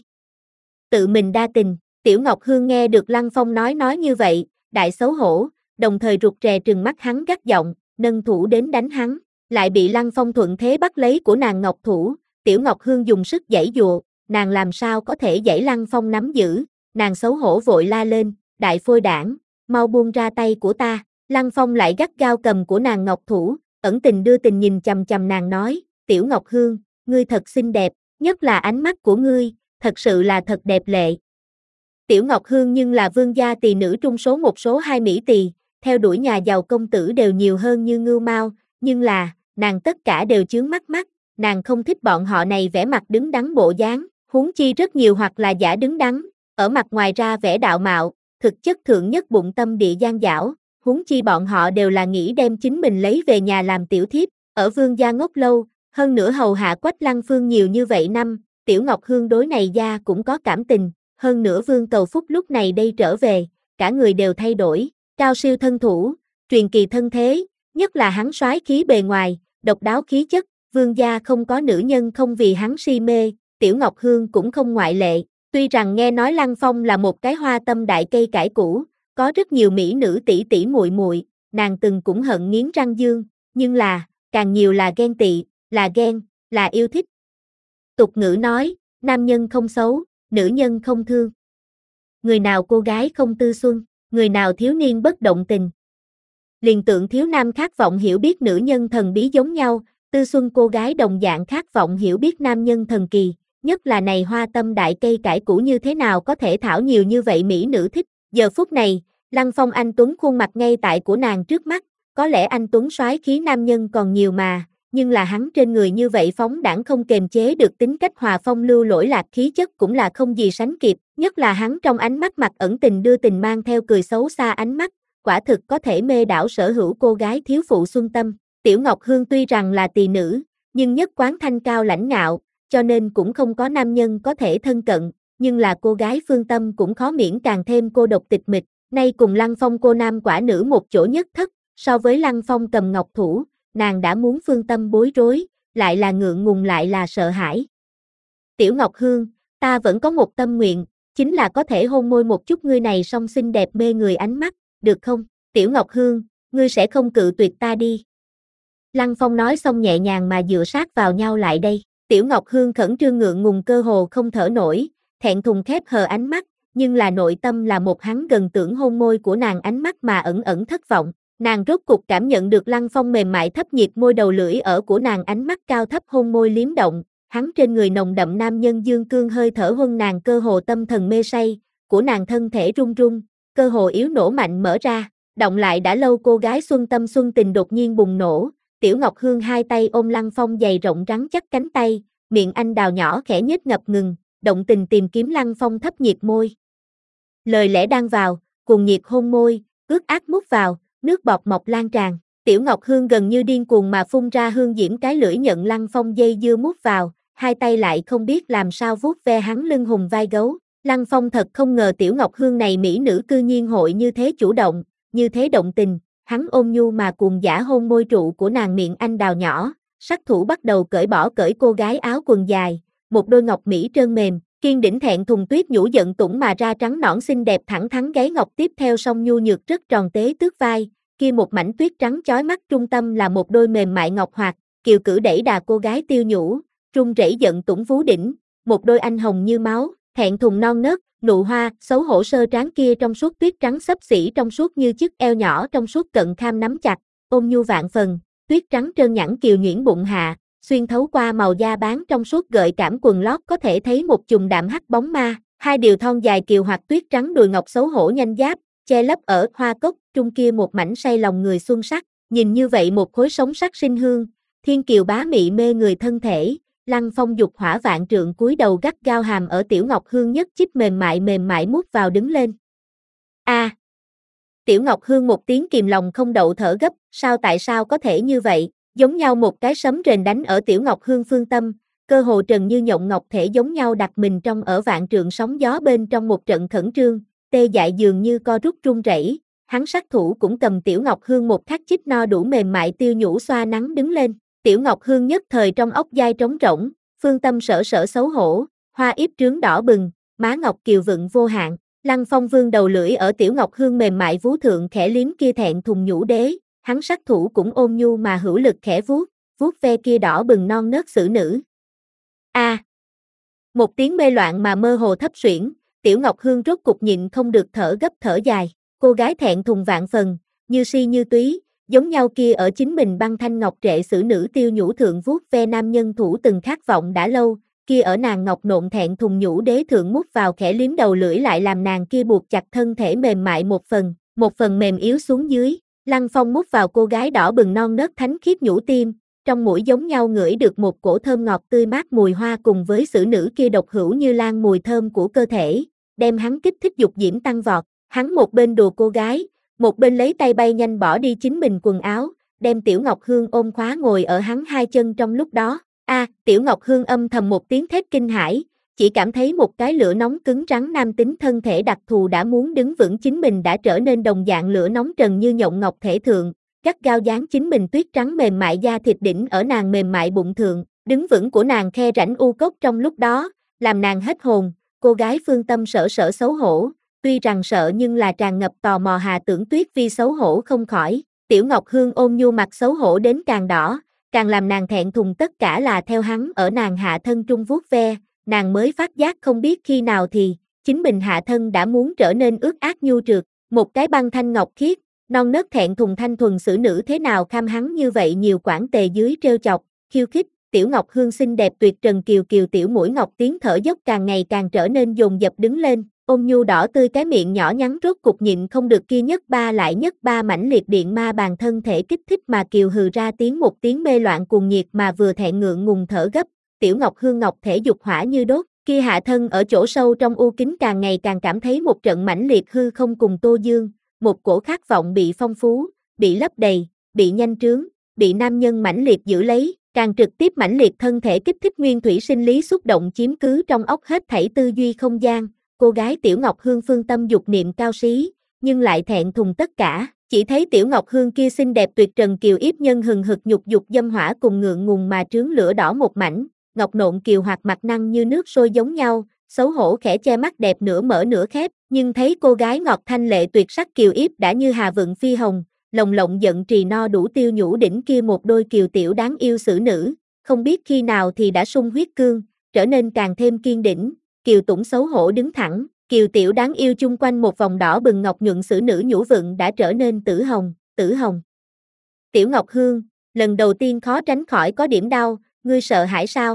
Tự mình đa tình. Tiểu Ngọc Hương nghe được Lăng Phong nói nói như vậy, đại xấu hổ, đồng thời rụt rè trừng mắt hắn gắt giọng, nâng thủ đến đánh hắn, lại bị Lăng Phong thuận thế bắt lấy của nàng ngọc thủ, Tiểu Ngọc Hương dùng sức giãy giụa, nàng làm sao có thể giãy Lăng Phong nắm giữ, nàng xấu hổ vội la lên, đại phôi đảng, mau buông ra tay của ta, Lăng Phong lại gắt gao cầm của nàng ngọc thủ, ẩn tình đưa tình nhìn chằm chằm nàng nói, Tiểu Ngọc Hương, ngươi thật xinh đẹp, nhất là ánh mắt của ngươi, thật sự là thật đẹp lệ. Tiểu Ngọc Hương nhưng là vương gia tỳ nữ trung số một số hai mỹ tỳ, theo đuổi nhà giàu công tử đều nhiều hơn như ngưu mao, nhưng là, nàng tất cả đều chướng mắt mắt, nàng không thích bọn họ này vẻ mặt đứng đắn bộ dáng, huống chi rất nhiều hoặc là giả đứng đắn, ở mặt ngoài ra vẻ đạo mạo, thực chất thượng nhất bụng tâm địa gian dảo, huống chi bọn họ đều là nghĩ đem chính mình lấy về nhà làm tiểu thiếp, ở vương gia ngốc lâu, hơn nữa hầu hạ Quách Lăng Phương nhiều như vậy năm, Tiểu Ngọc Hương đối này gia cũng có cảm tình. Hơn nữa Vương Cầu Phúc lúc này đây trở về, cả người đều thay đổi, cao siêu thân thủ, truyền kỳ thân thế, nhất là hắn soái khí bề ngoài, độc đáo khí chất, Vương gia không có nữ nhân không vì hắn si mê, Tiểu Ngọc Hương cũng không ngoại lệ. Tuy rằng nghe nói Lăng Phong là một cái hoa tâm đại cây cải cũ, có rất nhiều mỹ nữ tỷ tỷ muội muội, nàng từng cũng hận nghiến răng dương, nhưng là, càng nhiều là ghen tị, là ghen, là yêu thích. Tục ngữ nói, nam nhân không xấu, nữ nhân không thương. Người nào cô gái không tư xuân, người nào thiếu niên bất động tình. Liền tượng thiếu nam khát vọng hiểu biết nữ nhân thần bí giống nhau, tư xuân cô gái đồng dạng khát vọng hiểu biết nam nhân thần kỳ, nhất là này hoa tâm đại cây cải cũ như thế nào có thể thảo nhiều như vậy mỹ nữ thích. Giờ phút này, Lăng Phong anh tuấn khuôn mặt ngay tại của nàng trước mắt, có lẽ anh tuấn soái khí nam nhân còn nhiều mà, nhưng là hắn trên người như vậy phóng đãng không kềm chế được tính cách hòa phong lưu lỗi lạc khí chất cũng là không gì sánh kịp, nhất là hắn trong ánh mắt mặt ẩn tình đưa tình mang theo cười xấu xa ánh mắt, quả thực có thể mê đảo sở hữu cô gái thiếu phụ xuân tâm. Tiểu Ngọc Hương tuy rằng là tỳ nữ, nhưng nhất quán thanh cao lãnh ngạo, cho nên cũng không có nam nhân có thể thân cận, nhưng là cô gái phương tâm cũng khó miễn càng thêm cô độc tịch mịch, nay cùng Lăng Phong cô nam quả nữ một chỗ nhất thất, so với Lăng Phong cầm ngọc thủ, nàng đã muốn phương tâm bối rối, lại là ngượng ngùng lại là sợ hãi. Tiểu Ngọc Hương, ta vẫn có một tâm nguyện, chính là có thể hôn môi một chút ngươi này song xinh đẹp mê người ánh mắt, được không? Tiểu Ngọc Hương, ngươi sẽ không cự tuyệt ta đi. Lăng Phong nói xong nhẹ nhàng mà dựa sát vào nhau lại đây. Tiểu Ngọc Hương khẩn trương ngượng ngùng cơ hồ không thở nổi, thẹn thùng khép hờ ánh mắt, nhưng là nội tâm là một hắn gần tưởng hôn môi của nàng ánh mắt mà ẩn ẩn thất vọng. Nàng rốt cục cảm nhận được Lăng Phong mềm mại thấp nhiệt môi đầu lưỡi ở của nàng ánh mắt cao thấp hôn môi liếm động, hắn trên người nồng đậm nam nhân dương cương hơi thở huân nàng cơ hồ tâm thần mê say, của nàng thân thể run run, cơ hồ yếu nổ mạnh mở ra, động lại đã lâu cô gái xuân tâm xuân tình đột nhiên bùng nổ, Tiểu Ngọc Hương hai tay ôm Lăng Phong dày rộng rắn chắc cánh tay, miệng anh đào nhỏ khẽ nhếch ngập ngừng, động tình tìm kiếm Lăng Phong thấp nhiệt môi. Lời lẽ đang vào, cuồng nhiệt hôn môi, ướt át mút vào, nước bọt mọc lan tràn, Tiểu Ngọc Hương gần như điên cuồng mà phun ra hương diễm cái lưỡi nhận Lăng Phong dây dưa mút vào, hai tay lại không biết làm sao vuốt ve hắn lưng hùng vai gấu. Lăng Phong thật không ngờ Tiểu Ngọc Hương này mỹ nữ cư nhiên hội như thế chủ động, như thế động tình, hắn ôm nhu mà cuồng dã hôn môi trụ của nàng miệng anh đào nhỏ, sắc thủ bắt đầu cởi bỏ cởi cô gái áo quần dài, một đôi ngọc mỹ trơn mềm, kiên đỉnh thẹn thùng tuyết nhũ giận tủng mà ra trắng nõn xinh đẹp thẳng thắn gáy ngọc tiếp theo song nhu nhược rất tròn tế tước vai, kia một mảnh tuyết trắng chói mắt trung tâm là một đôi mềm mại ngọc hoạt, kiều cử đẩy đà cô gái tiêu nhũ, run rẩy giận tủng vú đỉnh, một đôi anh hồng như máu, thẹn thùng non nớt, nụ hoa, xấu hổ sơ tráng kia trong suốt tuyết trắng xấp xỉ trong suốt như chiếc eo nhỏ trong suốt cận kham nắm chặt, ôm nhu vạn phần, tuyết trắng trơn nhẵn kiều nhuyễn bụng hạ, xuyên thấu qua màu da bán trong suốt gợi cảm quần lót có thể thấy một chùm đạm hắc bóng ma, hai điều thon dài kiều hoặc tuyết trắng đùi ngọc xấu hổ nhanh giáp, che lấp ở hoa cốc trung kia một mảnh say lòng người xuân sắc, nhìn như vậy một khối sống sắc sinh hương, thiên kiều bá mị mê người thân thể, Lăng Phong dục hỏa vạn trượng cúi đầu gắt gao hàm ở Tiểu Ngọc Hương nhất chích mềm mại mềm mại mút vào đứng lên. A! À, Tiểu Ngọc Hương một tiếng kìm lòng không đậu thở gấp, sao tại sao có thể như vậy, giống nhau một cái sấm rền đánh ở Tiểu Ngọc Hương phương tâm, cơ hồ trần như nhộng ngọc thể giống nhau đặt mình trong ở vạn trượng sóng gió bên trong một trận khẩn trương, tê dại dường như co rút run rẩy, hắn sát thủ cũng cầm Tiểu Ngọc Hương một khắc chích no đủ mềm mại tiêu nhũ xoa nắng đứng lên, Tiểu Ngọc Hương nhất thời trong ốc dai trống rỗng, phương tâm sở sở xấu hổ, hoa yếp trướng đỏ bừng, má ngọc kiều vựng vô hạn, Lăng Phong vương đầu lưỡi ở Tiểu Ngọc Hương mềm mại vú thượng khẽ liếm kia thẹn thùng nhũ đế, hắn sát thủ cũng ôm nhu mà hữu lực khẽ vuốt, vuốt ve kia đỏ bừng non nớt xử nữ. A! À, một tiếng mê loạn mà mơ hồ thấp xuyển, Tiểu Ngọc Hương rốt cục nhịn không được thở gấp thở dài, cô gái thẹn thùng vạn phần, như si như túy, giống nhau kia ở chính mình băng thanh ngọc trệ xử nữ tiêu nhũ thượng vuốt ve nam nhân thủ từng khát vọng đã lâu, kia ở nàng ngọc nộn thẹn thùng nhũ đế thượng mút vào khẽ liếm đầu lưỡi lại làm nàng kia buộc chặt thân thể mềm mại một phần, một phần mềm yếu xuống dưới, Lăng Phong mút vào cô gái đỏ bừng non nớt thánh khiết nhũ tim, trong mũi giống nhau ngửi được một cổ thơm ngọt tươi mát mùi hoa cùng với xử nữ kia độc hữu như lan mùi thơm của cơ thể, đem hắn kích thích dục diễm tăng vọt, hắn một bên đùa cô gái, một bên lấy tay bay nhanh bỏ đi chính mình quần áo, đem Tiểu Ngọc Hương ôm khóa ngồi ở hắn hai chân trong lúc đó. A, à, Tiểu Ngọc Hương âm thầm một tiếng thét kinh hãi, chỉ cảm thấy một cái lửa nóng cứng rắn nam tính thân thể đặc thù đã muốn đứng vững chính mình đã trở nên đồng dạng lửa nóng trần như nhộng ngọc thể thượng, gắt gao dán chính mình tuyết trắng mềm mại da thịt đỉnh ở nàng mềm mại bụng thượng, đứng vững của nàng khe rãnh u cốc trong lúc đó, làm nàng hết hồn, cô gái phương tâm sở sở xấu hổ, tuy rằng sợ nhưng là tràn ngập tò mò Hà Tưởng Tuyết Vi xấu hổ không khỏi, Tiểu Ngọc Hương ôm nhu mặt xấu hổ đến càng đỏ, càng làm nàng thẹn thùng tất cả là theo hắn ở nàng hạ thân trung vuốt ve, nàng mới phát giác không biết khi nào thì, chính mình hạ thân đã muốn trở nên ướt át nhu trượt, một cái băng thanh ngọc khiết, non nớt thẹn thùng thanh thuần xử nữ thế nào kham hắn như vậy nhiều quản tề dưới trêu chọc, khiêu khích, Tiểu Ngọc Hương xinh đẹp tuyệt trần kiều kiều tiểu mũi ngọc tiếng thở dốc càng ngày càng trở nên dồn dập đứng lên, ôm nhu đỏ tươi cái miệng nhỏ nhắn rốt cục nhịn không được kia nhất ba lại nhất ba mãnh liệt điện ma bàn thân thể kích thích mà kiều hừ ra tiếng một tiếng mê loạn cuồng nhiệt mà vừa thẹn ngượng ngùng thở gấp, Tiểu Ngọc Hương ngọc thể dục hỏa như đốt, kia hạ thân ở chỗ sâu trong u kính càng ngày càng cảm thấy một trận mãnh liệt hư không cùng Tô Dương, một cổ khát vọng bị phong phú, bị lấp đầy, bị nhanh trướng, bị nam nhân mãnh liệt giữ lấy, càng trực tiếp mãnh liệt thân thể kích thích nguyên thủy sinh lý xúc động chiếm cứ trong óc hết thảy tư duy không gian. Cô gái Tiểu Ngọc Hương phương tâm dục niệm cao sĩ, nhưng lại thẹn thùng tất cả, chỉ thấy Tiểu Ngọc Hương kia xinh đẹp tuyệt trần kiều yếp nhân hừng hực nhục dục dâm hỏa cùng ngượng ngùng mà trướng lửa đỏ một mảnh, ngọc nộn kiều hoạt mặt năng như nước sôi giống nhau, xấu hổ khẽ che mắt đẹp nửa mở nửa khép, nhưng thấy cô gái ngọt thanh lệ tuyệt sắc kiều yếp đã như hà vựng phi hồng, lồng lộng giận trì no đủ tiêu nhũ đỉnh kia một đôi kiều tiểu đáng yêu xử nữ, không biết khi nào thì đã sung huyết cương, trở nên càng thêm kiên đỉnh. Kiều Tủng xấu hổ đứng thẳng, Kiều Tiểu đáng yêu chung quanh một vòng đỏ bừng ngọc nhuận xử nữ nhũ vựng đã trở nên tử hồng, tử hồng. Tiểu Ngọc Hương, lần đầu tiên khó tránh khỏi có điểm đau, ngươi sợ hãi sao?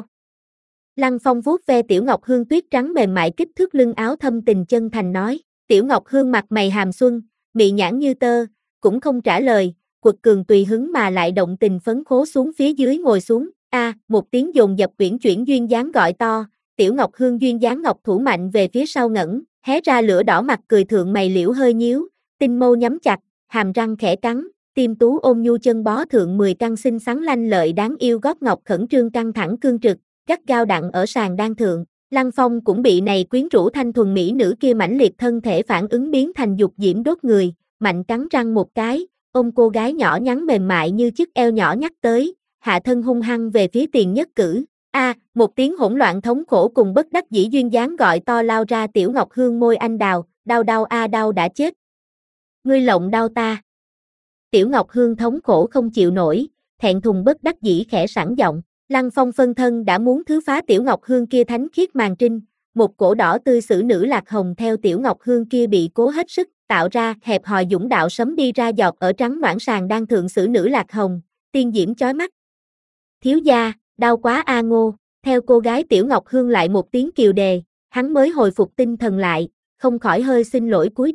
Lăng Phong vuốt ve Tiểu Ngọc Hương tuyết trắng mềm mại kích thước lưng áo thâm tình chân thành nói, Tiểu Ngọc Hương mặt mày hàm xuân, mị nhãn như tơ, cũng không trả lời, quật cường tùy hứng mà lại động tình phấn khố xuống phía dưới ngồi xuống, a à, một tiếng dồn dập quyển chuyển duyên dáng gọi to. Tiểu Ngọc Hương duyên dáng ngọc thủ mạnh về phía sau ngẩng, hé ra lửa đỏ mặt cười thượng mày liễu hơi nhíu, tinh mâu nhắm chặt, hàm răng khẽ cắn, tim tú ôm nhu chân bó thượng mười căn xinh xắn lanh lợi đáng yêu gót ngọc khẩn trương căng thẳng cương trực, gắt gao đặng ở sàn đan thượng. Lăng Phong cũng bị này quyến rũ thanh thuần mỹ nữ kia mãnh liệt thân thể phản ứng biến thành dục diễm đốt người, mạnh cắn răng một cái, ôm cô gái nhỏ nhắn mềm mại như chiếc eo nhỏ nhắc tới, hạ thân hung hăng về phía tiền nhất cử. A, à, một tiếng hỗn loạn thống khổ cùng bất đắc dĩ duyên dáng gọi to lao ra Tiểu Ngọc Hương môi anh đào, đau đau a à, đau đã chết. Ngươi lộng đau ta. Tiểu Ngọc Hương thống khổ không chịu nổi, thẹn thùng bất đắc dĩ khẽ sẵn giọng, Lăng Phong phân thân đã muốn thứ phá Tiểu Ngọc Hương kia thánh khiết màn trinh, một cổ đỏ tươi xử nữ lạc hồng theo Tiểu Ngọc Hương kia bị cố hết sức, tạo ra hẹp hòi dũng đạo sấm đi ra giọt ở trắng noãn sàn đang thượng xử nữ lạc hồng, tiên diễm chói mắt. Thiếu gia, đau quá a Ngô, theo cô gái Tiểu Ngọc Hương lại một tiếng kiều đề, hắn mới hồi phục tinh thần lại, không khỏi hơi xin lỗi cúi đầu,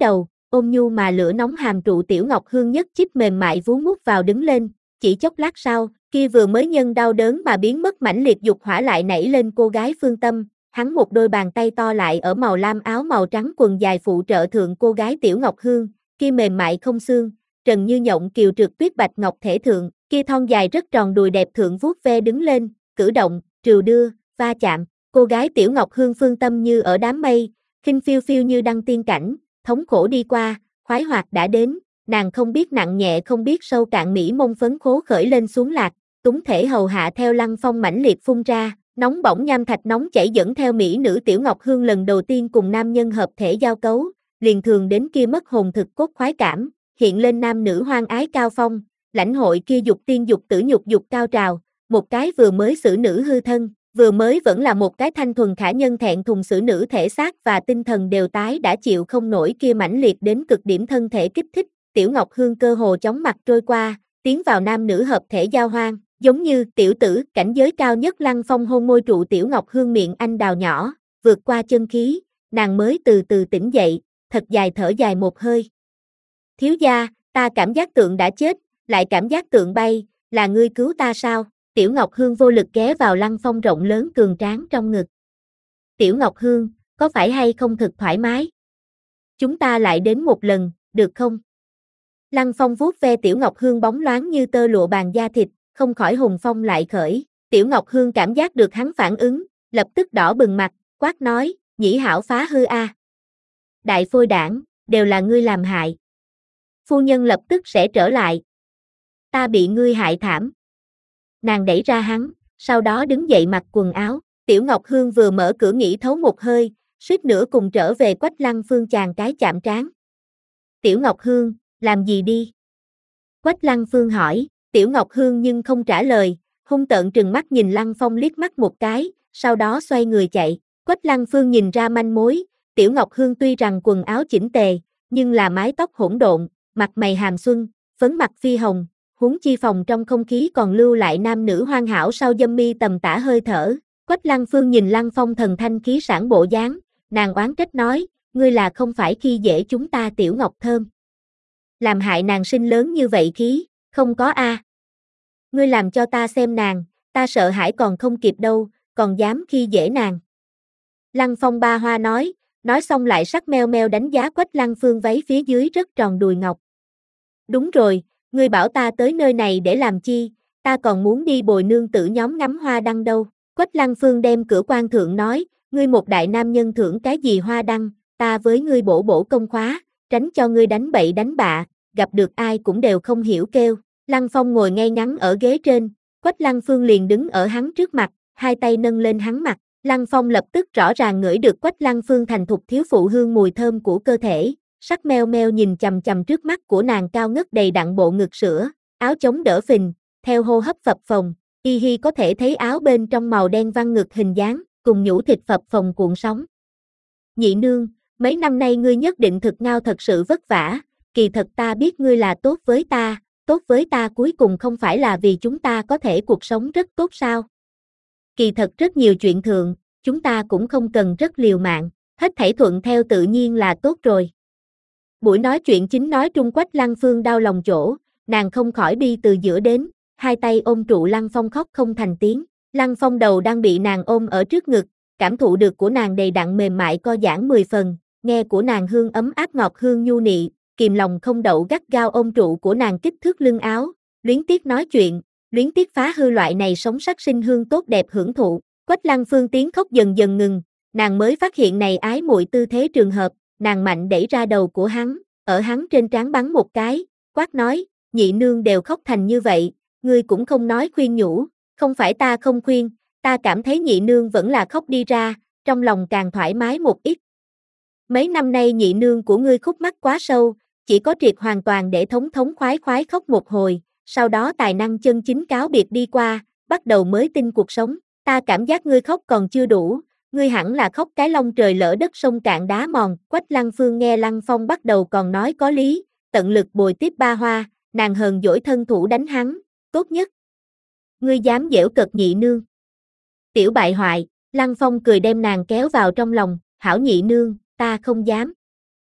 ôm nhu mà lửa nóng hàm trụ Tiểu Ngọc Hương nhất chích mềm mại vú mút vào đứng lên, chỉ chốc lát sau, kia vừa mới nhân đau đớn mà biến mất mãnh liệt dục hỏa lại nảy lên cô gái Phương Tâm, hắn một đôi bàn tay to lại ở màu lam áo màu trắng quần dài phụ trợ thượng cô gái Tiểu Ngọc Hương, kia mềm mại không xương, trần như nhộng kiều trượt tuyết bạch ngọc thể thượng, kia thon dài rất tròn đùi đẹp thượng vuốt ve đứng lên, cử động, trừu đưa, va chạm, cô gái Tiểu Ngọc Hương Phương Tâm như ở đám mây, khinh phiêu phiêu như đăng tiên cảnh, thống khổ đi qua, khoái hoạt đã đến, nàng không biết nặng nhẹ không biết sâu cạn mỹ mông phấn khố khởi lên xuống lạc, túng thể hầu hạ theo Lăng Phong mãnh liệt phun ra, nóng bỏng nham thạch nóng chảy dẫn theo mỹ nữ Tiểu Ngọc Hương lần đầu tiên cùng nam nhân hợp thể giao cấu, liền thường đến kia mất hồn thực cốt khoái cảm, hiện lên nam nữ hoang ái cao phong, lãnh hội kia dục tiên dục tử nhục dục cao trào, một cái vừa mới xử nữ hư thân, vừa mới vẫn là một cái thanh thuần khả nhân thẹn thùng xử nữ thể xác và tinh thần đều tái đã chịu không nổi kia mãnh liệt đến cực điểm thân thể kích thích, Tiểu Ngọc Hương cơ hồ chóng mặt trôi qua, tiến vào nam nữ hợp thể giao hoang, giống như tiểu tử, cảnh giới cao nhất Lăng Phong hôn môi trụ Tiểu Ngọc Hương miệng anh đào nhỏ, vượt qua chân khí, nàng mới từ từ tỉnh dậy, thật dài thở dài một hơi. Thiếu gia, ta cảm giác tượng đã chết, lại cảm giác tượng bay, là ngươi cứu ta sao? Tiểu Ngọc Hương vô lực ghé vào Lăng Phong rộng lớn cường tráng trong ngực. Tiểu Ngọc Hương, có phải hay không thật thoải mái? Chúng ta lại đến một lần, được không? Lăng Phong vuốt ve Tiểu Ngọc Hương bóng loáng như tơ lụa bàn da thịt, không khỏi hùng phong lại khởi. Tiểu Ngọc Hương cảm giác được hắn phản ứng, lập tức đỏ bừng mặt, quát nói, nhĩ hảo phá hư a. Đại phôi đảng, đều là ngươi làm hại. Phu nhân lập tức sẽ trở lại. Ta bị ngươi hại thảm. Nàng đẩy ra hắn, sau đó đứng dậy mặc quần áo. Tiểu Ngọc Hương vừa mở cửa nghĩ thấu một hơi, suýt nữa cùng trở về Quách Lăng Phương chàng cái chạm trán. Tiểu Ngọc Hương, làm gì đi? Quách Lăng Phương hỏi, Tiểu Ngọc Hương nhưng không trả lời, hung tợn trừng mắt nhìn Lăng Phong liếc mắt một cái, sau đó xoay người chạy. Quách Lăng Phương nhìn ra manh mối, Tiểu Ngọc Hương tuy rằng quần áo chỉnh tề, nhưng là mái tóc hỗn độn, mặt mày hàm xuân, phấn mặt phi hồng, huống chi phòng trong không khí còn lưu lại nam nữ hoàn hảo sau dâm mi tầm tả hơi thở. Quách Lăng Phương nhìn Lăng Phong thần thanh khí sản bộ dáng, nàng oán trách nói, ngươi là không phải khi dễ chúng ta Tiểu Ngọc Thơm. Làm hại nàng sinh lớn như vậy khí, không có a. À. Ngươi làm cho ta xem nàng, ta sợ hãi còn không kịp đâu, còn dám khi dễ nàng. Lăng Phong ba hoa nói, nói xong lại sắc meo meo đánh giá Quách Lăng Phương váy phía dưới rất tròn đùi ngọc. Đúng rồi, ngươi bảo ta tới nơi này để làm chi, ta còn muốn đi bồi nương tử nhóm ngắm hoa đăng đâu. Quách Lăng Phương đem cửa quan thượng nói, ngươi một đại nam nhân thưởng cái gì hoa đăng, ta với ngươi bổ bổ công khóa, tránh cho ngươi đánh bậy đánh bạ, gặp được ai cũng đều không hiểu kêu. Lăng Phong ngồi ngay ngắn ở ghế trên, Quách Lăng Phương liền đứng ở hắn trước mặt, hai tay nâng lên hắn mặt. Lăng Phong lập tức rõ ràng ngửi được Quách Lăng Phương thành thục thiếu phụ hương mùi thơm của cơ thể, sắc meo meo nhìn chằm chằm trước mắt của nàng cao ngất đầy đặn bộ ngực sữa, áo chống đỡ phình, theo hô hấp phập phồng, y hi có thể thấy áo bên trong màu đen văn ngực hình dáng, cùng nhũ thịt phập phồng cuộn sóng. Nhị nương, mấy năm nay ngươi nhất định thực ngao thật sự vất vả, kỳ thật ta biết ngươi là tốt với ta, tốt với ta cuối cùng không phải là vì chúng ta có thể cuộc sống rất tốt sao? Kỳ thật rất nhiều chuyện thường, chúng ta cũng không cần rất liều mạng, hết thảy thuận theo tự nhiên là tốt rồi. Buổi nói chuyện chính nói trung Quách Lăng Phương đau lòng chỗ, nàng không khỏi bi từ giữa đến, hai tay ôm trụ Lăng Phong khóc không thành tiếng. Lăng Phong đầu đang bị nàng ôm ở trước ngực, cảm thụ được của nàng đầy đặn mềm mại co giãn mười phần, nghe của nàng hương ấm áp ngọt hương nhu nị, kìm lòng không đậu gắt gao ôm trụ của nàng kích thước lưng áo, luyến tiếc nói chuyện, luyến tiếc phá hư loại này sống sắc sinh hương tốt đẹp hưởng thụ. Quách Lăng Phương tiếng khóc dần dần ngừng, nàng mới phát hiện này ái muội tư thế trường hợp, nàng mạnh đẩy ra đầu của hắn, ở hắn trên trán bắn một cái, quát nói, nhị nương đều khóc thành như vậy, ngươi cũng không nói khuyên nhủ, không phải ta không khuyên, ta cảm thấy nhị nương vẫn là khóc đi ra, trong lòng càng thoải mái một ít. Mấy năm nay nhị nương của ngươi khúc mắc quá sâu, chỉ có triệt hoàn toàn để thống thống khoái khoái khóc một hồi, sau đó tài năng chân chính cáo biệt đi qua, bắt đầu mới tin cuộc sống, ta cảm giác ngươi khóc còn chưa đủ, ngươi hẳn là khóc cái long trời lỡ đất sông cạn đá mòn. Quách Lăng Phương nghe Lăng Phong bắt đầu còn nói có lý, tận lực bồi tiếp ba hoa, nàng hờn dỗi thân thủ đánh hắn, tốt nhất. Ngươi dám giễu cợt nhị nương. Tiểu bại hoại, Lăng Phong cười đem nàng kéo vào trong lòng, hảo nhị nương, ta không dám.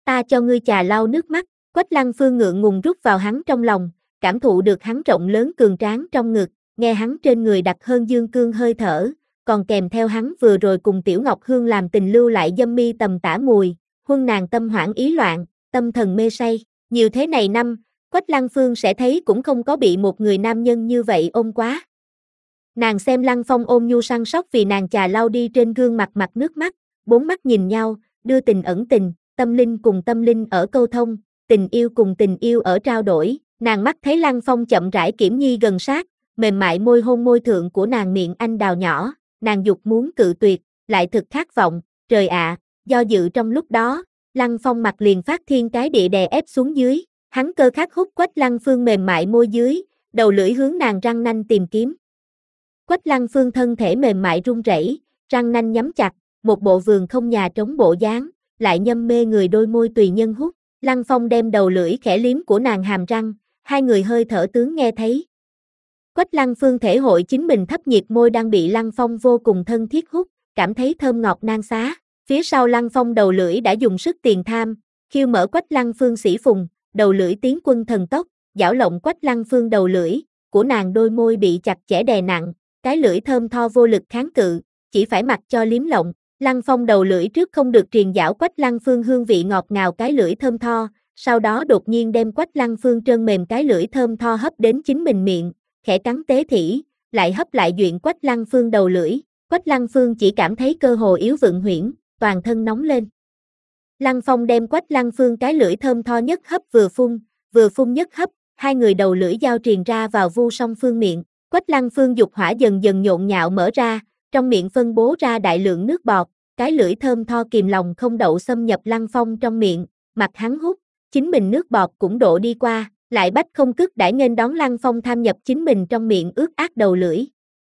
ta cho ngươi chà lau nước mắt, Quách Lăng Phương ngượng ngùng rút vào hắn trong lòng, cảm thụ được hắn rộng lớn cường tráng trong ngực, nghe hắn trên người đặc hơn dương cương hơi thở, còn kèm theo hắn vừa rồi cùng Tiểu Ngọc Hương làm tình lưu lại dâm mi tầm tả mùi, huân nàng tâm hoảng ý loạn, tâm thần mê say, nhiều thế này năm, Quách Lăng Phương sẽ thấy cũng không có bị một người nam nhân như vậy ôm quá. Nàng xem Lăng Phong ôm nhu săn sóc vì nàng chà lau đi trên gương mặt mặt nước mắt, bốn mắt nhìn nhau, đưa tình ẩn tình, tâm linh cùng tâm linh ở câu thông, tình yêu cùng tình yêu ở trao đổi, nàng mắt thấy Lăng Phong chậm rãi kiểm nhi gần sát, mềm mại môi hôn môi thượng của nàng miệng anh đào nhỏ, nàng dục muốn cự tuyệt, lại thực khát vọng, trời ạ, do dự trong lúc đó, Lăng Phong mặt liền phát thiên cái địa đè ép xuống dưới, hắn cơ khát hút Quách Lăng Phương mềm mại môi dưới, đầu lưỡi hướng nàng răng nanh tìm kiếm. Quách Lăng Phương thân thể mềm mại run rẩy, răng nanh nhắm chặt, một bộ vườn không nhà trống bộ dáng, lại nhâm mê người đôi môi tùy nhân hút. Lăng Phong đem đầu lưỡi khẽ liếm của nàng hàm răng, hai người hơi thở tướng nghe thấy. Quách Lăng Phương thể hội chính mình thấp nhiệt môi đang bị Lăng Phong vô cùng thân thiết hút, cảm thấy thơm ngọt nan xá. Phía sau Lăng Phong đầu lưỡi đã dùng sức tiền tham, khiêu mở Quách Lăng Phương sĩ phùng, đầu lưỡi tiến quân thần tốc, giảo lộng Quách Lăng Phương đầu lưỡi, của nàng đôi môi bị chặt chẽ đè nặng, cái lưỡi thơm tho vô lực kháng cự, chỉ phải mặc cho liếm lộng. Lăng Phong đầu lưỡi trước không được truyền giảo Quách Lăng Phương hương vị ngọt ngào cái lưỡi thơm tho, sau đó đột nhiên đem Quách Lăng Phương trơn mềm cái lưỡi thơm tho hấp đến chính mình miệng, khẽ cắn tế thỉ, lại hấp lại duyện Quách Lăng Phương đầu lưỡi. Quách Lăng Phương chỉ cảm thấy cơ hồ yếu vượng huyễn, toàn thân nóng lên. Lăng Phong đem Quách Lăng Phương cái lưỡi thơm tho nhất hấp vừa phun, vừa phun nhất hấp, hai người đầu lưỡi giao truyền ra vào vu song phương miệng. Quách Lăng Phương dục hỏa dần dần nhộn nhạo mở ra, trong miệng phân bố ra đại lượng nước bọt, cái lưỡi thơm tho kìm lòng không đậu xâm nhập Lăng Phong trong miệng, mặt hắn hút, chính mình nước bọt cũng đổ đi qua, lại bách không cức đãi nghênh đón Lăng Phong tham nhập chính mình trong miệng ướt át đầu lưỡi.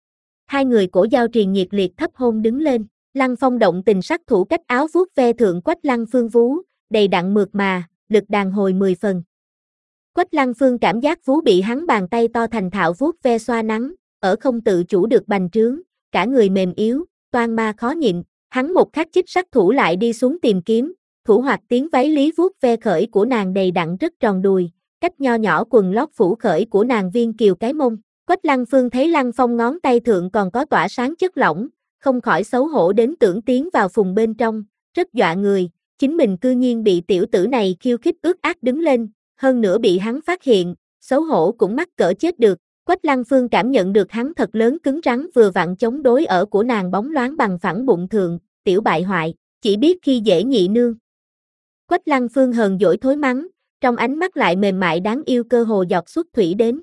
Hai người cổ giao truyền nhiệt liệt thấp hôn đứng lên, Lăng Phong động tình sắc thủ cách áo vuốt ve thượng Quách Lăng Phương vú, đầy đặn mượt mà, lực đàn hồi mười phần. Quách Lăng Phương cảm giác vú bị hắn bàn tay to thành thạo vuốt ve xoa nắng, ở không tự chủ được bành trướng, cả người mềm yếu, toan ma khó nhịn, hắn một khắc chích sắc thủ lại đi xuống tìm kiếm, thủ hoặc tiếng váy lý vuốt ve khởi của nàng đầy đặn rất tròn đùi, cách nho nhỏ quần lót phủ khởi của nàng viên kiều cái mông. Quách Lăng Phương thấy Lăng Phong ngón tay thượng còn có tỏa sáng chất lỏng, không khỏi xấu hổ đến tưởng tiến vào phùng bên trong, rất dọa người, chính mình cư nhiên bị tiểu tử này khiêu khích ướt át đứng lên, hơn nữa bị hắn phát hiện, xấu hổ cũng mắc cỡ chết được. Quách Lăng Phương cảm nhận được hắn thật lớn cứng rắn vừa vặn chống đối ở của nàng bóng loáng bằng phẳng bụng thượng, tiểu bại hoại, chỉ biết khi dễ nhị nương. Quách Lăng Phương hờn dỗi thối mắng, trong ánh mắt lại mềm mại đáng yêu cơ hồ giọt xuất thủy đến.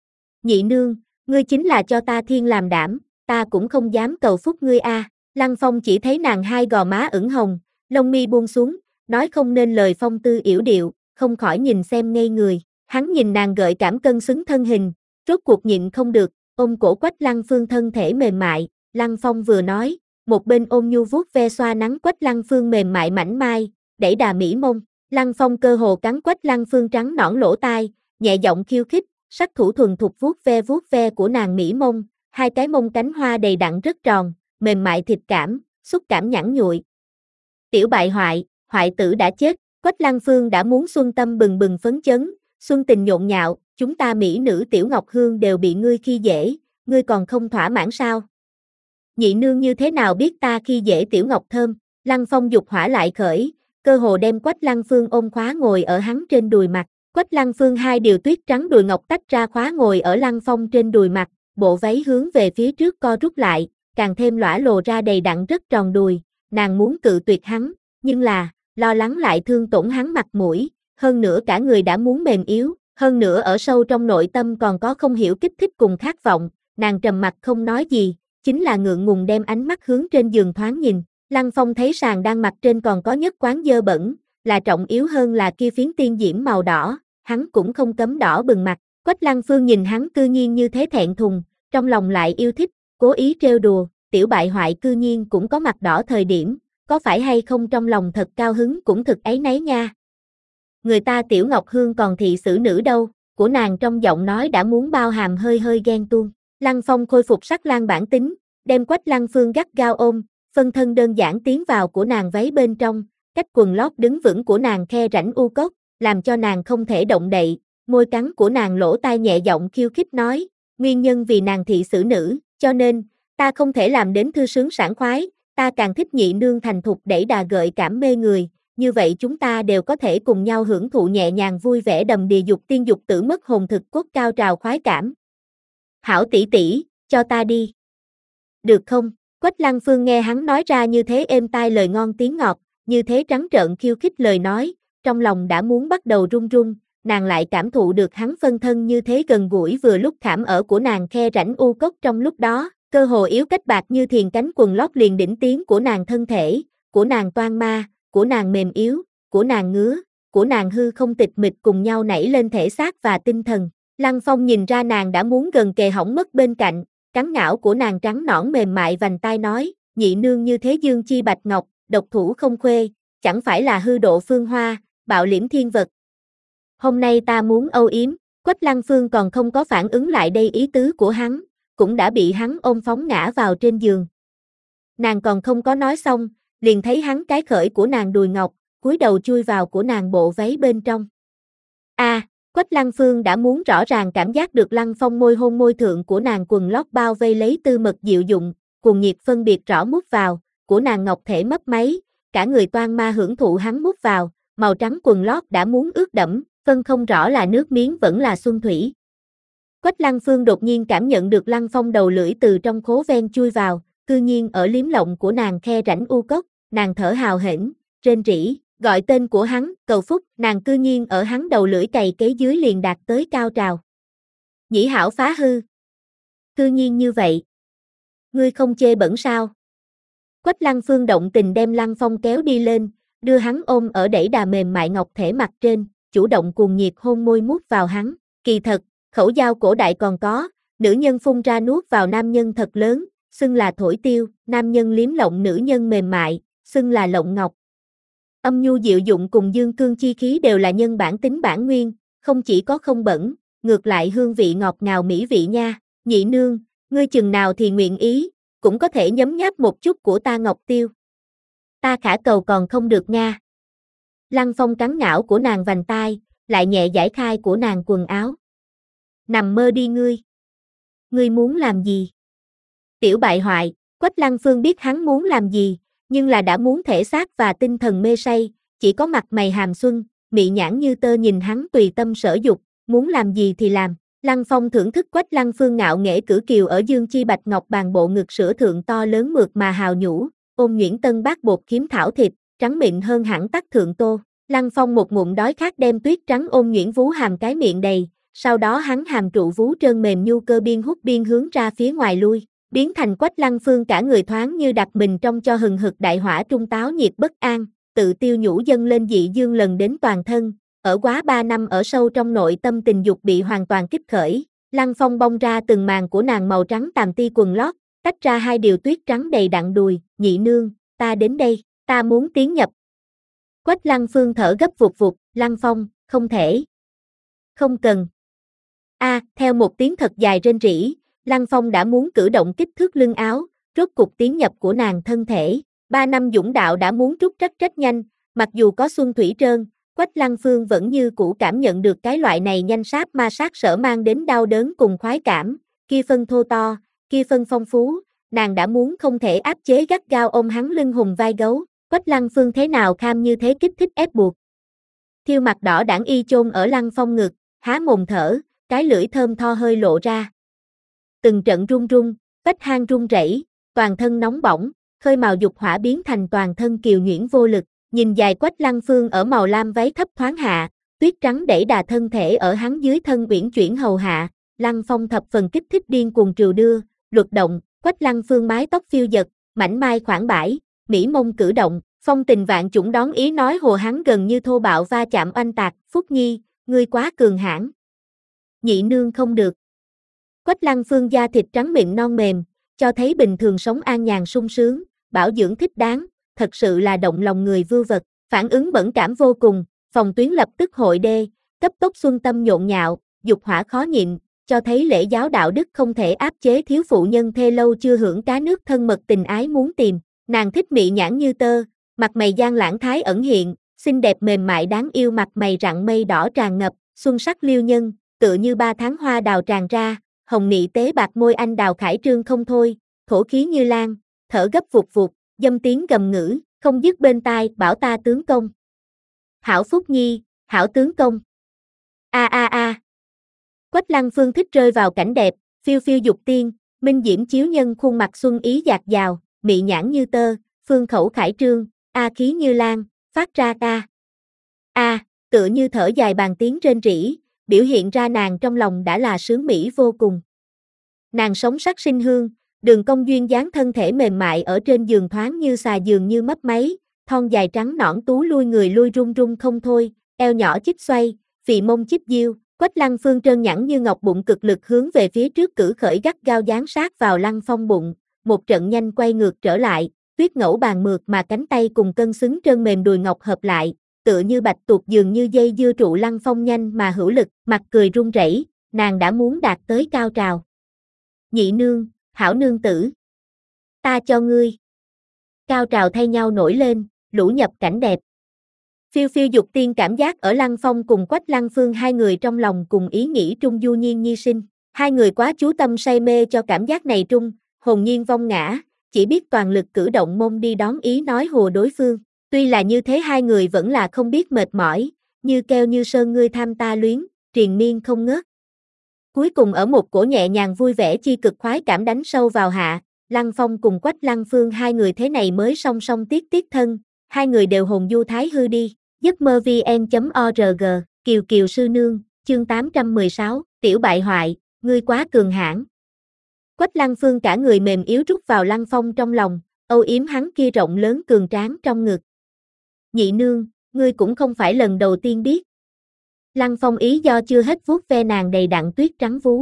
Nhị nương, ngươi chính là cho ta thiên làm đảm, ta cũng không dám cầu phúc ngươi a. À. Lăng Phong chỉ thấy nàng hai gò má ửng hồng, lông mi buông xuống, nói không nên lời phong tư yểu điệu, không khỏi nhìn xem ngây người. Hắn nhìn nàng gợi cảm cân xứng thân hình, rốt cuộc nhịn không được, ôm cổ Quách Lăng Phương thân thể mềm mại. Lăng Phong vừa nói, một bên ôm nhu vuốt ve xoa nắng Quách Lăng Phương mềm mại mảnh mai, đẩy đà mỹ mông. Lăng Phong cơ hồ cắn Quách Lăng Phương trắng nõn lỗ tai, nhẹ giọng khiêu khích, sắc thủ thuần thục vuốt ve vuốt ve của nàng mỹ mông, hai cái mông cánh hoa đầy đặn rất tròn, mềm mại thịt cảm, xúc cảm nhẵn nhụi. Tiểu bại hoại, hoại tử đã chết, Quách Lăng Phương đã muốn xuân tâm bừng bừng phấn chấn, xuân tình nhộn nhạo, chúng ta mỹ nữ Tiểu Ngọc Hương đều bị ngươi khi dễ, ngươi còn không thỏa mãn sao? Nhị nương như thế nào biết ta khi dễ Tiểu Ngọc Thơm? Lăng Phong dục hỏa lại khởi, cơ hồ đem Quách Lăng Phương ôm khóa ngồi ở hắn trên đùi mặt. Quách Lăng Phương hai điều tuyết trắng đùi ngọc tách ra khóa ngồi ở Lăng Phong trên đùi mặt, bộ váy hướng về phía trước co rút lại, càng thêm lõa lồ ra đầy đặn rất tròn đùi, nàng muốn cự tuyệt hắn, nhưng là, lo lắng lại thương tổn hắn mặt mũi, hơn nữa cả người đã muốn mềm yếu, hơn nữa ở sâu trong nội tâm còn có không hiểu kích thích cùng khát vọng, nàng trầm mặt không nói gì, chính là ngượng ngùng đem ánh mắt hướng trên giường thoáng nhìn. Lăng Phong thấy sàn đang mặt trên còn có nhất quán dơ bẩn, là trọng yếu hơn là kia phiến tiên diễm màu đỏ, hắn cũng không cấm đỏ bừng mặt. Quách Lăng Phương nhìn hắn cư nhiên như thế thẹn thùng, trong lòng lại yêu thích, cố ý trêu đùa, tiểu bại hoại cư nhiên cũng có mặt đỏ thời điểm, có phải hay không trong lòng thật cao hứng cũng thực ấy nấy nha. Người ta Tiểu Ngọc Hương còn thị xử nữ đâu, của nàng trong giọng nói đã muốn bao hàm hơi hơi ghen tuông. Lăng Phong khôi phục sắc lang bản tính, đem Quách Lăng Phương gắt gao ôm, phân thân đơn giản tiến vào của nàng váy bên trong, cách quần lót đứng vững của nàng khe rãnh u cốc, làm cho nàng không thể động đậy, môi cắn của nàng lỗ tai nhẹ giọng khiêu khích nói, nguyên nhân vì nàng thị xử nữ, cho nên, ta không thể làm đến thư sướng sảng khoái, ta càng thích nhị nương thành thục đẩy đà gợi cảm mê người, như vậy chúng ta đều có thể cùng nhau hưởng thụ nhẹ nhàng vui vẻ đầm đìa dục tiên dục tử mất hồn thực cốt cao trào khoái cảm. Hảo tỷ tỷ, cho ta đi. Được không? Quách Lăng Phương nghe hắn nói ra như thế êm tai lời ngon tiếng ngọt, như thế trắng trợn khiêu khích lời nói, trong lòng đã muốn bắt đầu run run, nàng lại cảm thụ được hắn phân thân như thế gần gũi vừa lúc khảm ở của nàng khe rãnh u cốc trong lúc đó, cơ hồ yếu cách bạc như thiền cánh quần lót liền đỉnh tiếng của nàng thân thể, của nàng toan ma, của nàng mềm yếu, của nàng ngứa, của nàng hư không tịch mịch cùng nhau nảy lên thể xác và tinh thần. Lăng Phong nhìn ra nàng đã muốn gần kề hỏng mất bên cạnh, cắn ngảo của nàng trắng nõn mềm mại vành tai nói, nhị nương như thế dương chi bạch ngọc, độc thủ không khuê, chẳng phải là hư độ phương hoa, bạo liễm thiên vật. Hôm nay ta muốn âu yếm, Quách Lăng Phương còn không có phản ứng lại đây ý tứ của hắn, cũng đã bị hắn ôm phóng ngã vào trên giường. Nàng còn không có nói xong, liền thấy hắn cái khởi của nàng đùi ngọc, cúi đầu chui vào của nàng bộ váy bên trong. A, à, Quách Lăng Phương đã muốn rõ ràng cảm giác được Lăng Phong môi hôn môi thượng của nàng quần lót bao vây lấy tư mật dịu dụng, cuồng nhiệt phân biệt rõ mút vào, của nàng ngọc thể mấp máy, cả người toan ma hưởng thụ hắn mút vào, màu trắng quần lót đã muốn ướt đẫm, phân không rõ là nước miếng vẫn là xuân thủy. Quách Lăng Phương đột nhiên cảm nhận được Lăng Phong đầu lưỡi từ trong khố ven chui vào, cư nhiên ở liếm lộng của nàng khe rãnh u cốc, nàng thở hào hển, rên rỉ, gọi tên của hắn, cầu phúc, nàng cư nhiên ở hắn đầu lưỡi cày kế dưới liền đạt tới cao trào. Nhĩ hảo phá hư. Cư nhiên như vậy. Ngươi không chê bẩn sao? Quách Lăng Phương động tình đem Lăng Phong kéo đi lên, đưa hắn ôm ở đẩy đà mềm mại ngọc thể mặt trên, chủ động cuồng nhiệt hôn môi mút vào hắn, kỳ thật, khẩu giao cổ đại còn có, nữ nhân phun ra nuốt vào nam nhân thật lớn, xưng là thổi tiêu, nam nhân liếm lộng nữ nhân mềm mại, xưng là lộng ngọc. Âm nhu diệu dụng cùng dương cương chi khí đều là nhân bản tính bản nguyên, không chỉ có không bẩn, ngược lại hương vị ngọt ngào mỹ vị nha, nhị nương, ngươi chừng nào thì nguyện ý, cũng có thể nhấm nháp một chút của ta ngọc tiêu. Ta khả cầu còn không được nha. Lăng Phong cắn ngảo của nàng vành tai, lại nhẹ giải khai của nàng quần áo. Nằm mơ đi ngươi. Ngươi muốn làm gì? Tiểu bại hoại, Quách Lăng Phương biết hắn muốn làm gì, nhưng là đã muốn thể xác và tinh thần mê say, chỉ có mặt mày hàm xuân, mị nhãn như tơ nhìn hắn tùy tâm sở dục, muốn làm gì thì làm. Lăng Phong thưởng thức Quách Lăng Phương ngạo nghễ cử kiều ở dương chi bạch ngọc bàn bộ ngực sữa thượng to lớn mượt mà hào nhũ, ôm nhuyễn tân bát bột khiếm thảo thịt, trắng mịn hơn hẳn tắc thượng tô. Lăng Phong một ngụm đói khát đem tuyết trắng ôm nhuyễn vú hàm cái miệng đầy, sau đó hắn hàm trụ vú trơn mềm nhu cơ biên hút biên hướng ra phía ngoài lui, biến thành Quách Lăng Phương cả người thoáng như đặt mình trong cho hừng hực đại hỏa trung táo nhiệt bất an, tự tiêu nhũ dâng lên dị dương lần đến toàn thân, ở quá ba năm ở sâu trong nội tâm tình dục bị hoàn toàn kích khởi, Lăng Phong bong ra từng màn của nàng màu trắng tàm ti quần lót, tách ra hai điều tuyết trắng đầy đặn đùi, nhị nương, ta đến đây, ta muốn tiến nhập. Quách Lăng Phương thở gấp vụt vụt, Lăng Phong, không thể. Không cần. A, à, theo một tiếng thật dài rên rỉ, Lăng Phong đã muốn cử động kích thước lưng áo, rốt cục tiến nhập của nàng thân thể. Ba năm dũng đạo đã muốn trút trách trách nhanh, mặc dù có xuân thủy trơn, Quách Lăng Phương vẫn như cũ cảm nhận được cái loại này nhanh sáp ma sát sở mang đến đau đớn cùng khoái cảm, kia phân thô to, kia phân phong phú, nàng đã muốn không thể áp chế gắt gao ôm hắn lưng hùng vai gấu, Quách Lăng Phương thế nào kham như thế kích thích ép buộc. Thiêu mặt đỏ đảng y chôn ở Lăng Phong ngực, há mồm thở, cái lưỡi thơm tho hơi lộ ra. Từng trận run run, vách hang run rẩy, toàn thân nóng bỏng, khơi mào dục hỏa biến thành toàn thân kiều nhuyễn vô lực, nhìn dài Quách Lăng Phương ở màu lam váy thấp thoáng hạ, tuyết trắng đẩy đà thân thể ở hắn dưới thân uyển chuyển hầu hạ, Lăng Phong thập phần kích thích điên cuồng triều đưa, luật động, Quách Lăng Phương mái tóc phiêu dật, mảnh mai khoảng bãi, mỹ mông cử động, phong tình vạn chủng đón ý nói hồ hắn gần như thô bạo va chạm oanh tạc, Phúc Nhi, ngươi quá cường hãn. Nhị nương không được. Quách Lăng Phương da thịt trắng mịn non mềm, cho thấy bình thường sống an nhàn sung sướng, bảo dưỡng thích đáng, thật sự là động lòng người vưu vật, phản ứng bẩn cảm vô cùng, phòng tuyến lập tức hội đê, cấp tốc xuân tâm nhộn nhạo, dục hỏa khó nhịn, cho thấy lễ giáo đạo đức không thể áp chế thiếu phụ nhân thê lâu chưa hưởng cá nước thân mật tình ái muốn tìm, nàng thích mị nhãn như tơ, Mặt mày gian lãng thái ẩn hiện, xinh đẹp mềm mại đáng yêu, mặt mày rạng mây đỏ tràn ngập, xuân sắc liêu nhân, tựa như ba tháng hoa đào tràn ra, hồng nị tế bạc môi anh đào khải trương không thôi, thổ khí như lan, thở gấp vụt vụt, dâm tiếng gầm ngữ, không dứt bên tai, bảo ta tướng công. Hảo Phúc Nhi, hảo tướng công. A a a. Quách Lăng Phương thích rơi vào cảnh đẹp, phiêu phiêu dục tiên, minh diễm chiếu nhân khuôn mặt xuân ý dạt dào, mị nhãn như tơ, phương khẩu khải trương, a khí như lan, phát ra a. A, tựa như thở dài bàn tiếng rên rỉ, biểu hiện ra nàng trong lòng đã là sướng mỹ vô cùng. Nàng sống sắc sinh hương, đường cong duyên dáng thân thể mềm mại ở trên giường thoáng như xà giường như mấp máy, thon dài trắng nõn tú lui người lui rung rung không thôi, eo nhỏ chích xoay, phì mông chích diêu, Quách Lăng Phương trơn nhẵn như ngọc bụng cực lực hướng về phía trước cử khởi gắt gao dán sát vào Lăng Phong bụng, một trận nhanh quay ngược trở lại, tuyết ngẫu bàn mượt mà cánh tay cùng cân xứng trơn mềm đùi ngọc hợp lại, tựa như bạch tuộc dường như dây dưa trụ Lăng Phong nhanh mà hữu lực, mặt cười run rẩy, nàng đã muốn đạt tới cao trào. Nhị nương, hảo nương tử, ta cho ngươi. Cao trào thay nhau nổi lên, lũ nhập cảnh đẹp. Phiêu phiêu dục tiên cảm giác ở Lăng Phong cùng Quách Lăng Phương hai người trong lòng cùng ý nghĩ trung du nhiên nhi sinh, hai người quá chú tâm say mê cho cảm giác này trung, hồn nhiên vong ngã, chỉ biết toàn lực cử động mông đi đón ý nói hùa đối phương. Tuy là như thế hai người vẫn là không biết mệt mỏi, như keo như sơn ngươi tham ta luyến, triền miên không ngớt. Cuối cùng ở một cổ nhẹ nhàng vui vẻ chi cực khoái cảm đánh sâu vào hạ, Lăng Phong cùng Quách Lăng Phương hai người thế này mới song song tiết tiết thân, hai người đều hồn du thái hư đi. giấc mơ vn chấm org, Kiều Kiều sư nương, chương tám trăm mười sáu, tiểu bại hoại, ngươi quá cường hãn. Quách Lăng Phương cả người mềm yếu rút vào Lăng Phong trong lòng, âu yếm hắn kia rộng lớn cường tráng trong ngực. Nhị nương, ngươi cũng không phải lần đầu tiên biết. Lăng Phong ý do chưa hết vuốt ve nàng đầy đặn tuyết trắng vú.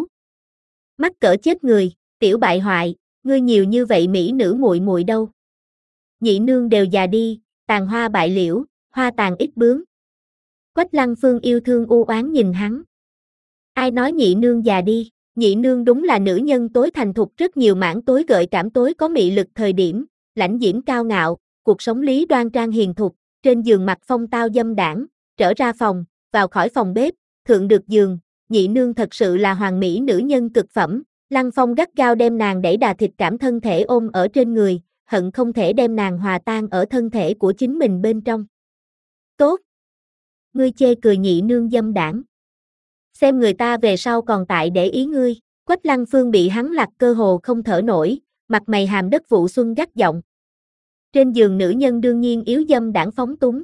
Mắc cỡ chết người, tiểu bại hoại, ngươi nhiều như vậy mỹ nữ muội muội đâu. Nhị nương đều già đi, tàn hoa bại liễu, hoa tàn ít bướm. Quách Lăng Phương yêu thương u oán nhìn hắn. Ai nói nhị nương già đi, nhị nương đúng là nữ nhân tối thành thục rất nhiều mảng tối gợi cảm tối có mị lực thời điểm, lãnh diễm cao ngạo, cuộc sống lý đoan trang hiền thục, trên giường mặt phong tao dâm đảng, trở ra phòng, vào khỏi phòng bếp, thượng được giường, nhị nương thật sự là hoàn mỹ nữ nhân cực phẩm. Lăng Phong gắt gao đem nàng đẩy đà thịt cảm thân thể ôm ở trên người, hận không thể đem nàng hòa tan ở thân thể của chính mình bên trong. Tốt! Ngươi chê cười nhị nương dâm đảng. Xem người ta về sau còn tại để ý ngươi. Quách Lăng Phương bị hắn lặt cơ hồ không thở nổi, mặt mày hàm đất vụ xuân gắt giọng. Trên giường nữ nhân đương nhiên yếu dâm đảng phóng túng.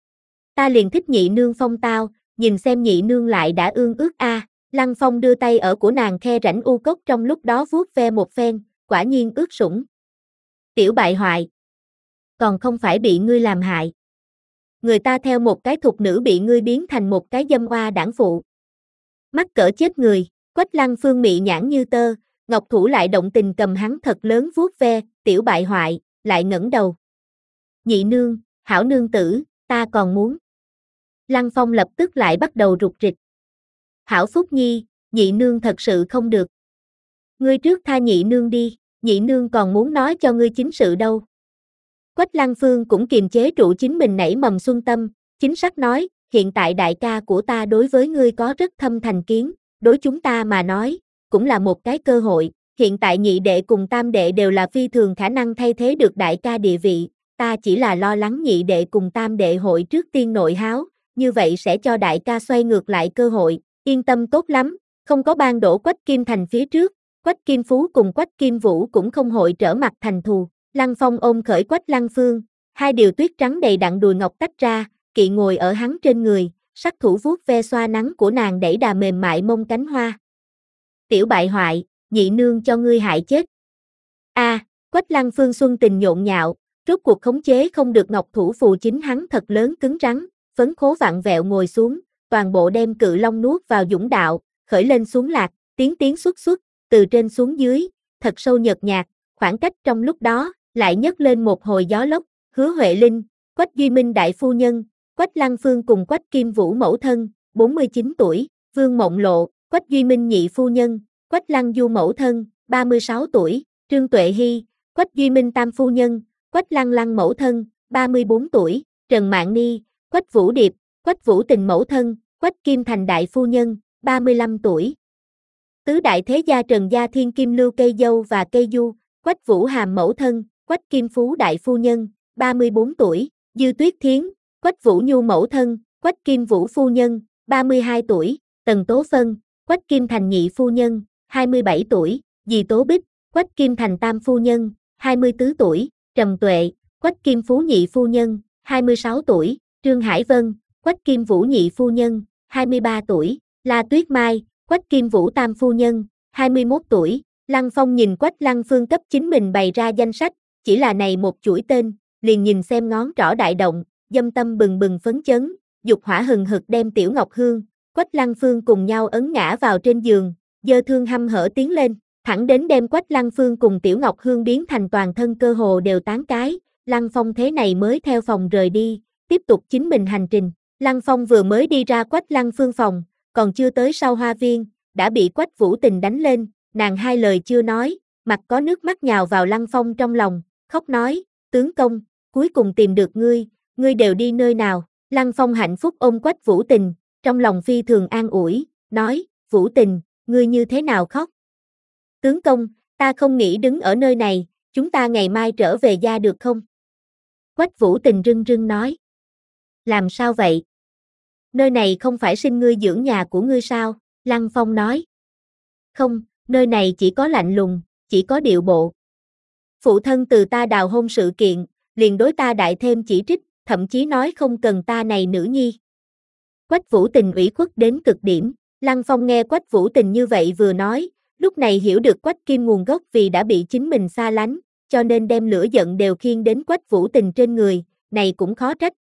Ta liền thích nhị nương phong tao, nhìn xem nhị nương lại đã ương ước a. À. Lăng Phong đưa tay ở của nàng khe rãnh u cốc trong lúc đó vuốt ve một phen, quả nhiên ướt sũng. Tiểu bại hoại. Còn không phải bị ngươi làm hại. Người ta theo một cái thục nữ bị ngươi biến thành một cái dâm oa đảng phụ. Mắc cỡ chết người, Quách Lăng Phương mị nhãn như tơ, ngọc thủ lại động tình cầm hắn thật lớn vuốt ve, tiểu bại hoại, lại ngẩng đầu. Nhị nương, hảo nương tử, ta còn muốn. Lăng Phong lập tức lại bắt đầu rụt rịch. Hảo Phúc Nhi, nhị nương thật sự không được. Ngươi trước tha nhị nương đi, nhị nương còn muốn nói cho ngươi chính sự đâu. Quách Lăng Phương cũng kiềm chế trụ chính mình nảy mầm xuân tâm, chính xác nói, hiện tại đại ca của ta đối với ngươi có rất thâm thành kiến, đối chúng ta mà nói, cũng là một cái cơ hội, hiện tại nhị đệ cùng tam đệ đều là phi thường khả năng thay thế được đại ca địa vị, ta chỉ là lo lắng nhị đệ cùng tam đệ hội trước tiên nội háo, như vậy sẽ cho đại ca xoay ngược lại cơ hội, yên tâm tốt lắm, không có ban đổ Quách Kim Thành phía trước, Quách Kim Phú cùng Quách Kim Vũ cũng không hội trở mặt thành thù. Lăng Phong ôm khởi Quách Lăng Phương, hai điều tuyết trắng đầy đặn đùi ngọc tách ra, kỵ ngồi ở hắn trên người, sắc thủ vuốt ve xoa nắng của nàng đẩy đà mềm mại mông cánh hoa. Tiểu bại hoại, nhị nương cho ngươi hại chết. A, à, Quách Lăng Phương xuân tình nhộn nhạo, rốt cuộc khống chế không được ngọc thủ phù chính hắn thật lớn cứng rắn, phấn khố vặn vẹo ngồi xuống, toàn bộ đem cự long nuốt vào dũng đạo, khởi lên xuống lạc, tiến tiến xuất xuất, từ trên xuống dưới, thật sâu nhợt nhạt, khoảng cách trong lúc đó, lại nhấc lên một hồi gió lốc, Hứa Huệ Linh, Quách Duy Minh đại phu nhân, Quách Lăng Phương cùng Quách Kim Vũ mẫu thân, bốn mươi chín tuổi, Vương Mộng Lộ, Quách Duy Minh nhị phu nhân, Quách Lăng Du mẫu thân, ba mươi sáu tuổi, Trương Tuệ Hy, Quách Duy Minh tam phu nhân, Quách Lăng Lăng mẫu thân, ba mươi bốn tuổi, Trần Mạn Ni, Quách Vũ Điệp, Quách Vũ Tình mẫu thân, Quách Kim Thành đại phu nhân, ba mươi lăm tuổi. Tứ đại thế gia Trần Gia Thiên Kim Lưu Cây Dâu và Cây Du, Quách Vũ Hàm mẫu thân, Quách Kim Phú đại phu nhân, ba mươi bốn tuổi, Dư Tuyết Thiến, Quách Vũ Nhu mẫu thân, Quách Kim Vũ phu nhân, ba mươi hai tuổi, Tần Tố Phân, Quách Kim Thành nhị phu nhân, hai mươi bảy tuổi, Dì Tố Bích, Quách Kim Thành tam phu nhân, hai mươi bốn tuổi, Trầm Tuệ, Quách Kim Phú nhị phu nhân, hai mươi sáu tuổi, Trương Hải Vân, Quách Kim Vũ nhị phu nhân, hai mươi ba tuổi, La Tuyết Mai, Quách Kim Vũ tam phu nhân, hai mươi mốt tuổi. Lăng Phong nhìn Quách Lăng Phương cấp chính mình bày ra danh sách, chỉ là này một chuỗi tên, liền nhìn xem ngón trỏ đại động, dâm tâm bừng bừng phấn chấn, dục hỏa hừng hực đem Tiểu Ngọc Hương, Quách Lăng Phương cùng nhau ấn ngã vào trên giường, dơ thương hăm hở tiến lên, thẳng đến đem Quách Lăng Phương cùng Tiểu Ngọc Hương biến thành toàn thân cơ hồ đều tán cái, Lăng Phong thế này mới theo phòng rời đi, tiếp tục chính mình hành trình. Lăng Phong vừa mới đi ra Quách Lăng Phương phòng, còn chưa tới sau hoa viên, đã bị Quách Vũ Tình đánh lên, nàng hai lời chưa nói, mặt có nước mắt nhào vào Lăng Phong trong lòng, khóc nói, tướng công, cuối cùng tìm được ngươi, ngươi đều đi nơi nào. Lăng Phong hạnh phúc ôm Quách Vũ Tình, trong lòng phi thường an ủi, nói, Vũ Tình, ngươi như thế nào khóc? Tướng công, ta không nghĩ đứng ở nơi này, chúng ta ngày mai trở về gia được không? Quách Vũ Tình rưng rưng nói. Làm sao vậy? Nơi này không phải sinh ngươi dưỡng nhà của ngươi sao? Lăng Phong nói. Không, nơi này chỉ có lạnh lùng, chỉ có điệu bộ. Phụ thân từ ta đào hôn sự kiện, liền đối ta đại thêm chỉ trích, thậm chí nói không cần ta này nữ nhi. Quách Vũ Tình ủy khuất đến cực điểm, Lăng Phong nghe Quách Vũ Tình như vậy vừa nói, lúc này hiểu được Quách Kim nguồn gốc vì đã bị chính mình xa lánh, cho nên đem lửa giận đều khiêng đến Quách Vũ Tình trên người, này cũng khó trách.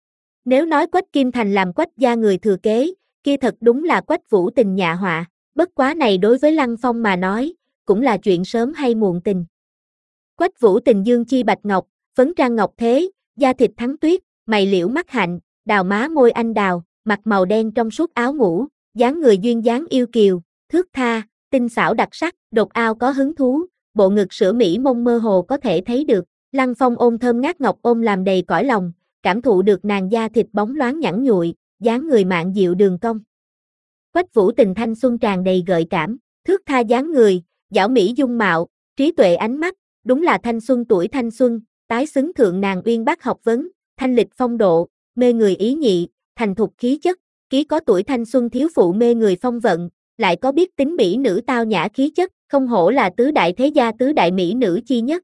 Nếu nói Quách Kim Thành làm Quách gia người thừa kế, kia thật đúng là Quách Vũ Tình nhạ họa, bất quá này đối với Lăng Phong mà nói, cũng là chuyện sớm hay muộn tình. Quách Vũ Tình dương chi bạch ngọc, phấn trang ngọc thế, da thịt thắng tuyết, mày liễu mắt hạnh, đào má môi anh đào, mặt màu đen trong suốt áo ngủ, dáng người duyên dáng yêu kiều, thước tha, tinh xảo đặc sắc, đột ao có hứng thú, bộ ngực sữa mỹ mông mơ hồ có thể thấy được. Lăng Phong ôm thơm ngát ngọc ôm làm đầy cõi lòng, cảm thụ được nàng da thịt bóng loáng nhẵn nhụi, dáng người mạn dịu đường cong. Quách Vũ Tình thanh xuân tràn đầy gợi cảm, thước tha dáng người, dảo mỹ dung mạo, trí tuệ ánh mắt, đúng là thanh xuân tuổi thanh xuân, tái xứng thượng nàng uyên bác học vấn, thanh lịch phong độ, mê người ý nhị, thành thục khí chất, ký có tuổi thanh xuân thiếu phụ mê người phong vận, lại có biết tính mỹ nữ tao nhã khí chất, không hổ là tứ đại thế gia tứ đại mỹ nữ chi nhất.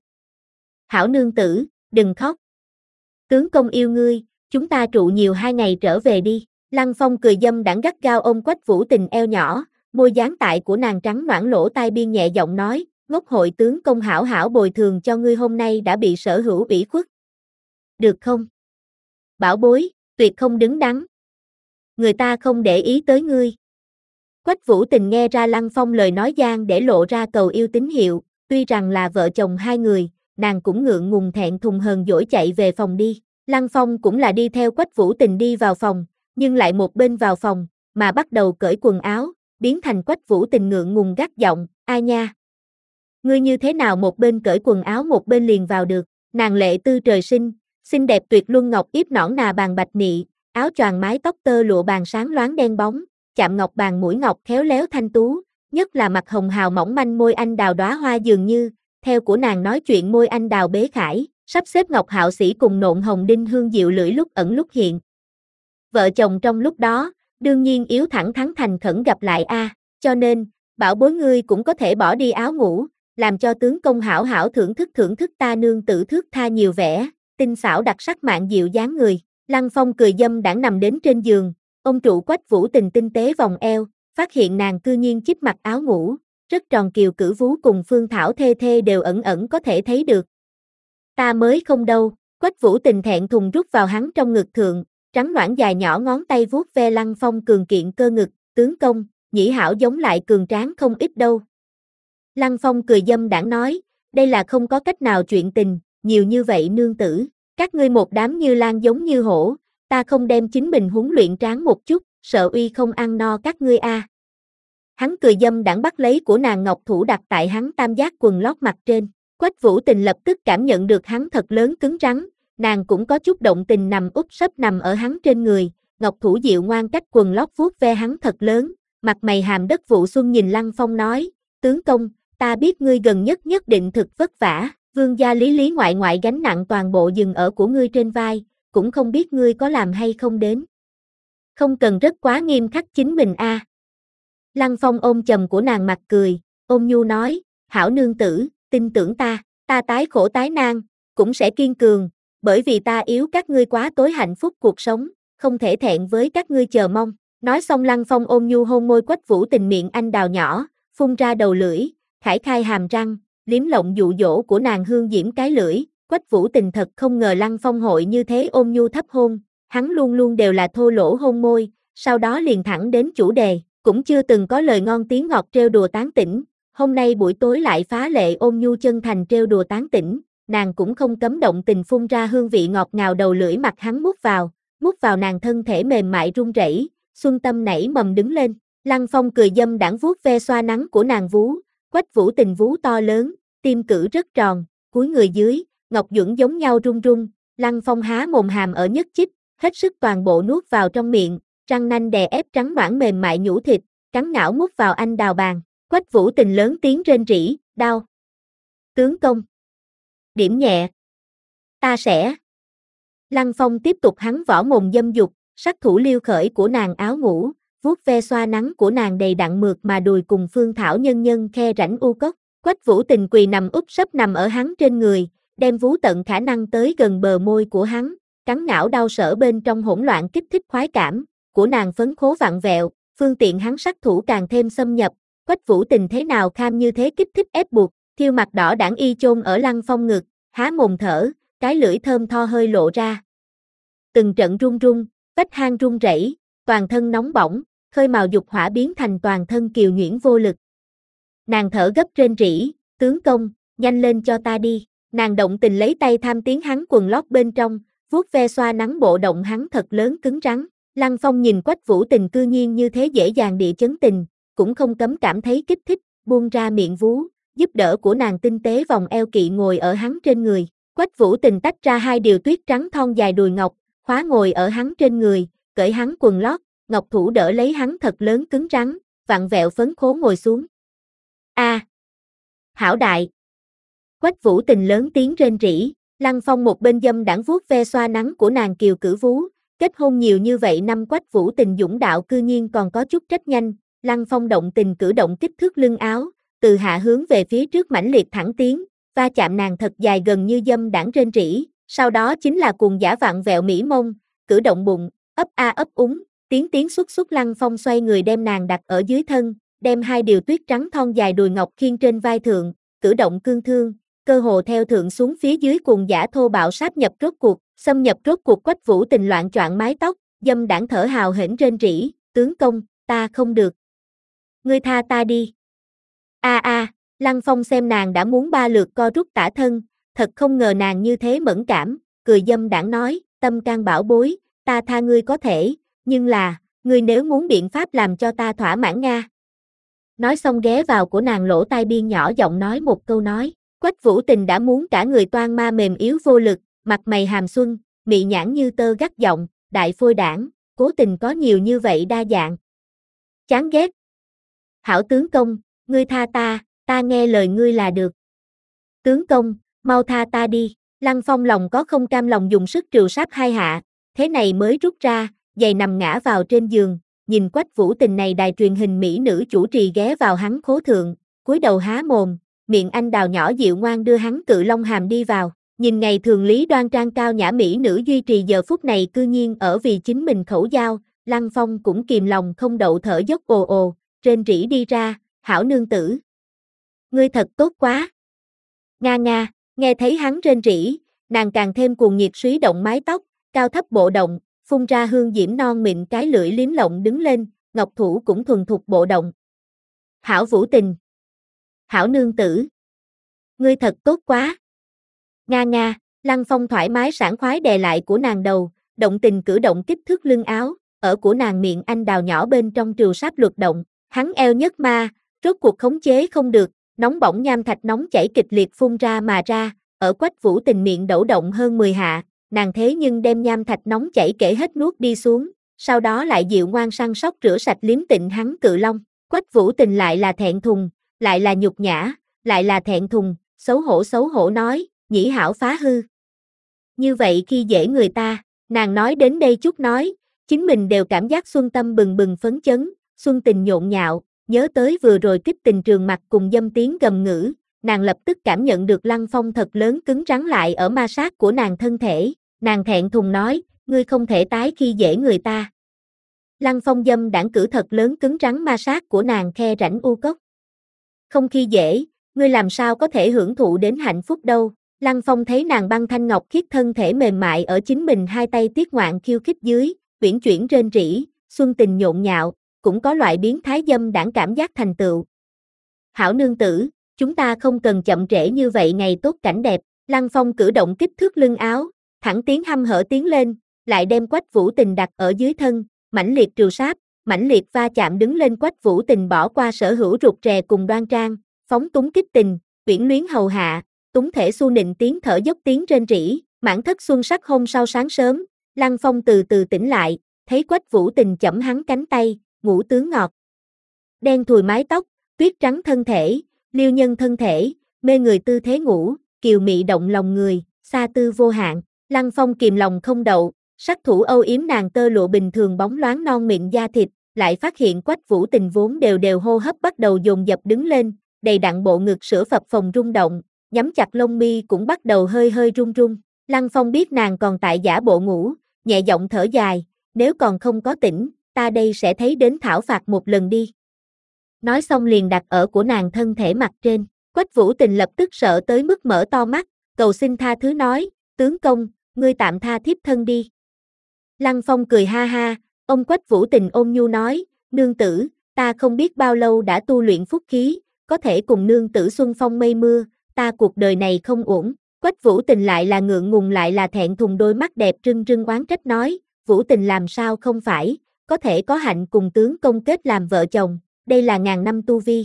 Hảo nương tử, đừng khóc. Tướng công yêu ngươi, chúng ta trụ nhiều hai ngày trở về đi. Lăng Phong cười dâm đãng gắt gao ôm Quách Vũ Tình eo nhỏ, môi dáng tại của nàng trắng noãn lỗ tai biên nhẹ giọng nói, ngốc hội tướng công hảo hảo bồi thường cho ngươi hôm nay đã bị sở hữu ủy khuất. Được không? Bảo bối, tuyệt không đứng đắn. Người ta không để ý tới ngươi. Quách Vũ Tình nghe ra Lăng Phong lời nói gian để lộ ra cầu yêu tín hiệu, tuy rằng là vợ chồng hai người, nàng cũng ngượng ngùng thẹn thùng hờn dỗi chạy về phòng đi. Lăng Phong cũng là đi theo Quách Vũ Tình đi vào phòng, nhưng lại một bên vào phòng, mà bắt đầu cởi quần áo, biến thành Quách Vũ Tình ngượng ngùng gắt giọng, ai nha? Ngươi như thế nào một bên cởi quần áo một bên liền vào được, nàng lệ tư trời sinh, xinh đẹp tuyệt luân ngọc yếp nõn nà bàn bạch nị, áo choàng mái tóc tơ lụa bàn sáng loáng đen bóng, chạm ngọc bàn mũi ngọc khéo léo thanh tú, nhất là mặt hồng hào mỏng manh môi anh đào đóa hoa dường như, theo của nàng nói chuyện môi anh đào bế khải, sắp xếp ngọc hạo sĩ cùng nộn hồng đinh hương diệu lưỡi lúc ẩn lúc hiện. Vợ chồng trong lúc đó, đương nhiên yếu thẳng thắn thành khẩn gặp lại a, à, cho nên, bảo bối ngươi cũng có thể bỏ đi áo ngủ, làm cho tướng công hảo hảo thưởng thức thưởng thức ta nương tử thước tha nhiều vẻ, tinh xảo đặc sắc mạn diệu dáng người. Lăng Phong cười dâm đãng nằm đến trên giường, ôm trụ Quách Vũ Tình tinh tế vòng eo, phát hiện nàng cư nhiên chích mặc áo ngủ, rất tròn kiều cử vú cùng phương thảo thê thê đều ẩn ẩn có thể thấy được. Ta mới không đâu, Quách Vũ Tình thẹn thùng rút vào hắn trong ngực thượng, trắng noãn dài nhỏ ngón tay vuốt ve Lăng Phong cường kiện cơ ngực, tướng công, nhĩ hảo giống lại cường tráng không ít đâu. Lăng Phong cười dâm đãng nói, đây là không có cách nào chuyện tình, nhiều như vậy nương tử, các ngươi một đám như lan giống như hổ, ta không đem chính mình huấn luyện tráng một chút, sợ uy không ăn no các ngươi a. À. Hắn cười dâm đãng bắt lấy của nàng ngọc thủ đặt tại hắn tam giác quần lót mặt trên, Quách Vũ Tình lập tức cảm nhận được hắn thật lớn cứng rắn, Nàng cũng có chút động tình nằm úp sấp nằm ở hắn trên người, ngọc thủ dịu ngoan cách quần lót vuốt ve hắn thật lớn, mặt mày hàm đất vụ xuân nhìn Lăng Phong nói, tướng công, ta biết ngươi gần nhất nhất định thực vất vả, vương gia lý lý ngoại ngoại gánh nặng toàn bộ giường ở của ngươi trên vai, cũng không biết ngươi có làm hay không đến. Không cần rất quá nghiêm khắc chính mình a. À. Lăng Phong ôm chầm của nàng mặt cười, ôm nhu nói, hảo nương tử, tin tưởng ta, ta tái khổ tái nan, cũng sẽ kiên cường, bởi vì ta yếu các ngươi quá tối hạnh phúc cuộc sống, không thể thẹn với các ngươi chờ mong. Nói xong Lăng Phong ôm nhu hôn môi Quách Vũ Tình miệng anh đào nhỏ, phun ra đầu lưỡi, khải khai hàm răng, liếm lộng dụ dỗ của nàng hương diễm cái lưỡi. Quách Vũ Tình thật không ngờ Lăng Phong hội như thế ôm nhu thấp hôn, hắn luôn luôn đều là thô lỗ hôn môi, sau đó liền thẳng đến chủ đề, cũng chưa từng có lời ngon tiếng ngọt trêu đùa tán tỉnh, hôm nay buổi tối lại phá lệ ôm nhu chân thành trêu đùa tán tỉnh, nàng cũng không cấm động tình phun ra hương vị ngọt ngào đầu lưỡi mặt hắn mút vào, mút vào nàng thân thể mềm mại run rẩy, xuân tâm nảy mầm đứng lên, Lăng Phong cười dâm đãng vuốt ve xoa nắng của nàng vú, Quách Vũ Tình vú to lớn, tim cử rất tròn, cúi người dưới, ngọc dưỡng giống nhau run run, Lăng Phong há mồm hàm ở nhất chích, hết sức toàn bộ nuốt vào trong miệng, răng nanh đè ép trắng nõn mềm mại nhũ thịt, cắn ngảo mút vào anh đào bàn, Quách Vũ Tình lớn tiếng rên rỉ, đau. Tướng công. Điểm nhẹ. Ta sẽ. Lăng Phong tiếp tục hắn võ mồm dâm dục, sát thủ liêu khởi của nàng áo ngủ, vuốt ve xoa nắng của nàng đầy đặn mượt mà đùi cùng phương thảo nhân nhân khe rãnh u cốc, Quách Vũ Tình quỳ nằm úp sấp nằm ở hắn trên người, đem vú tận khả năng tới gần bờ môi của hắn, cắn não đau sở bên trong hỗn loạn kích thích khoái cảm của nàng phấn khố vặn vẹo, phương tiện hắn sát thủ càng thêm xâm nhập, Quách Vũ Tình thế nào kham như thế kích thích ép buộc, thiêu mặt đỏ đảng y chôn ở Lăng Phong ngực, há mồm thở, cái lưỡi thơm tho hơi lộ ra. Từng trận run run, vách hang run rẩy, toàn thân nóng bỏng, khơi mào dục hỏa biến thành toàn thân kiều nhuyễn vô lực. Nàng thở gấp rên rỉ, tướng công, nhanh lên cho ta đi, nàng động tình lấy tay tham tiến hắn quần lót bên trong, vuốt ve xoa nắng bộ động hắn thật lớn cứng rắn, Lăng Phong nhìn Quách Vũ Tình cư nhiên như thế dễ dàng địa chấn tình, cũng không cấm cảm thấy kích thích, buông ra miệng vú, giúp đỡ của nàng tinh tế vòng eo kỵ ngồi ở hắn trên người, Quách Vũ Tình tách ra hai điều tuyết trắng thon dài đùi ngọc, khóa ngồi ở hắn trên người, cởi hắn quần lót, ngọc thủ đỡ lấy hắn thật lớn cứng rắn, vặn vẹo phấn khố ngồi xuống. A, à, hảo đại. Quách Vũ Tình lớn tiếng rên rỉ, Lăng Phong một bên dâm đãng vuốt ve xoa nắng của nàng kiều cử vú, kết hôn nhiều như vậy năm Quách Vũ Tình dũng đạo cư nhiên còn có chút trách nhanh, Lăng Phong động tình cử động kích thước lưng áo, từ hạ hướng về phía trước mãnh liệt thẳng tiến, va chạm nàng thật dài gần như dâm đãng rên rỉ, sau đó chính là cuồng giả vặn vẹo mỹ mông, cử động bụng, ấp a ấp úng, tiến tiến xuất xuất Lăng Phong xoay người đem nàng đặt ở dưới thân, đem hai điều tuyết trắng thon dài đùi ngọc khiêng trên vai thượng, cử động cương thương, cơ hồ theo thượng xuống phía dưới cuồng giả thô bạo sáp nhập rốt cuộc, xâm nhập rốt cuộc Quách Vũ Tình loạn choạng mái tóc, dâm đãng thở hào hển rên rỉ, tướng công, ta không được. Ngươi tha ta đi. A a, Lăng Phong xem nàng đã muốn ba lượt co rút tả thân, thật không ngờ nàng như thế mẫn cảm, cười dâm đãng nói, tâm can bảo bối, ta tha ngươi có thể, nhưng là, ngươi nếu muốn biện pháp làm cho ta thỏa mãn nga. Nói xong ghé vào của nàng lỗ tai biên nhỏ giọng nói một câu nói, Quách Vũ Tình đã muốn cả người toan ma mềm yếu vô lực, mặt mày hàm xuân, mị nhãn như tơ gắt giọng, đại phôi đảng, cố tình có nhiều như vậy đa dạng. Chán ghét. Hảo tướng công, ngươi tha ta, ta nghe lời ngươi là được. Tướng công, mau tha ta đi, Lăng Phong lòng có không cam lòng dùng sức trừ sáp hai hạ, thế này mới rút ra, giày nằm ngã vào trên giường, nhìn Quách Vũ Tình này đài truyền hình mỹ nữ chủ trì ghé vào hắn khố thượng, cúi đầu há mồm, miệng anh đào nhỏ dịu ngoan đưa hắn cự long hàm đi vào, nhìn ngày thường lý đoan trang cao nhã mỹ nữ duy trì giờ phút này cư nhiên ở vì chính mình khẩu giao, Lăng Phong cũng kìm lòng không đậu thở dốc ồ ồ, rên rỉ đi ra, hảo nương tử. Ngươi thật tốt quá. Nga nga, nghe thấy hắn rên rỉ, nàng càng thêm cuồng nhiệt suý động mái tóc, cao thấp bộ động, phun ra hương diễm non mịn cái lưỡi liếm lộng đứng lên, ngọc thủ cũng thuần thục bộ động. Hảo Vũ Tình. Hảo nương tử. Ngươi thật tốt quá. Nga nga, Lăng Phong thoải mái sảng khoái đè lại của nàng đầu, động tình cử động kích thước lưng áo, ở của nàng miệng anh đào nhỏ bên trong triều sáp luật động, hắn eo nhất ma, rốt cuộc khống chế không được, nóng bỏng nham thạch nóng chảy kịch liệt phun ra mà ra, ở Quách Vũ Tình miệng đẩu động hơn mười hạ, nàng thế nhưng đem nham thạch nóng chảy kể hết nuốt đi xuống, sau đó lại dịu ngoan săn sóc rửa sạch liếm tịnh hắn cự long. Quách Vũ Tình lại là thẹn thùng, lại là nhục nhã, lại là thẹn thùng, xấu hổ xấu hổ nói, nhĩ hảo phá hư. Như vậy khi dễ người ta, nàng nói đến đây chút nói, chính mình đều cảm giác xuân tâm bừng bừng phấn chấn, xuân tình nhộn nhạo, nhớ tới vừa rồi kích tình trường mặt cùng dâm tiếng gầm ngữ, nàng lập tức cảm nhận được Lăng Phong thật lớn cứng rắn lại ở ma sát của nàng thân thể, nàng thẹn thùng nói, ngươi không thể tái khi dễ người ta. Lăng Phong dâm đãng cử thật lớn cứng rắn ma sát của nàng khe rãnh u cốc. Không khi dễ, ngươi làm sao có thể hưởng thụ đến hạnh phúc đâu. Lăng Phong thấy nàng băng thanh ngọc khiết thân thể mềm mại ở chính mình hai tay tiết ngoạn khiêu khích dưới, uyển chuyển rên rỉ, xuân tình nhộn nhạo, cũng có loại biến thái dâm đãng cảm giác thành tựu. Hảo nương tử, chúng ta không cần chậm trễ như vậy ngày tốt cảnh đẹp. Lăng Phong cử động kích thước lưng áo, thẳng tiến hăm hở tiến lên, lại đem Quách Vũ Tình đặt ở dưới thân, mãnh liệt trừ sáp, mãnh liệt va chạm đứng lên. Quách Vũ Tình bỏ qua sở hữu rụt rè cùng đoan trang, phóng túng kích tình, uyển luyến hầu hạ, túng thể xu nịnh tiếng thở dốc tiếng rên rỉ. Mãn thất xuân sắc hôm sau sáng sớm, Lăng Phong từ từ tỉnh lại, thấy Quách Vũ Tình chẩm hắn cánh tay, ngủ tướng ngọt. Đen thùi mái tóc, tuyết trắng thân thể, liêu nhân thân thể, mê người tư thế ngủ, kiều mị động lòng người, xa tư vô hạn. Lăng Phong kìm lòng không đậu, sắc thủ âu yếm nàng tơ lụa bình thường bóng loáng non mịn da thịt, lại phát hiện Quách Vũ Tình vốn đều đều hô hấp bắt đầu dồn dập đứng lên, đầy đặn bộ ngực sữa phập phồng rung động, nhắm chặt lông mi cũng bắt đầu hơi hơi run run. Lăng Phong biết nàng còn tại giả bộ ngủ, nhẹ giọng thở dài, nếu còn không có tỉnh, ta đây sẽ thấy đến thảo phạt một lần đi. Nói xong liền đặt ở của nàng thân thể mặt trên, Quách Vũ Tình lập tức sợ tới mức mở to mắt, cầu xin tha thứ nói, tướng công, ngươi tạm tha thiếp thân đi. Lăng Phong cười ha ha, ông Quách Vũ Tình ôn nhu nói, nương tử, ta không biết bao lâu đã tu luyện phúc khí, có thể cùng nương tử xuân phong mây mưa, ta cuộc đời này không uổng. Quách Vũ Tình lại là ngượng ngùng lại là thẹn thùng, đôi mắt đẹp rưng rưng oán trách nói, Vũ Tình làm sao không phải, có thể có hạnh cùng tướng công kết làm vợ chồng, đây là ngàn năm tu vi.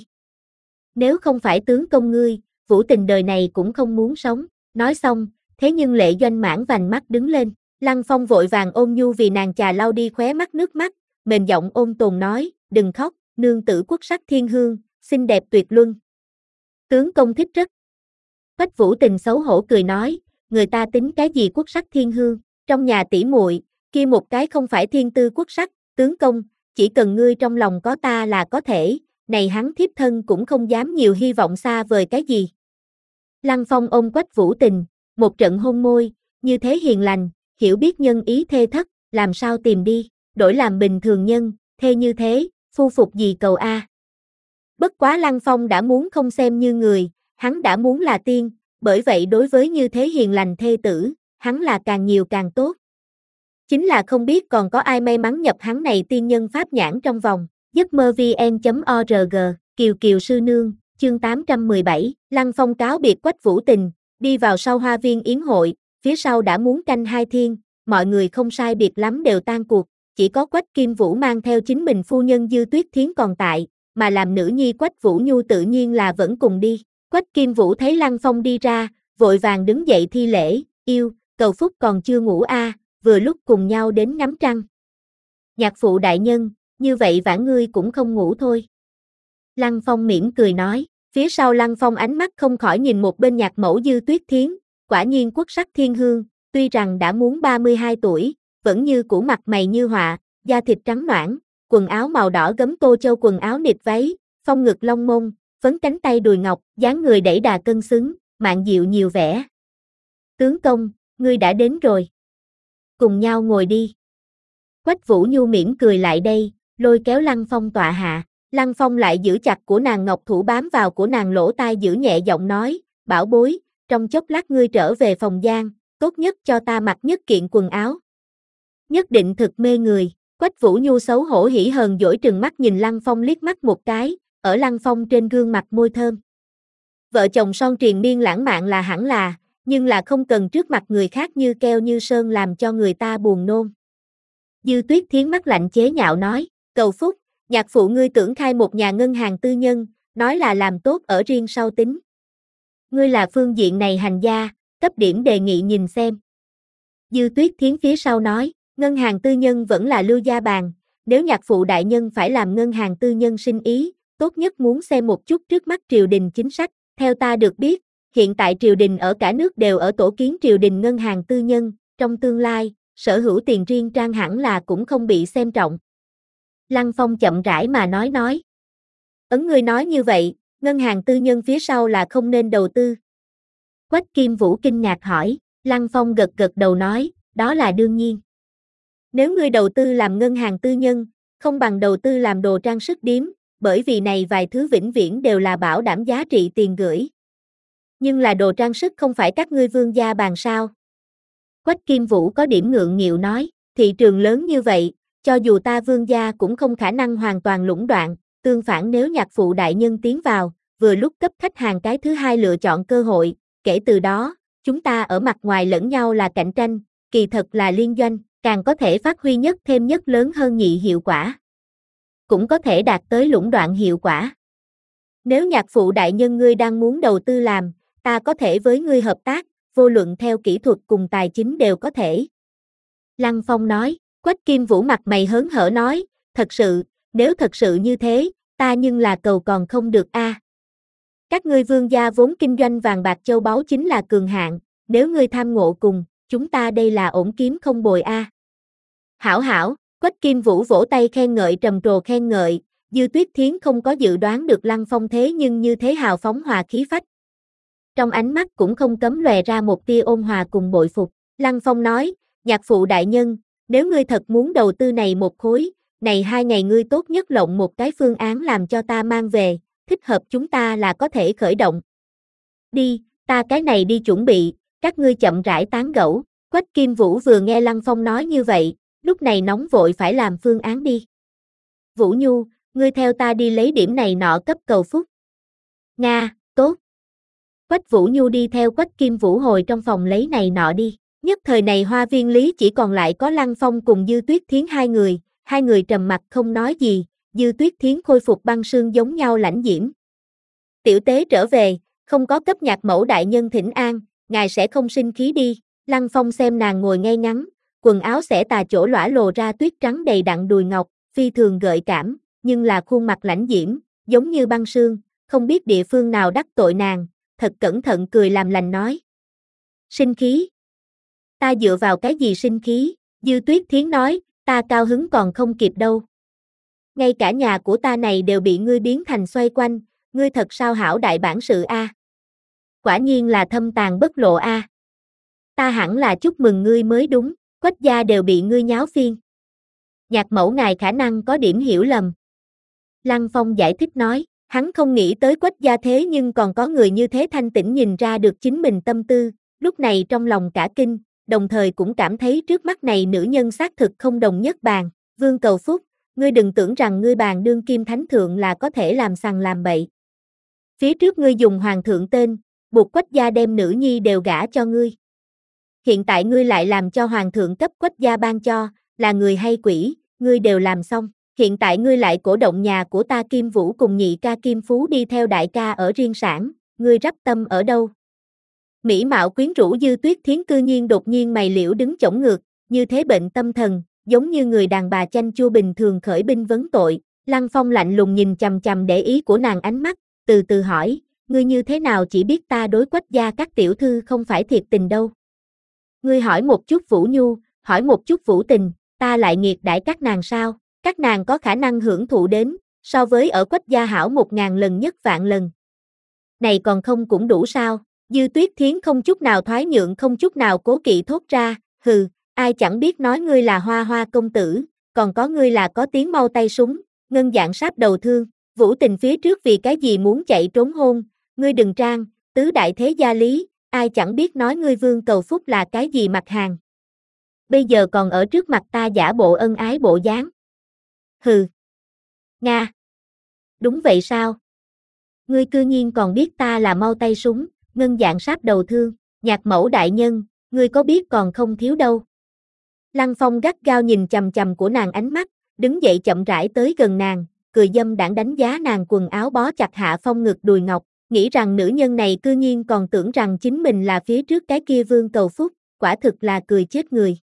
Nếu không phải tướng công ngươi, Vũ Tình đời này cũng không muốn sống. Nói xong, thế nhưng Lệ Doanh mãn vành mắt đứng lên, Lăng Phong vội vàng ôn nhu vì nàng chà lau đi khóe mắt nước mắt, mềm giọng ôn tồn nói, đừng khóc, nương tử quốc sắc thiên hương, xinh đẹp tuyệt luân. Tướng công thích rất. Quách Vũ Tình xấu hổ cười nói, người ta tính cái gì quốc sắc thiên hương, trong nhà tỷ muội, kia một cái không phải thiên tư quốc sắc, tướng công, chỉ cần ngươi trong lòng có ta là có thể, này hắn thiếp thân cũng không dám nhiều hy vọng xa vời cái gì. Lăng Phong ôm Quách Vũ Tình, một trận hôn môi, như thế hiền lành, hiểu biết nhân ý thê thất, làm sao tìm đi, đổi làm bình thường nhân, thê như thế, phu phục gì cầu a. Bất quá Lăng Phong đã muốn không xem như người, hắn đã muốn là tiên, bởi vậy đối với như thế hiền lành thê tử, hắn là càng nhiều càng tốt. Chính là không biết còn có ai may mắn nhập hắn này tiên nhân pháp nhãn trong vòng. giấc mơ vn chấm org, Kiều Kiều sư nương, chương tám trăm mười bảy, Lăng Phong cáo biệt Quách Vũ Tình, đi vào sau hoa viên yến hội, phía sau đã muốn canh hai thiên, mọi người không sai biệt lắm đều tan cuộc, chỉ có Quách Kim Vũ mang theo chính mình phu nhân Dư Tuyết Thiến còn tại, mà làm nữ nhi Quách Vũ Nhu tự nhiên là vẫn cùng đi. Quách Kim Vũ thấy Lăng Phong đi ra, vội vàng đứng dậy thi lễ, yêu, cầu phúc còn chưa ngủ a, à, vừa lúc cùng nhau đến ngắm trăng. Nhạc phụ đại nhân, như vậy vãn ngươi cũng không ngủ thôi. Lăng Phong mỉm cười nói, phía sau Lăng Phong ánh mắt không khỏi nhìn một bên nhạc mẫu Dư Tuyết Thiến, quả nhiên quốc sắc thiên hương, tuy rằng đã muốn ba mươi hai tuổi, vẫn như cũ mặt mày như họa, da thịt trắng nõn, quần áo màu đỏ gấm tô châu quần áo nịt váy, phong ngực long mông, phấn cánh tay đùi ngọc, dáng người đẩy đà cân xứng, mạn diệu nhiều vẻ. Tướng công, ngươi đã đến rồi. Cùng nhau ngồi đi. Quách Vũ Nhu mỉm cười lại đây, lôi kéo Lăng Phong tọa hạ. Lăng Phong lại giữ chặt của nàng ngọc thủ bám vào của nàng lỗ tai giữ nhẹ giọng nói, bảo bối, trong chốc lát ngươi trở về phòng gian, tốt nhất cho ta mặc nhất kiện quần áo. Nhất định thực mê người. Quách Vũ Nhu xấu hổ hỉ hờn dỗi trừng mắt nhìn Lăng Phong liếc mắt một cái, ở Lăng Phong trên gương mặt môi thơm. Vợ chồng son triền miên lãng mạn là hẳn là, nhưng là không cần trước mặt người khác như keo như sơn làm cho người ta buồn nôn. Dư Tuyết Thiến mắt lạnh chế nhạo nói, cầu phúc, nhạc phụ ngươi tưởng khai một nhà ngân hàng tư nhân, nói là làm tốt ở riêng sau tính. Ngươi là phương diện này hành gia, cấp điểm đề nghị nhìn xem. Dư Tuyết Thiến phía sau nói, ngân hàng tư nhân vẫn là lưu gia bàn, nếu nhạc phụ đại nhân phải làm ngân hàng tư nhân sinh ý, tốt nhất muốn xem một chút trước mắt triều đình chính sách, theo ta được biết, hiện tại triều đình ở cả nước đều ở tổ kiến triều đình ngân hàng tư nhân, trong tương lai, sở hữu tiền riêng trang hẳn là cũng không bị xem trọng. Lăng Phong chậm rãi mà nói nói. Ấn ngươi nói như vậy, ngân hàng tư nhân phía sau là không nên đầu tư. Quách Kim Vũ kinh ngạc hỏi, Lăng Phong gật gật đầu nói, đó là đương nhiên. Nếu ngươi đầu tư làm ngân hàng tư nhân, không bằng đầu tư làm đồ trang sức điếm, bởi vì này vài thứ vĩnh viễn đều là bảo đảm giá trị tiền gửi. Nhưng là đồ trang sức không phải các ngươi vương gia bàn sao? Quách Kim Vũ có điểm ngượng nghịu nói, thị trường lớn như vậy, cho dù ta vương gia cũng không khả năng hoàn toàn lũng đoạn, tương phản nếu nhạc phụ đại nhân tiến vào, vừa lúc cấp khách hàng cái thứ hai lựa chọn cơ hội, kể từ đó, chúng ta ở mặt ngoài lẫn nhau là cạnh tranh, kỳ thật là liên doanh, càng có thể phát huy nhất thêm nhất lớn hơn nhị hiệu quả. Cũng có thể đạt tới lũng đoạn hiệu quả. Nếu nhạc phụ đại nhân ngươi đang muốn đầu tư làm, ta có thể với ngươi hợp tác, vô luận theo kỹ thuật cùng tài chính đều có thể. Lăng Phong nói, Quách Kim Vũ mặt mày hớn hở nói, thật sự, nếu thật sự như thế, ta nhưng là cầu còn không được a. À. Các ngươi vương gia vốn kinh doanh vàng bạc châu báu chính là cường hạng, nếu ngươi tham ngộ cùng, chúng ta đây là ổn kiếm không bồi a. À. Hảo hảo, Quách Kim Vũ vỗ tay khen ngợi trầm trồ khen ngợi, Dư Tuyết Thiến không có dự đoán được Lăng Phong thế nhưng như thế hào phóng hòa khí phách. Trong ánh mắt cũng không cấm lòe ra một tia ôn hòa cùng bội phục, Lăng Phong nói, nhạc phụ đại nhân, nếu ngươi thật muốn đầu tư này một khối, này hai ngày ngươi tốt nhất lộng một cái phương án làm cho ta mang về, thích hợp chúng ta là có thể khởi động. Đi, ta cái này đi chuẩn bị, các ngươi chậm rãi tán gẫu. Quách Kim Vũ vừa nghe Lăng Phong nói như vậy, lúc này nóng vội phải làm phương án đi. Vũ Nhu, ngươi theo ta đi lấy điểm này nọ cấp cầu phúc. Nga, tốt. Quách Vũ Nhu đi theo Quách Kim Vũ hồi trong phòng lấy này nọ đi. Nhất thời này hoa viên lý chỉ còn lại có Lăng Phong cùng Dư Tuyết Thiến hai người, hai người trầm mặc không nói gì, Dư Tuyết Thiến khôi phục băng sương giống nhau lãnh diễm. Tiểu tế trở về, không có cấp nhạc mẫu đại nhân thỉnh an, ngài sẽ không sinh khí đi. Lăng Phong xem nàng ngồi ngay ngắn, quần áo xẻ tà chỗ lõa lồ ra tuyết trắng đầy đặn đùi ngọc, phi thường gợi cảm, nhưng là khuôn mặt lãnh diễm, giống như băng sương, không biết địa phương nào đắc tội nàng, thật cẩn thận cười làm lành nói. Sinh khí? Ta dựa vào cái gì sinh khí? Dư Tuyết Thiến nói, ta cao hứng còn không kịp đâu. Ngay cả nhà của ta này đều bị ngươi biến thành xoay quanh, ngươi thật sao hảo đại bản sự a? À? Quả nhiên là thâm tàn bất lộ a. À? Ta hẳn là chúc mừng ngươi mới đúng, Quách gia đều bị ngươi nháo phiên. Nhạc mẫu ngài khả năng có điểm hiểu lầm. Lăng Phong giải thích nói, hắn không nghĩ tới Quách gia thế nhưng còn có người như thế thanh tĩnh nhìn ra được chính mình tâm tư, lúc này trong lòng cả kinh, đồng thời cũng cảm thấy trước mắt này nữ nhân xác thực không đồng nhất bàn. Vương cầu phúc, ngươi đừng tưởng rằng ngươi bàn đương kim thánh thượng là có thể làm sằng làm bậy. Phía trước ngươi dùng hoàng thượng tên, buộc Quách gia đem nữ nhi đều gả cho ngươi. Hiện tại ngươi lại làm cho hoàng thượng cấp Quách gia ban cho, là người hay quỷ, ngươi đều làm xong. Hiện tại ngươi lại cổ động nhà của ta Kim Vũ cùng nhị ca Kim Phú đi theo đại ca ở riêng sản, ngươi rắp tâm ở đâu? Mỹ mạo quyến rũ Dư Tuyết Thiến cư nhiên đột nhiên mày liễu đứng chổng ngược, như thế bệnh tâm thần, giống như người đàn bà chanh chua bình thường khởi binh vấn tội. Lăng Phong lạnh lùng nhìn chằm chằm để ý của nàng ánh mắt, từ từ hỏi, ngươi như thế nào chỉ biết ta đối Quách gia các tiểu thư không phải thiệt tình đâu? Ngươi hỏi một chút Vũ Nhu, hỏi một chút Vũ Tình, ta lại nghiệt đãi các nàng sao? Các nàng có khả năng hưởng thụ đến, so với ở Quách gia hảo một ngàn lần nhất vạn lần. Này còn không cũng đủ sao? Dư Tuyết Thiến không chút nào thoái nhượng không chút nào cố kỵ thốt ra, hừ, ai chẳng biết nói ngươi là hoa hoa công tử, còn có ngươi là có tiếng mau tay súng, ngân dạng sáp đầu thương, Vũ Tình phía trước vì cái gì muốn chạy trốn hôn, ngươi đừng trang, tứ đại thế gia lý, ai chẳng biết nói ngươi vương cầu phúc là cái gì mặt hàng. Bây giờ còn ở trước mặt ta giả bộ ân ái bộ dáng. Hừ. Nga. Đúng vậy sao? Ngươi cư nhiên còn biết ta là mau tay súng, ngân dạng sáp đầu thương, nhạc mẫu đại nhân, ngươi có biết còn không thiếu đâu. Lăng Phong gắt gao nhìn chằm chằm của nàng ánh mắt, đứng dậy chậm rãi tới gần nàng, cười dâm đãng đánh giá nàng quần áo bó chặt hạ phong ngực đùi ngọc, nghĩ rằng nữ nhân này cư nhiên còn tưởng rằng chính mình là phía trước cái kia vương cầu phúc, quả thực là cười chết người.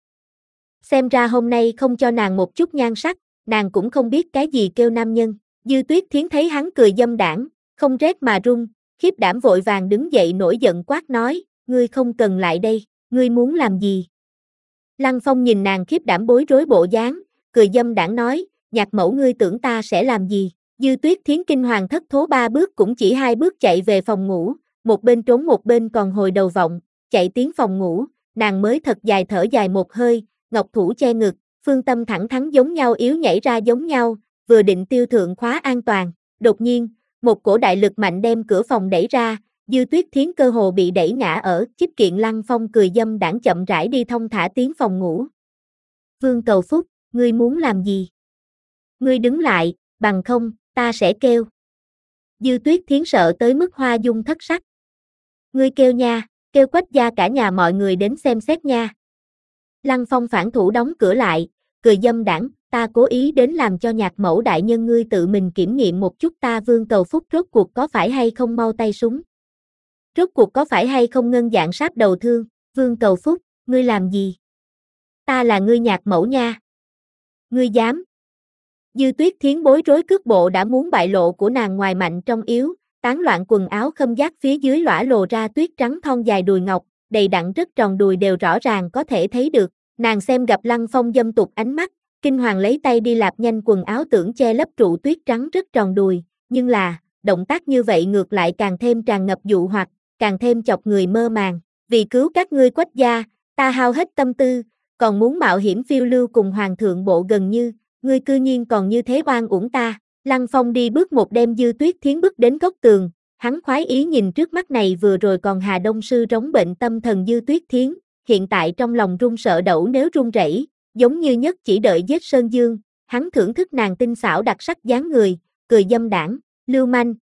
Xem ra hôm nay không cho nàng một chút nhan sắc, nàng cũng không biết cái gì kêu nam nhân. Dư Tuyết Thiến thấy hắn cười dâm đảng, không rét mà run, khiếp đảm vội vàng đứng dậy nổi giận quát nói, ngươi không cần lại đây, ngươi muốn làm gì? Lăng Phong nhìn nàng khiếp đảm bối rối bộ dáng, cười dâm đảng nói, nhạc mẫu ngươi tưởng ta sẽ làm gì? Dư Tuyết Thiến kinh hoàng thất thố ba bước cũng chỉ hai bước chạy về phòng ngủ, một bên trốn một bên còn hồi đầu vọng, chạy tiến phòng ngủ, nàng mới thật dài thở dài một hơi, ngọc thủ che ngực, phương tâm thẳng thắn giống nhau yếu nhảy ra giống nhau, vừa định tiêu thượng khóa an toàn, đột nhiên, một cổ đại lực mạnh đem cửa phòng đẩy ra, Dư Tuyết Thiến cơ hồ bị đẩy ngã ở, chích kiện Lăng Phong cười dâm đảng chậm rãi đi thông thả tiến phòng ngủ. Vương Cầu Phúc, ngươi muốn làm gì? Ngươi đứng lại, bằng không, ta sẽ kêu. Dư Tuyết Thiến sợ tới mức hoa dung thất sắc. Ngươi kêu nha, kêu Quách gia cả nhà mọi người đến xem xét nha. Lăng Phong phản thủ đóng cửa lại, cười dâm đảng, ta cố ý đến làm cho nhạc mẫu đại nhân ngươi tự mình kiểm nghiệm một chút ta Vương Cầu Phúc rốt cuộc có phải hay không mau tay súng. Rốt cuộc có phải hay không ngân dạng sáp đầu thương, Vương Cầu Phúc, ngươi làm gì? Ta là ngươi nhạc mẫu nha. Ngươi dám? Dư Tuyết Thiến bối rối cước bộ đã muốn bại lộ của nàng ngoài mạnh trong yếu, tán loạn quần áo khâm giác phía dưới lõa lồ ra tuyết trắng thon dài đùi ngọc, đầy đặn rất tròn đùi đều rõ ràng có thể thấy được, nàng xem gặp Lăng Phong dâm tục ánh mắt, kinh hoàng lấy tay đi lạp nhanh quần áo tưởng che lấp trụ tuyết trắng rất tròn đùi, nhưng là, động tác như vậy ngược lại càng thêm tràn ngập dụ hoặc, càng thêm chọc người mơ màng, vì cứu các ngươi Quách gia, ta hao hết tâm tư, còn muốn mạo hiểm phiêu lưu cùng hoàng thượng bộ gần như, ngươi cư nhiên còn như thế oan uổng ta. Lăng Phong đi bước một đem Dư Tuyết Thiến bước đến góc tường, hắn khoái ý nhìn trước mắt này vừa rồi còn Hà Đông Sư rống bệnh tâm thần Dư Tuyết Thiến, hiện tại trong lòng run sợ đẩu nếu run rẩy, giống như nhất chỉ đợi giết Sơn Dương, hắn thưởng thức nàng tinh xảo đặc sắc dáng người, cười dâm đảng, lưu manh.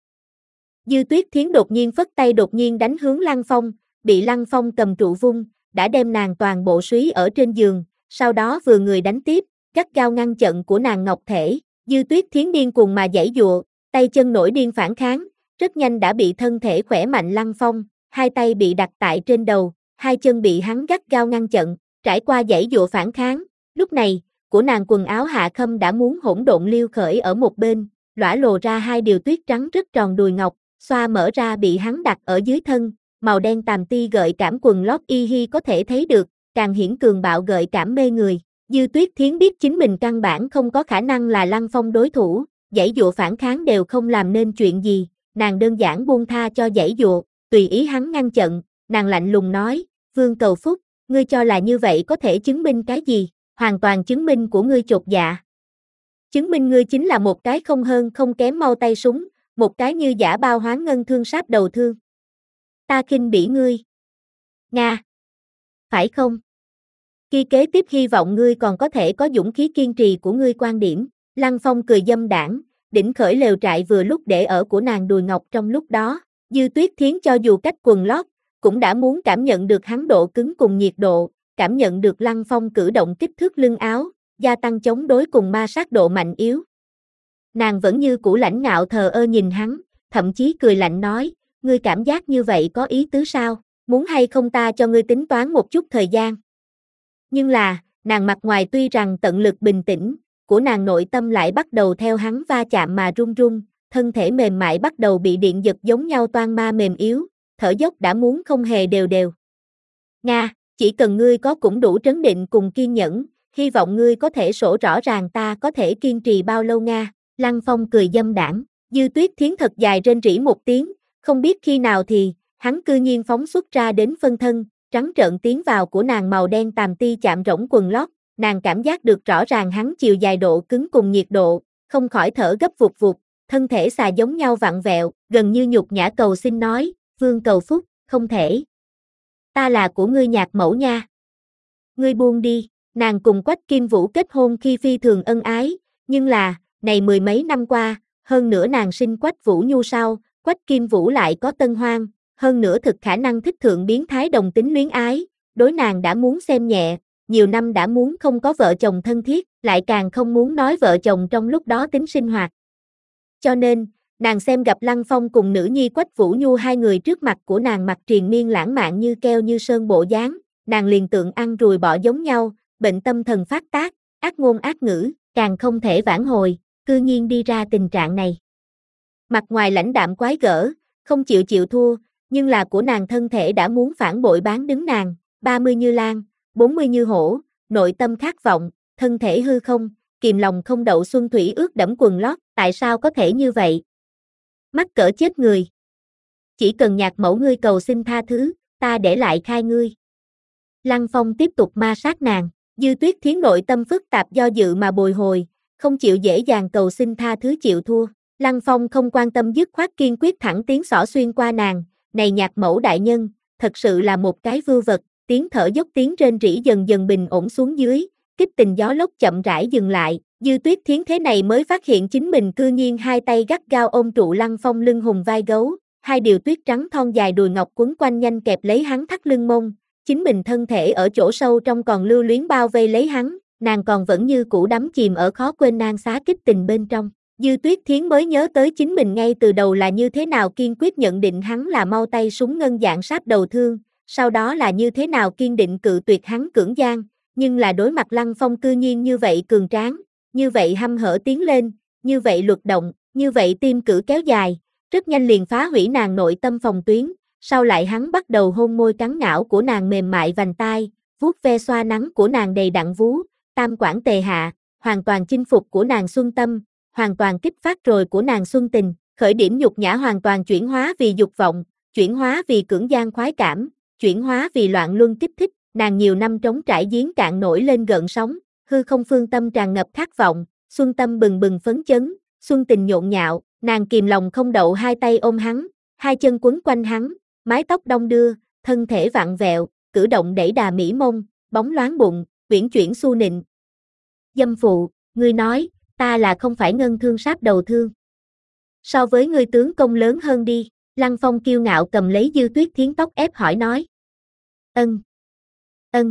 Dư Tuyết Thiến đột nhiên phất tay đột nhiên đánh hướng Lăng Phong, bị Lăng Phong cầm trụ vung, đã đem nàng toàn bộ súy ở trên giường, sau đó vừa người đánh tiếp, gắt gao ngăn chặn của nàng ngọc thể. Dư Tuyết Thiến điên cuồng mà giãy giụa, tay chân nổi điên phản kháng, rất nhanh đã bị thân thể khỏe mạnh Lăng Phong, hai tay bị đặt tại trên đầu, hai chân bị hắn gắt gao ngăn chặn, trải qua giãy giụa phản kháng, lúc này, của nàng quần áo hạ khâm đã muốn hỗn độn liêu khởi ở một bên, lõa lồ ra hai điều tuyết trắng rất tròn đùi ngọc, xoa mở ra bị hắn đặt ở dưới thân, màu đen tàm ti gợi cảm quần lót y hi có thể thấy được, càng hiển cường bạo gợi cảm mê người. Dư Tuyết Thiến biết chính mình căn bản không có khả năng là Lăng Phong đối thủ, giãy dụa phản kháng đều không làm nên chuyện gì, nàng đơn giản buông tha cho giãy dụa, tùy ý hắn ngăn chặn, nàng lạnh lùng nói, Vương Cầu Phúc, ngươi cho là như vậy có thể chứng minh cái gì, hoàn toàn chứng minh của ngươi chột dạ. Chứng minh ngươi chính là một cái không hơn không kém mau tay súng, một cái như giả bao hoán ngân thương sáp đầu thương. Ta khinh bỉ ngươi. Nga. Phải không? Khi kế tiếp hy vọng ngươi còn có thể có dũng khí kiên trì của ngươi quan điểm, Lăng Phong cười dâm đảng, đỉnh khởi lều trại vừa lúc để ở của nàng đùi ngọc trong lúc đó, Dư Tuyết Thiến cho dù cách quần lót, cũng đã muốn cảm nhận được hắn độ cứng cùng nhiệt độ, cảm nhận được Lăng Phong cử động kích thước lưng áo, gia tăng chống đối cùng ma sát độ mạnh yếu. Nàng vẫn như cũ lãnh ngạo thờ ơ nhìn hắn, thậm chí cười lạnh nói, ngươi cảm giác như vậy có ý tứ sao, muốn hay không ta cho ngươi tính toán một chút thời gian. Nhưng là, nàng mặt ngoài tuy rằng tận lực bình tĩnh, của nàng nội tâm lại bắt đầu theo hắn va chạm mà run run, thân thể mềm mại bắt đầu bị điện giật giống nhau toan ma mềm yếu, thở dốc đã muốn không hề đều đều. Nga, chỉ cần ngươi có cũng đủ trấn định cùng kiên nhẫn, hy vọng ngươi có thể sổ rõ ràng ta có thể kiên trì bao lâu Nga. Lăng Phong cười dâm đảng, Dư Tuyết Thiến thật dài rên rỉ một tiếng, không biết khi nào thì, hắn cư nhiên phóng xuất ra đến phân thân, trắng trợn tiến vào của nàng màu đen tàm ti chạm rỗng quần lót, nàng cảm giác được rõ ràng hắn chiều dài độ cứng cùng nhiệt độ, không khỏi thở gấp vụt vụt, thân thể xà giống nhau vặn vẹo, gần như nhục nhã cầu xin nói, Vương Cầu Phúc, không thể. Ta là của ngươi nhạc mẫu nha. Ngươi buông đi, nàng cùng Quách Kim Vũ kết hôn khi phi thường ân ái, nhưng là, này mười mấy năm qua, hơn nữa nàng sinh Quách Vũ Nhu sau, Quách Kim Vũ lại có tân hoang, hơn nữa thực khả năng thích thượng biến thái đồng tính luyến ái, đối nàng đã muốn xem nhẹ, nhiều năm đã muốn không có vợ chồng thân thiết, lại càng không muốn nói vợ chồng trong lúc đó tính sinh hoạt. Cho nên, nàng xem gặp Lăng Phong cùng nữ nhi Quách Vũ Nhu hai người trước mặt của nàng mặt triền miên lãng mạn như keo như sơn bộ dáng, nàng liền tượng ăn ruồi bọ giống nhau, bệnh tâm thần phát tác, ác ngôn ác ngữ, càng không thể vãn hồi, cư nhiên đi ra tình trạng này. Mặt ngoài lãnh đạm quái gở, không chịu chịu thua, nhưng là của nàng thân thể đã muốn phản bội bán đứng nàng, ba mươi như lan, bốn mươi như hổ, nội tâm khát vọng, thân thể hư không, kìm lòng không đậu xuân thủy ướt đẫm quần lót, tại sao có thể như vậy? Mắc cỡ chết người. Chỉ cần nhạc mẫu ngươi cầu xin tha thứ, ta để lại khai ngươi. Lăng Phong tiếp tục ma sát nàng, Dư Tuyết Thiến nội tâm phức tạp do dự mà bồi hồi, không chịu dễ dàng cầu xin tha thứ chịu thua. Lăng Phong không quan tâm dứt khoát kiên quyết thẳng tiến xỏ xuyên qua nàng, này nhạc mẫu đại nhân, thật sự là một cái vưu vật, tiếng thở dốc tiếng rên rỉ dần dần bình ổn xuống dưới, kích tình gió lốc chậm rãi dừng lại, Dư Tuyết Thiến thế này mới phát hiện chính mình cư nhiên hai tay gắt gao ôm trụ Lăng Phong lưng hùng vai gấu, hai điều tuyết trắng thon dài đùi ngọc quấn quanh nhanh kẹp lấy hắn thắt lưng mông, chính mình thân thể ở chỗ sâu trong còn lưu luyến bao vây lấy hắn, nàng còn vẫn như cũ đắm chìm ở khó quên nan xá kích tình bên trong. Dư Tuyết Thiến mới nhớ tới chính mình ngay từ đầu là như thế nào kiên quyết nhận định hắn là mau tay súng ngân dạng sát đầu thương, sau đó là như thế nào kiên định cự tuyệt hắn cưỡng gian, nhưng là đối mặt Lăng Phong cư nhiên như vậy cường tráng, như vậy hăm hở tiến lên, như vậy luật động, như vậy tim cử kéo dài, rất nhanh liền phá hủy nàng nội tâm phòng tuyến, sau lại hắn bắt đầu hôn môi cắn ngảo của nàng mềm mại vành tai, vuốt ve xoa nắng của nàng đầy đặn vú, tam quản tề hạ, hoàn toàn chinh phục của nàng xuân tâm, hoàn toàn kích phát rồi của nàng xuân tình, khởi điểm nhục nhã hoàn toàn chuyển hóa vì dục vọng, chuyển hóa vì cưỡng gian khoái cảm, chuyển hóa vì loạn luân kích thích, nàng nhiều năm trống trải giếng cạn nổi lên gợn sóng, hư không phương tâm tràn ngập khát vọng, xuân tâm bừng bừng phấn chấn, xuân tình nhộn nhạo, nàng kìm lòng không đậu hai tay ôm hắn, hai chân quấn quanh hắn, mái tóc đong đưa, thân thể vặn vẹo, cử động đẩy đà mỹ mông, bóng loáng bụng, uyển chuyển xu nịnh. Dâm phụ, ngươi nói, ta là không phải ngân thương sát đầu thương. So với ngươi tướng công lớn hơn đi, Lăng Phong kiêu ngạo cầm lấy Dư Tuyết Thiến tóc ép hỏi nói. Ân. Ân.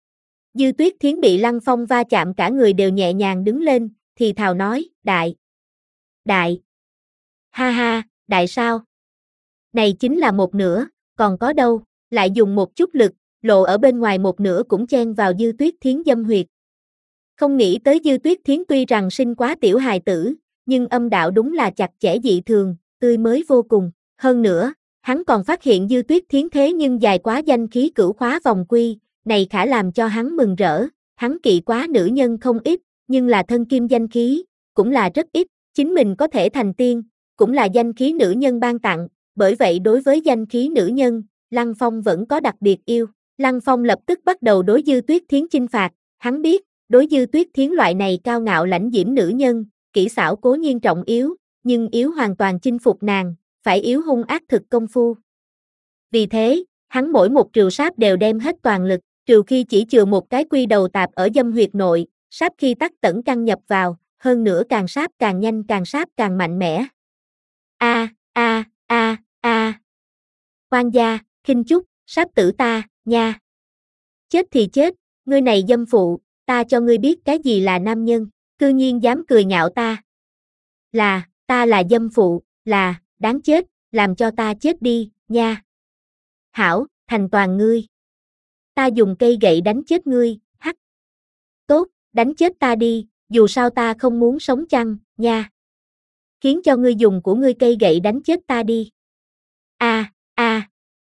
Dư Tuyết Thiến bị Lăng Phong va chạm cả người đều nhẹ nhàng đứng lên, thì thào nói, đại. Đại. Ha ha, đại sao? Này chính là một nửa, còn có đâu, lại dùng một chút lực, lộ ở bên ngoài một nửa cũng chen vào Dư Tuyết Thiến dâm huyệt. Không nghĩ tới Dư Tuyết Thiến tuy rằng sinh quá tiểu hài tử, nhưng âm đạo đúng là chặt chẽ dị thường, tươi mới vô cùng. Hơn nữa, hắn còn phát hiện Dư Tuyết Thiến thế nhưng dài quá danh khí cửu khóa vòng quy, này khả làm cho hắn mừng rỡ, hắn kỵ quá nữ nhân không ít, nhưng là thân kim danh khí, cũng là rất ít, chính mình có thể thành tiên, cũng là danh khí nữ nhân ban tặng, bởi vậy đối với danh khí nữ nhân, Lăng Phong vẫn có đặc biệt yêu. Lăng Phong lập tức bắt đầu đối Dư Tuyết Thiến chinh phạt, hắn biết, đối Dư Tuyết Thiến loại này cao ngạo lãnh diễm nữ nhân, kỹ xảo cố nhiên trọng yếu, nhưng yếu hoàn toàn chinh phục nàng, phải yếu hung ác thực công phu. Vì thế, hắn mỗi một trừ sáp đều đem hết toàn lực, trừ khi chỉ chừa một cái quy đầu tạp ở dâm huyệt nội, sáp khi tắc tẩn căn nhập vào, hơn nữa càng sáp càng nhanh càng sáp càng mạnh mẽ. A a a a. Quan gia, khinh chút, sáp tử ta, nha. Chết thì chết, ngươi này dâm phụ, ta cho ngươi biết cái gì là nam nhân, cư nhiên dám cười nhạo ta. Là, ta là dâm phụ, là, đáng chết, làm cho ta chết đi, nha. Hảo, thành toàn ngươi. Ta dùng cây gậy đánh chết ngươi, hắc. Tốt, đánh chết ta đi, dù sao ta không muốn sống chăng, nha. Khiến cho ngươi dùng của ngươi cây gậy đánh chết ta đi. A, a,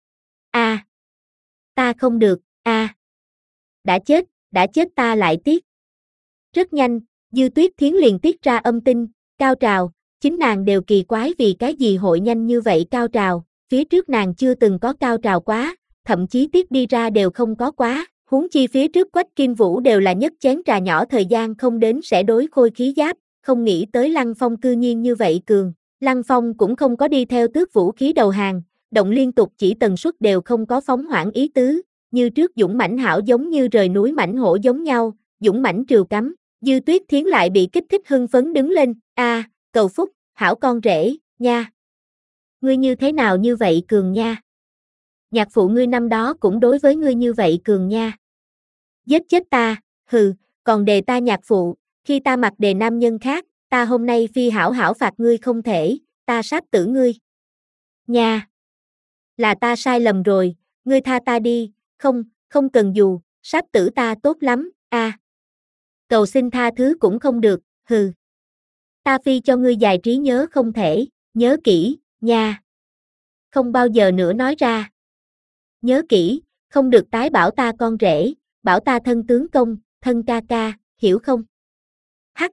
a. Ta không được, a. Đã chết, đã chết ta lại tiếc. Rất nhanh, Dư Tuyết Thiến liền tiết ra âm tinh, cao trào, chính nàng đều kỳ quái vì cái gì hội nhanh như vậy cao trào, phía trước nàng chưa từng có cao trào quá, thậm chí tiết đi ra đều không có quá, huống chi phía trước Quách Kim Vũ đều là nhất chén trà nhỏ thời gian không đến sẽ đối khôi khí giáp, không nghĩ tới Lăng Phong cư nhiên như vậy cường, Lăng Phong cũng không có đi theo tước vũ khí đầu hàng, động liên tục chỉ tần suất đều không có phóng hoãn ý tứ, như trước dũng mãnh hảo giống như rời núi mãnh hổ giống nhau, dũng mãnh trừ cắm. Dư Tuyết Thiến lại bị kích thích hưng phấn đứng lên, a, à, cầu phúc, hảo con rể, nha. Ngươi như thế nào như vậy cường nha? Nhạc phụ ngươi năm đó cũng đối với ngươi như vậy cường nha. Giết chết ta, hừ, còn đề ta nhạc phụ, khi ta mặc đề nam nhân khác, ta hôm nay phi hảo hảo phạt ngươi không thể, ta sát tử ngươi. Nha. Là ta sai lầm rồi, ngươi tha ta đi, không, không cần dù, sát tử ta tốt lắm, a. À. Cầu xin tha thứ cũng không được, hừ. Ta phi cho ngươi dài trí nhớ không thể, nhớ kỹ, nha. Không bao giờ nữa nói ra. Nhớ kỹ, không được tái bảo ta con rể, bảo ta thân tướng công, thân ca ca, hiểu không? Hắc.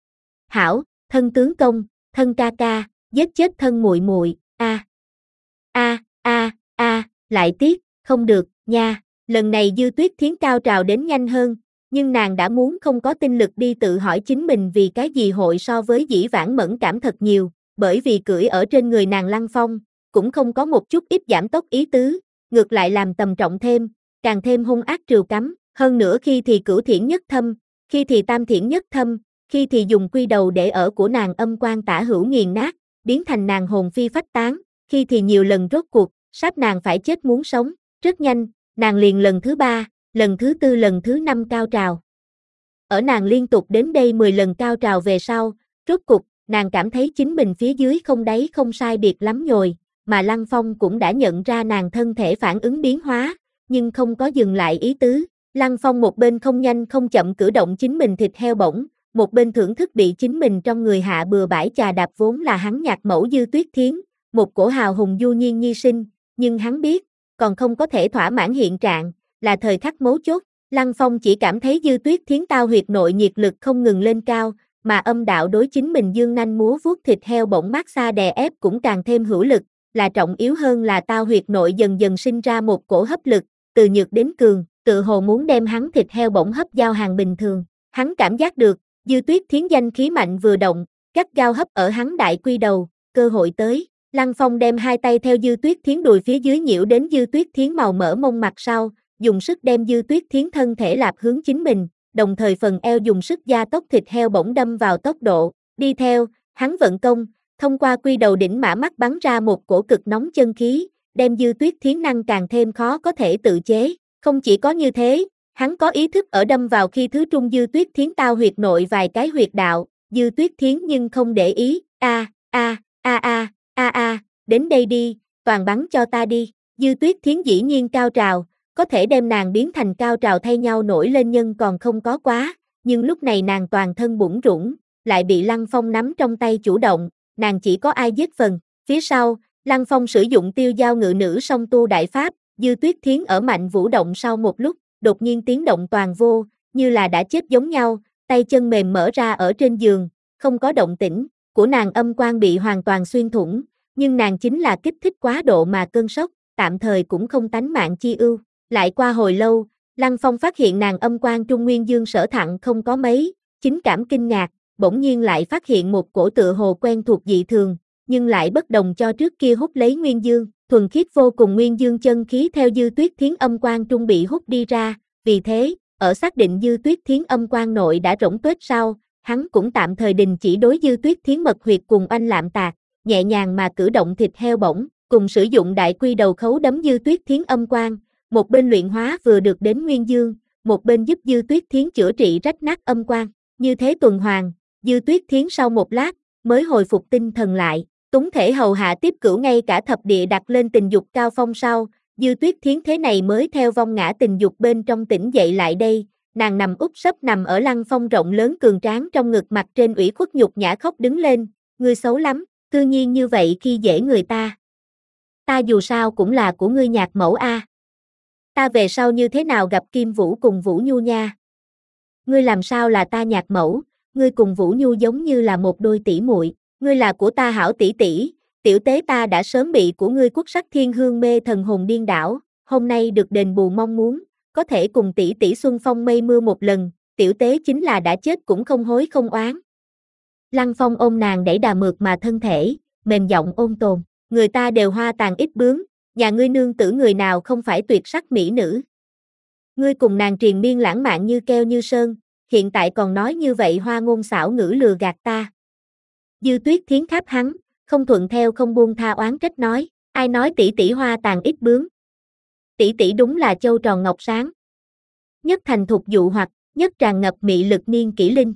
Hảo, thân tướng công, thân ca ca, giết chết thân muội muội, a. A, a, a, lại tiếc, không được, nha. Lần này Dư Tuyết Thiến cao trào đến nhanh hơn, nhưng nàng đã muốn không có tinh lực đi tự hỏi chính mình vì cái gì hội so với dĩ vãng mẫn cảm thật nhiều, bởi vì cưỡi ở trên người nàng Lăng Phong, cũng không có một chút ít giảm tốc ý tứ, ngược lại làm tầm trọng thêm, càng thêm hung ác trừu cắm, hơn nữa khi thì cửu thiển nhất thâm, khi thì tam thiển nhất thâm, khi thì dùng quy đầu để ở của nàng âm quan tả hữu nghiền nát, biến thành nàng hồn phi phách tán, khi thì nhiều lần rốt cuộc, sắp nàng phải chết muốn sống, rất nhanh, nàng liền lần thứ ba, lần thứ tư lần thứ năm cao trào. Ở nàng liên tục đến đây mười lần cao trào về sau, rốt cục, nàng cảm thấy chính mình phía dưới không đáy không sai biệt lắm nhồi, mà Lăng Phong cũng đã nhận ra nàng thân thể phản ứng biến hóa, nhưng không có dừng lại ý tứ. Lăng Phong một bên không nhanh không chậm cử động chính mình thịt heo bổng, một bên thưởng thức bị chính mình trong người hạ bừa bãi chà đạp vốn là hắn nhạc mẫu Dư Tuyết Thiến, một cổ hào hùng du nhiên nhi sinh, nhưng hắn biết, còn không có thể thỏa mãn hiện trạng, là thời khắc mấu chốt. Lăng Phong chỉ cảm thấy Dư Tuyết Thiến tao huyệt nội nhiệt lực không ngừng lên cao, mà âm đạo đối chính mình dương nanh múa vuốt thịt heo bổng mát xa đè ép cũng càng thêm hữu lực, là trọng yếu hơn là tao huyệt nội dần dần sinh ra một cổ hấp lực, từ nhược đến cường, tự hồ muốn đem hắn thịt heo bổng hấp giao hàng bình thường. Hắn cảm giác được, Dư Tuyết Thiến danh khí mạnh vừa động, gắt gao hấp ở hắn đại quy đầu, cơ hội tới. Lăng Phong đem hai tay theo Dư Tuyết Thiến đùi phía dưới nhiễu đến Dư Tuyết Thiến màu mỡ mông mặt sau, dùng sức đem Dư Tuyết Thiến thân thể lạp hướng chính mình, đồng thời phần eo dùng sức gia tốc thịt heo bổng đâm vào tốc độ, đi theo, hắn vận công, thông qua quy đầu đỉnh mã mắt bắn ra một cổ cực nóng chân khí, đem Dư Tuyết Thiến năng càng thêm khó có thể tự chế, không chỉ có như thế, hắn có ý thức ở đâm vào khi thứ trung Dư Tuyết Thiến tao huyệt nội vài cái huyệt đạo, Dư Tuyết Thiến nhưng không để ý, a a a a a a, đến đây đi, toàn bắn cho ta đi, Dư Tuyết Thiến dĩ nhiên cao trào, có thể đem nàng biến thành cao trào thay nhau nổi lên nhân còn không có quá, nhưng lúc này nàng toàn thân bủn rủn, lại bị Lăng Phong nắm trong tay chủ động, nàng chỉ có ai giết phần, phía sau, Lăng Phong sử dụng tiêu giao ngự nữ song tu đại pháp, Dư Tuyết Thiến ở mạnh vũ động sau một lúc, đột nhiên tiếng động toàn vô, như là đã chết giống nhau, tay chân mềm mở ra ở trên giường, không có động tĩnh, của nàng âm quan bị hoàn toàn xuyên thủng, nhưng nàng chính là kích thích quá độ mà cơn sốc, tạm thời cũng không tánh mạng chi ưu. Lại qua hồi lâu, Lăng Phong phát hiện nàng âm quan trung nguyên dương sở thặng không có mấy, chính cảm kinh ngạc, bỗng nhiên lại phát hiện một cổ tựa hồ quen thuộc dị thường, nhưng lại bất đồng cho trước kia hút lấy nguyên dương, thuần khiết vô cùng nguyên dương chân khí theo Dư Tuyết Thiến âm quan trung bị hút đi ra, vì thế, ở xác định Dư Tuyết Thiến âm quan nội đã rỗng tuếch sau, hắn cũng tạm thời đình chỉ đối Dư Tuyết Thiến mật huyệt cùng oanh lạm tạc, nhẹ nhàng mà cử động thịt heo bổng, cùng sử dụng đại quy đầu khấu đấm Dư Tuyết Thiến âm quan, một bên luyện hóa vừa được đến nguyên dương, một bên giúp Dư Tuyết Thiến chữa trị rách nát âm quan, như thế tuần hoàn, Dư Tuyết Thiến sau một lát, mới hồi phục tinh thần lại, túng thể hầu hạ tiếp cửu ngay cả thập địa đặt lên tình dục cao phong sau, Dư Tuyết Thiến thế này mới theo vong ngã tình dục bên trong tỉnh dậy lại đây, nàng nằm úp sấp nằm ở Lăng Phong rộng lớn cường tráng trong ngực mặt trên ủy khuất nhục nhã khóc đứng lên, ngươi xấu lắm, cư nhiên như vậy khi dễ người ta. Ta dù sao cũng là của ngươi nhạc mẫu a. Ta về sau như thế nào gặp Kim Vũ cùng Vũ Nhu nha? Ngươi làm sao là ta nhạc mẫu, ngươi cùng Vũ Nhu giống như là một đôi tỷ muội, ngươi là của ta hảo tỷ tỷ, tiểu tế ta đã sớm bị của ngươi quốc sắc thiên hương mê thần hồn điên đảo, hôm nay được đền bù mong muốn, có thể cùng tỷ tỷ xuân phong mây mưa một lần, tiểu tế chính là đã chết cũng không hối không oán. Lăng Phong ôm nàng đẩy đà mượt mà thân thể, mềm giọng ôn tồn, người ta đều hoa tàn ít bướm, nhà ngươi nương tử người nào không phải tuyệt sắc mỹ nữ. Ngươi cùng nàng triền miên lãng mạn như keo như sơn, hiện tại còn nói như vậy hoa ngôn xảo ngữ lừa gạt ta. Dư Tuyết Thiến kháp hắn, không thuận theo không buông tha oán trách nói, ai nói tỷ tỷ hoa tàn ít bướm. Tỷ tỷ đúng là châu tròn ngọc sáng. Nhất thành thục dụ hoặc, nhất tràn ngập mị lực niên kỷ linh.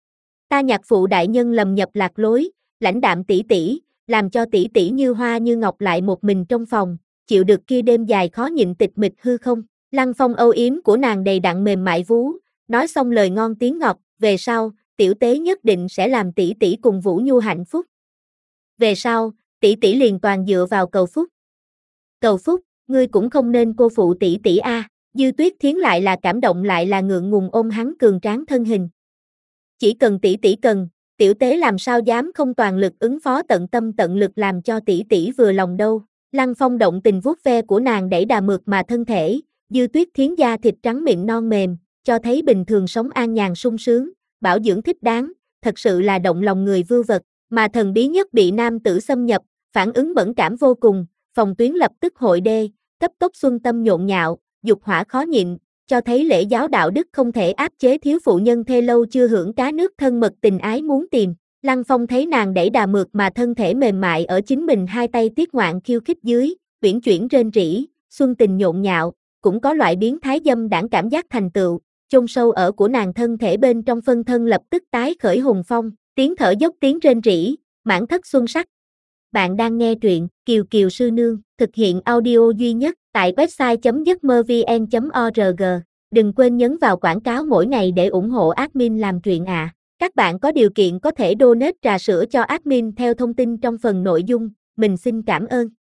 Ta nhạc phụ đại nhân lầm nhập lạc lối, lãnh đạm tỷ tỷ, làm cho tỷ tỷ như hoa như ngọc lại một mình trong phòng, chịu được kia đêm dài khó nhịn tịch mịch hư không. Lăng Phong âu yếm của nàng đầy đặn mềm mại vú, nói xong lời ngon tiếng ngọt, về sau, tiểu tế nhất định sẽ làm tỷ tỷ cùng Vũ Nhu hạnh phúc. Về sau, tỷ tỷ liền toàn dựa vào cầu phúc. Cầu phúc, ngươi cũng không nên cô phụ tỷ tỷ a. Dư Tuyết Thiến lại là cảm động lại là ngượng ngùng ôm hắn cường tráng thân hình. Chỉ cần tỷ tỷ cần, tiểu tế làm sao dám không toàn lực ứng phó tận tâm tận lực làm cho tỷ tỷ vừa lòng đâu. Lăng Phong động tình vuốt ve của nàng đẩy đà mượt mà thân thể, Dư Tuyết Thiến da thịt trắng miệng non mềm, cho thấy bình thường sống an nhàn sung sướng, bảo dưỡng thích đáng, thật sự là động lòng người vưu vật, mà thần bí nhất bị nam tử xâm nhập, phản ứng mẫn cảm vô cùng, phòng tuyến lập tức hội đê, cấp tốc xuân tâm nhộn nhạo, dục hỏa khó nhịn, cho thấy lễ giáo đạo đức không thể áp chế thiếu phụ nhân thê lâu chưa hưởng cá nước thân mật tình ái muốn tìm. Lăng Phong thấy nàng đẩy đà mượt mà thân thể mềm mại ở chính mình hai tay tiết ngoạn khiêu khích dưới, uyển chuyển rên rỉ, xuân tình nhộn nhạo, cũng có loại biến thái dâm đãng cảm giác thành tựu, chôn sâu ở của nàng thân thể bên trong phân thân lập tức tái khởi hùng phong, tiếng thở dốc tiếng rên rỉ, mãn thất xuân sắc. Bạn đang nghe truyện Kiều Kiều Sư Nương, thực hiện audio duy nhất tại website chấm giấc mơ vn chấm org. Đừng quên nhấn vào quảng cáo mỗi ngày để ủng hộ admin làm truyện ạ. À. Các bạn có điều kiện có thể donate trà sữa cho admin theo thông tin trong phần nội dung, mình xin cảm ơn.